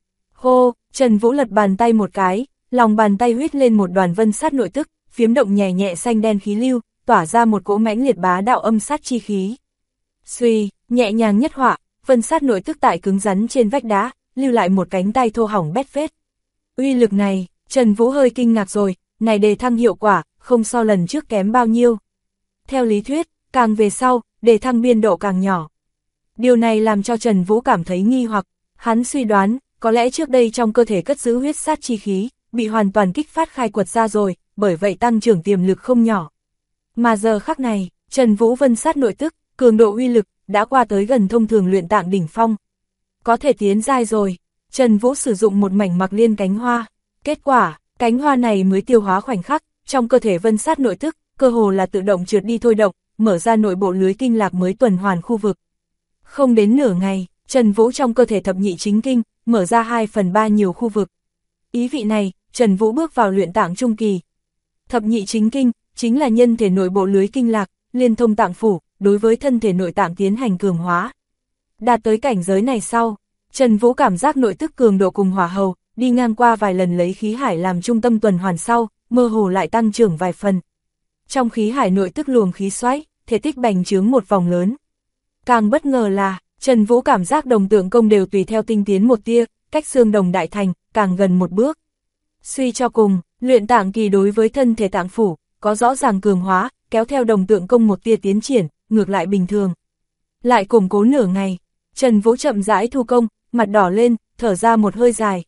A: Hô, Trần Vũ lật bàn tay một cái, lòng bàn tay huyết lên một đoàn vân sát nội tức, phiếm động nhẹ nhẹ xanh đen khí lưu, tỏa ra một cỗ mãnh liệt bá đạo âm sát chi khí. Xuy, nhẹ nhàng nhất họa, vân sát nội tức tại cứng rắn trên vách đá, lưu lại một cánh tay thô hỏng bét phết. Uy lực này, Trần Vũ hơi kinh ngạc rồi, này đề thăng hiệu quả, không so lần trước kém bao nhiêu. Theo lý thuyết, càng về sau, đề thăng biên độ càng nhỏ. Điều này làm cho Trần Vũ cảm thấy nghi hoặc, hắn suy đoán, có lẽ trước đây trong cơ thể cất giữ huyết sát chi khí, bị hoàn toàn kích phát khai quật ra rồi, bởi vậy tăng trưởng tiềm lực không nhỏ. Mà giờ khắc này, Trần Vũ vân sát nội tức, cường độ uy lực, đã qua tới gần thông thường luyện tạng đỉnh phong. Có thể tiến giai rồi, Trần Vũ sử dụng một mảnh Mạc Liên cánh hoa. Kết quả, cánh hoa này mới tiêu hóa khoảnh khắc, trong cơ thể vân sát nội tức, cơ hồ là tự động trượt đi thôi động, mở ra nội bộ lưới kinh lạc mới tuần hoàn khu vực. Không đến nửa ngày, Trần Vũ trong cơ thể thập nhị chính kinh, mở ra 2/3 nhiều khu vực. Ý vị này, Trần Vũ bước vào luyện tạng trung kỳ. Thập nhị chính kinh, chính là nhân thể nội bộ lưới kinh lạc, liên thông tạng phủ, đối với thân thể nội tạng tiến hành cường hóa. Đạt tới cảnh giới này sau, Trần Vũ cảm giác nội tức cường độ cùng hỏa hầu, đi ngang qua vài lần lấy khí hải làm trung tâm tuần hoàn sau, mơ hồ lại tăng trưởng vài phần. Trong khí hải nội tức luồng khí xoáy, thể tích bành trướng một vòng lớn. Càng bất ngờ là, Trần Vũ cảm giác đồng tượng công đều tùy theo tinh tiến một tia, cách xương đồng đại thành, càng gần một bước. Suy cho cùng, luyện tạng kỳ đối với thân thể tạng phủ, có rõ ràng cường hóa, kéo theo đồng tượng công một tia tiến triển, ngược lại bình thường. Lại củng cố nửa ngày, Trần Vũ chậm rãi thu công, mặt đỏ lên, thở ra một hơi dài.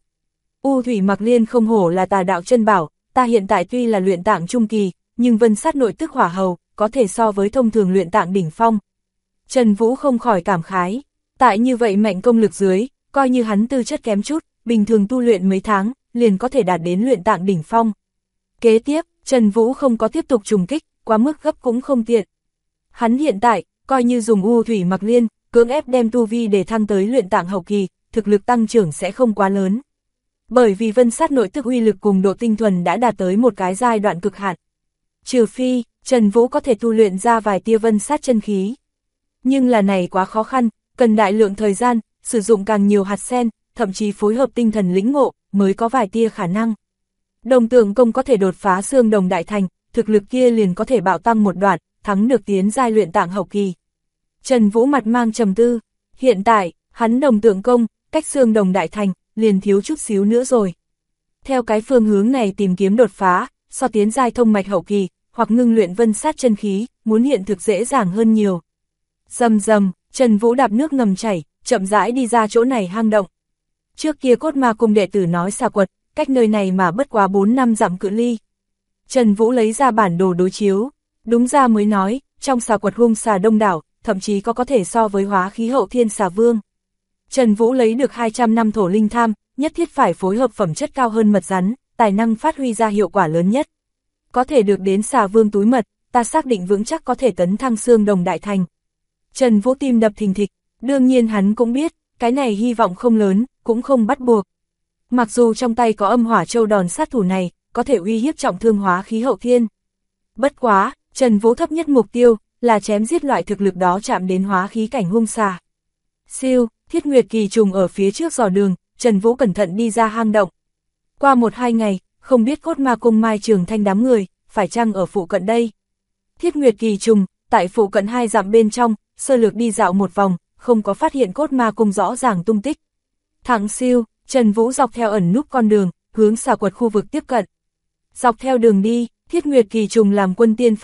A: U thủy Mạc Liên không hổ là tà đạo chân bảo, ta hiện tại tuy là luyện tạng trung kỳ, nhưng vân sát nội tức hỏa hầu, có thể so với thông thường luyện tạng đỉnh phong. Trần Vũ không khỏi cảm khái, tại như vậy mạnh công lực dưới, coi như hắn tư chất kém chút, bình thường tu luyện mấy tháng, liền có thể đạt đến luyện tạng đỉnh phong. Kế tiếp, Trần Vũ không có tiếp tục trùng kích, quá mức gấp cũng không tiện. Hắn hiện tại, coi như dùng u thủy Mạc Liên, cưỡng ép đem tu vi để thăng tới luyện tạng hậu kỳ, thực lực tăng trưởng sẽ không quá lớn. Bởi vì vân sát nội tức uy lực cùng độ tinh thuần đã đạt tới một cái giai đoạn cực hạn. Trừ phi, Trần Vũ có thể tu luyện ra vài tia vân sát chân khí. Nhưng là này quá khó khăn, cần đại lượng thời gian, sử dụng càng nhiều hạt sen, thậm chí phối hợp tinh thần lĩnh ngộ, mới có vài tia khả năng. Đồng tượng công có thể đột phá xương đồng đại thành, thực lực kia liền có thể bạo tăng một đoạn, thắng được tiến giai luyện tạng hậu kỳ. Trần Vũ mặt mang trầm tư, hiện tại, hắn đồng tượng công, cách xương đồng đại thành, liền thiếu chút xíu nữa rồi. Theo cái phương hướng này tìm kiếm đột phá, so tiến giai thông mạch hậu kỳ, hoặc ngưng luyện vân sát chân khí, muốn hiện thực dễ dàng hơn nhiều. Rầm rầm, Trần Vũ đạp nước ngầm chảy, chậm rãi đi ra chỗ này hang động. Trước kia Cốt Ma Cung đệ tử nói xà quật, cách nơi này mà bất quá 4-5 dặm cự ly. Trần Vũ lấy ra bản đồ đối chiếu, đúng ra mới nói, trong xà quật hung xà đông đảo, thậm chí có thể so với hóa khí hậu thiên xà vương. Trần Vũ lấy được 200 năm thổ linh tham, nhất thiết phải phối hợp phẩm chất cao hơn mật rắn, tài năng phát huy ra hiệu quả lớn nhất. Có thể được đến xà vương túi mật, ta xác định vững chắc có thể tấn thăng xương đồng đại thành. Trần Vũ tim đập thình thịch, đương nhiên hắn cũng biết, cái này hy vọng không lớn, cũng không bắt buộc. Mặc dù trong tay có âm hỏa châu đòn sát thủ này, có thể uy hiếp trọng thương hóa khí hậu thiên. Bất quá, Trần Vũ thấp nhất mục tiêu, là chém giết loại thực lực đó chạm đến hóa khí cảnh hung xà. Siêu, Thiết Nguyệt Kỳ trùng ở phía trước dò đường, Trần Vũ cẩn thận đi ra hang động. Qua 1-2 ngày, không biết Cốt Ma Cung Mai Trường Thanh đám người, phải chăng ở phụ cận đây. Thiết Nguyệt Kỳ trùng, tại phụ cận 2 dặm bên trong, sơ lược đi dạo một vòng, không có phát hiện Cốt Ma Cung rõ ràng tung tích. Thẳng siêu, Trần Vũ dọc theo ẩn núp con đường, hướng xà quật khu vực tiếp cận. Dọc theo đường đi, Thiết Nguyệt Kỳ trùng làm quân tiên phong,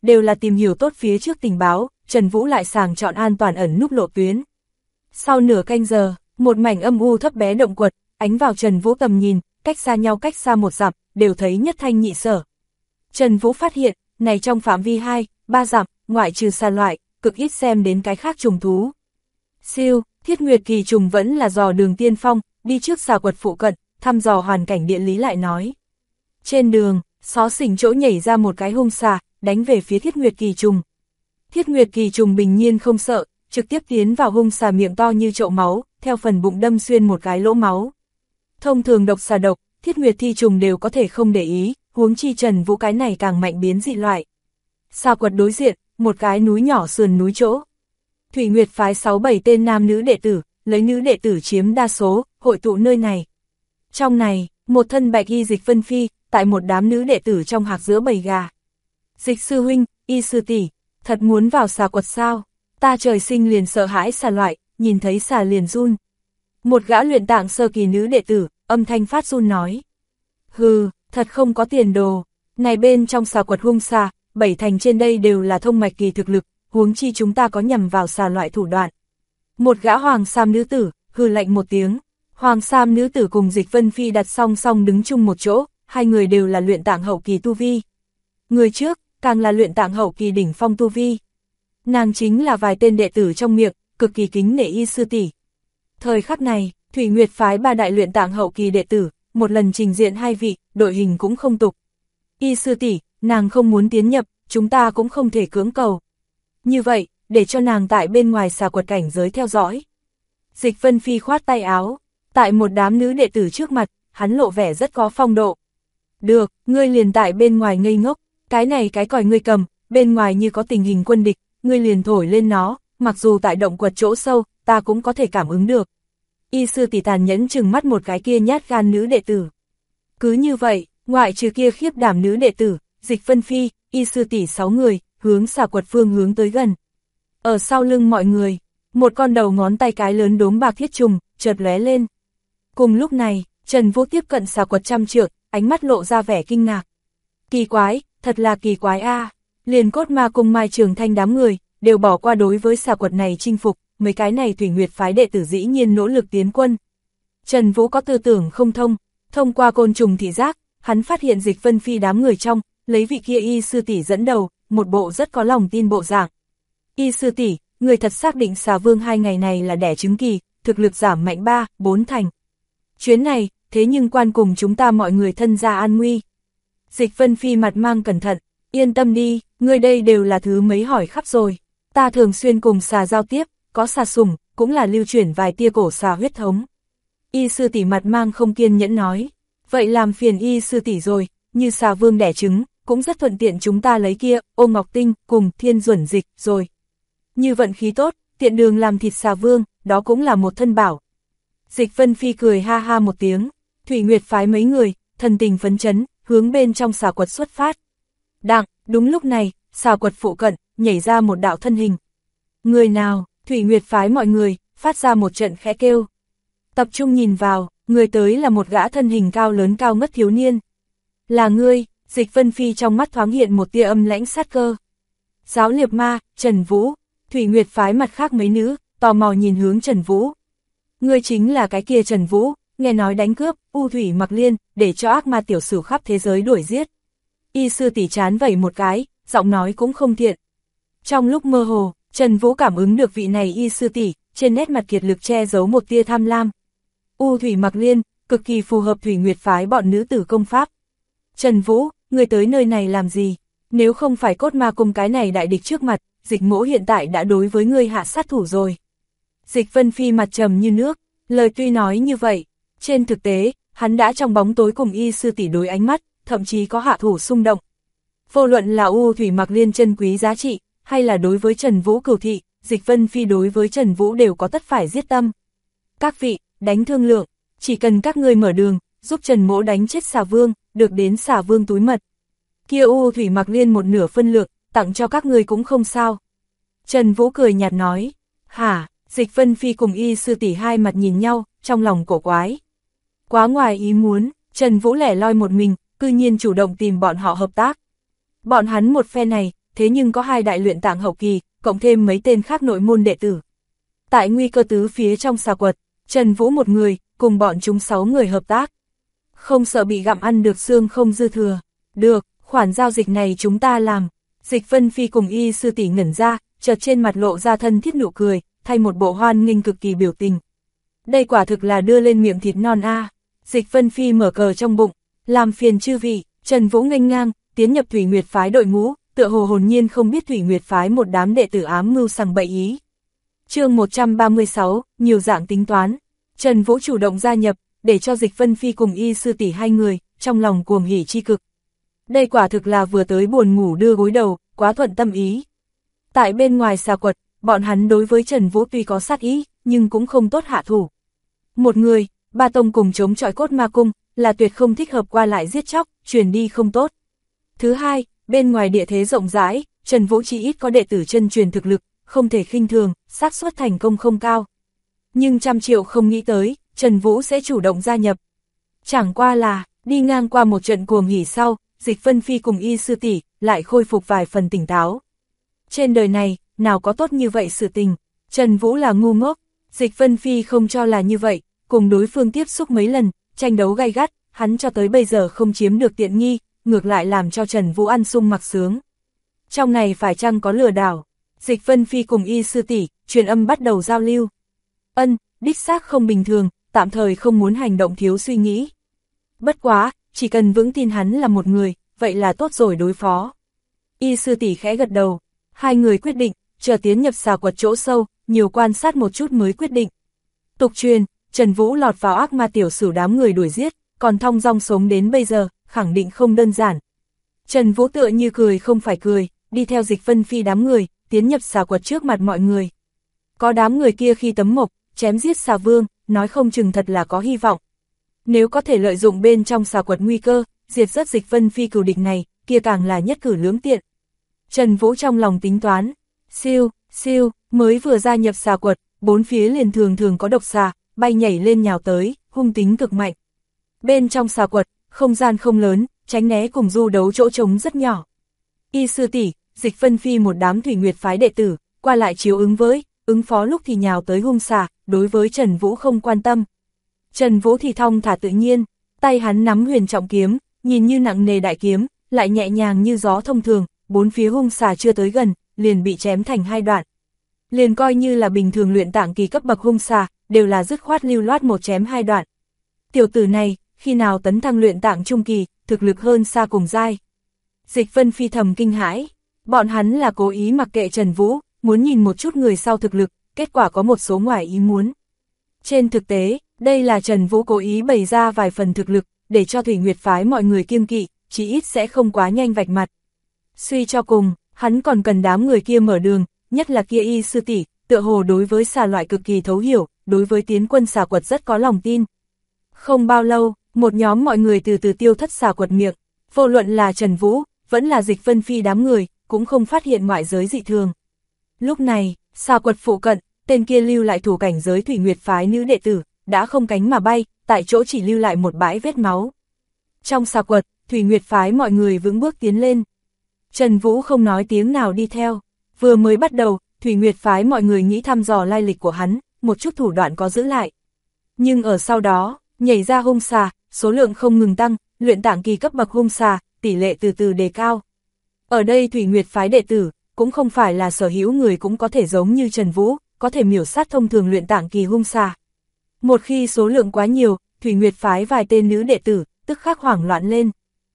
A: đều là tìm hiểu tốt phía trước tình báo, Trần Vũ lại sàng chọn an toàn ẩn núp lộ tuyến. Sau nửa canh giờ, một mảnh âm u thấp bé động quật, ánh vào Trần Vũ tầm nhìn, cách xa nhau cách xa 1 dặm, đều thấy nhất thanh nhị sở. Trần Vũ phát hiện, này trong phạm vi 2, 3 dặm, ngoại trừ xà loại, cực ít xem đến cái khác trùng thú. Siêu, Thiết Nguyệt Kỳ trùng vẫn là dò đường tiên phong, đi trước xà quật phụ cận, thăm dò hoàn cảnh địa lý lại nói. Trên đường, xó xỉnh chỗ nhảy ra một cái hung xà, đánh về phía Thiết Nguyệt Kỳ trùng. Thiết Nguyệt Kỳ trùng bình nhiên không sợ, trực tiếp tiến vào hung xà miệng to như chậu máu, theo phần bụng đâm xuyên một cái lỗ máu. Thông thường độc xà độc, Thiết Nguyệt Thi trùng đều có thể không để ý, huống chi Trần Vũ cái này càng mạnh biến dị loại. Xà quật đối diện, một cái núi nhỏ sườn núi chỗ. Thủy Nguyệt phái 6-7 tên nam nữ đệ tử, lấy nữ đệ tử chiếm đa số, hội tụ nơi này. Trong này, một thân bạch y Dịch Vân Phi, tại một đám nữ đệ tử trong hạc giữa bầy gà. Dịch sư huynh, y sư tỷ, thật muốn vào xà quật sao? Ta trời sinh liền sợ hãi xà loại, nhìn thấy xà liền run. Một gã luyện tạng sơ kỳ nữ đệ tử, âm thanh phát run nói. Hừ, thật không có tiền đồ. Này bên trong xà quật hung xà, 7 thành trên đây đều là thông mạch kỳ thực lực, huống chi chúng ta có nhằm vào xà loại thủ đoạn. Một gã hoàng sam nữ tử, hừ lạnh một tiếng. Hoàng sam nữ tử cùng Dịch Vân Phi đặt song song đứng chung một chỗ, hai người đều là luyện tạng hậu kỳ tu vi. Người trước, càng là luyện tạng hậu kỳ đỉnh phong tu vi. Nàng chính là vài tên đệ tử trong miệng, cực kỳ kính nể y sư tỷ. Thời khắc này, Thủy Nguyệt phái 3 đại luyện tạng hậu kỳ đệ tử, một lần trình diện 2 vị, đội hình cũng không tục. Y sư tỷ, nàng không muốn tiến nhập, chúng ta cũng không thể cưỡng cầu. Như vậy, để cho nàng tại bên ngoài xà quật cảnh giới theo dõi. Dịch Vân Phi khoát tay áo, tại một đám nữ đệ tử trước mặt, hắn lộ vẻ rất có phong độ. Được, ngươi liền tại bên ngoài ngây ngốc, cái này cái còi ngươi cầm, bên ngoài như có tình hình quân địch, ngươi liền thổi lên nó, mặc dù tại động quật chỗ sâu, ta cũng có thể cảm ứng được. Y sư tỷ tàn nhẫn chừng mắt một cái kia nhát gan nữ đệ tử. Cứ như vậy, ngoại trừ kia khiếp đảm nữ đệ tử, Dịch Vân Phi, y sư tỷ 6 người, hướng xà quật phương hướng tới gần. Ở sau lưng mọi người, một con đầu ngón tay cái lớn đốm bạc thiết trùng, chợt lóe lên. Cùng lúc này, Trần Vũ tiếp cận xà quật 100 trượng, ánh mắt lộ ra vẻ kinh ngạc. Kỳ quái, thật là kỳ quái a. Liền Cốt Ma cùng Mai Trường Thanh đám người, đều bỏ qua đối với xà quật này chinh phục, mấy cái này Thủy Nguyệt phái đệ tử dĩ nhiên nỗ lực tiến quân. Trần Vũ có tư tưởng không thông qua côn trùng thị giác, hắn phát hiện Dịch Vân Phi đám người trong, lấy vị kia y sư tỷ dẫn đầu, một bộ rất có lòng tin bộ dạng. Y sư tỷ, người thật xác định xà vương 2 ngày này là đẻ trứng kỳ, thực lực giảm mạnh 3-4 thành. Chuyến này, thế nhưng quan cùng chúng ta mọi người thân gia an nguy. Dịch Vân Phi mặt mang cẩn thận, yên tâm đi, người đây đều là thứ mấy hỏi khắp rồi. Ta thường xuyên cùng xà giao tiếp, có xà sủng, cũng là lưu chuyển vài tia cổ xà huyết thống. Y sư tỷ mặt mang không kiên nhẫn nói, vậy làm phiền y sư tỷ rồi, như xà vương đẻ trứng, cũng rất thuận tiện chúng ta lấy kia, Ô Ngọc Tinh, cùng Thiên Duẩn Dịch, rồi. Như vận khí tốt, tiện đường làm thịt xà vương, đó cũng là một thân bảo. Dịch Vân Phi cười ha ha một tiếng, Thủy Nguyệt phái mấy người, thần tình phấn chấn, hướng bên trong xà quật xuất phát. Đặng, đúng lúc này, xà quật phụ cận, nhảy ra một đạo thân hình. Người nào? Thủy Nguyệt phái mọi người, phát ra một trận khẽ kêu. Tập trung nhìn vào, người tới là một gã thân hình cao lớn cao ngất thiếu niên. Là ngươi, Dịch Vân Phi trong mắt thoáng hiện một tia âm lãnh sát cơ. Giáo Liệp Ma, Trần Vũ, Thủy Nguyệt phái mặt khác mấy nữ, tò mò nhìn hướng Trần Vũ. Ngươi chính là cái kia Trần Vũ, nghe nói đánh cướp, U Thủy Mặc Liên, để cho ác ma tiểu sử khắp thế giới đuổi giết. Y sư tỷ chán vẩy một cái, giọng nói cũng không thiện. Trong lúc mơ hồ, Trần Vũ cảm ứng được vị này y sư tỷ, trên nét mặt kiệt lực che giấu một tia tham lam. U Thủy Mặc Liên, cực kỳ phù hợp Thủy Nguyệt phái bọn nữ tử công pháp. Trần Vũ, người tới nơi này làm gì? Nếu không phải Cốt Ma cùng cái này đại địch trước mặt, Dịch Mỗ hiện tại đã đối với ngươi hạ sát thủ rồi. Dịch Vân Phi mặt trầm như nước, lời tuy nói như vậy, trên thực tế, hắn đã trong bóng tối cùng y sư tỷ đối ánh mắt, thậm chí có hạ thủ xung động. Vô luận là U Thủy Mặc Liên chân quý giá trị, hay là đối với Trần Vũ cửu thị, Dịch Vân Phi đối với Trần Vũ đều có tất phải giết tâm. Các vị, đánh thương lượng, chỉ cần các ngươi mở đường, giúp Trần Mỗ đánh chết xà vương, được đến xà vương túi mật. Kia U Thủy Mặc Liên một nửa phân lượng, tặng cho các ngươi cũng không sao. Trần Vũ cười nhạt nói, hả? Dịch Vân Phi cùng y sư tỷ hai mặt nhìn nhau, trong lòng cổ quái. Quá ngoài ý muốn, Trần Vũ lẻ loi một mình, cư nhiên chủ động tìm bọn họ hợp tác. Bọn hắn một phe này, thế nhưng có 2 đại luyện tạng hậu kỳ, cộng thêm mấy tên khác nội môn đệ tử. Tại nguy cơ tứ phía trong xà quật, Trần Vũ một người, cùng bọn chúng 6 người hợp tác. Không sợ bị gặm ăn được xương không dư thừa. Được, khoản giao dịch này chúng ta làm. Dịch Vân Phi cùng Y sư tỷ ngẩn ra, chợt trên mặt lộ ra thân thiết nụ cười, thay một bộ hoan nghênh cực kỳ biểu tình. Đây quả thực là đưa lên miệng thịt non a. Dịch Vân Phi mở cờ trong bụng, làm phiền chư vị. Trần Vũ nghênh ngang, tiến nhập Thủy Nguyệt phái đội ngũ, tựa hồ hồn nhiên không biết Thủy Nguyệt phái một đám đệ tử ám mưu sằng bậy ý. Chương 136, nhiều dạng tính toán. Trần Vũ chủ động gia nhập, để cho Dịch Vân Phi cùng Y sư tỷ 2 người, trong lòng cuồng hỉ chi cực. Đây quả thực là vừa tới buồn ngủ đưa gối đầu, quá thuận tâm ý. Tại bên ngoài xà quật, bọn hắn đối với Trần Vũ tuy có sát ý, nhưng cũng không tốt hạ thủ. Một người, 3 tông cùng chống chọi cốt ma cung, là tuyệt không thích hợp qua lại giết chóc, truyền đi không tốt. Thứ hai, bên ngoài địa thế rộng rãi, Trần Vũ chỉ ít có đệ tử chân truyền thực lực, không thể khinh thường, xác suất thành công không cao. Nhưng trăm triệu không nghĩ tới, Trần Vũ sẽ chủ động gia nhập. Chẳng qua là, đi ngang qua một trận cuồng hỉ sau, Dịch Vân Phi cùng Y sư tỷ lại khôi phục vài phần tỉnh táo. Trên đời này, nào có tốt như vậy sự tình, Trần Vũ là ngu ngốc, Dịch Vân Phi không cho là như vậy, cùng đối phương tiếp xúc mấy lần, tranh đấu gay gắt, hắn cho tới bây giờ không chiếm được tiện nghi, ngược lại làm cho Trần Vũ ăn sung mặc sướng. Trong này phải chăng có lừa đảo? Dịch Vân Phi cùng Y sư tỷ truyền âm bắt đầu giao lưu. Đích xác không bình thường, tạm thời không muốn hành động thiếu suy nghĩ. Bất quá, chỉ cần vững tin hắn là một người, vậy là tốt rồi đối phó. Y sư tỷ khẽ gật đầu, 2 người quyết định, chờ tiến nhập xà quật chỗ sâu, nhiều quan sát một chút mới quyết định. Tục truyền, Trần Vũ lọt vào ác ma tiểu sử đám người đuổi giết, còn thong dong sống đến bây giờ, khẳng định không đơn giản. Trần Vũ tựa như cười không phải cười, đi theo Dịch Vân Phi đám người, tiến nhập xà quật trước mặt mọi người. Có đám người kia khi tấm mộc, chém giết xà vương, nói không chừng thật là có hy vọng. Nếu có thể lợi dụng bên trong xà quật nguy cơ, diệt rất Dịch Vân Phi cừu địch này, kia càng là nhất cử lưỡng tiện. Trần Vũ trong lòng tính toán, siêu, mới vừa gia nhập xà quật, 4 phía liền thường có độc xà, bay nhảy lên nhào tới, hung tính cực mạnh. Bên trong xà quật, không gian không lớn, tránh né cùng du đấu chỗ trống rất nhỏ. Y sư tỷ, Dịch Vân Phi một đám Thủy Nguyệt phái đệ tử, qua lại chiếu ứng phó lúc thì nhào tới hung xà, đối với Trần Vũ không quan tâm. Trần Vũ thì thong thả tự nhiên, tay hắn nắm huyền trọng kiếm, nhìn như nặng nề đại kiếm, lại nhẹ nhàng như gió thông thường, 4 phía hung xà chưa tới gần, liền bị chém thành 2 đoạn. Liền coi như là bình thường luyện tạng kỳ cấp bậc hung xà, đều là dứt khoát lưu loát một chém 2 đoạn. Tiểu tử này, khi nào tấn thăng luyện tạng trung kỳ, thực lực hơn xa cùng giai. Dịch Vân Phi thầm kinh hãi, bọn hắn là cố ý mặc kệ Trần Vũ, muốn nhìn một chút người sau thực lực, kết quả có một số ngoài ý muốn. Trên thực tế, đây là Trần Vũ cố ý bày ra vài phần thực lực, để cho Thủy Nguyệt phái mọi người kiêng kỵ, chỉ ít sẽ không quá nhanh vạch mặt. Suy cho cùng, hắn còn cần đám người kia mở đường, nhất là kia Y sư tỷ, tựa hồ đối với xà loại cực kỳ thấu hiểu, đối với tiến quân xà quật rất có lòng tin. Không bao lâu, một nhóm mọi người từ từ tiêu thất xà quật miệng, vô luận là Trần Vũ, vẫn là Dịch Vân Phi đám người, cũng không phát hiện ngoại giới dị thường. Lúc này, xà quật phụ cận, tên kia lưu lại thủ cảnh giới Thủy Nguyệt phái nữ đệ tử, đã không cánh mà bay, tại chỗ chỉ lưu lại một bãi vết máu. Trong xà quật, Thủy Nguyệt phái mọi người vững bước tiến lên. Trần Vũ không nói tiếng nào đi theo, vừa mới bắt đầu, Thủy Nguyệt phái mọi người nghĩ thăm dò lai lịch của hắn, một chút thủ đoạn có giữ lại. Nhưng ở sau đó, nhảy ra hung xà, số lượng không ngừng tăng, luyện tạng kỳ cấp bậc hung xà, tỷ lệ từ từ đề cao. Ở đây Thủy Nguyệt phái đệ tử, cũng không phải là sở hữu người cũng có thể giống như Trần Vũ, có thể miểu sát thông thường luyện tạng kỳ hung xà. Một khi số lượng quá nhiều, Thủy Nguyệt phái vài tên nữ đệ tử, tức khắc hoảng loạn lên.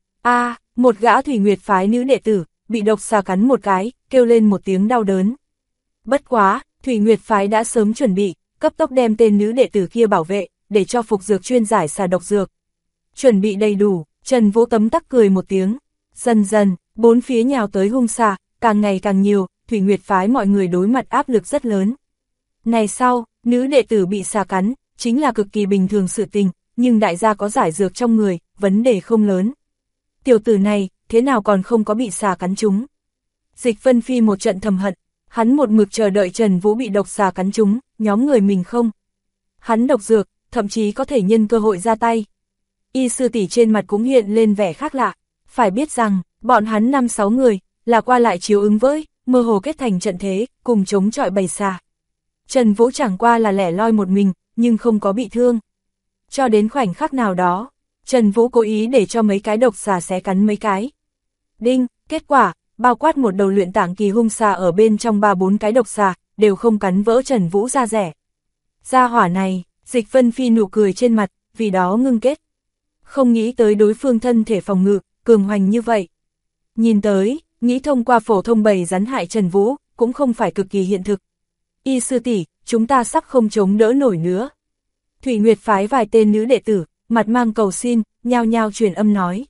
A: Một gã Thủy Nguyệt phái nữ đệ tử, bị độc xà cắn một cái, kêu lên một tiếng đau đớn. Bất quá, Thủy Nguyệt phái đã sớm chuẩn bị, cấp tốc đem tên nữ đệ tử kia bảo vệ, để cho phục dược chuyên giải xà độc dược. Chuẩn bị đầy đủ, Trần Vũ tấm tắc cười một tiếng. Dần dần, 4 phía nhào tới hung xà, càng ngày càng nhiều, Thủy Nguyệt phái mọi người đối mặt áp lực rất lớn. Này sau, nữ đệ tử bị xà cắn, chính là cực kỳ bình thường sự tình, nhưng đại gia có giải dược trong người, vấn đề không lớn. Tiểu tử này, thế nào còn không có bị xà cắn trúng? Dịch Vân Phi một trận thầm hận, hắn một mực chờ đợi Trần Vũ bị độc xà cắn trúng, nhóm người mình không. Hắn độc dược, thậm chí có thể nhân cơ hội ra tay. Y sư tỷ trên mặt cũng hiện lên vẻ khác lạ, phải biết rằng, bọn hắn 5-6 người, là qua lại chiếu ứng với, mơ hồ kết thành trận thế, cùng chống chọi bầy xà. Trần Vũ chẳng qua là lẻ loi một mình, nhưng không có bị thương. Cho đến khoảnh khắc nào đó, Trần Vũ cố ý để cho mấy cái độc xà xé cắn mấy cái. Đinh, kết quả, bao quát một đầu luyện tạng kỳ hung xà ở bên trong 3-4 cái độc xà, đều không cắn vỡ Trần Vũ da rẻ. Gia hỏa này, Dịch Vân Phi nụ cười trên mặt, vì đó ngưng kết. Không nghĩ tới đối phương thân thể phòng ngự, cường hoành như vậy. Nhìn tới, nghĩ thông qua phổ thông bầy rắn hại Trần Vũ, cũng không phải cực kỳ hiện thực. Y sư tỷ, chúng ta sắp không chống đỡ nổi nữa. Thủy Nguyệt phái vài tên nữ đệ tử, mặt mang cầu xin, nhao nhao truyền âm nói.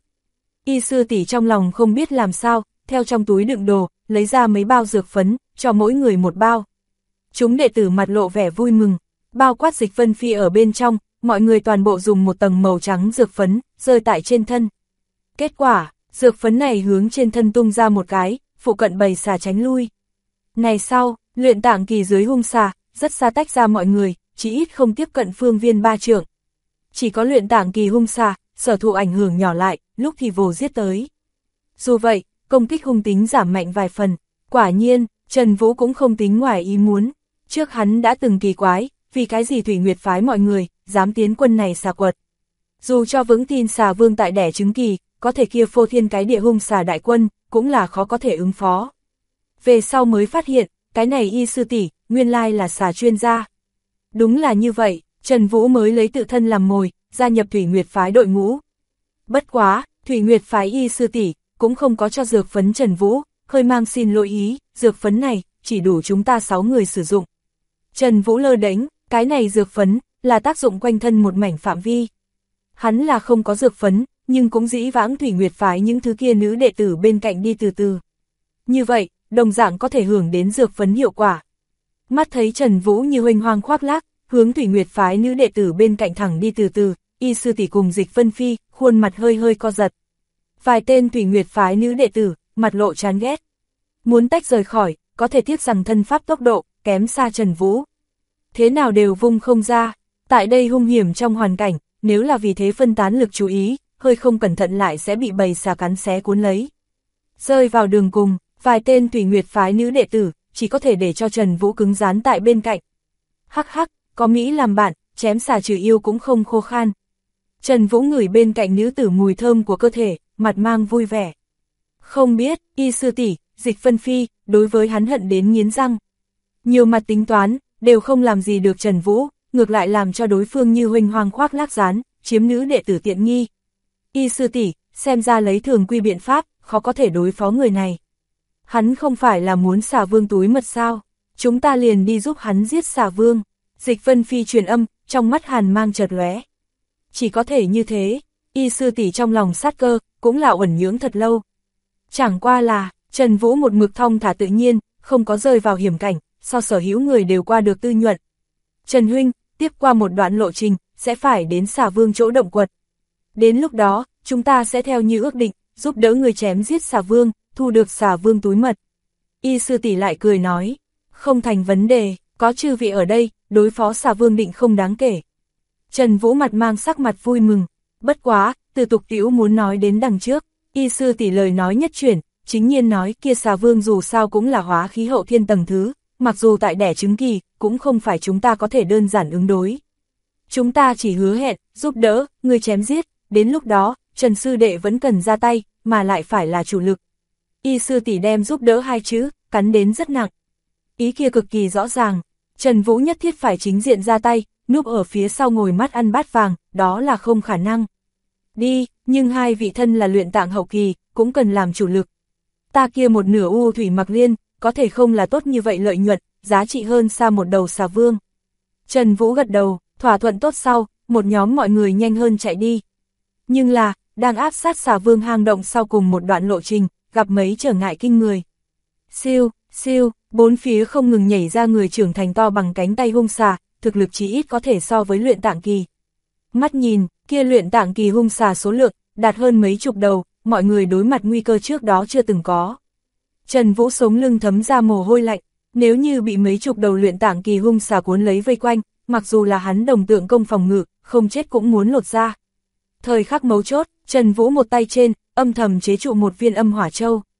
A: Y sư tỷ trong lòng không biết làm sao, theo trong túi đựng đồ, lấy ra mấy bao dược phấn, cho mỗi người một bao. Chúng đệ tử mặt lộ vẻ vui mừng, bao quát Dịch Vân Phi ở bên trong, mọi người toàn bộ dùng một tầng màu trắng dược phấn, rơi tại trên thân. Kết quả, dược phấn này hướng trên thân tung ra một cái, phụ cận bầy xà tránh lui. Này sau, luyện tạng kỳ dưới hung xà, rất xa tách ra mọi người, chỉ ít không tiếp cận phương viên 3 trượng. Chỉ có luyện tạng kỳ hung xà, sở thụ ảnh hưởng nhỏ lại, lúc thì vồ giết tới. Dù vậy, công kích hung tính giảm mạnh vài phần, quả nhiên, Trần Vũ cũng không tính ngoài ý muốn. Trước hắn đã từng kỳ quái, vì cái gì Thủy Nguyệt phái mọi người, dám tiến quân này xà quật. Dù cho vững tin xà vương tại đẻ trứng kỳ, có thể kia phô thiên cái địa hung xà đại quân, cũng là khó có thể ứng phó. Về sau mới phát hiện, cái này y sư tỷ, nguyên lai là xà chuyên gia. Đúng là như vậy, Trần Vũ mới lấy tự thân làm mồi, gia nhập Thủy Nguyệt phái đội ngũ. Bất quá, Thủy Nguyệt phái y sư tỷ cũng không có cho dược phấn Trần Vũ, hơi mang xin lỗi ý, dược phấn này, chỉ đủ chúng ta 6 người sử dụng. Trần Vũ lơ đễnh, cái này dược phấn, là tác dụng quanh thân một mảnh phạm vi. Hắn là không có dược phấn, nhưng cũng dĩ vãng Thủy Nguyệt phái những thứ kia nữ đệ tử bên cạnh đi từ từ. Như vậy, đồng dạng có thể hưởng đến dược phấn hiệu quả. Mắt thấy Trần Vũ như huênh hoang khoác lác, hướng Thủy Nguyệt phái nữ đệ tử bên cạnh thẳng đi từ từ, y sư tỷ cùng Dịch Vân Phi, khuôn mặt hơi hơi co giật. Vài tên Thủy Nguyệt phái nữ đệ tử, mặt lộ chán ghét. Muốn tách rời khỏi, có thể tiếc rằng thân pháp tốc độ, kém xa Trần Vũ. Thế nào đều vung không ra, tại đây hung hiểm trong hoàn cảnh, nếu là vì thế phân tán lực chú ý, hơi không cẩn thận lại sẽ bị bầy xà cắn xé cuốn lấy. Rơi vào đường cùng, vài tên Thủy Nguyệt phái nữ đệ tử, chỉ có thể để cho Trần Vũ cứng rán tại bên cạnh. Hắc hắc, có Mỹ làm bạn, chém xà trừ yêu cũng không khô khan. Trần Vũ ngửi bên cạnh nữ tử mùi thơm của cơ thể, mặt mang vui vẻ. Không biết, y sư tỷ, Dịch Vân Phi, đối với hắn hận đến nghiến răng. Nhiều mặt tính toán, đều không làm gì được Trần Vũ, ngược lại làm cho đối phương như huênh hoang khoác lác rán, chiếm nữ đệ tử tiện nghi. Y sư tỷ, xem ra lấy thường quy biện pháp, khó có thể đối phó người này. Hắn không phải là muốn xà vương túi mật sao, chúng ta liền đi giúp hắn giết xà vương. Dịch Vân Phi truyền âm, trong mắt hàn mang chợt lóe. Chỉ có thể như thế, y sư tỷ trong lòng sát cơ, cũng là uẩn nhưỡng thật lâu. Chẳng qua là, Trần Vũ một mực thong thả tự nhiên, không có rơi vào hiểm cảnh, sau sở hữu người đều qua được tư nhuận. Trần huynh, tiếp qua một đoạn lộ trình, sẽ phải đến xà vương chỗ động quật. Đến lúc đó, chúng ta sẽ theo như ước định, giúp đỡ người chém giết xà vương, thu được xà vương túi mật. Y sư tỷ lại cười nói, không thành vấn đề, có chư vị ở đây, đối phó xà vương định không đáng kể. Trần Vũ mặt mang sắc mặt vui mừng, bất quá, từ tục tiểu muốn nói đến đằng trước, y sư tỷ lời nói nhất chuyển, chính nhiên nói kia xà vương dù sao cũng là hóa khí hậu thiên tầng thứ, mặc dù tại đẻ trứng kỳ, cũng không phải chúng ta có thể đơn giản ứng đối. Chúng ta chỉ hứa hẹn, giúp đỡ, người chém giết, đến lúc đó, Trần sư đệ vẫn cần ra tay, mà lại phải là chủ lực. Y sư tỷ đem giúp đỡ hai chữ, cắn đến rất nặng. Ý kia cực kỳ rõ ràng, Trần Vũ nhất thiết phải chính diện ra tay, núp ở phía sau ngồi mắt ăn bát vàng, đó là không khả năng. Đi, nhưng hai vị thân là luyện tạng hậu kỳ, cũng cần làm chủ lực. Ta kia một nửa u thủy mặc liên, có thể không là tốt như vậy lợi nhuận, giá trị hơn xa một đầu xà vương. Trần Vũ gật đầu, thỏa thuận tốt sau, một nhóm mọi người nhanh hơn chạy đi. Nhưng là, đang áp sát xà vương hang động sau cùng một đoạn lộ trình, gặp mấy trở ngại kinh người. Siêu, siêu, bốn phía không ngừng nhảy ra người trưởng thành to bằng cánh tay hung xà, thực lực chí ít có thể so với luyện tạng kỳ. Mắt nhìn, kia luyện tạng kỳ hung xà số lượng, đạt hơn mấy chục đầu, mọi người đối mặt nguy cơ trước đó chưa từng có. Trần Vũ sống lưng thấm ra mồ hôi lạnh, nếu như bị mấy chục đầu luyện tạng kỳ hung xà cuốn lấy vây quanh, mặc dù là hắn đồng tượng công phòng ngự, không chết cũng muốn lột ra. Thời khắc mấu chốt, Trần Vũ một tay trên, âm thầm chế trụ một viên âm hỏa châu.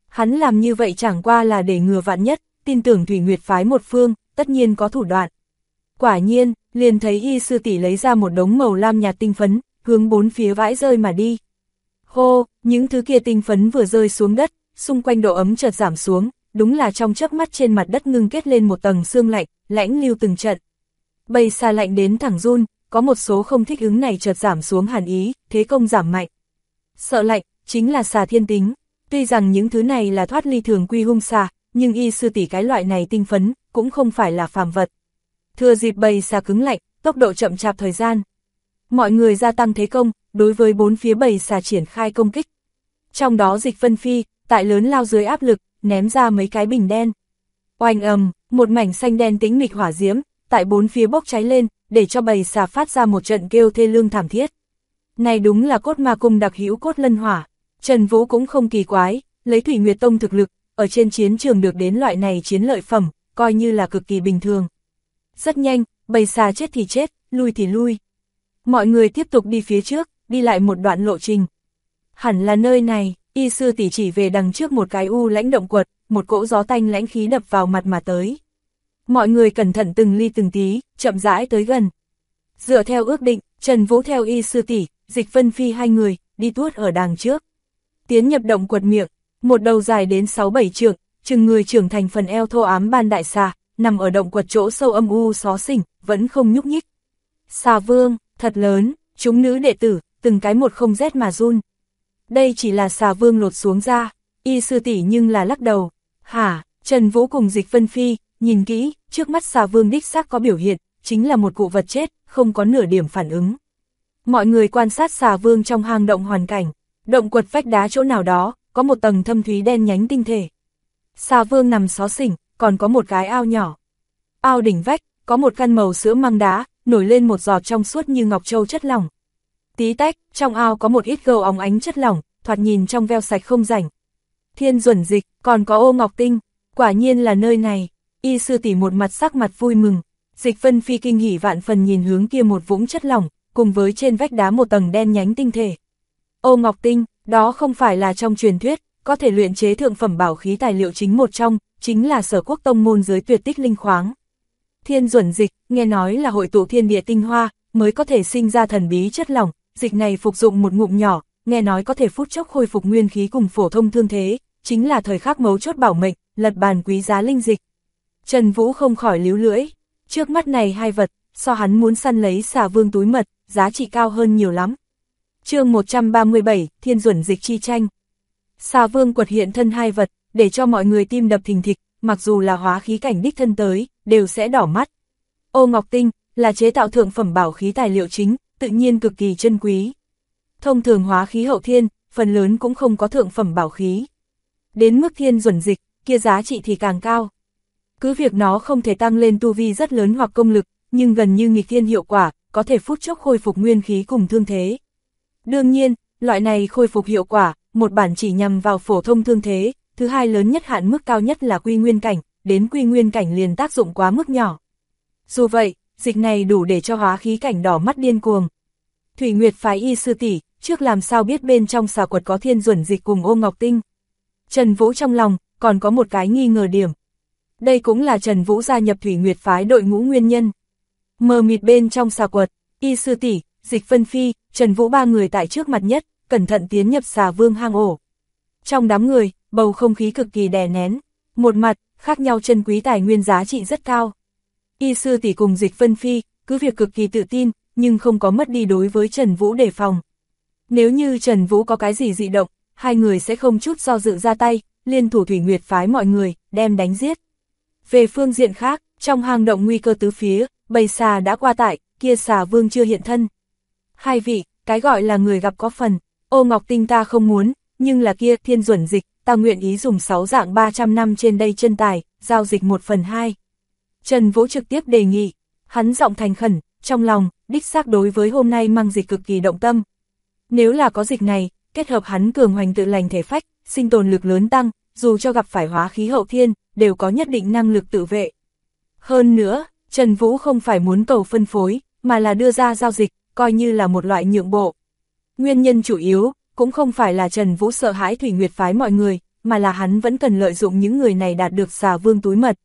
A: Hắn làm như vậy chẳng qua là để ngừa vạn nhất, tin tưởng Thủy Nguyệt phái một phương, tất nhiên có thủ đoạn. Quả nhiên, liền thấy y sư tỷ lấy ra một đống màu lam nhạt tinh phấn, hướng bốn phía vãi rơi mà đi. Hô, những thứ kia tinh phấn vừa rơi xuống đất, xung quanh độ ấm chợt giảm xuống, đúng là trong chớp mắt trên mặt đất ngưng kết lên một tầng sương lạnh, lãnh lưu từng trận. Bầy xà lạnh đến thẳng run, có một số không thích ứng này chợt giảm xuống hàn ý, thế công giảm mạnh. Sợ lạnh, chính là xà thiên tính. Tuy rằng những thứ này là thoát ly thường quy hung xà, nhưng y sư tỷ cái loại này tinh phấn, cũng không phải là phàm vật. Thừa dịp bầy xà cứng lạnh, tốc độ chậm chạp thời gian. Mọi người gia tăng thế công, đối với bốn phía bầy xà triển khai công kích. Trong đó Dịch Vân Phi, tại lớn lao dưới áp lực, ném ra mấy cái bình đen. Oanh ầm, một mảnh xanh đen tĩnh mịch hỏa diễm, tại bốn phía bốc cháy lên, để cho bầy xà phát ra một trận kêu thê lương thảm thiết. Này đúng là cốt ma cung đặc hữu cốt lân hỏa. Trần Vũ cũng không kỳ quái, lấy Thủy Nguyệt Tông thực lực, ở trên chiến trường được đến loại này chiến lợi phẩm, coi như là cực kỳ bình thường. Rất nhanh, bầy xà chết thì chết, lui thì lui. Mọi người tiếp tục đi phía trước, đi lại một đoạn lộ trình. Hẳn là nơi này, y sư tỷ chỉ về đằng trước một cái u lãnh động quật, một cỗ gió tanh lãnh khí đập vào mặt mà tới. Mọi người cẩn thận từng ly từng tí, chậm rãi tới gần. Dựa theo ước định, Trần Vũ theo y sư tỷ, Dịch Vân Phi hai người, đi tuốt ở đằng trước. Tiến nhập động quật miệng, một đầu dài đến 6-7 trượng, chừng người trưởng thành phần eo thô ám ban đại xà, nằm ở động quật chỗ sâu âm u xó xỉnh, vẫn không nhúc nhích. Xà vương, thật lớn, chúng nữ đệ tử, từng cái một không rét mà run. Đây chỉ là xà vương lột xuống ra, y sư tỷ nhưng là lắc đầu. Hả, Trần Vũ cùng Dịch Vân Phi, nhìn kỹ, trước mắt xà vương đích xác có biểu hiện, chính là một cụ vật chết, không có nửa điểm phản ứng. Mọi người quan sát xà vương trong hang động hoàn cảnh, động quật vách đá chỗ nào đó, có một tầng thâm thúy đen nhánh tinh thể. Xà vương nằm xó xỉnh, còn có một cái ao nhỏ. Ao đỉnh vách, có một căn màu sữa măng đá, nổi lên một giọt trong suốt như ngọc châu chất lỏng. Tí tách, trong ao có một ít gầu óng ánh chất lỏng, thoạt nhìn trong veo sạch không rảnh. Thiên duẩn dịch, còn có ô ngọc tinh, quả nhiên là nơi này. Y sư tỷ một mặt sắc mặt vui mừng. Dịch Vân Phi kinh hỉ vạn phần nhìn hướng kia một vũng chất lỏng, cùng với trên vách đá một tầng đen nhánh tinh thể. Ô ngọc tinh, đó không phải là trong truyền thuyết, có thể luyện chế thượng phẩm bảo khí tài liệu chính một trong, chính là Sở Quốc tông môn giới tuyệt tích linh khoáng. Thiên duẩn dịch, nghe nói là hội tụ thiên địa tinh hoa, mới có thể sinh ra thần bí chất lỏng, dịch này phục dụng một ngụm nhỏ, nghe nói có thể phút chốc khôi phục nguyên khí cùng phổ thông thương thế, chính là thời khắc mấu chốt bảo mệnh, lật bàn quý giá linh dịch. Trần Vũ không khỏi líu lưỡi, trước mắt này hai vật, so hắn muốn săn lấy xà vương túi mật, giá trị cao hơn nhiều lắm. Chương 137, Thiên duẩn dịch chi tranh. Xà vương quật hiện thân hai vật, để cho mọi người tim đập thình thịch, mặc dù là hóa khí cảnh đích thân tới, đều sẽ đỏ mắt. Ô ngọc tinh, là chế tạo thượng phẩm bảo khí tài liệu chính, tự nhiên cực kỳ chân quý. Thông thường hóa khí hậu thiên, phần lớn cũng không có thượng phẩm bảo khí. Đến mức thiên duẩn dịch, kia giá trị thì càng cao. Cứ việc nó không thể tăng lên tu vi rất lớn hoặc công lực, nhưng gần như nghịch thiên hiệu quả, có thể phút chốc khôi phục nguyên khí cùng thương thế. Đương nhiên, loại này khôi phục hiệu quả, một bản chỉ nhằm vào phổ thông thương thế, thứ hai lớn nhất hạn mức cao nhất là quy nguyên cảnh, đến quy nguyên cảnh liền tác dụng quá mức nhỏ. Dù vậy, dịch này đủ để cho hóa khí cảnh đỏ mắt điên cuồng. Thủy Nguyệt phái y sư tỷ, trước làm sao biết bên trong xà quật có thiên duẩn dịch cùng ô ngọc tinh. Trần Vũ trong lòng, còn có một cái nghi ngờ điểm. Đây cũng là Trần Vũ gia nhập Thủy Nguyệt phái đội ngũ nguyên nhân. Mờ mịt bên trong xà quật, y sư tỷ, Dịch Vân Phi, Trần Vũ ba người tại trước mặt nhất, cẩn thận tiến nhập xà vương hang ổ. Trong đám người, bầu không khí cực kỳ đè nén, một mặt, khác nhau chân quý tài nguyên giá trị rất cao. Y sư tỷ cùng Dịch Vân Phi, cứ việc cực kỳ tự tin, nhưng không có mất đi đối với Trần Vũ đề phòng. Nếu như Trần Vũ có cái gì dị động, hai người sẽ không chút do dự ra tay, liên thủ Thủy Nguyệt phái mọi người, đem đánh giết. Về phương diện khác, trong hang động nguy cơ tứ phía, bầy xà đã qua tại, kia xà vương chưa hiện thân. Hai vị, cái gọi là người gặp có phần, ô ngọc tinh ta không muốn, nhưng là kia thiên duẩn dịch, ta nguyện ý dùng 6 dạng 300 năm trên đây chân tài, giao dịch 1/2. Trần Vũ trực tiếp đề nghị, hắn giọng thành khẩn, trong lòng, đích xác đối với hôm nay mang dịch cực kỳ động tâm. Nếu là có dịch này, kết hợp hắn cường hoành tự lành thể phách, sinh tồn lực lớn tăng, dù cho gặp phải hóa khí hậu thiên, đều có nhất định năng lực tự vệ. Hơn nữa, Trần Vũ không phải muốn cầu phân phối, mà là đưa ra giao dịch, coi như là một loại nhượng bộ. Nguyên nhân chủ yếu, cũng không phải là Trần Vũ sợ hãi Thủy Nguyệt phái mọi người, mà là hắn vẫn cần lợi dụng những người này đạt được xà vương túi mật.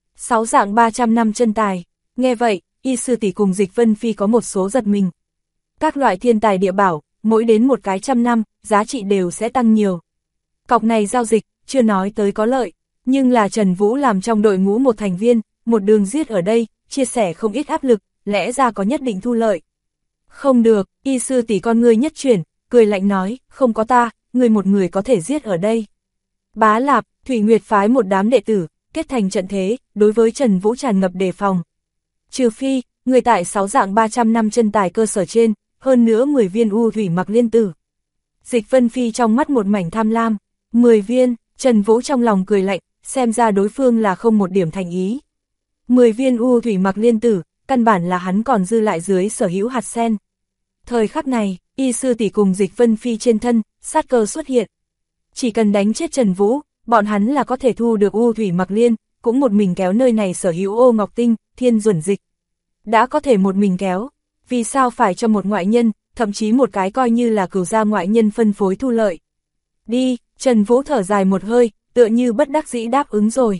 A: 6 dạng 300 năm chân tài, nghe vậy, Y sư tỷ cùng Dịch Vân Phi có một số giật mình. Các loại thiên tài địa bảo, mỗi đến một cái 100 năm, giá trị đều sẽ tăng nhiều. Cọc này giao dịch, chưa nói tới có lợi, nhưng là Trần Vũ làm trong đội ngũ một thành viên, một đường giết ở đây, chia sẻ không ít áp lực, lẽ ra có nhất định thu lợi. Không được, Y sư tỷ con ngươi nhất chuyển, cười lạnh nói, không có ta, người một người có thể giết ở đây. Bá Lạp, Thủy Nguyệt phái một đám đệ tử, kết thành trận thế, đối với Trần Vũ tràn ngập đề phòng. Trừ phi, người tại 6 dạng 300 năm chân tài cơ sở trên, hơn nữa 10 viên u thủy mặc liên tử. Dịch Vân Phi trong mắt một mảnh tham lam, 10 viên, Trần Vũ trong lòng cười lạnh, xem ra đối phương là không một điểm thành ý. 10 viên u thủy mặc liên tử, căn bản là hắn còn dư lại dưới sở hữu hạt sen. Thời khắc này, Y sư tỷ cùng Dịch Vân Phi trên thân, sát cơ xuất hiện. Chỉ cần đánh chết Trần Vũ, bọn hắn là có thể thu được u thủy mặc liên, cũng một mình kéo nơi này sở hữu ô ngọc tinh, thiên duẩn dịch. Đã có thể một mình kéo, vì sao phải cho một ngoại nhân, thậm chí một cái coi như là cửu gia ngoại nhân phân phối thu lợi. Đi, Trần Vũ thở dài một hơi, tựa như bất đắc dĩ đáp ứng rồi.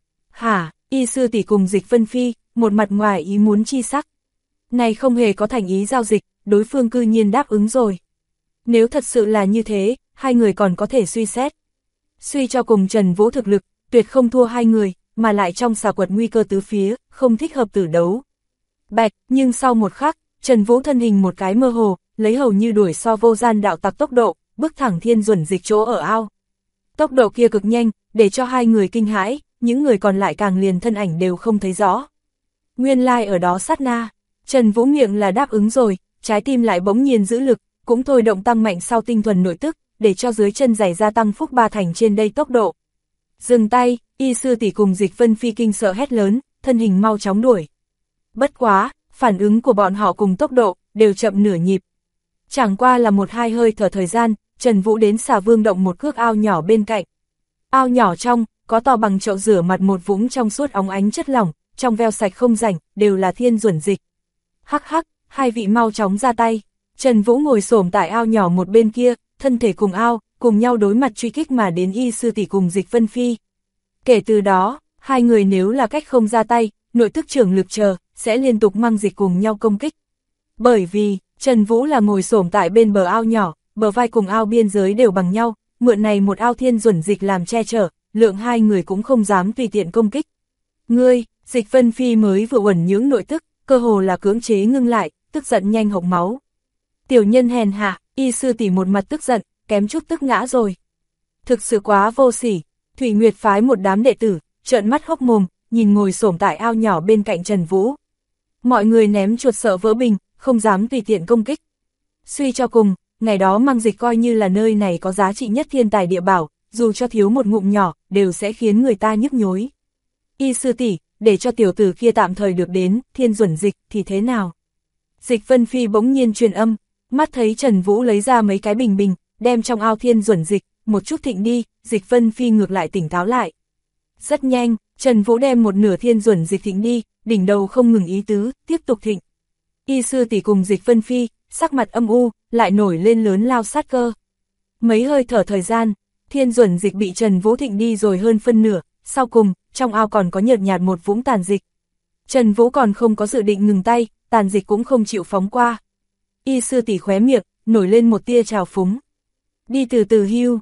A: Hả, Y sư tỷ cùng Dịch Vân Phi, một mặt ngoài ý muốn chi sắc. Này không hề có thành ý giao dịch, đối phương cư nhiên đáp ứng rồi. Nếu thật sự là như thế, hai người còn có thể suy xét. Suy cho cùng Trần Vũ thực lực, tuyệt không thua hai người, mà lại trong xà quật nguy cơ tứ phía, không thích hợp tử đấu. Bạch, nhưng sau một khắc, Trần Vũ thân hình một cái mơ hồ, lấy hầu như đuổi so vô gian đạo tặc tốc độ, bước thẳng thiên duẩn dịch chỗ ở ao. Tốc độ kia cực nhanh, để cho hai người kinh hãi, những người còn lại càng liền thân ảnh đều không thấy rõ. Nguyên lai ở đó sát na, Trần Vũ miệng là đáp ứng rồi, trái tim lại bỗng nhiên giữ lực, cũng thôi động tăng mạnh sau tinh thuần nội tức, để cho dưới chân giày gia tăng phúc 3 thành trên đây tốc độ. Dừng tay, Y sư tỷ cùng Dịch Vân Phi kinh sợ hét lớn, thân hình mau chóng đuổi. Bất quá, phản ứng của bọn họ cùng tốc độ, đều chậm nửa nhịp. Chẳng qua là một hai hơi thở thời gian, Trần Vũ đến xà vương động một cước ao nhỏ bên cạnh. Ao nhỏ trong, có to bằng chậu rửa mặt một vũng trong suốt óng ánh chất lỏng, trong veo sạch không rảnh, đều là thiên duẩn dịch. Hắc hắc, hai vị mau chóng ra tay. Trần Vũ ngồi xổm tại ao nhỏ một bên kia, thân thể cùng ao, cùng nhau đối mặt truy kích mà đến Y sư tỷ cùng Dịch Vân Phi. Kể từ đó, hai người nếu là cách không ra tay, nội tức trưởng lực chờ, sẽ liên tục mang dịch cùng nhau công kích. Bởi vì, Trần Vũ là ngồi xổm tại bên bờ ao nhỏ, bờ vai cùng ao biên giới đều bằng nhau, mượn này một ao thiên duẩn dịch làm che chở, lượng hai người cũng không dám tùy tiện công kích. Ngươi, Dịch Vân Phi mới vừa uẩn nhưỡng nội tức, cơ hồ là cưỡng chế ngưng lại, tức giận nhanh hộc máu. Tiểu nhân hèn hạ, Y sư tỷ một mặt tức giận, kém chút tức ngã rồi. Thực sự quá vô sỉ, Thủy Nguyệt phái một đám đệ tử, trợn mắt hốc mồm, nhìn ngồi xổm tại ao nhỏ bên cạnh Trần Vũ. Mọi người ném chuột sợ vỡ bình, không dám tùy tiện công kích. Suy cho cùng, ngày đó mang dịch coi như là nơi này có giá trị nhất thiên tài địa bảo, dù cho thiếu một ngụm nhỏ, đều sẽ khiến người ta nhức nhối. Y sư tỷ, để cho tiểu tử kia tạm thời được đến thiên duẩn dịch thì thế nào? Dịch Vân Phi bỗng nhiên truyền âm, mắt thấy Trần Vũ lấy ra mấy cái bình bình, đem trong ao thiên duẩn dịch, một chút thịnh đi, Dịch Vân Phi ngược lại tỉnh táo lại. Rất nhanh, Trần Vũ đem một nửa thiên duẩn dịch thịnh đi, đỉnh đầu không ngừng ý tứ, tiếp tục thịnh. Y sư tỷ cùng Dịch Vân Phi, sắc mặt âm u, lại nổi lên lớn lao sát cơ. Mấy hơi thở thời gian, thiên duẩn dịch bị Trần Vũ thịnh đi rồi hơn phân nửa, sau cùng, trong ao còn có nhợt nhạt một vũng tàn dịch. Trần Vũ còn không có dự định ngừng tay, tàn dịch cũng không chịu phóng qua. Y sư tỷ khóe miệng, nổi lên một tia trào phúng. Đi từ từ hưu,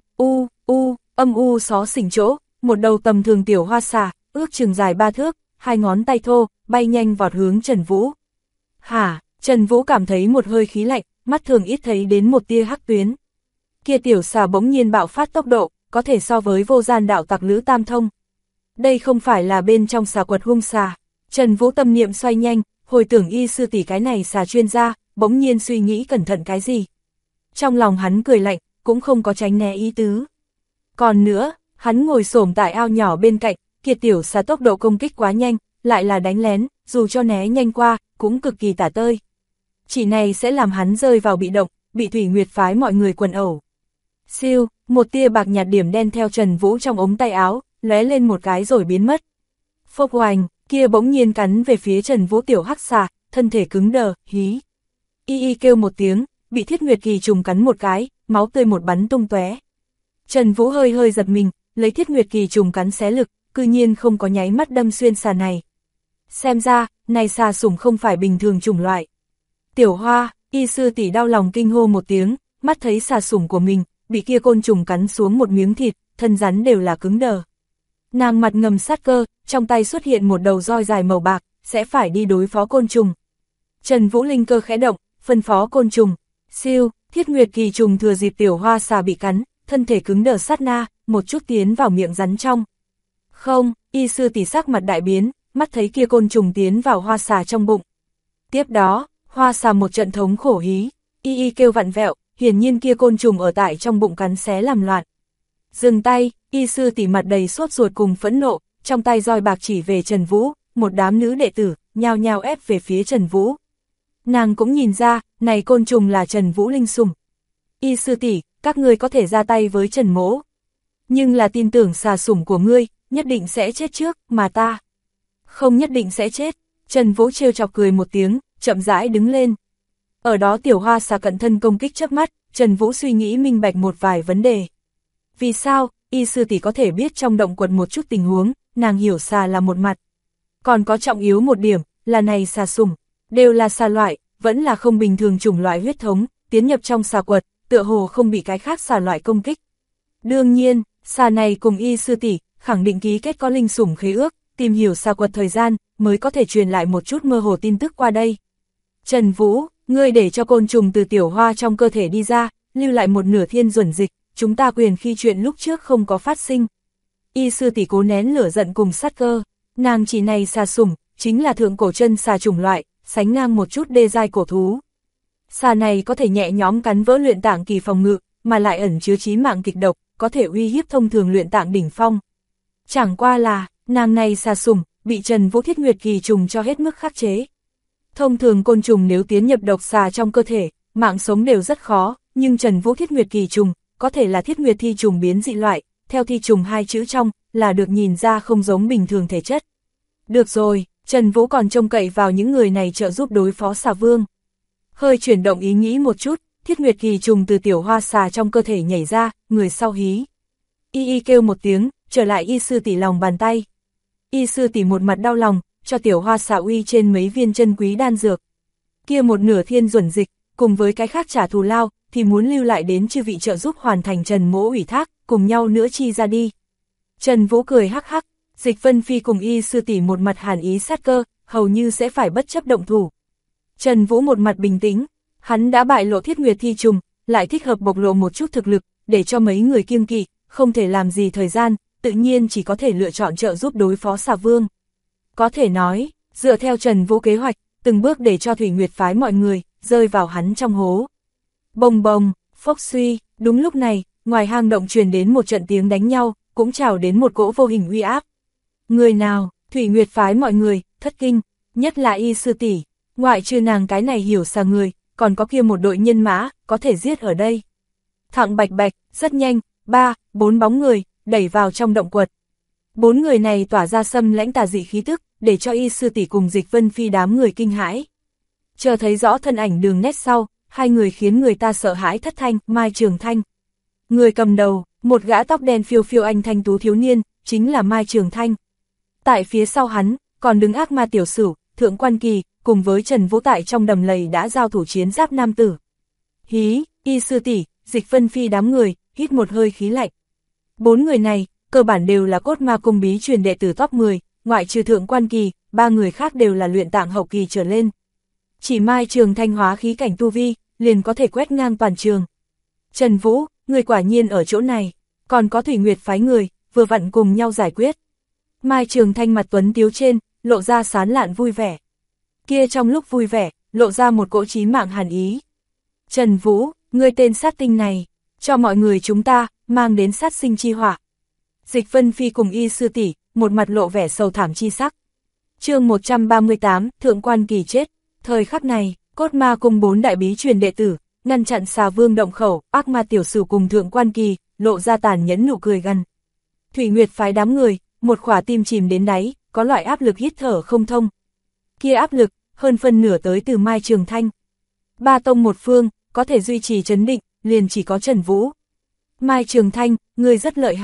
A: âm u xó xỉnh chỗ, một đầu tầm thường tiểu hoa xà, ước chừng dài 3 thước, hai ngón tay thô, bay nhanh vọt hướng Trần Vũ. Hả, Trần Vũ cảm thấy một hơi khí lạnh, mắt thường ít thấy đến một tia hắc tuyến. Kia tiểu xà bỗng nhiên bạo phát tốc độ, có thể so với vô gian đạo tặc Lữ Tam Thông. Đây không phải là bên trong xà quật hung xà. Trần Vũ tâm niệm xoay nhanh, hồi tưởng Y sư tỷ cái này xà chuyên gia, bỗng nhiên suy nghĩ cẩn thận cái gì. Trong lòng hắn cười lạnh, cũng không có tránh né ý tứ. Còn nữa, hắn ngồi xổm tại ao nhỏ bên cạnh, kia tiểu xà tốc độ công kích quá nhanh, lại là đánh lén, dù cho né nhanh qua, cũng cực kỳ tả tơi. Chỉ này sẽ làm hắn rơi vào bị động, bị Thủy Nguyệt phái mọi người quần ẩu. Siêu, một tia bạc nhạt điểm đen theo Trần Vũ trong ống tay áo, lóe lên một cái rồi biến mất. Phốc hoành, kia bỗng nhiên cắn về phía Trần Vũ tiểu hắc xà, thân thể cứng đờ, hí. Y kêu một tiếng, bị Thiết Nguyệt Kỳ trùng cắn một cái, máu tươi một bắn tung tóe. Trần Vũ hơi hơi giật mình, lấy thiết nguyệt kỳ trùng cắn xé lực, cư nhiên không có nháy mắt đâm xuyên xà này. Xem ra, này xà sủng không phải bình thường chủng loại. Tiểu Hoa, y sư tỷ đau lòng kinh hô một tiếng, mắt thấy xà sủng của mình, bị kia côn trùng cắn xuống một miếng thịt, thân rắn đều là cứng đờ. Nàng mặt ngầm sát cơ, trong tay xuất hiện một đầu roi dài màu bạc, sẽ phải đi đối phó côn trùng. Trần Vũ linh cơ khẽ động, phân phó côn trùng. Siêu, thiết nguyệt kỳ trùng thừa dịp Tiểu Hoa xà bị cắn, thân thể cứng đờ sát na, một chút tiến vào miệng rắn trong. Không, y sư tỷ sắc mặt đại biến, mắt thấy kia côn trùng tiến vào hoa xà trong bụng. Tiếp đó, hoa xà một trận thống khổ hí, y kêu vặn vẹo, hiển nhiên kia côn trùng ở tại trong bụng cắn xé làm loạn. Dừng tay, y sư tỷ mặt đầy sốt ruột cùng phẫn nộ, trong tay roi bạc chỉ về Trần Vũ, một đám nữ đệ tử, nhao nhao ép về phía Trần Vũ. Nàng cũng nhìn ra, này côn trùng là Trần Vũ linh sủng. Y sư tỷ, các ngươi có thể ra tay với Trần mỗ. Nhưng là tin tưởng xà sủng của ngươi, nhất định sẽ chết trước, mà ta không nhất định sẽ chết. Trần Vũ trêu chọc cười một tiếng, chậm rãi đứng lên. Ở đó Tiểu Hoa xà cận thân công kích chớp mắt, Trần Vũ suy nghĩ minh bạch một vài vấn đề. Vì sao, y sư tỷ có thể biết trong động quật một chút tình huống, nàng hiểu xà là một mặt. Còn có trọng yếu một điểm, là này xà sủng, đều là xà loại, vẫn là không bình thường chủng loại huyết thống, tiến nhập trong xà quật, tựa hồ không bị cái khác xà loại công kích. Đương nhiên, xà này cùng y sư tỷ khẳng định ký kết có linh sủng khế ước, tìm hiểu xà quật thời gian, mới có thể truyền lại một chút mơ hồ tin tức qua đây. Trần Vũ, ngươi để cho côn trùng từ Tiểu Hoa trong cơ thể đi ra, lưu lại một nửa thiên duẩn dịch, chúng ta quyền khi chuyện lúc trước không có phát sinh. Y sư tỷ cố nén lửa giận cùng sát cơ, nàng chỉ này xà sủng, chính là thượng cổ chân xà chủng loại, sánh ngang một chút đê giai cổ thú. Xà này có thể nhẹ nhõm cắn vỡ luyện tạng kỳ phòng ngự, mà lại ẩn chứa chí mạng kịch độc, có thể uy hiếp thông thường luyện tạng đỉnh phong. Chẳng qua là, nàng này xà sủng, bị Trần Vũ thiết nguyệt kỳ trùng cho hết mức khắc chế. Thông thường côn trùng nếu tiến nhập độc xà trong cơ thể, mạng sống đều rất khó, nhưng Trần Vũ thiết nguyệt kỳ trùng, có thể là thiết nguyệt thi trùng biến dị loại, theo thi trùng hai chữ trong, là được nhìn ra không giống bình thường thể chất. Được rồi, Trần Vũ còn trông cậy vào những người này trợ giúp đối phó xà vương. Hơi chuyển động ý nghĩ một chút, thiết nguyệt kỳ trùng từ Tiểu Hoa xà trong cơ thể nhảy ra, người sau hí. Y kêu một tiếng, trở lại y sư tỷ lòng bàn tay. Y sư tỷ một mặt đau lòng, cho Tiểu Hoa xà uy trên mấy viên chân quý đan dược. Kia một nửa thiên duẩn dịch, cùng với cái khác trả thù lao, thì muốn lưu lại đến chư vị trợ giúp hoàn thành Trần mỗ ủy thác, cùng nhau nữa chi ra đi. Trần Vũ cười hắc hắc, Dịch Vân Phi cùng y sư tỷ một mặt hàn ý sát cơ, hầu như sẽ phải bất chấp động thủ. Trần Vũ một mặt bình tĩnh, hắn đã bại lộ thiết nguyệt thi trùng, lại thích hợp bộc lộ một chút thực lực, để cho mấy người kiêng kỵ, không thể làm gì thời gian, tự nhiên chỉ có thể lựa chọn trợ giúp đối phó xà vương. Có thể nói, dựa theo Trần Vũ kế hoạch, từng bước để cho Thủy Nguyệt phái mọi người, rơi vào hắn trong hố. Bồng bồng, phốc suy, đúng lúc này, ngoài hang động truyền đến một trận tiếng đánh nhau, cũng trào đến một cỗ vô hình uy áp. Người nào, Thủy Nguyệt phái mọi người, thất kinh, nhất là y sư tỷ, ngoại trừ nàng cái này hiểu xà người, còn có kia một đội nhân mã, có thể giết ở đây. Thẳng bạch bạch, rất nhanh, 3-4 bóng người, đẩy vào trong động quật. 4 người này tỏa ra xâm lãnh tà dị khí tức, để cho y sư tỷ cùng Dịch Vân Phi đám người kinh hãi. Chờ thấy rõ thân ảnh đường nét sau, hai người khiến người ta sợ hãi thất thanh, Mai Trường Thanh. Người cầm đầu, một gã tóc đen phiêu phiêu anh thanh tú thiếu niên, chính là Mai Trường Thanh. Tại phía sau hắn, còn đứng ác ma tiểu sửu, Thượng Quan Kỳ, cùng với Trần Vũ tại trong đầm lầy đã giao thủ chiến giáp nam tử. Hí, y sư tỷ, Dịch Vân Phi đám người, hít một hơi khí lạnh. 4 người này, cơ bản đều là cốt ma cung bí truyền đệ tử top 10, ngoại trừ Thượng Quan Kỳ, 3 người khác đều là luyện tạng hậu kỳ trở lên. Chỉ Mai Trường Thanh hóa khí cảnh tu vi, liền có thể quét ngang toàn trường. Trần Vũ, người quả nhiên ở chỗ này, còn có Thủy Nguyệt phái người, vừa vặn cùng nhau giải quyết. Mai Trường Thanh mặt tuấn tiếu trên, lộ ra sán lạn vui vẻ. Kia trong lúc vui vẻ, lộ ra một cỗ chí mạng hàn ý. Trần Vũ, ngươi tên sát tinh này, cho mọi người chúng ta, mang đến sát sinh chi họa. Dịch Vân Phi cùng y sư tỷ, một mặt lộ vẻ sầu thảm chi sắc. Chương 138, Thượng Quan Kỳ chết. Thời khắc này, cốt ma cùng 4 đại bí truyền đệ tử, ngăn chặn xà vương động khẩu, ác ma tiểu sửu cùng Thượng Quan Kỳ, lộ ra tàn nhẫn nụ cười gằn. Thủy Nguyệt phái đám người, một khỏa tim chìm đến đáy, có loại áp lực hít thở không thông. Kia áp lực, hơn phân nửa tới từ Mai Trường Thanh. 3 tông một phương, có thể duy trì trấn định, liền chỉ có Trần Vũ. Mai Trường Thanh, ngươi rất lợi hại.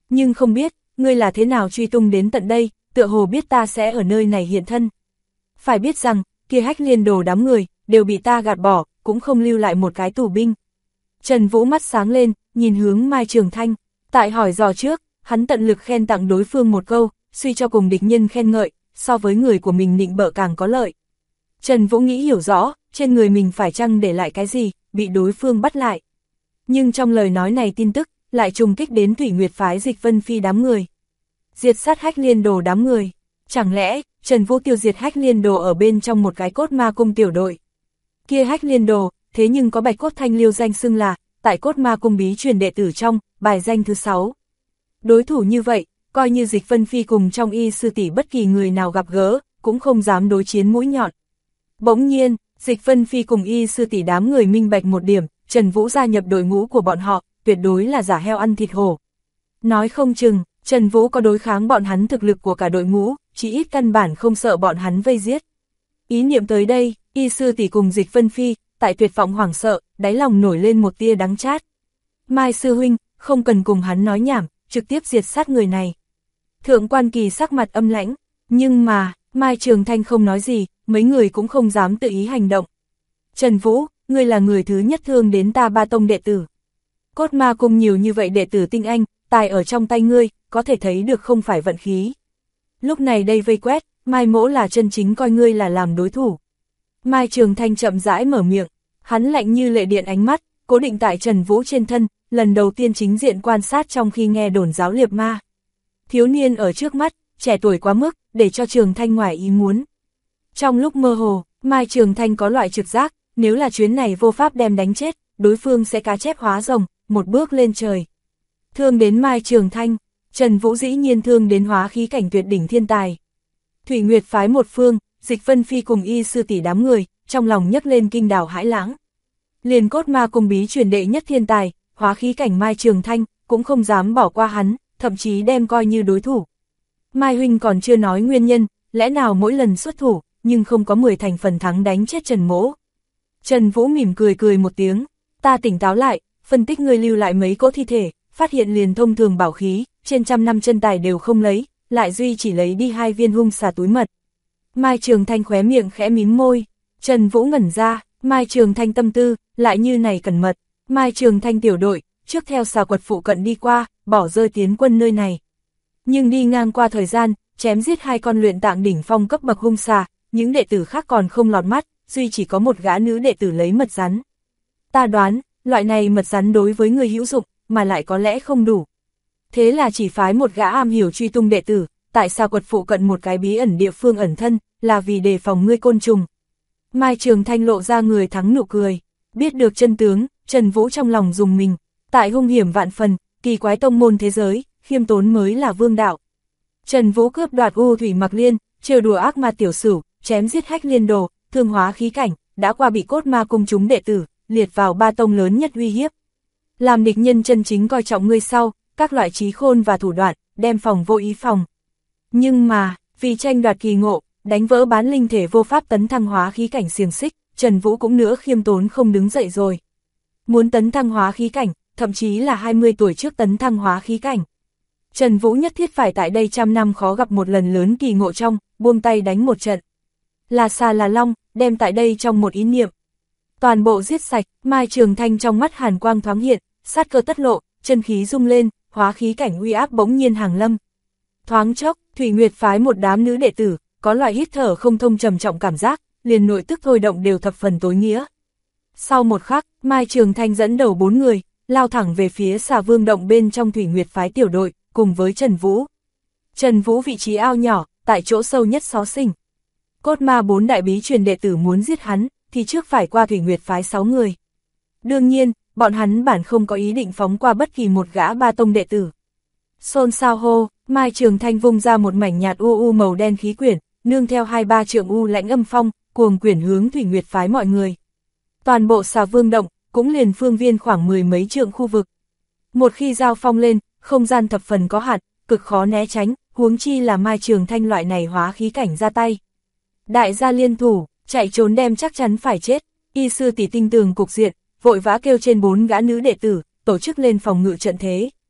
A: nhưng không biết, ngươi là thế nào truy tung đến tận đây, tựa hồ biết ta sẽ ở nơi này hiện thân. Phải biết rằng, kia Hách Liên Đồ đám người, đều bị ta gạt bỏ, cũng không lưu lại một cái tù binh. Trần Vũ mắt sáng lên, nhìn hướng Mai Trường Thanh, tại hỏi dò trước, hắn tận lực khen tặng đối phương một câu, suy cho cùng địch nhân khen ngợi, so với người của mình nịnh bợ càng có lợi. Trần Vũ nghĩ hiểu rõ, trên người mình phải chăng để lại cái gì, bị đối phương bắt lại. Nhưng trong lời nói này tin tức, lại trùng kích đến Thủy Nguyệt phái Dịch Vân Phi đám người. Diệt sát Hách Liên Đồ đám người. Chẳng lẽ, Trần Vũ tiêu diệt Hách Liên Đồ ở bên trong một cái Cốt Ma Cung tiểu đội. Kia Hách Liên Đồ, thế nhưng có Bạch Cốt Thanh Liêu danh xưng là, tại Cốt Ma Cung bí truyền đệ tử trong, bài danh thứ 6. Đối thủ như vậy, coi như Dịch Vân Phi cùng trong Y sư tỷ bất kỳ người nào gặp gỡ, cũng không dám đối chiến mũi nhọn. Bỗng nhiên, Dịch Vân Phi cùng Y sư tỷ đám người minh bạch một điểm, Trần Vũ gia nhập đội ngũ của bọn họ, tuyệt đối là giả heo ăn thịt hổ. Nói không chừng, Trần Vũ có đối kháng bọn hắn thực lực của cả đội ngũ, chỉ ít căn bản không sợ bọn hắn vây giết. Ý niệm tới đây, Y sư tỷ cùng Dịch Vân Phi, tại tuyệt vọng hoảng sợ, đáy lòng nổi lên một tia đắng chát. Mai sư huynh, không cần cùng hắn nói nhảm, trực tiếp diệt sát người này. Thượng Quan Kỳ sắc mặt âm lãnh, nhưng mà, Mai Trường Thanh không nói gì, mấy người cũng không dám tự ý hành động. Trần Vũ, ngươi là người thứ nhất thương đến ta Ba Tông đệ tử. Cốt Ma Cung nhiều như vậy đệ tử tinh anh, tài ở trong tay ngươi, có thể thấy được không phải vận khí. Lúc này đây vây quét, Mai Mỗ là chân chính coi ngươi là làm đối thủ. Mai Trường Thanh chậm rãi mở miệng, hắn lạnh như lệ điện ánh mắt, cố định tại Trần Vũ trên thân, lần đầu tiên chính diện quan sát trong khi nghe đồn giáo liệp ma. Thiếu niên ở trước mắt, trẻ tuổi quá mức, để cho Trường Thanh ngoài ý muốn. Trong lúc mơ hồ, Mai Trường Thanh có loại trực giác, nếu là chuyến này vô pháp đem đánh chết, đối phương sẽ cá chép hóa rồng, một bước lên trời. Thương đến Mai Trường Thanh, Trần Vũ dĩ nhiên thương đến hóa khí cảnh tuyệt đỉnh thiên tài. Thủy Nguyệt phái một phương, Dịch Vân Phi cùng Y sư tỷ đám người, trong lòng nhấc lên kinh đào hãi lãng. Liền Cốt Ma Cung bí truyền đệ nhất thiên tài, hóa khí cảnh Mai Trường Thanh, cũng không dám bỏ qua hắn, thậm chí đem coi như đối thủ. Mai huynh còn chưa nói nguyên nhân, lẽ nào mỗi lần xuất thủ, nhưng không có 10 thành phần thắng đánh chết Trần Mỗ. Trần Vũ mỉm cười một tiếng, ta tỉnh táo lại, phân tích ngươi lưu lại mấy cỗ thi thể, phát hiện liền thông thường bảo khí, trên trăm năm chân tài đều không lấy, lại duy chỉ lấy đi 2 viên hung xà túi mật. Mai Trường Thanh khóe miệng khẽ mím môi, Trần Vũ ngẩn ra, Mai Trường Thanh tâm tư, lại như này cẩn mật, Mai Trường Thanh tiểu đội, trước theo xà quật phụ cận đi qua, bỏ rơi tiến quân nơi này. Nhưng đi ngang qua thời gian, chém giết 2 con luyện tạng đỉnh phong cấp bậc hung xà, những đệ tử khác còn không lọt mắt, duy chỉ có một gã nữ đệ tử lấy mật rắn. Ta đoán, loại này mật rắn đối với người hữu dụng, mà lại có lẽ không đủ. Thế là chỉ phái một gã am hiểu truy tung đệ tử, tại xà quật phụ cận một cái bí ẩn địa phương ẩn thân, là vì đề phòng ngươi côn trùng. Mai Trường Thanh lộ ra người thắng nụ cười, biết được chân tướng, Trần Vũ trong lòng dùng mình, tại hung hiểm vạn phần, kỳ quái tông môn thế giới, khiêm tốn mới là vương đạo. Trần Vũ cướp đoạt U Thủy Mặc Liên, trêu đùa ác ma tiểu sửu, chém giết Hách Liên Đồ, thương hóa khí cảnh, đã qua bị Cốt Ma Cung chúng đệ tử, liệt vào 3 tông lớn nhất uy hiếp. Làm địch nhân chân chính coi trọng ngươi sau, các loại trí khôn và thủ đoạn, đem phòng vô ý phòng. Nhưng mà, vì tranh đoạt kỳ ngộ, đánh vỡ bán linh thể vô pháp tấn thăng hóa khí cảnh xiềng xích, Trần Vũ cũng nữa khiêm tốn không đứng dậy rồi. Muốn tấn thăng hóa khí cảnh, thậm chí là 20 tuổi trước tấn thăng hóa khí cảnh. Trần Vũ nhất thiết phải tại đây trăm năm khó gặp một lần lớn kỳ ngộ trong, buông tay đánh một trận. Là xà là long, đem tại đây trong một ý niệm. Toàn bộ giết sạch, Mai Trường Thanh trong mắt hàn quang thoáng hiện, sát cơ tất lộ, chân khí rung lên, hóa khí cảnh uy áp bỗng nhiên hàng lâm. Thoáng chốc, Thủy Nguyệt phái một đám nữ đệ tử, có loại hít thở không thông trầm trọng cảm giác, liền nội tức thôi động đều thập phần tối nghĩa. Sau một khắc, Mai Trường Thanh dẫn đầu 4 người, lao thẳng về phía Xà Vương động bên trong Thủy Nguyệt phái tiểu đội, cùng với Trần Vũ. Trần Vũ vị trí ao nhỏ, tại chỗ sâu nhất xó xỉnh. Cốt Ma 4 đại bí truyền đệ tử muốn giết hắn, thì trước phải qua Thủy Nguyệt phái 6 người. Đương nhiên, bọn hắn bản không có ý định phóng qua bất kỳ một gã 3 tông đệ tử. Xôn xao hô, Mai Trường Thanh vung ra một mảnh nhạt u màu đen khí quyển, nương theo 2-3 trượng u lãnh âm phong, cuồng quyển hướng Thủy Nguyệt phái mọi người. Toàn bộ Xà Vương động, cũng liền phương viên khoảng 10 mấy trượng khu vực. Một khi giao phong lên, không gian thập phần có hạn, cực khó né tránh, huống chi là Mai Trường Thanh loại này hóa khí cảnh ra tay. Đại gia liên thủ, chạy trốn đem chắc chắn phải chết, Y sư tỷ tinh tường cục diện, vội vã kêu trên 4 gã nữ đệ tử, tổ chức lên phòng ngự trận thế.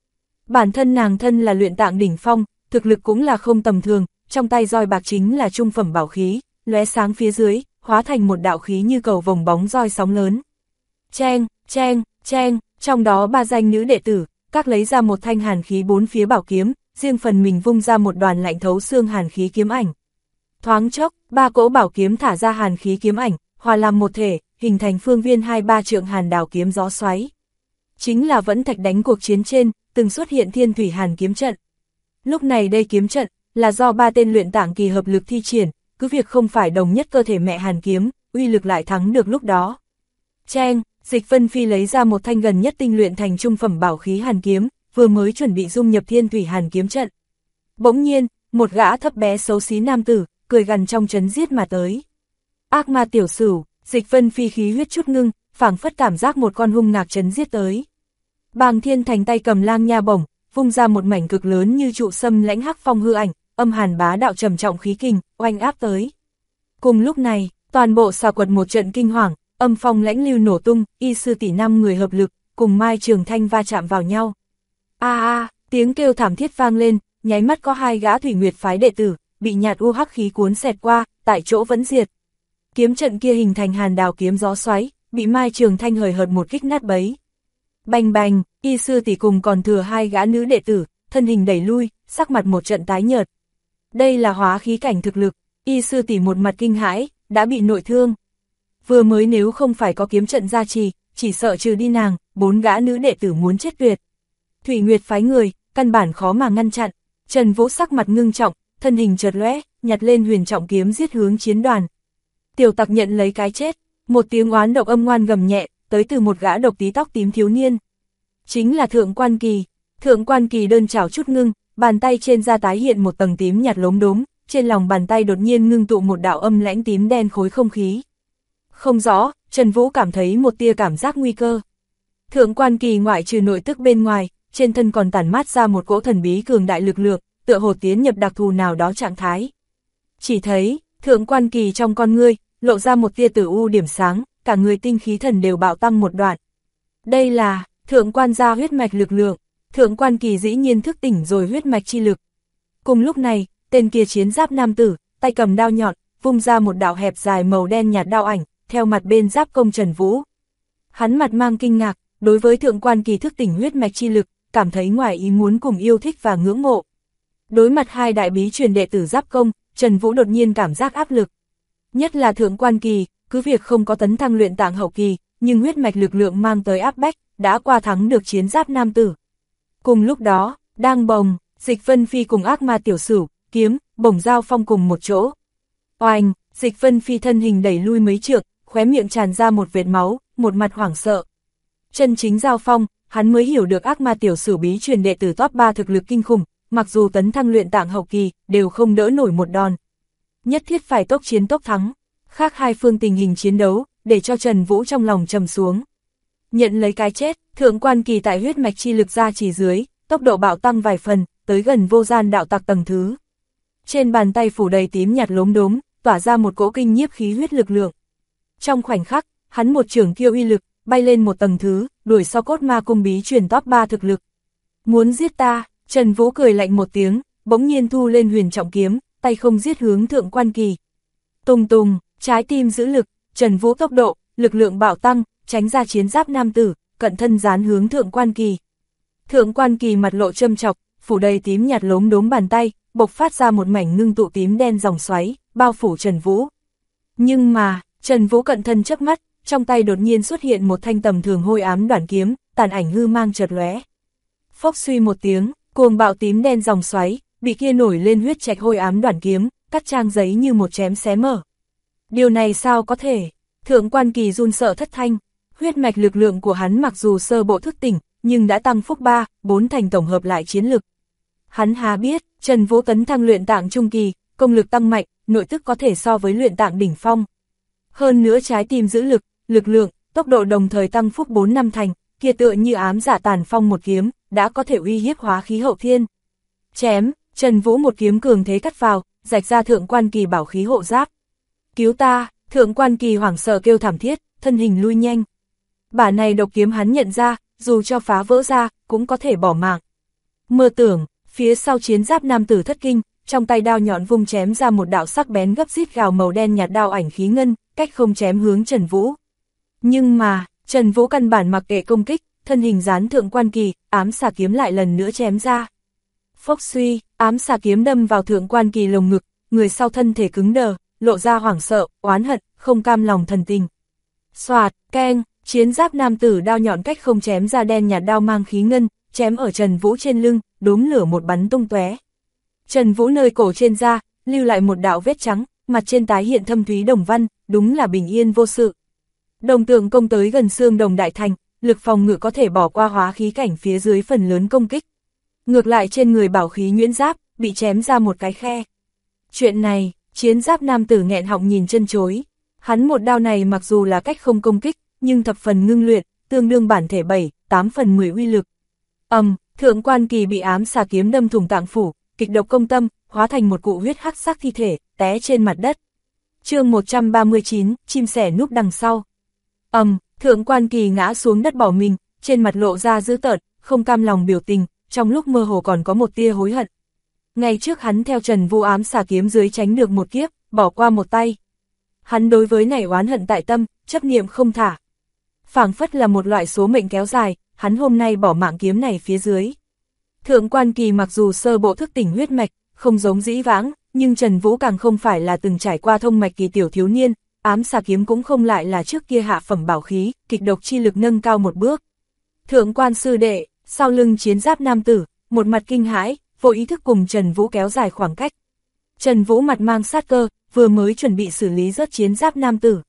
A: Bản thân nàng thân là luyện tạng đỉnh phong, thực lực cũng là không tầm thường, trong tay roi bạc chính là trung phẩm bảo khí, lóe sáng phía dưới, hóa thành một đạo khí như cầu vồng bóng roi sóng lớn. Cheng, cheng, cheng, trong đó 3 danh nữ đệ tử, các lấy ra một thanh hàn khí 4 phía bảo kiếm, riêng phần mình vung ra một đoàn lạnh thấu xương hàn khí kiếm ảnh. Thoáng chốc, 3 cỗ bảo kiếm thả ra hàn khí kiếm ảnh, hòa làm một thể, hình thành phương viên 2-3 trượng hàn đào kiếm gió xoáy. Chính là vẫn thạch đánh cuộc chiến trên, từng xuất hiện thiên thủy hàn kiếm trận. Lúc này đây kiếm trận, là do 3 tên luyện tạng kỳ hợp lực thi triển, cứ việc không phải đồng nhất cơ thể mẹ hàn kiếm, uy lực lại thắng được lúc đó. Cheng, Dịch Vân Phi lấy ra một thanh gần nhất tinh luyện thành trung phẩm bảo khí hàn kiếm, vừa mới chuẩn bị dung nhập thiên thủy hàn kiếm trận. Bỗng nhiên, một gã thấp bé xấu xí nam tử, cười gằn trong trấn giết mà tới. Ác ma tiểu sửu, Dịch Vân Phi khí huyết chút ngưng, phảng phất cảm giác một con hung ngạc trấn giết tới. Bàng Thiên Thành tay cầm lang nha bổng, vung ra một mảnh cực lớn như trụ sâm lãnh hắc phong hư ảnh, âm hàn bá đạo trầm trọng khí kình, oanh áp tới. Cùng lúc này, toàn bộ xà quật một trận kinh hoàng, âm phong lãnh lưu nổ tung, y sư tỷ 5 người hợp lực, cùng Mai Trường Thanh va chạm vào nhau. Tiếng kêu thảm thiết vang lên, nháy mắt có 2 gã Thủy Nguyệt phái đệ tử, bị nhạt u hắc khí cuốn xẹt qua, tại chỗ vẫn diệt. Kiếm trận kia hình thành hàn đào kiếm gió xoáy, bị Mai Trường Thanh hời hợt một kích nát bấy. Bành bành, y sư tỷ cùng còn thừa 2 gã nữ đệ tử, thân hình đẩy lui, sắc mặt một trận tái nhợt. Đây là hóa khí cảnh thực lực, y sư tỷ một mặt kinh hãi, đã bị nội thương. Vừa mới nếu không phải có kiếm trận gia trì, chỉ sợ trừ đi nàng, 4 gã nữ đệ tử muốn chết tuyệt. Thủy Nguyệt phái người, căn bản khó mà ngăn chặn. Trần Vũ sắc mặt ngưng trọng, thân hình chợt lóe, nhặt lên huyền trọng kiếm giết hướng chiến đoàn. Tiểu tặc nhận lấy cái chết, một tiếng oán độc âm ngoan gầm nhẹ, tới từ một gã độc tí tóc tím thiếu niên. Chính là Thượng Quan Kỳ. Thượng Quan Kỳ đơn chảo chút ngưng, bàn tay trên da tái hiện một tầng tím nhạt lốm đốm, trên lòng bàn tay đột nhiên ngưng tụ một đạo âm lãnh tím đen khối không khí. Không rõ, Trần Vũ cảm thấy một tia cảm giác nguy cơ. Thượng Quan Kỳ ngoại trừ nội tức bên ngoài, trên thân còn tản mát ra một cỗ thần bí cường đại lực lượng, tựa hồ tiến nhập đặc thù nào đó trạng thái. Chỉ thấy, Thượng Quan Kỳ trong con ngươi, lộ ra một tia tử u điểm sáng, cả người tinh khí thần đều bạo tăng một đoạn. Đây là Thượng Quan gia huyết mạch lực lượng. Thượng Quan Kỳ dĩ nhiên thức tỉnh rồi huyết mạch chi lực. Cùng lúc này, tên kia chiến giáp nam tử, tay cầm đao nhọn, vung ra một đạo hẹp dài màu đen nhạt đao ảnh, theo mặt bên giáp công Trần Vũ. Hắn mặt mang kinh ngạc, đối với Thượng Quan Kỳ thức tỉnh huyết mạch chi lực, cảm thấy ngoài ý muốn cùng yêu thích và ngưỡng mộ. Đối mặt 2 đại bí truyền đệ tử giáp công, Trần Vũ đột nhiên cảm giác áp lực. Nhất là Thượng Quan Kỳ, cứ việc không có tấn thăng luyện tạng hậu kỳ, nhưng huyết mạch lực lượng mang tới áp bách, đã qua thắng được chiến giáp nam tử. Cùng lúc đó, đang bồng, Dịch Vân Phi cùng ác ma tiểu sửu, kiếm, bổng giao phong cùng một chỗ. Oanh, Dịch Vân Phi thân hình đẩy lui mấy trượng, khóe miệng tràn ra một vệt máu, một mặt hoảng sợ. Chân chính giao phong, hắn mới hiểu được ác ma tiểu sửu bí truyền đệ tử top 3 thực lực kinh khủng, mặc dù tấn thăng luyện tạng hậu kỳ, đều không đỡ nổi một đòn. Nhất thiết phải tốc chiến tốc thắng, khác 2 phương tình hình chiến đấu, để cho Trần Vũ trong lòng trầm xuống. Nhận lấy cái chết, Thượng Quan Kỳ tại huyết mạch chi lực ra chỉ dưới, tốc độ bạo tăng vài phần, tới gần vô gian đạo tặc tầng thứ. Trên bàn tay phủ đầy tím nhạt lốm đốm, tỏa ra một cỗ kinh nhiếp khí huyết lực lượng. Trong khoảnh khắc, hắn một trưởng kiêu uy lực, bay lên một tầng thứ, đuổi sau cốt ma cung bí truyền top 3 thực lực. Muốn giết ta, Trần Vũ cười lạnh một tiếng, bỗng nhiên thu lên huyền trọng kiếm, tay không giết hướng Thượng Quan Kỳ. Tùng tùng, trái tim giữ lực, Trần Vũ tốc độ, lực lượng bạo tăng, tránh ra chiến giáp nam tử, cận thân dán hướng Thượng Quan Kỳ. Thượng Quan Kỳ mặt lộ châm chọc, phủ đầy tím nhạt lốm đốm bàn tay, bộc phát ra một mảnh ngưng tụ tím đen dòng xoáy, bao phủ Trần Vũ. Nhưng mà, Trần Vũ cận thân chớp mắt, trong tay đột nhiên xuất hiện một thanh tầm thường hôi ám đoản kiếm, tàn ảnh hư mang chợt lóe. Phốc suy một tiếng, cuồng bạo tím đen dòng xoáy, bị kia nổi lên huyết trạch hôi ám đoản kiếm, cắt trang giấy như một chém xé mở. Điều này sao có thể? Thượng Quan Kỳ run sợ thất thanh, huyết mạch lực lượng của hắn mặc dù sơ bộ thức tỉnh, nhưng đã tăng phúc 3, 4 thành tổng hợp lại chiến lực. Hắn há biết, Trần Vũ tấn thăng luyện tạng trung kỳ, công lực tăng mạnh, nội tức có thể so với luyện tạng đỉnh phong. Hơn nữa trái tim giữ lực, lực lượng, tốc độ đồng thời tăng phúc 4 năm thành, kia tựa như ám dạ tàn phong một kiếm, đã có thể uy hiếp hóa khí hậu thiên. Chém, Trần Vũ một kiếm cường thế cắt vào, rạch ra Thượng Quan Kỳ bảo khí hộ giáp. Cứu ta, Thượng Quan Kỳ hoảng sợ kêu thảm thiết, thân hình lui nhanh. Bả này độc kiếm hắn nhận ra, dù cho phá vỡ ra, cũng có thể bỏ mạng. Mơ tưởng, phía sau chiến giáp nam tử thất kinh, trong tay đao nhọn vung chém ra một đạo sắc bén gấp rít gào màu đen nhạt đao ảnh khí ngân, cách không chém hướng Trần Vũ. Nhưng mà, Trần Vũ căn bản mặc kệ công kích, thân hình dán thượng quan kỳ, ám xà kiếm lại lần nữa chém ra. Phốc suy, ám xà kiếm đâm vào thượng quan kỳ lồng ngực, người sau thân thể cứng đờ, lộ ra hoảng sợ, oán hận, không cam lòng thần tình. Xoạt, keng, chiến giáp nam tử đao nhọn cách không chém ra đen nhạt đao mang khí ngân, chém ở Trần Vũ trên lưng, đốm lửa một bắn tung tóe. Trần Vũ nơi cổ trên da, lưu lại một đạo vết trắng, mặt trên tái hiện thâm thúy đồng văn, đúng là bình yên vô sự. Đồng tượng công tới gần xương đồng đại thành, lực phòng ngự có thể bỏ qua hóa khí cảnh phía dưới phần lớn công kích. Ngược lại trên người bảo khí nhuyễn giáp, bị chém ra một cái khe. Chuyện này, chiến giáp nam tử nghẹn họng nhìn chân chối. Hắn một đao này mặc dù là cách không công kích, nhưng thập phần ngưng luyện, tương đương bản thể 7-8 phần 10 uy lực. Thượng quan kỳ bị ám xà kiếm đâm thủng tạng phủ, kịch độc công tâm, hóa thành một cụ huyết hắc sắc thi thể, té trên mặt đất. Chương 139, chim sẻ núp đằng sau. Thượng quan kỳ ngã xuống đất bỏ mình, trên mặt lộ ra dữ tợn, không cam lòng biểu tình, trong lúc mơ hồ còn có một tia hối hận. Ngày trước hắn theo Trần Vũ ám xà kiếm dưới tránh được một kiếp, bỏ qua một tay. Hắn đối với này oán hận tại tâm, chấp niệm không thả. Phảng phất là một loại số mệnh kéo dài, hắn hôm nay bỏ mạng kiếm này phía dưới. Thượng quan kỳ mặc dù sơ bộ thức tỉnh huyết mạch, không giống dĩ vãng, nhưng Trần Vũ càng không phải là từng trải qua thông mạch kỳ tiểu thiếu niên, ám xà kiếm cũng không lại là trước kia hạ phẩm bảo khí, kịch độc chi lực nâng cao một bước. Thượng quan sư đệ, sau lưng chiến giáp nam tử, một mặt kinh hãi, vô ý thức cùng Trần Vũ kéo dài khoảng cách. Trần Vũ mặt mang sát cơ, vừa mới chuẩn bị xử lý rớt chiến giáp nam tử.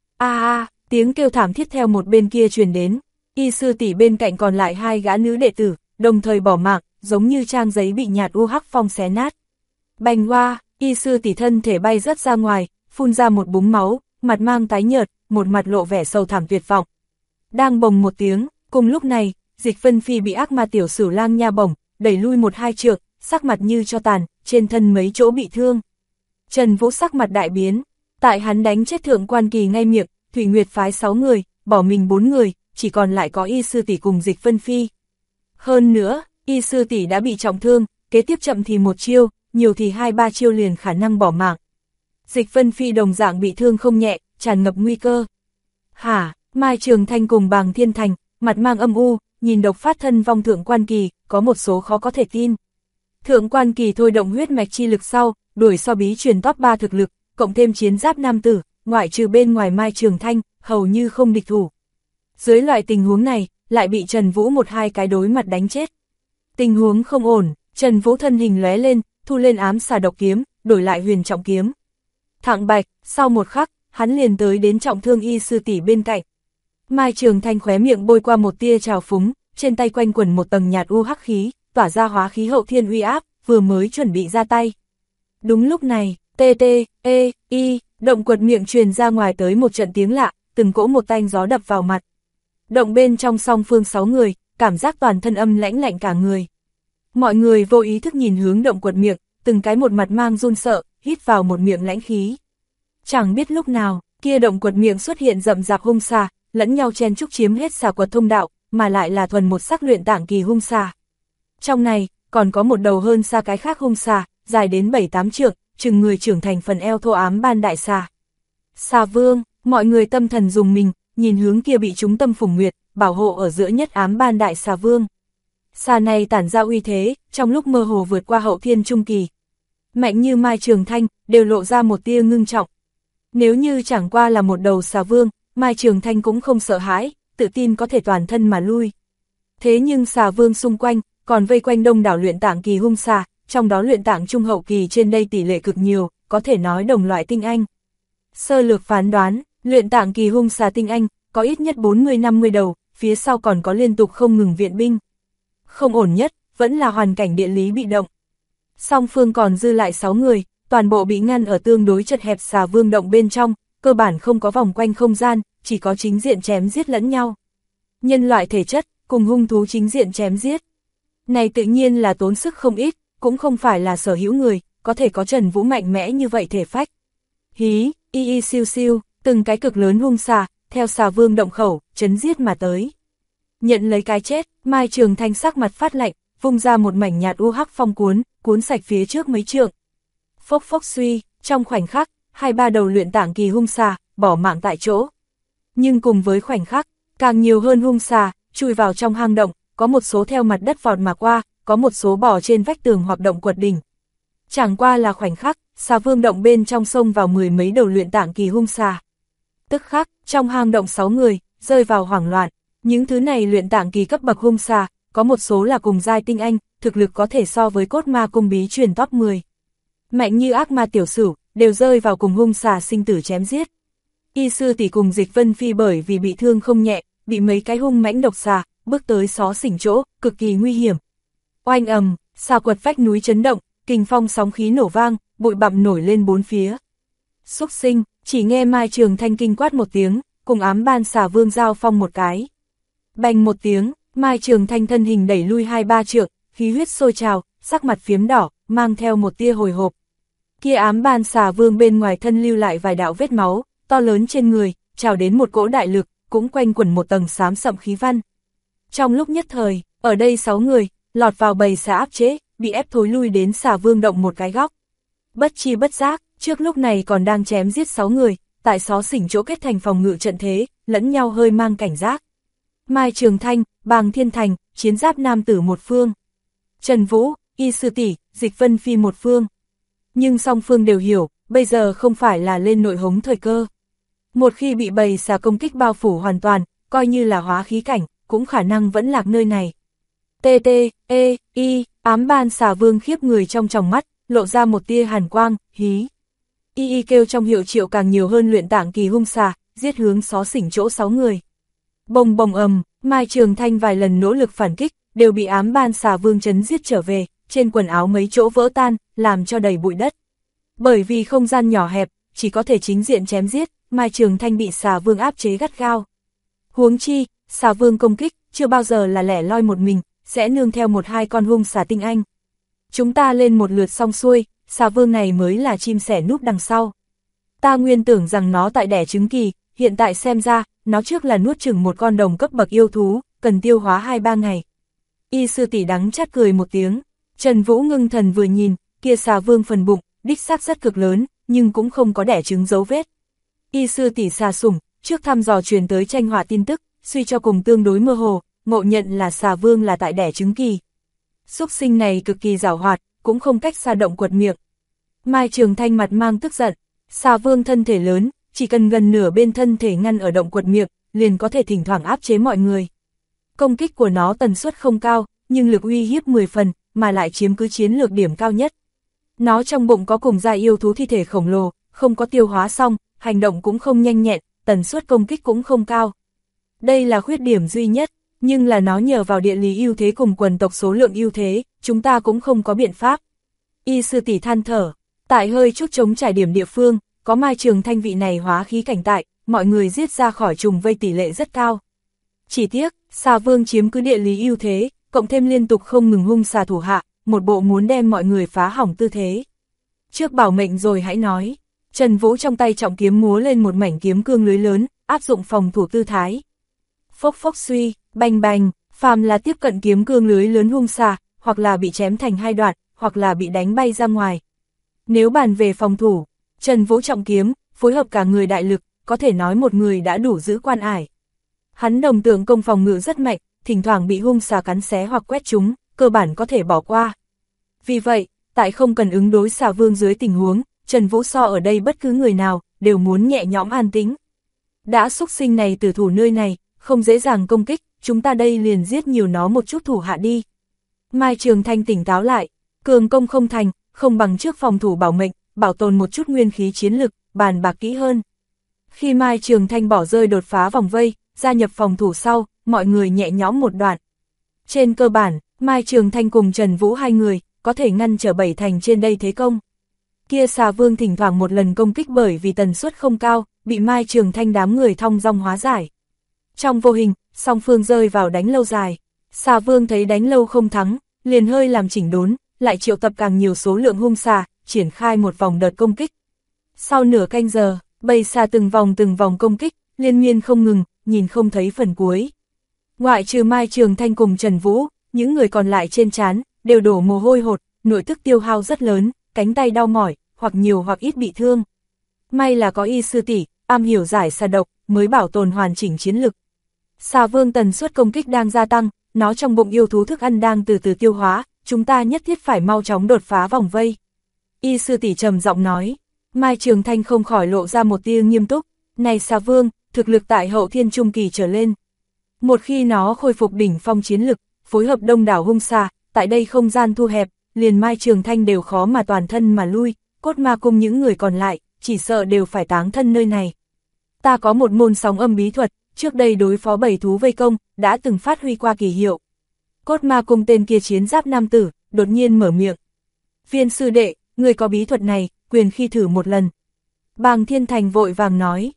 A: Tiếng kêu thảm thiết theo một bên kia truyền đến, y sư tỷ bên cạnh còn lại hai gã nữ đệ tử, đồng thời bỏ mạng, giống như trang giấy bị nhạt UH phong xé nát. Bành hoa, y sư tỷ thân thể bay rớt ra ngoài, phun ra một búng máu, mặt mang tái nhợt, một mặt lộ vẻ sầu thảm tuyệt vọng. Đang bồng một tiếng, cùng lúc này, Dịch Vân Phi bị ác ma tiểu sửu lang nha bổng, đẩy lui 1-2 trượng, sắc mặt như cho tàn, trên thân mấy chỗ bị thương. Trần Vũ sắc mặt đại biến, tại hắn đánh chết thượng quan kỳ ngay miệng, Thủy Nguyệt phái 6 người, bỏ mình 4 người, chỉ còn lại có y sư tỷ cùng Dịch Vân Phi. Hơn nữa, y sư tỷ đã bị trọng thương, kế tiếp chậm thì 1 chiêu, nhiều thì 2-3 chiêu liền khả năng bỏ mạng. Dịch Vân Phi đồng dạng bị thương không nhẹ, tràn ngập nguy cơ. Mai Trường Thanh cùng Bàng Thiên Thành, mặt mang âm u, nhìn độc phát thân vong thượng quan kỳ, có một số khó có thể tin. Thượng quan kỳ thôi động huyết mạch chi lực sau, đuổi so bí truyền top 3 thực lực, cộng thêm chiến giáp nam tử, ngoại trừ bên ngoài Mai Trường Thanh, hầu như không địch thủ. Dưới loại tình huống này, lại bị Trần Vũ 1-2 cái đối mặt đánh chết. Tình huống không ổn, Trần Vũ thân hình lóe lên, thu lên ám xà độc kiếm, đổi lại huyền trọng kiếm. Thạng bạch, sau một khắc, hắn liền tới đến trọng thương y sư tỷ bên cạnh. Mai Trường Thanh khóe miệng bôi qua một tia trào phúng, trên tay quanh quẩn một tầng nhạt hắc khí, tỏa ra hóa khí hậu thiên uy áp, vừa mới chuẩn bị ra tay. Đúng lúc này, động quật miệng truyền ra ngoài tới một trận tiếng lạ, từng cỗ một tanh gió đập vào mặt. Động bên trong song phương 6 người, cảm giác toàn thân âm lãnh lạnh cả người. Mọi người vô ý thức nhìn hướng động quật miệng, từng cái một mặt mang run sợ, hít vào một miệng lãnh khí. Chẳng biết lúc nào, kia động quật miệng xuất hiện rậm rạp hung xà, lẫn nhau chen chúc chiếm hết xà quật thông đạo, mà lại là thuần một sắc luyện tạng kỳ hung xà. Trong này, còn có một đầu hơn xa cái khác hung xà, dài đến 7-8 trượng, chừng người trưởng thành phần eo thô ám ban đại xà. Xà vương, mọi người tâm thần dùng mình, nhìn hướng kia bị chúng tâm phùng nguyệt, bảo hộ ở giữa nhất ám ban đại xà vương. Xà này tản ra uy thế, trong lúc mơ hồ vượt qua hậu thiên trung kỳ. Mạnh như Mai Trường Thanh, đều lộ ra một tia ngưng trọng. Nếu như chẳng qua là một đầu xà vương, Mai Trường Thanh cũng không sợ hãi, tự tin có thể toàn thân mà lui. Thế nhưng xà vương xung quanh, còn vây quanh đông đảo luyện tạng kỳ hung xà, trong đó luyện tạng trung hậu kỳ trên đây tỷ lệ cực nhiều, có thể nói đồng loại tinh anh. Sơ lược phán đoán, luyện tạng kỳ hung xà tinh anh, có ít nhất 40-50 đầu, phía sau còn có liên tục không ngừng viện binh. Không ổn nhất, vẫn là hoàn cảnh địa lý bị động. Song phương còn dư lại 6 người, toàn bộ bị ngăn ở tương đối chật hẹp xà vương động bên trong, cơ bản không có vòng quanh không gian, chỉ có chính diện chém giết lẫn nhau. Nhân loại thể chất, cùng hung thú chính diện chém giết. Này tự nhiên là tốn sức không ít, cũng không phải là sở hữu người, có thể có Trần Vũ mạnh mẽ như vậy thể phách. Hí, siêu siêu, từng cái cực lớn hung xà, theo xà vương động khẩu, chấn giết mà tới. Nhận lấy cái chết, Mai Trường Thanh sắc mặt phát lạnh, vung ra một mảnh nhạt u hắc phong cuốn sạch phía trước mấy trượng. Phốc phốc suy, trong khoảnh khắc, 2-3 đầu luyện tạng kỳ hung xà, bỏ mạng tại chỗ. Nhưng cùng với khoảnh khắc, càng nhiều hơn hung xà, chui vào trong hang động, có một số theo mặt đất vọt mà qua, có một số bò trên vách tường hoặc động quật đỉnh. Chẳng qua là khoảnh khắc, xà vương động bên trong sông vào 10 mấy đầu luyện tạng kỳ hung xà. Tức khắc, trong hang động 6 người, rơi vào hoảng loạn. Những thứ này luyện tạng kỳ cấp bậc hung xà, có một số là cùng giai tinh anh, thực lực có thể so với cốt ma cung bí truyền top 10. Mạnh như ác ma tiểu sửu, đều rơi vào cùng hung xà sinh tử chém giết. Y sư tỷ cùng Dịch Vân Phi bởi vì bị thương không nhẹ, bị mấy cái hung mãnh độc xà, bước tới xó xỉnh chỗ, cực kỳ nguy hiểm. Oanh ầm, xà quật vách núi chấn động, kình phong sóng khí nổ vang, bụi bặm nổi lên bốn phía. Xúc sinh, chỉ nghe Mai Trường Thanh kinh quát một tiếng, cùng ám ban xà vương giao phong một cái. Bành một tiếng, Mai Trường Thanh thân hình đẩy lui 2-3 trượng, khí huyết sôi trào, sắc mặt phiếm đỏ, mang theo một tia hồi hộp. Kia ám ban xà vương bên ngoài thân lưu lại vài đạo vết máu, to lớn trên người, trào đến một cỗ đại lực, cũng quanh quẩn một tầng xám sậm khí văn. Trong lúc nhất thời, ở đây 6 người, lọt vào bầy xà áp chế, bị ép thối lui đến xà vương động một cái góc. Bất chi bất giác, trước lúc này còn đang chém giết 6 người, tại xó xỉnh chỗ kết thành phòng ngự trận thế, lẫn nhau hơi mang cảnh giác. Mai Trường Thanh, Bàng Thiên Thành, chiến giáp nam tử một phương. Trần Vũ, Y sư tỷ, Dịch Vân Phi một phương. Nhưng song phương đều hiểu, bây giờ không phải là lên nội hống thời cơ. Một khi bị bầy xà công kích bao phủ hoàn toàn, coi như là hóa khí cảnh, cũng khả năng vẫn lạc nơi này. Ám ban xà vương khiếp người trong tròng mắt, lộ ra một tia hàn quang, hí. Y kêu trong hiệu triệu càng nhiều hơn luyện tạng kỳ hung xà, giết hướng xó xỉnh chỗ 6 người. Bồng bồng ầm, Mai Trường Thanh vài lần nỗ lực phản kích, đều bị ám ban xà vương chấn giết trở về, trên quần áo mấy chỗ vỡ tan, làm cho đầy bụi đất. Bởi vì không gian nhỏ hẹp, chỉ có thể chính diện chém giết, Mai Trường Thanh bị xà vương áp chế gắt gao. Huống chi, xà vương công kích, chưa bao giờ là lẻ loi một mình, sẽ nương theo 1-2 con hung xà tinh anh. Chúng ta lên một lượt xong xuôi, xà vương này mới là chim sẻ núp đằng sau. Ta nguyên tưởng rằng nó tại đẻ trứng kỳ, hiện tại xem ra, nó trước là nuốt chửng một con đồng cấp bậc yêu thú, cần tiêu hóa 2-3 ngày. Y sư tỷ đắng chát cười một tiếng. Trần Vũ ngưng thần vừa nhìn, kia xà vương phần bụng, đích xác rất cực lớn, nhưng cũng không có đẻ trứng dấu vết. Y sư tỷ xà sủng, trước thăm dò truyền tới tranh họa tin tức, suy cho cùng tương đối mơ hồ, ngộ nhận là xà vương là tại đẻ trứng kỳ. Xúc sinh này cực kỳ giàu hoạt, cũng không cách xa động quật miệng. Mai Trường Thanh mặt mang tức giận, xà vương thân thể lớn, chỉ cần gần nửa bên thân thể ngăn ở động quật miệng, liền có thể thỉnh thoảng áp chế mọi người. Công kích của nó tần suất không cao, nhưng lực uy hiếp 10 phần, mà lại chiếm cứ chiến lược điểm cao nhất. Nó trong bụng có cùng giai yêu thú thi thể khổng lồ, không có tiêu hóa xong, hành động cũng không nhanh nhẹn, tần suất công kích cũng không cao. Đây là khuyết điểm duy nhất, nhưng là nó nhờ vào địa lý ưu thế cùng quần tộc số lượng ưu thế, chúng ta cũng không có biện pháp. Y sư tỷ than thở, tại hơi chút trống trải điểm địa phương, có Mai Trường Thanh vị này hóa khí cảnh tại, mọi người giết ra khỏi trùng vây tỷ lệ rất cao. Chỉ tiếc, xà vương chiếm cứ địa lý ưu thế, cộng thêm liên tục không ngừng hung xà thủ hạ, một bộ muốn đem mọi người phá hỏng tư thế. Trước bảo mệnh rồi hãy nói. Trần Vũ trong tay trọng kiếm múa lên một mảnh kiếm cương lưới lớn, áp dụng phòng thủ tư thái. Phốc phốc suy, bành bành, phàm là tiếp cận kiếm cương lưới lớn hung xà, hoặc là bị chém thành 2 đoạn, hoặc là bị đánh bay ra ngoài. Nếu bàn về phòng thủ, Trần Vũ trọng kiếm, phối hợp cả người đại lực, có thể nói một người đã đủ giữ quan ải. Hắn đồng tượng công phòng ngự rất mạnh, thỉnh thoảng bị hung xà cắn xé hoặc quét trúng, cơ bản có thể bỏ qua. Vì vậy, tại không cần ứng đối xà vương dưới tình huống, Trần Vũ so ở đây bất cứ người nào, đều muốn nhẹ nhõm an tĩnh. Đã xúc sinh này từ thủ nơi này, không dễ dàng công kích, chúng ta đây liền giết nhiều nó một chút thủ hạ đi. Mai Trường Thanh tỉnh táo lại, cường công không thành, không bằng trước phòng thủ bảo mệnh, bảo tồn một chút nguyên khí chiến lực, bàn bạc kỹ hơn. Khi Mai Trường Thanh bỏ rơi đột phá vòng vây, gia nhập phòng thủ sau, mọi người nhẹ nhõm một đoạn. Trên cơ bản, Mai Trường Thanh cùng Trần Vũ hai người, có thể ngăn trở 7 thành trên đây thế công. Kia xà vương thỉnh thoảng một lần công kích bởi vì tần suất không cao, bị Mai Trường Thanh đám người thong dong hóa giải. Trong vô hình, song phương rơi vào đánh lâu dài. Xà vương thấy đánh lâu không thắng, liền hơi làm chỉnh đốn, lại triệu tập càng nhiều số lượng hung xà, triển khai một vòng đợt công kích. Sau nửa canh giờ, bầy xà từng vòng công kích, liên miên không ngừng, nhìn không thấy phần cuối. Ngoại trừ Mai Trường Thanh cùng Trần Vũ, những người còn lại trên trán đều đổ mồ hôi hột, nội tức tiêu hao rất lớn, cánh tay đau mỏi, hoặc nhiều hoặc ít bị thương. May là có Y sư tỷ, am hiểu giải xà độc, mới bảo tồn hoàn chỉnh chiến lực. Xà vương tần suất công kích đang gia tăng, nó trong bụng yêu thú thức ăn đang từ từ tiêu hóa, chúng ta nhất thiết phải mau chóng đột phá vòng vây. Y sư tỷ trầm giọng nói. Mai Trường Thanh không khỏi lộ ra một tia nghiêm túc. Này xà vương, thực lực tại hậu thiên trung kỳ trở lên. Một khi nó khôi phục đỉnh phong chiến lực, phối hợp đông đảo hung xà, tại đây không gian thu hẹp, liền Mai Trường Thanh đều khó mà toàn thân mà lui, cốt ma cung những người còn lại, chỉ sợ đều phải táng thân nơi này. Ta có một môn sóng âm bí thuật, trước đây đối phó 7 thú vây công, đã từng phát huy qua kỳ hiệu. Cốt ma cung tên kia chiến giáp nam tử, đột nhiên mở miệng. Viên sư đệ, người có bí thuật này, quyền khi thử một lần. Bàng Thiên Thành vội vàng nói,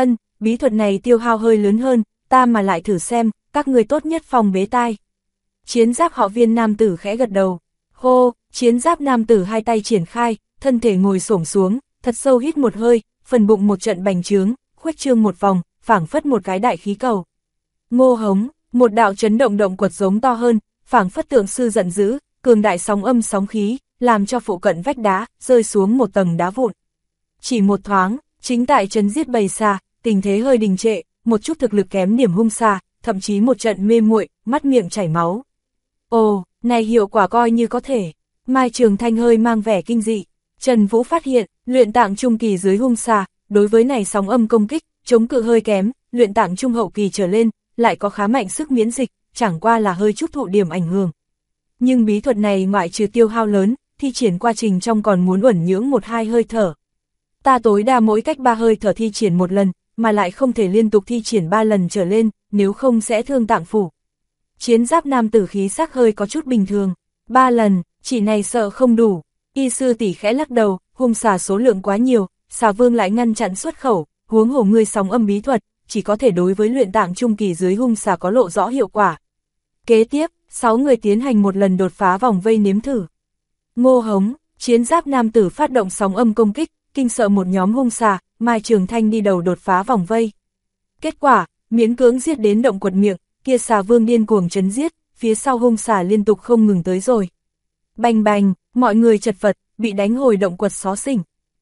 A: bí thuật này tiêu hao hơi lớn hơn, ta mà lại thử xem, các người tốt nhất phòng bế tai. Chiến giáp họ Viên nam tử khẽ gật đầu. Hô, chiến giáp nam tử hai tay triển khai, thân thể ngồi xổm xuống, thật sâu hít một hơi, phần bụng một trận bành trướng, khuếch trương một vòng, phảng phất một cái đại khí cầu. Ngô hống, một đạo chấn động động quật giống to hơn, phảng phất tượng sư giận dữ, cường đại sóng âm sóng khí, làm cho phụ cận vách đá rơi xuống một tầng đá vụn. Chỉ một thoáng, chính tại trấn giết bầy xà, tình thế hơi đình trệ, một chút thực lực kém điểm hung xà, thậm chí một trận mê muội, mắt miệng chảy máu. Ồ, này hiệu quả coi như có thể. Mai Trường Thanh hơi mang vẻ kinh dị. Trần Vũ phát hiện, luyện tạng trung kỳ dưới hung xà, đối với này sóng âm công kích, chống cự hơi kém, luyện tạng trung hậu kỳ trở lên, lại có khá mạnh sức miễn dịch, chẳng qua là hơi chút thụ điểm ảnh hưởng. Nhưng bí thuật này ngoại trừ tiêu hao lớn, thi triển quá trình trong còn muốn uẩn nhưỡng 1-2 hơi thở. Ta tối đa mỗi cách 3 hơi thở thi triển một lần, mà lại không thể liên tục thi triển 3 lần trở lên, nếu không sẽ thương tạng phủ. Chiến giáp nam tử khí sắc hơi có chút bình thường. 3 lần, chỉ này sợ không đủ. Y sư tỷ khẽ lắc đầu, hung xà số lượng quá nhiều, xà vương lại ngăn chặn xuất khẩu, huống hồ ngươi sóng âm bí thuật, chỉ có thể đối với luyện tạng trung kỳ dưới hung xà có lộ rõ hiệu quả. Kế tiếp, 6 người tiến hành một lần đột phá vòng vây nếm thử. Ngô hống, chiến giáp nam tử phát động sóng âm công kích, kinh sợ một nhóm hung xà, Mai Trường Thanh đi đầu đột phá vòng vây. Kết quả, miễn cưỡng giết đến động quật miệng, kia xà vương điên cuồng trấn giết, phía sau hung xà liên tục không ngừng tới rồi. Bành bành, mọi người chật vật, bị đánh hồi động quật xó xỉnh.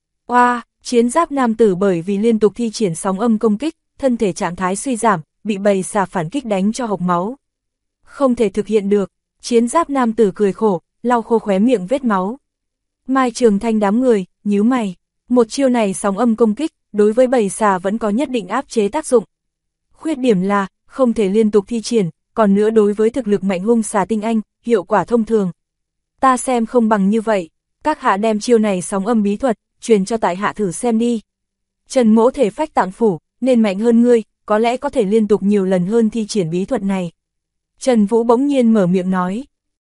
A: Oa, chiến giáp nam tử bởi vì liên tục thi triển sóng âm công kích, thân thể trạng thái suy giảm, bị bầy xà phản kích đánh cho hộc máu. Không thể thực hiện được, chiến giáp nam tử cười khổ, lau khô khóe miệng vết máu. Mai Trường Thanh đám người, nhíu mày, một chiêu này sóng âm công kích, đối với bầy xà vẫn có nhất định áp chế tác dụng. Khuyết điểm là, không thể liên tục thi triển, còn nữa đối với thực lực mạnh hung xà tinh anh, hiệu quả thông thường. Ta xem không bằng như vậy, các hạ đem chiêu này sóng âm bí thuật, truyền cho tại hạ thử xem đi. Trần Mỗ thể phách tạng phủ, nên mạnh hơn ngươi, có lẽ có thể liên tục nhiều lần hơn thi triển bí thuật này. Trần Vũ bỗng nhiên mở miệng nói.